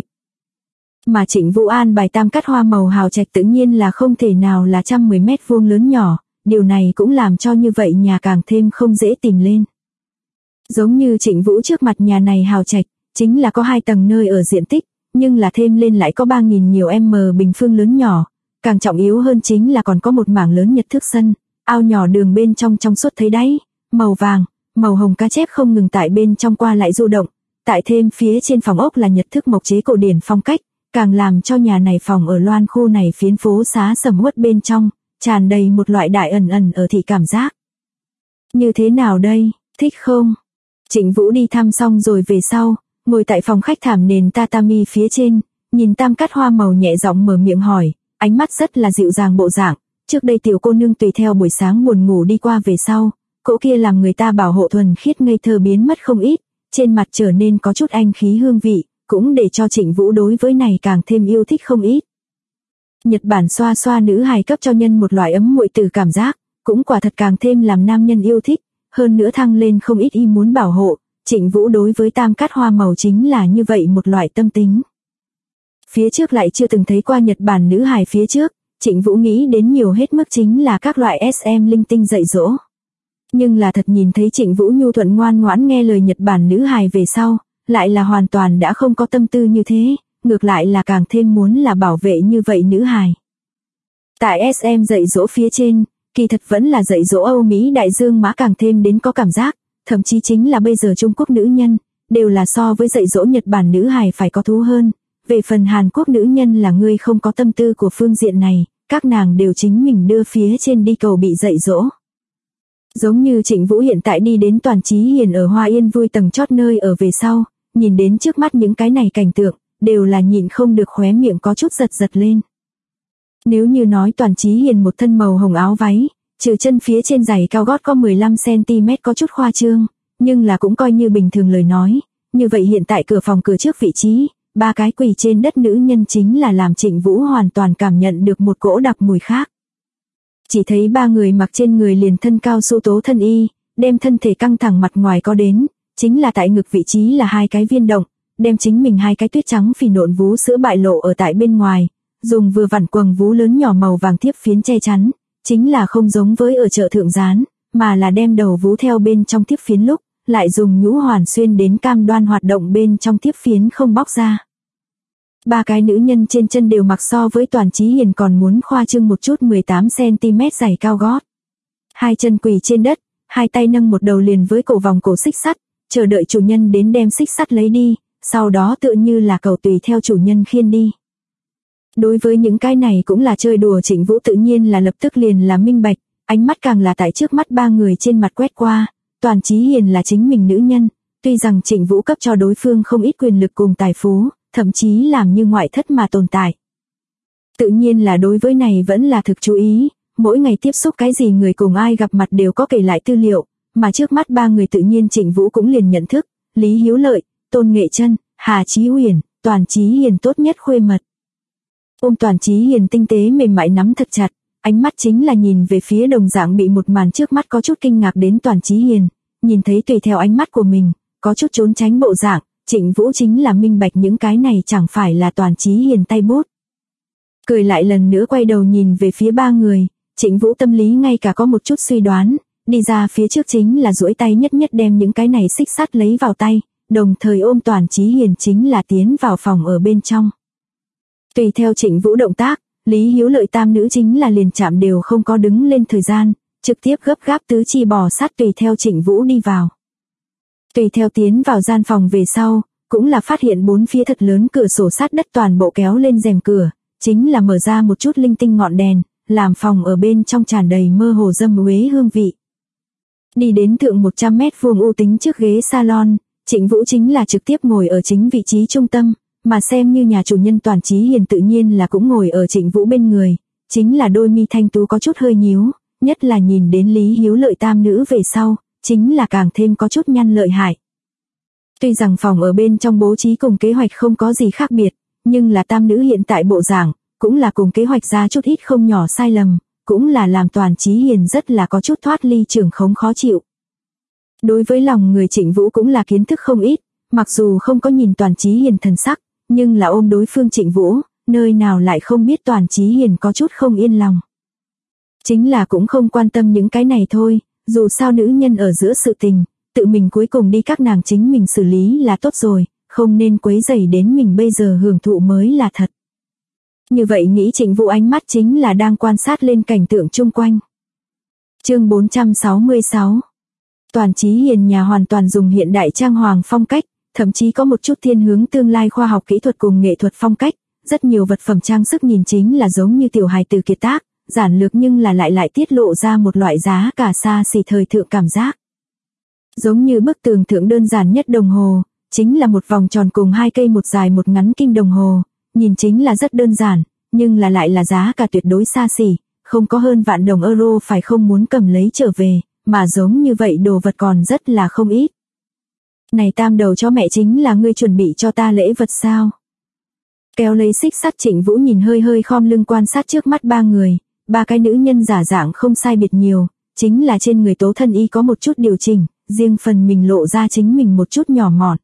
Mà Trịnh Vũ an bài tam cắt hoa màu hào trạch tự nhiên là không thể nào là 110 mét vuông lớn nhỏ, điều này cũng làm cho như vậy nhà càng thêm không dễ tìm lên. Giống như Trịnh Vũ trước mặt nhà này hào trạch, chính là có 2 tầng nơi ở diện tích, nhưng là thêm lên lại có 3.000 nhiều m bình phương lớn nhỏ, càng trọng yếu hơn chính là còn có một mảng lớn nhật thức sân, ao nhỏ đường bên trong suốt thấy đáy, màu vàng, màu hồng cá chép không ngừng tại bên trong qua lại du động, tại thêm phía trên phòng ốc là nhật thức mộc chế cổ điển phong cách, càng làm cho nhà này phòng ở loan khu này phiến phố xá sầm uất bên trong, tràn đầy một loại đại ẩn ở thị cảm giác. Như thế nào đây, thích không? Trịnh Vũ đi thăm xong rồi về sau, ngồi tại phòng khách thảm nền tatami phía trên, nhìn tam cắt hoa màu nhẹ giọng mở miệng hỏi, ánh mắt rất là dịu dàng bộ dạng, trước đây tiểu cô nương tùy theo buổi sáng buồn ngủ đi qua về sau, cỗ kia làm người ta bảo hộ thuần khiết ngây thơ biến mất không ít, trên mặt trở nên có chút anh khí hương vị, cũng để cho Trịnh Vũ đối với này càng thêm yêu thích không ít. Nhật Bản xoa xoa nữ hài cấp cho nhân một loại ấm muội từ cảm giác, cũng quả thật càng thêm làm nam nhân yêu thích, hơn nữa thăng lên không ít y muốn bảo hộ, Trịnh Vũ đối với tam cắt hoa màu chính là như vậy một loại tâm tính. Phía trước lại chưa từng thấy qua Nhật Bản nữ hài phía trước, Trịnh Vũ nghĩ đến nhiều hết mức chính là các loại SM linh tinh dạy dỗ. Nhưng là thật nhìn thấy Trịnh Vũ nhu thuận ngoan ngoãn nghe lời Nhật Bản nữ hài về sau, lại là hoàn toàn đã không có tâm tư như thế, ngược lại là càng thêm muốn là bảo vệ như vậy nữ hài. Tại SM dạy dỗ phía trên, kỳ thật vẫn là dạy dỗ Âu Mỹ đại dương mã càng thêm đến có cảm giác, thậm chí chính là bây giờ Trung Quốc nữ nhân, đều là so với dạy dỗ Nhật Bản nữ hài phải có thú hơn. Về phần Hàn Quốc nữ nhân là ngươi không có tâm tư của phương diện này, các nàng đều chính mình đưa phía trên đi cầu bị dạy dỗ. Giống như Trịnh Vũ hiện tại đi đến Toàn Chí Hiền ở Hoa Yên vui tầng chót nơi ở về sau, nhìn đến trước mắt những cái này cảnh tượng, đều là nhịn không được khóe miệng có chút giật lên. Nếu như nói Toàn Chí Hiền một thân màu hồng áo váy, trừ chân phía trên giày cao gót có 15cm có chút khoa trương, nhưng là cũng coi như bình thường lời nói, như vậy hiện tại cửa phòng cửa trước vị trí, 3 cái quỳ trên đất nữ nhân chính là làm Trịnh Vũ hoàn toàn cảm nhận được một cỗ đặc mùi khác. Chỉ thấy 3 người mặc trên người liền thân cao su tố thân y, đem thân thể căng thẳng mặt ngoài có đến, chính là tại ngực vị trí là 2 cái viên động, đem chính mình 2 cái tuyết trắng phì nộn vú sữa bại lộ ở tại bên ngoài, dùng vừa vặn quầng vú lớn nhỏ màu vàng thiếp phiến che chắn, chính là không giống với ở chợ thượng gián, mà là đem đầu vú theo bên trong thiếp phiến lúc, lại dùng nhũ hoàn xuyên đến cam đoan hoạt động bên trong thiếp phiến không bóc ra. Ba cái nữ nhân trên chân đều mặc so với Toàn Chí Hiền còn muốn khoa trương một chút 18cm giày cao gót. Hai chân quỳ trên đất, hai tay nâng một đầu liền với cổ vòng cổ xích sắt, chờ đợi chủ nhân đến đem xích sắt lấy đi, sau đó tựa như là cầu tùy theo chủ nhân khiêng đi. Đối với những cái này cũng là chơi đùa, Trịnh Vũ tự nhiên là lập tức liền là minh bạch, ánh mắt càng là tại trước mắt ba người trên mặt quét qua, Toàn Chí Hiền là chính mình nữ nhân, tuy rằng Trịnh Vũ cấp cho đối phương không ít quyền lực cùng tài phú, thậm chí làm như ngoại thất mà tồn tại. Tự nhiên là đối với này vẫn là thực chú ý, mỗi ngày tiếp xúc cái gì người cùng ai gặp mặt đều có kể lại tư liệu, mà trước mắt ba người tự nhiên Trịnh Vũ cũng liền nhận thức, Lý Hiếu Lợi, Tôn Nghệ Chân, Hà Chí Huyền, Toàn Chí Hiền tốt nhất khuê mật. Ôm Toàn Chí Hiền tinh tế mềm mại nắm thật chặt, ánh mắt chính là nhìn về phía đồng dạng bị một màn trước mắt có chút kinh ngạc đến Toàn Chí Hiền, nhìn thấy tùy theo ánh mắt của mình, có chút trốn tránh bộ dạng, Trịnh Vũ chính là minh bạch những cái này chẳng phải là Toàn Chí Hiền tay bút. Cười lại lần nữa quay đầu nhìn về phía ba người, Trịnh Vũ tâm lý ngay cả có một chút suy đoán, đi ra phía trước chính là duỗi tay nhất nhất đem những cái này xích sắt lấy vào tay, đồng thời ôm Toàn Chí Hiền chính là tiến vào phòng ở bên trong. Tùy theo Trịnh Vũ động tác, Lý Hiếu Lợi tam nữ chính là liền chạm đều không có đứng lên thời gian, trực tiếp gấp gáp tứ chi bò sát tùy theo Trịnh Vũ đi vào. Tùy theo tiến vào gian phòng về sau, cũng là phát hiện bốn phía thật lớn cửa sổ sát đất toàn bộ kéo lên rèm cửa, chính là mở ra một chút linh tinh ngọn đèn, làm phòng ở bên trong tràn đầy mơ hồ dâm uế hương vị. Đi đến thượng 100 mét vuông u tính trước ghế salon, Trịnh Vũ chính là trực tiếp ngồi ở chính vị trí trung tâm, mà xem như nhà chủ nhân Toàn Chí Hiền tự nhiên là cũng ngồi ở Trịnh Vũ bên người, chính là đôi mi thanh tú có chút hơi nhíu, nhất là nhìn đến Lý Hiếu Lợi tam nữ về sau, chính là càng thêm có chút nhăn lợi hại. Tuy rằng phòng ở bên trong bố trí cùng kế hoạch không có gì khác biệt, nhưng là tam nữ hiện tại bộ dạng, cũng là cùng kế hoạch ra chút ít không nhỏ sai lầm, cũng là làm Toàn Chí Hiền rất là có chút thoát ly trưởng khống khó chịu. Đối với lòng người Trịnh Vũ cũng là kiến thức không ít, mặc dù không có nhìn Toàn Chí Hiền thần sắc, nhưng là ôm đối phương Trịnh Vũ, nơi nào lại không biết Toàn Chí Hiền có chút không yên lòng. Chính là cũng không quan tâm những cái này thôi, dù sao nữ nhân ở giữa sự tình, tự mình cuối cùng đi các nàng chính mình xử lý là tốt rồi, không nên quấy rầy đến mình bây giờ hưởng thụ mới là thật. Như vậy nghĩ Trịnh Vũ ánh mắt chính là đang quan sát lên cảnh tượng chung quanh. Chương 466. Toàn Chí Hiền nhà hoàn toàn dùng hiện đại trang hoàng phong cách, thậm chí có một chút thiên hướng tương lai khoa học kỹ thuật cùng nghệ thuật phong cách, rất nhiều vật phẩm trang sức nhìn chính là giống như tiểu hài tử kiệt tác, giản lược nhưng là lại tiết lộ ra một loại giá cả xa xỉ thời thượng cảm giác. Giống như bức tường thượng đơn giản nhất đồng hồ, chính là một vòng tròn cùng hai cây một dài một ngắn kim đồng hồ, nhìn chính là rất đơn giản, nhưng là lại là giá cả tuyệt đối xa xỉ, không có hơn vạn đồng euro phải không muốn cầm lấy trở về, mà giống như vậy đồ vật còn rất là không ít. Này tam đầu cho mẹ chính là ngươi chuẩn bị cho ta lễ vật sao? Kéo lấy xích sắt Trịnh Vũ nhìn hơi khom lưng quan sát trước mắt ba người, ba cái nữ nhân giả dạng không sai biệt nhiều, chính là trên người tố thân y có một chút điều chỉnh, riêng phần mình lộ ra chính mình một chút nhỏ mọn.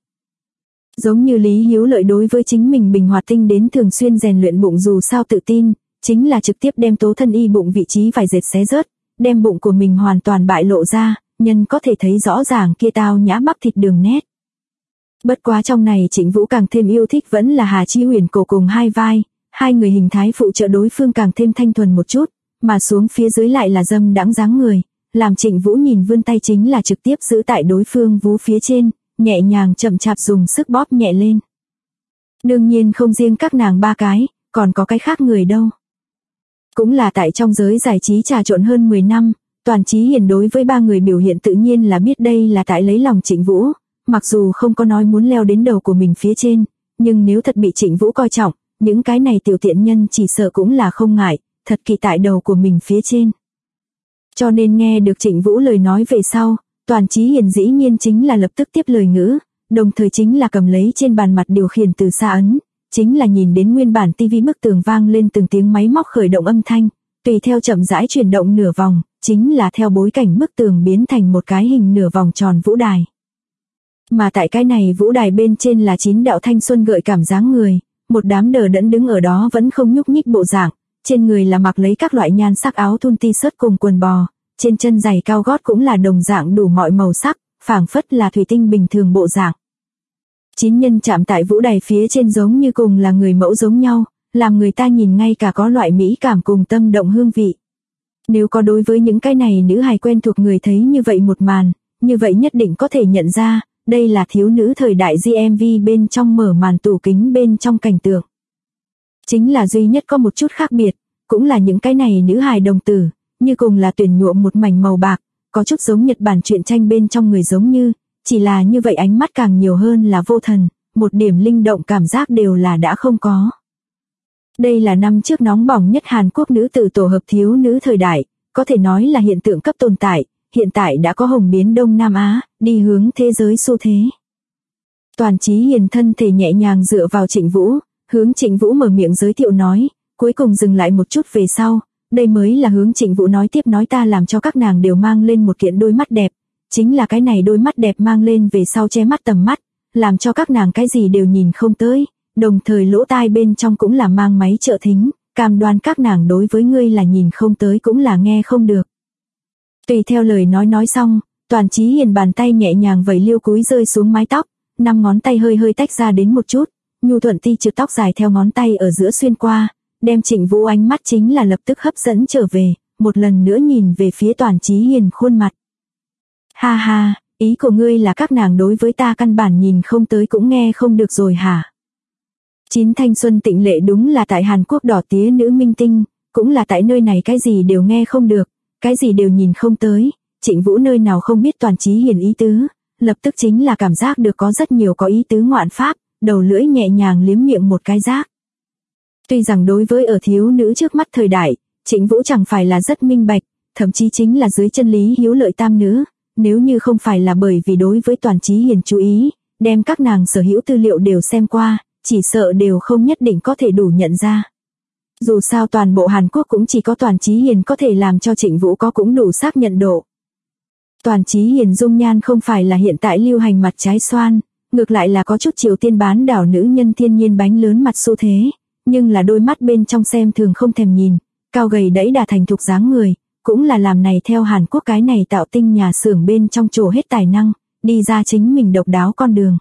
Giống như Lý Hiếu Lợi đối với chính mình bình hoạt tinh đến thường xuyên rèn luyện bụng dù sao tự tin, chính là trực tiếp đem tố thân y bụng vị trí vải dệt xé rớt, đem bụng của mình hoàn toàn bại lộ ra, nhân có thể thấy rõ ràng kia tao nhã bắp thịt đường nét. Bất quá trong này Trịnh Vũ càng thêm yêu thích vẫn là Hà Chí Huyền cổ cùng hai vai, hai người hình thái phụ trợ đối phương càng thêm thanh thuần một chút, mà xuống phía dưới lại là dâm đãng dáng người, làm Trịnh Vũ nhìn vươn tay chính là trực tiếp giữ tại đối phương vú phía trên, nhẹ nhàng chậm chạp dùng sức bóp nhẹ lên. Đương nhiên không riêng các nàng ba cái, còn có cái khác người đâu. Cũng là tại trong giới giải trí trà trộn hơn 10 năm, Toàn Chí Hiền đối với ba người biểu hiện tự nhiên là biết đây là tại lấy lòng Trịnh Vũ, mặc dù không có nói muốn leo đến đầu của mình phía trên, nhưng nếu thật bị Trịnh Vũ coi trọng, những cái này tiểu tiện nhân chỉ sợ cũng là không ngại, thật kỳ tại đầu của mình phía trên. Cho nên nghe được Trịnh Vũ lời nói về sau, Toàn Chí Hiền dĩ nhiên chính là lập tức tiếp lời ngữ, đồng thời chính là cầm lấy trên bàn mặt điều khiển từ xa ấn, chính là nhìn đến nguyên bản tivi bức tường vang lên từng tiếng máy móc khởi động âm thanh, tùy theo chậm rãi chuyển động nửa vòng, chính là theo bối cảnh bức tường biến thành một cái hình nửa vòng tròn vũ đài. Mà tại cái này vũ đài bên trên là 9 đạo thanh xuân gợi cảm dáng người, một đám đờ đẫn đứng ở đó vẫn không nhúc nhích bộ dạng, trên người là mặc lấy các loại nhan sắc áo thun t-shirt cùng quần bò, trên chân giày cao gót cũng là đồng dạng đủ mọi màu sắc, phảng phất là thủy tinh bình thường bộ dạng. 9 nhân chạm tại vũ đài phía trên giống như cùng là người mẫu giống nhau, làm người ta nhìn ngay cả có loại mỹ cảm cùng tâm động hương vị. Nếu có đối với những cái này nữ hài quen thuộc người thấy như vậy một màn, như vậy nhất định có thể nhận ra, đây là thiếu nữ thời đại GMV bên trong mở màn tủ kính bên trong cảnh tượng. Chính là duy nhất có một chút khác biệt, cũng là những cái này nữ hài đồng tử, như cùng là tuyển nhuộm một mảnh màu bạc, có chút giống Nhật Bản truyện tranh bên trong người giống như, chỉ là như vậy ánh mắt càng nhiều hơn là vô thần, một điểm linh động cảm giác đều là đã không có. Đây là năm trước nóng bỏng nhất Hàn Quốc nữ tử tổ hợp thiếu nữ thời đại, có thể nói là hiện tượng cấp tồn tại, hiện tại đã có hồng biến Đông Nam Á, đi hướng thế giới xu thế. Toàn Chí Hiền thân thể nhẹ nhàng dựa vào Trịnh Vũ, hướng Trịnh Vũ mở miệng giới thiệu nói, cuối cùng dừng lại một chút về sau, đây mới là hướng Trịnh Vũ nói tiếp nói ta làm cho các nàng đều mang lên một kiện đôi mắt đẹp, chính là cái này đôi mắt đẹp mang lên về sau che mắt tầm mắt, làm cho các nàng cái gì đều nhìn không tới, đồng thời lỗ tai bên trong cũng là mang máy trợ thính, cam đoan các nàng đối với ngươi là nhìn không tới cũng là nghe không được. Tùy theo lời nói xong, Toàn Chí Hiền bàn tay nhẹ nhàng vẩy liêu cúi rơi xuống mái tóc, 5 ngón tay hơi hơi tách ra đến một chút, nhu thuận ti trượt tóc dài theo ngón tay ở giữa xuyên qua, đem Trịnh Vũ ánh mắt chính là lập tức hấp dẫn trở về, một lần nữa nhìn về phía Toàn Chí Hiền khuôn mặt. Ha ha, ý của ngươi là các nàng đối với ta căn bản nhìn không tới cũng nghe không được rồi hả? 9 thanh xuân tịnh lệ đúng là tại Hàn Quốc đỏ tía nữ minh tinh, cũng là tại nơi này cái gì đều nghe không được, cái gì đều nhìn không tới, Trịnh Vũ nơi nào không biết Toàn Chí Hiền ý tứ, lập tức chính là cảm giác được có rất nhiều có ý tứ ngoạn pháp, đầu lưỡi nhẹ nhàng liếm miệng một cái giác. Tuy rằng đối với ở thiếu nữ trước mắt thời đại, Trịnh Vũ chẳng phải là rất minh bạch, thậm chí chính là dưới chân lý hiếu lợi tam nữ, nếu như không phải là bởi vì đối với Toàn Chí Hiền chú ý, đem các nàng sở hữu tư liệu đều xem qua, chỉ sợ đều không nhất định có thể đủ nhận ra. Dù sao toàn bộ Hàn Quốc cũng chỉ có Toàn Chí Hiền có thể làm cho Trịnh Vũ có cũng đủ xác nhận độ. Toàn Chí Hiền dung nhan không phải là hiện tại lưu hành mặt trái xoan, ngược lại là có chút Triều Tiên bán đảo nữ nhân thiên nhiên bánh lớn mặt xu thế, nhưng là đôi mắt bên trong xem thường không thèm nhìn, cao gầy đẫy đà thành thục dáng người, cũng là làm này theo Hàn Quốc cái này tạo tinh nhà xưởng bên trong trổ hết tài năng, đi ra chính mình độc đáo con đường.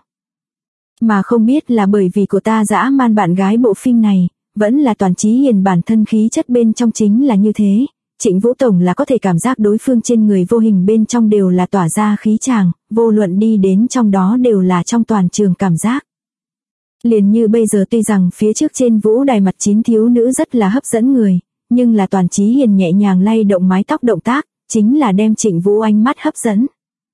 Mà không biết là bởi vì của ta dã man bạn gái bộ phim này, vẫn là Toàn Chí Hiền bản thân khí chất bên trong chính là như thế, Trịnh Vũ tổng là có thể cảm giác đối phương trên người vô hình bên trong đều là tỏa ra khí chàng, vô luận đi đến trong đó đều là trong toàn trường cảm giác. Liền như bây giờ tuy rằng phía trước trên vũ đài mặt 9 thiếu nữ rất là hấp dẫn người, nhưng là Toàn Chí Hiền nhẹ nhàng lay động mái tóc động tác, chính là đem Trịnh Vũ ánh mắt hấp dẫn.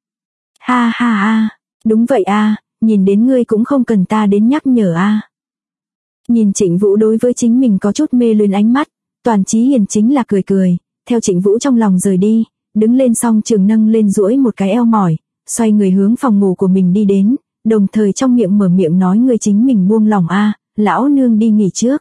Ha ha ha, đúng vậy a, nhìn đến ngươi cũng không cần ta đến nhắc nhở a. Nhìn Trịnh Vũ đối với chính mình có chút mê luyến ánh mắt, Toàn Chí Hiền chính là cười cười, theo Trịnh Vũ trong lòng rời đi, đứng lên song trường nâng lên duỗi một cái eo mỏi, xoay người hướng phòng ngủ của mình đi đến, đồng thời trong miệng mở miệng nói người chính mình buông lòng a, lão nương đi nghỉ trước.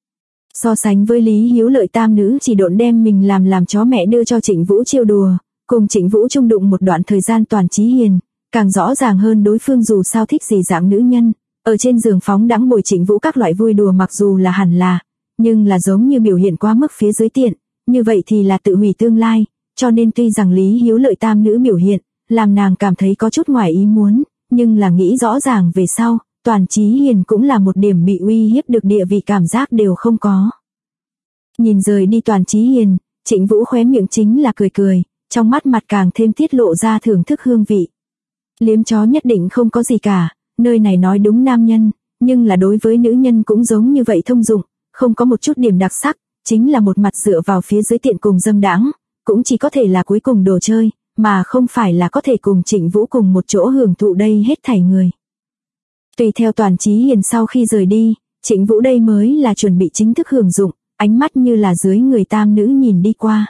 So sánh với Lý Hiếu Lợi tam nữ chỉ độn đem mình làm chó mẹ đưa cho Trịnh Vũ trêu đùa, cùng Trịnh Vũ chung đụng một đoạn thời gian Toàn Chí Hiền, càng rõ ràng hơn đối phương dù sao thích gì dạng nữ nhân, ở trên giường phóng đãng bồi Trịnh Vũ các loại vui đùa mặc dù là hẳn là, nhưng là giống như biểu hiện quá mức phía dưới tiện, như vậy thì là tự hủy tương lai, cho nên tuy rằng Lý Hiếu Lợi tam nữ biểu hiện, làm nàng cảm thấy có chút ngoài ý muốn, nhưng là nghĩ rõ ràng về sau, Toàn Chí Hiền cũng là một điểm bị uy hiếp được địa vị cảm giác đều không có. Nhìn rời đi Toàn Chí Hiền, Trịnh Vũ khóe miệng chính là cười cười, trong mắt mặt càng thêm tiết lộ ra thưởng thức hương vị. Liếm chó nhất định không có gì cả, nơi này nói đúng nam nhân, nhưng là đối với nữ nhân cũng giống như vậy thông dụng, không có một chút điểm đặc sắc, chính là một mặt dựa vào phía dưới tiện cùng dâm đãng, cũng chỉ có thể là cuối cùng đồ chơi, mà không phải là có thể cùng Trịnh Vũ cùng một chỗ hưởng thụ đây hết thảy người. Tùy theo Toàn Chí Hiền sau khi rời đi, Trịnh Vũ đây mới là chuẩn bị chính thức hưởng dụng, ánh mắt như là dưới người tam nữ nhìn đi qua.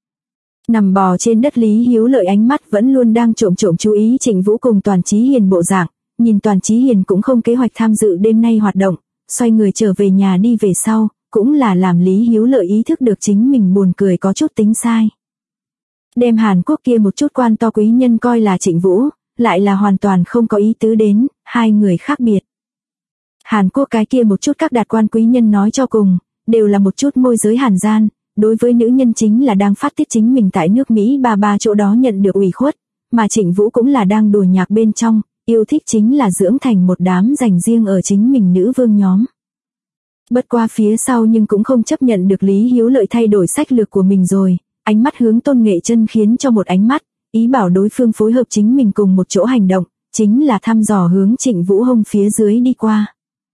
Nằm bò trên đất Lý Hiếu Lợi ánh mắt vẫn luôn đang trộm chú ý Trịnh Vũ cùng Toàn Chí Hiền bộ dạng, nhìn Toàn Chí Hiền cũng không kế hoạch tham dự đêm nay hoạt động, xoay người trở về nhà đi về sau, cũng là làm Lý Hiếu Lợi ý thức được chính mình buồn cười có chút tính sai. Đem Hàn Quốc kia một chút quan to quý nhân coi là Trịnh Vũ, lại là hoàn toàn không có ý tứ đến, hai người khác biệt. Hàn Quốc cái kia một chút các đạt quan quý nhân nói cho cùng, đều là một chút môi giới hàn gian, đối với nữ nhân chính là đang phát tiết chính mình tại nước Mỹ ba chỗ đó nhận được ủy khuất, mà Trịnh Vũ cũng là đang đùa nhạc bên trong, yêu thích chính là dưỡng thành một đám dành riêng ở chính mình nữ vương nhóm. Bất qua phía sau nhưng cũng không chấp nhận được Lý Hiếu Lợi thay đổi sách lược của mình rồi, ánh mắt hướng Tôn Nghệ Chân khiến cho một ánh mắt, ý bảo đối phương phối hợp chính mình cùng một chỗ hành động, chính là thăm dò hướng Trịnh Vũ hông phía dưới đi qua.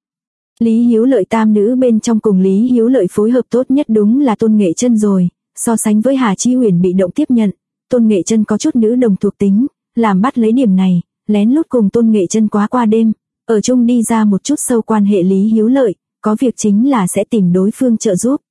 Lý Hiếu Lợi tam nữ bên trong cùng Lý Hiếu Lợi phối hợp tốt nhất đúng là Tôn Nghệ Chân rồi, so sánh với Hà Chi Huyền bị động tiếp nhận, Tôn Nghệ Chân có chút nữ đồng thuộc tính, làm bắt lấy điểm này, lén lút cùng Tôn Nghệ Chân quá qua đêm, ở chung đi ra một chút sâu quan hệ Lý Hiếu Lợi, có việc chính là sẽ tìm đối phương trợ giúp.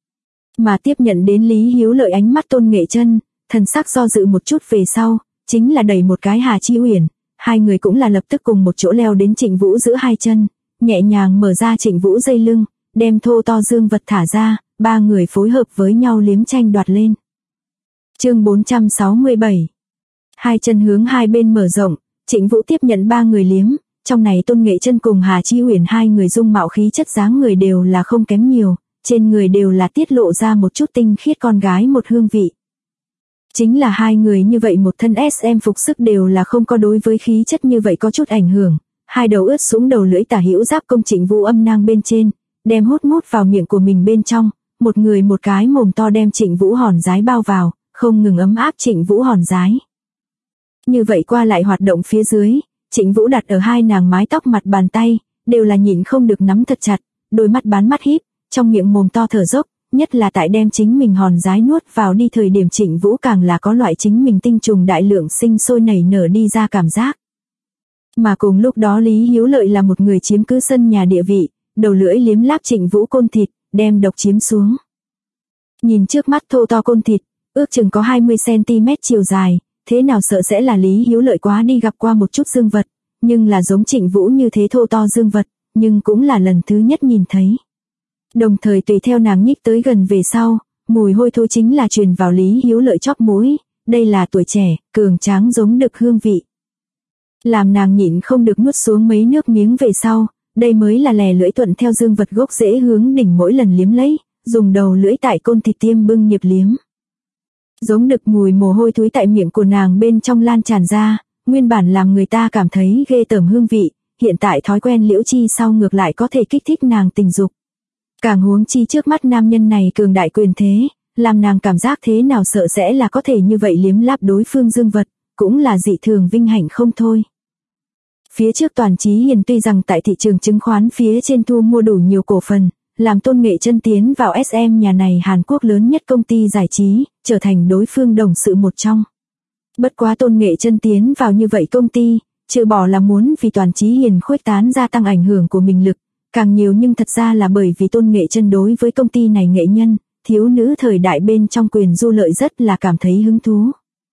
Mà tiếp nhận đến Lý Hiếu Lợi ánh mắt Tôn Nghệ Chân, thần sắc do dự một chút về sau, chính là đẩy một cái Hà Chi Huyền, hai người cũng là lập tức cùng một chỗ leo đến Trịnh Vũ giữa hai chân, nhẹ nhàng mở ra Trịnh Vũ dây lưng, đem thô to dương vật thả ra, ba người phối hợp với nhau liếm tranh đoạt lên. Chương 467. Hai chân hướng hai bên mở rộng, Trịnh Vũ tiếp nhận ba người liếm, trong này Tôn Nghệ Chân cùng Hà Chi Huyền hai người dung mạo khí chất dáng người đều là không kém nhiều, trên người đều là tiết lộ ra một chút tinh khiết con gái một hương vị. Chính là hai người như vậy một thân SM phục sức đều là không có đối với khí chất như vậy có chút ảnh hưởng, hai đầu ướt sũng đầu lưỡi tả hữu giáp công Trịnh Vũ âm nang bên trên, đem hút mút vào miệng của mình bên trong, một người một cái mồm to đem Trịnh Vũ hòn dái bao vào, không ngừng ấm áp Trịnh Vũ hòn dái. Như vậy qua lại hoạt động phía dưới, Trịnh Vũ đặt ở hai nàng mái tóc mặt bàn tay, đều là nhịn không được nắm thật chặt, đôi mắt bán mắt híp, trong miệng mồm to thở dốc, nhất là tại đem chính mình hòn dái nuốt vào đi thời điểm Trịnh Vũ càng là có loại chính mình tinh trùng đại lượng sinh sôi nảy nở đi ra cảm giác. Mà cùng lúc đó Lý Hiếu Lợi là một người chiếm cứ sân nhà địa vị, đầu lưỡi liếm láp Trịnh Vũ côn thịt, đem độc chiếm xuống. Nhìn trước mắt thô to côn thịt, ước chừng có 20cm chiều dài, thế nào sợ sẽ là Lý Hiếu Lợi quá đi gặp qua một chút dương vật, nhưng là giống Trịnh Vũ như thế thô to dương vật, nhưng cũng là lần thứ nhất nhìn thấy. Đồng thời tùy theo nàng nhích tới gần về sau, mùi hôi thối chính là truyền vào Lý Hiếu Lợi chóp mũi, đây là tuổi trẻ, cường tráng giống đực hương vị. Làm nàng nhịn không được nuốt xuống mấy nước miếng về sau, đây mới là lè lưỡi thuận theo dương vật gốc rễ hướng đỉnh mỗi lần liếm lấy, dùng đầu lưỡi tại côn thịt tiêm bưng nghiệp liếm. Giống đực mùi mồ hôi thối tại miệng của nàng bên trong lan tràn ra, nguyên bản làm người ta cảm thấy ghê tởm hương vị, hiện tại thói quen liễu chi sau ngược lại có thể kích thích nàng tình dục. Càng huống chi trước mắt nam nhân này cường đại quyền thế, làm nàng cảm giác thế nào sợ sẽ là có thể như vậy liếm láp đối phương dương vật, cũng là dị thường vinh hạnh không thôi. Phía trước Toàn Chí Hiền tuy rằng tại thị trường chứng khoán phía trên thu mua đủ nhiều cổ phần, làm Tôn Nghệ Chân tiến vào SM nhà này Hàn Quốc lớn nhất công ty giải trí, trở thành đối phương đồng sự một trong. Bất quá Tôn Nghệ Chân tiến vào như vậy công ty, trừ bỏ là muốn vì Toàn Chí Hiền khuếch tán gia tăng ảnh hưởng của mình lực, càng nhiều nhưng thật ra là bởi vì Tôn Nghệ Chân đối với công ty này nghệ nhân, thiếu nữ thời đại bên trong quyền du lợi rất là cảm thấy hứng thú.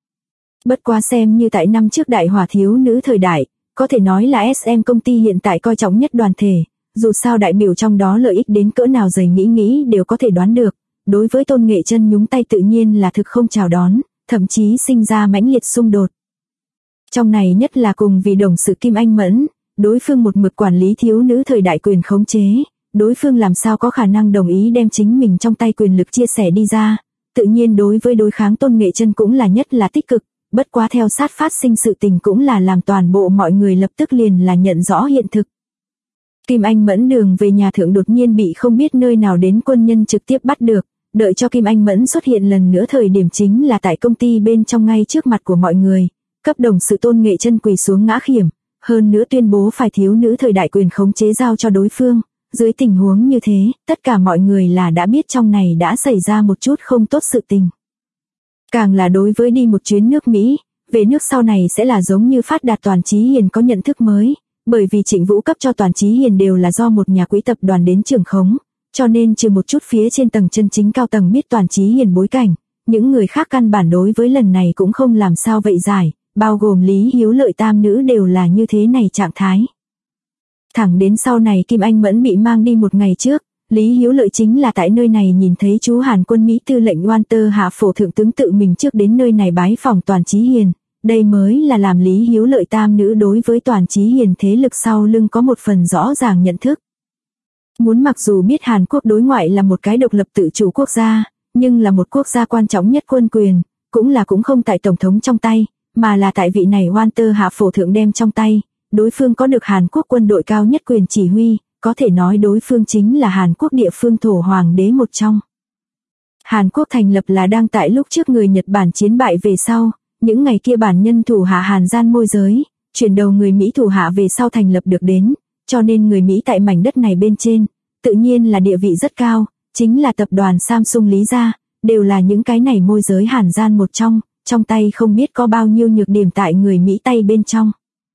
Bất quá xem như tại năm trước đại hỏa thiếu nữ thời đại, có thể nói là SM công ty hiện tại coi trọng nhất đoàn thể, dù sao đại biểu trong đó lợi ích đến cỡ nào dày nghĩ đều có thể đoán được, đối với Tôn Nghệ Chân nhúng tay tự nhiên là thực không chào đón, thậm chí sinh ra mãnh liệt xung đột. Trong này nhất là cùng vì đồng sự Kim Anh Mẫn, đối phương một mực quản lý thiếu nữ thời đại quyền khống chế, đối phương làm sao có khả năng đồng ý đem chính mình trong tay quyền lực chia sẻ đi ra, tự nhiên đối với đối kháng Tôn Nghệ Chân cũng là nhất là tích cực, bất quá theo sát phát sinh sự tình cũng là làm toàn bộ mọi người lập tức liền là nhận rõ hiện thực. Kim Anh Mẫn đường về nhà thượng đột nhiên bị không biết nơi nào đến quân nhân trực tiếp bắt được, đợi cho Kim Anh Mẫn xuất hiện lần nữa thời điểm chính là tại công ty bên trong ngay trước mặt của mọi người, cấp đồng sự Tôn Nghệ Chân quỳ xuống ngã khiểm, hơn nữa tuyên bố phải thiếu nữ thời đại quyền khống chế giao cho đối phương. Dưới tình huống như thế, tất cả mọi người là đã biết trong này đã xảy ra một chút không tốt sự tình. Càng là đối với đi một chuyến nước Mỹ, về nước sau này sẽ là giống như phát đạt Toàn Chí Hiền có nhận thức mới, bởi vì Trịnh Vũ cấp cho Toàn Chí Hiền đều là do một nhà quỹ tập đoàn đến trưởng khống, cho nên trừ một chút phía trên tầng chân chính cao tầng biết Toàn Chí Hiền bối cảnh, những người khác căn bản đối với lần này cũng không làm sao vậy giải, bao gồm Lý Hiếu Lợi tam nữ đều là như thế này trạng thái. Thẳng đến sau này Kim Anh Mẫn bị mang đi một ngày trước, Lý Hiếu Lợi chính là tại nơi này nhìn thấy chú Hàn quân Mỹ tư lệnh Walter Hạ phổ thượng tướng tự mình trước đến nơi này bái phòng Toàn Chí Hiền, đây mới là làm Lý Hiếu Lợi tam nữ đối với Toàn Chí Hiền thế lực sau lưng có một phần rõ ràng nhận thức. Muốn mặc dù biết Hàn Quốc đối ngoại là một cái độc lập tự chủ quốc gia, nhưng là một quốc gia quan trọng nhất quân quyền, cũng không tại Tổng thống trong tay, mà là tại vị này Walter Hạ Phổ Thượng đem trong tay, đối phương có được Hàn Quốc quân đội cao nhất quyền chỉ huy, có thể nói đối phương chính là Hàn Quốc địa phương thổ hoàng đế một trong. Hàn Quốc thành lập là đang tại lúc trước người Nhật Bản chiến bại về sau, những ngày kia bản nhân thủ hạ Hàn gian môi giới, chuyển đầu người Mỹ thủ hạ về sau thành lập được đến, cho nên người Mỹ tại mảnh đất này bên trên, tự nhiên là địa vị rất cao, chính là tập đoàn Samsung Lý gia, đều là những cái này môi giới Hàn gian một trong tay không biết có bao nhiêu nhược điểm tại người Mỹ tay bên trong.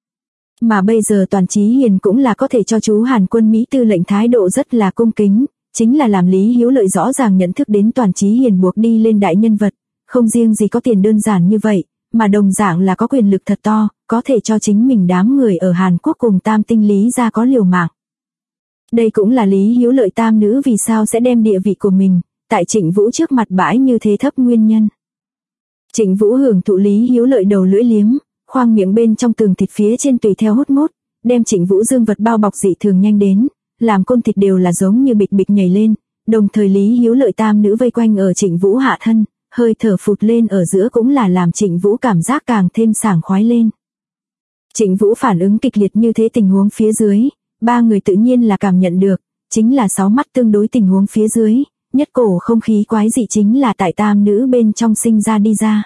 Mà bây giờ Toàn Chí Hiền cũng là có thể cho chú Hàn quân Mỹ tư lệnh thái độ rất là cung kính, chính là làm Lý Hiếu Lợi rõ ràng nhận thức đến Toàn Chí Hiền buộc đi lên đại nhân vật, không riêng gì có tiền đơn giản như vậy, mà đồng dạng là có quyền lực thật to, có thể cho chính mình đám người ở Hàn Quốc cùng Tam Tinh Lý gia có liều mạng. Đây cũng là Lý Hiếu Lợi tam nữ vì sao sẽ đem địa vị của mình, tại Trịnh Vũ trước mặt bãi như thế thấp nguyên nhân. Trịnh Vũ hưởng thụ Lý Hiếu Lợi đầu lưỡi liếm, khoang miệng bên trong tường thịt phía trên tùy theo hút mút, đem Trịnh Vũ dương vật bao bọc dị thường nhanh đến, làm côn thịt đều là giống như bịch bịch nhảy lên, đồng thời Lý Hiếu Lợi tam nữ vây quanh ở Trịnh Vũ hạ thân, hơi thở phụt lên ở giữa cũng là làm Trịnh Vũ cảm giác càng thêm sảng khoái lên. Trịnh Vũ phản ứng kịch liệt như thế tình huống phía dưới, ba người tự nhiên là cảm nhận được, chính là sáu mắt tương đối tình huống phía dưới, nhất cổ không khí quái dị chính là tại tam nữ bên trong sinh ra đi ra.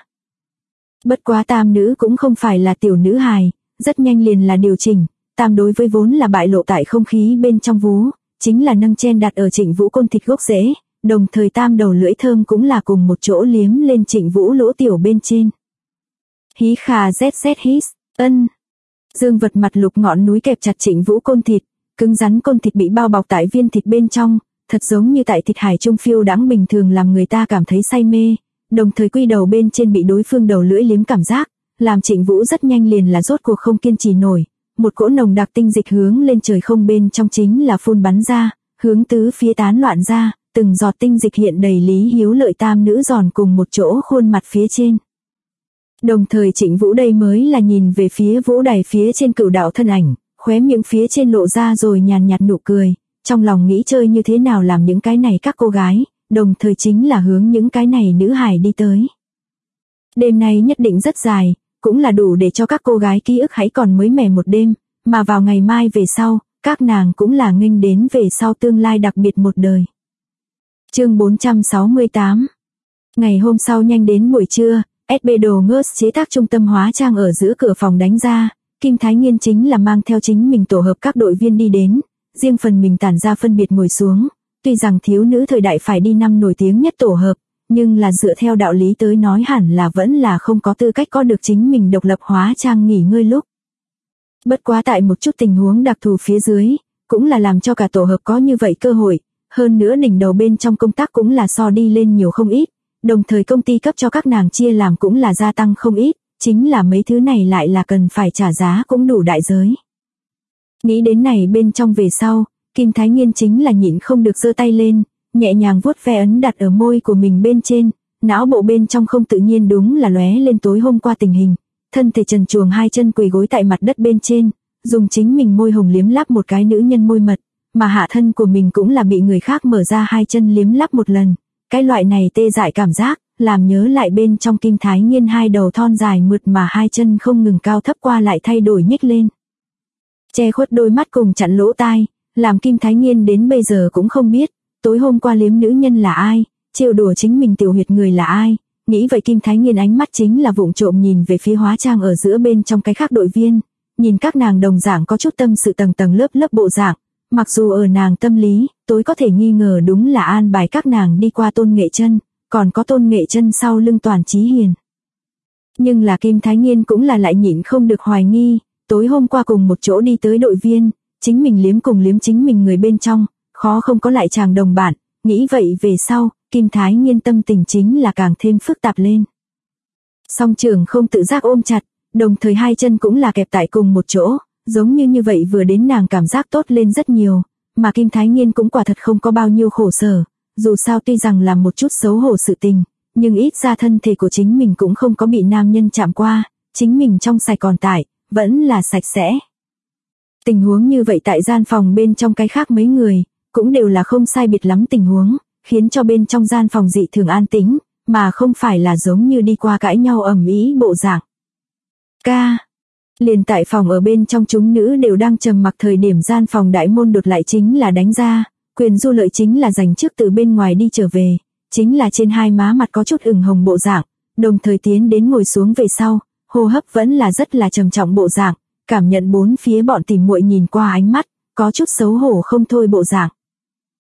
Bất quá tam nữ cũng không phải là tiểu nữ hài, rất nhanh liền là điều chỉnh, tam đối với vốn là bại lộ tại không khí bên trong vú, chính là nâng chen đặt ở Trịnh Vũ côn thịt gốc rễ, đồng thời tam đầu lưỡi thơm cũng là cùng một chỗ liếm lên Trịnh Vũ lỗ tiểu bên trên. Hí khà zz hít, ân. Dương vật mặt lục ngọn núi kẹp chặt Trịnh Vũ côn thịt, cứng rắn côn thịt bị bao bọc tại viên thịt bên trong, thật giống như tại thịt hải trung phiêu đãng bình thường làm người ta cảm thấy say mê, đồng thời quy đầu bên trên bị đối phương đầu lưỡi liếm cảm giác, làm Trịnh Vũ rất nhanh liền là rốt cuộc không kiên trì nổi, một cỗ nồng đặc tinh dịch hướng lên trời không bên trong chính là phun bắn ra, hướng tứ phía tán loạn ra, từng giọt tinh dịch hiện đầy Lý Hiếu Lợi tam nữ giòn cùng một chỗ khuôn mặt phía trên. Đồng thời Trịnh Vũ đây mới là nhìn về phía vũ đài phía trên cửu đạo thân ảnh, khóe miệng phía trên lộ ra rồi nhàn nhạt nụ cười, trong lòng nghĩ chơi như thế nào làm những cái này các cô gái, đồng thời chính là hướng những cái này nữ hài đi tới. Đêm nay nhất định rất dài, cũng là đủ để cho các cô gái ký ức hãy còn mới mẻ một đêm, mà vào ngày mai về sau, các nàng cũng là nghênh đến về sau tương lai đặc biệt một đời. Chương 468. Ngày hôm sau nhanh đến buổi trưa, SB Đồ Ngớt chế tác trung tâm hóa trang ở giữa cửa phòng đánh ra, Kim Thái Nghiên chính là mang theo chính mình tổ hợp các đội viên đi đến, riêng phần mình tản ra phân biệt ngồi xuống, tuy rằng thiếu nữ thời đại phải đi năm nổi tiếng nhất tổ hợp, nhưng là dựa theo đạo lý tới nói hẳn là vẫn là không có tư cách có được chính mình độc lập hóa trang nghỉ ngơi lúc. Bất quá tại một chút tình huống đặc thù phía dưới, cũng là làm cho cả tổ hợp có như vậy cơ hội, hơn nữa đỉnh đầu bên trong công tác cũng là so đi lên nhiều không ít, đồng thời công ty cấp cho các nàng chia làm cũng là gia tăng không ít, chính là mấy thứ này lại là cần phải trả giá cũng đủ đại giới. Nghĩ đến này bên trong về sau, Kim Thái Nghiên chính là nhịn không được giơ tay lên, nhẹ nhàng vuốt ve ấn đặt ở môi của mình bên trên, não bộ bên trong không tự nhiên đúng là lóe lên tối hôm qua tình hình, thân thể trần truồng hai chân quỳ gối tại mặt đất bên trên, dùng chính mình môi hồng liếm láp một cái nữ nhân môi mật, mà hạ thân của mình cũng là bị người khác mở ra hai chân liếm láp một lần, cái loại này tê dại cảm giác, làm nhớ lại bên trong Kim Thái Nghiên hai đầu thon dài mượt mà hai chân không ngừng cao thấp qua lại thay đổi nhích lên. Che khuất đôi mắt cùng chặn lỗ tai, làm Kim Thái Nghiên đến bây giờ cũng không biết, tối hôm qua liếm nữ nhân là ai, trêu đùa chính mình tiểu huyệt người là ai, nghĩ vậy Kim Thái Nghiên ánh mắt chính là vụng trộm nhìn về phía hóa trang ở giữa bên trong cái khác đội viên, nhìn các nàng đồng dạng có chút tâm sự tầng tầng lớp lớp bộ dạng, mặc dù ở nàng tâm lý, tối có thể nghi ngờ đúng là an bài các nàng đi qua Tôn Nghệ Chân, còn có Tôn Nghệ Chân sau lưng Toàn Chí Hiền. Nhưng là Kim Thái Nghiên cũng là lại nhịn không được hoài nghi, tối hôm qua cùng một chỗ đi tới đội viên, chính mình liếm cùng liếm chính mình người bên trong, khó không có lại chàng đồng bạn, nghĩ vậy về sau, Kim Thái Nghiên tâm tình chính là càng thêm phức tạp lên. Song trưởng không tự giác ôm chặt, đồng thời hai chân cũng là kẹp tại cùng một chỗ, giống như vậy vừa đến nàng cảm giác tốt lên rất nhiều, mà Kim Thái Nghiên cũng quả thật không có bao nhiêu khổ sở, dù sao tuy rằng làm một chút xấu hổ sự tình, nhưng ít ra thân thể của chính mình cũng không có bị nam nhân chạm qua, chính mình trong sạch còn tại, vẫn là sạch sẽ. Tình huống như vậy tại gian phòng bên trong cái khác mấy người, cũng đều là không sai biệt lắm tình huống, khiến cho bên trong gian phòng dị thường an tĩnh, mà không phải là giống như đi qua cãi nhau ầm ĩ bộ dạng. Ca. Liền tại phòng ở bên trong chúng nữ đều đang trầm mặc thời điểm gian phòng đại môn đột lại chính là đánh ra, Quyền Du Lợi chính là dành trước từ bên ngoài đi trở về, chính là trên hai má mặt có chút ửng hồng bộ dạng, đồng thời tiến đến ngồi xuống về sau, hô hấp vẫn là rất là trầm trọng bộ dạng, cảm nhận bốn phía bọn tỉ muội nhìn qua ánh mắt, có chút xấu hổ không thôi bộ dạng.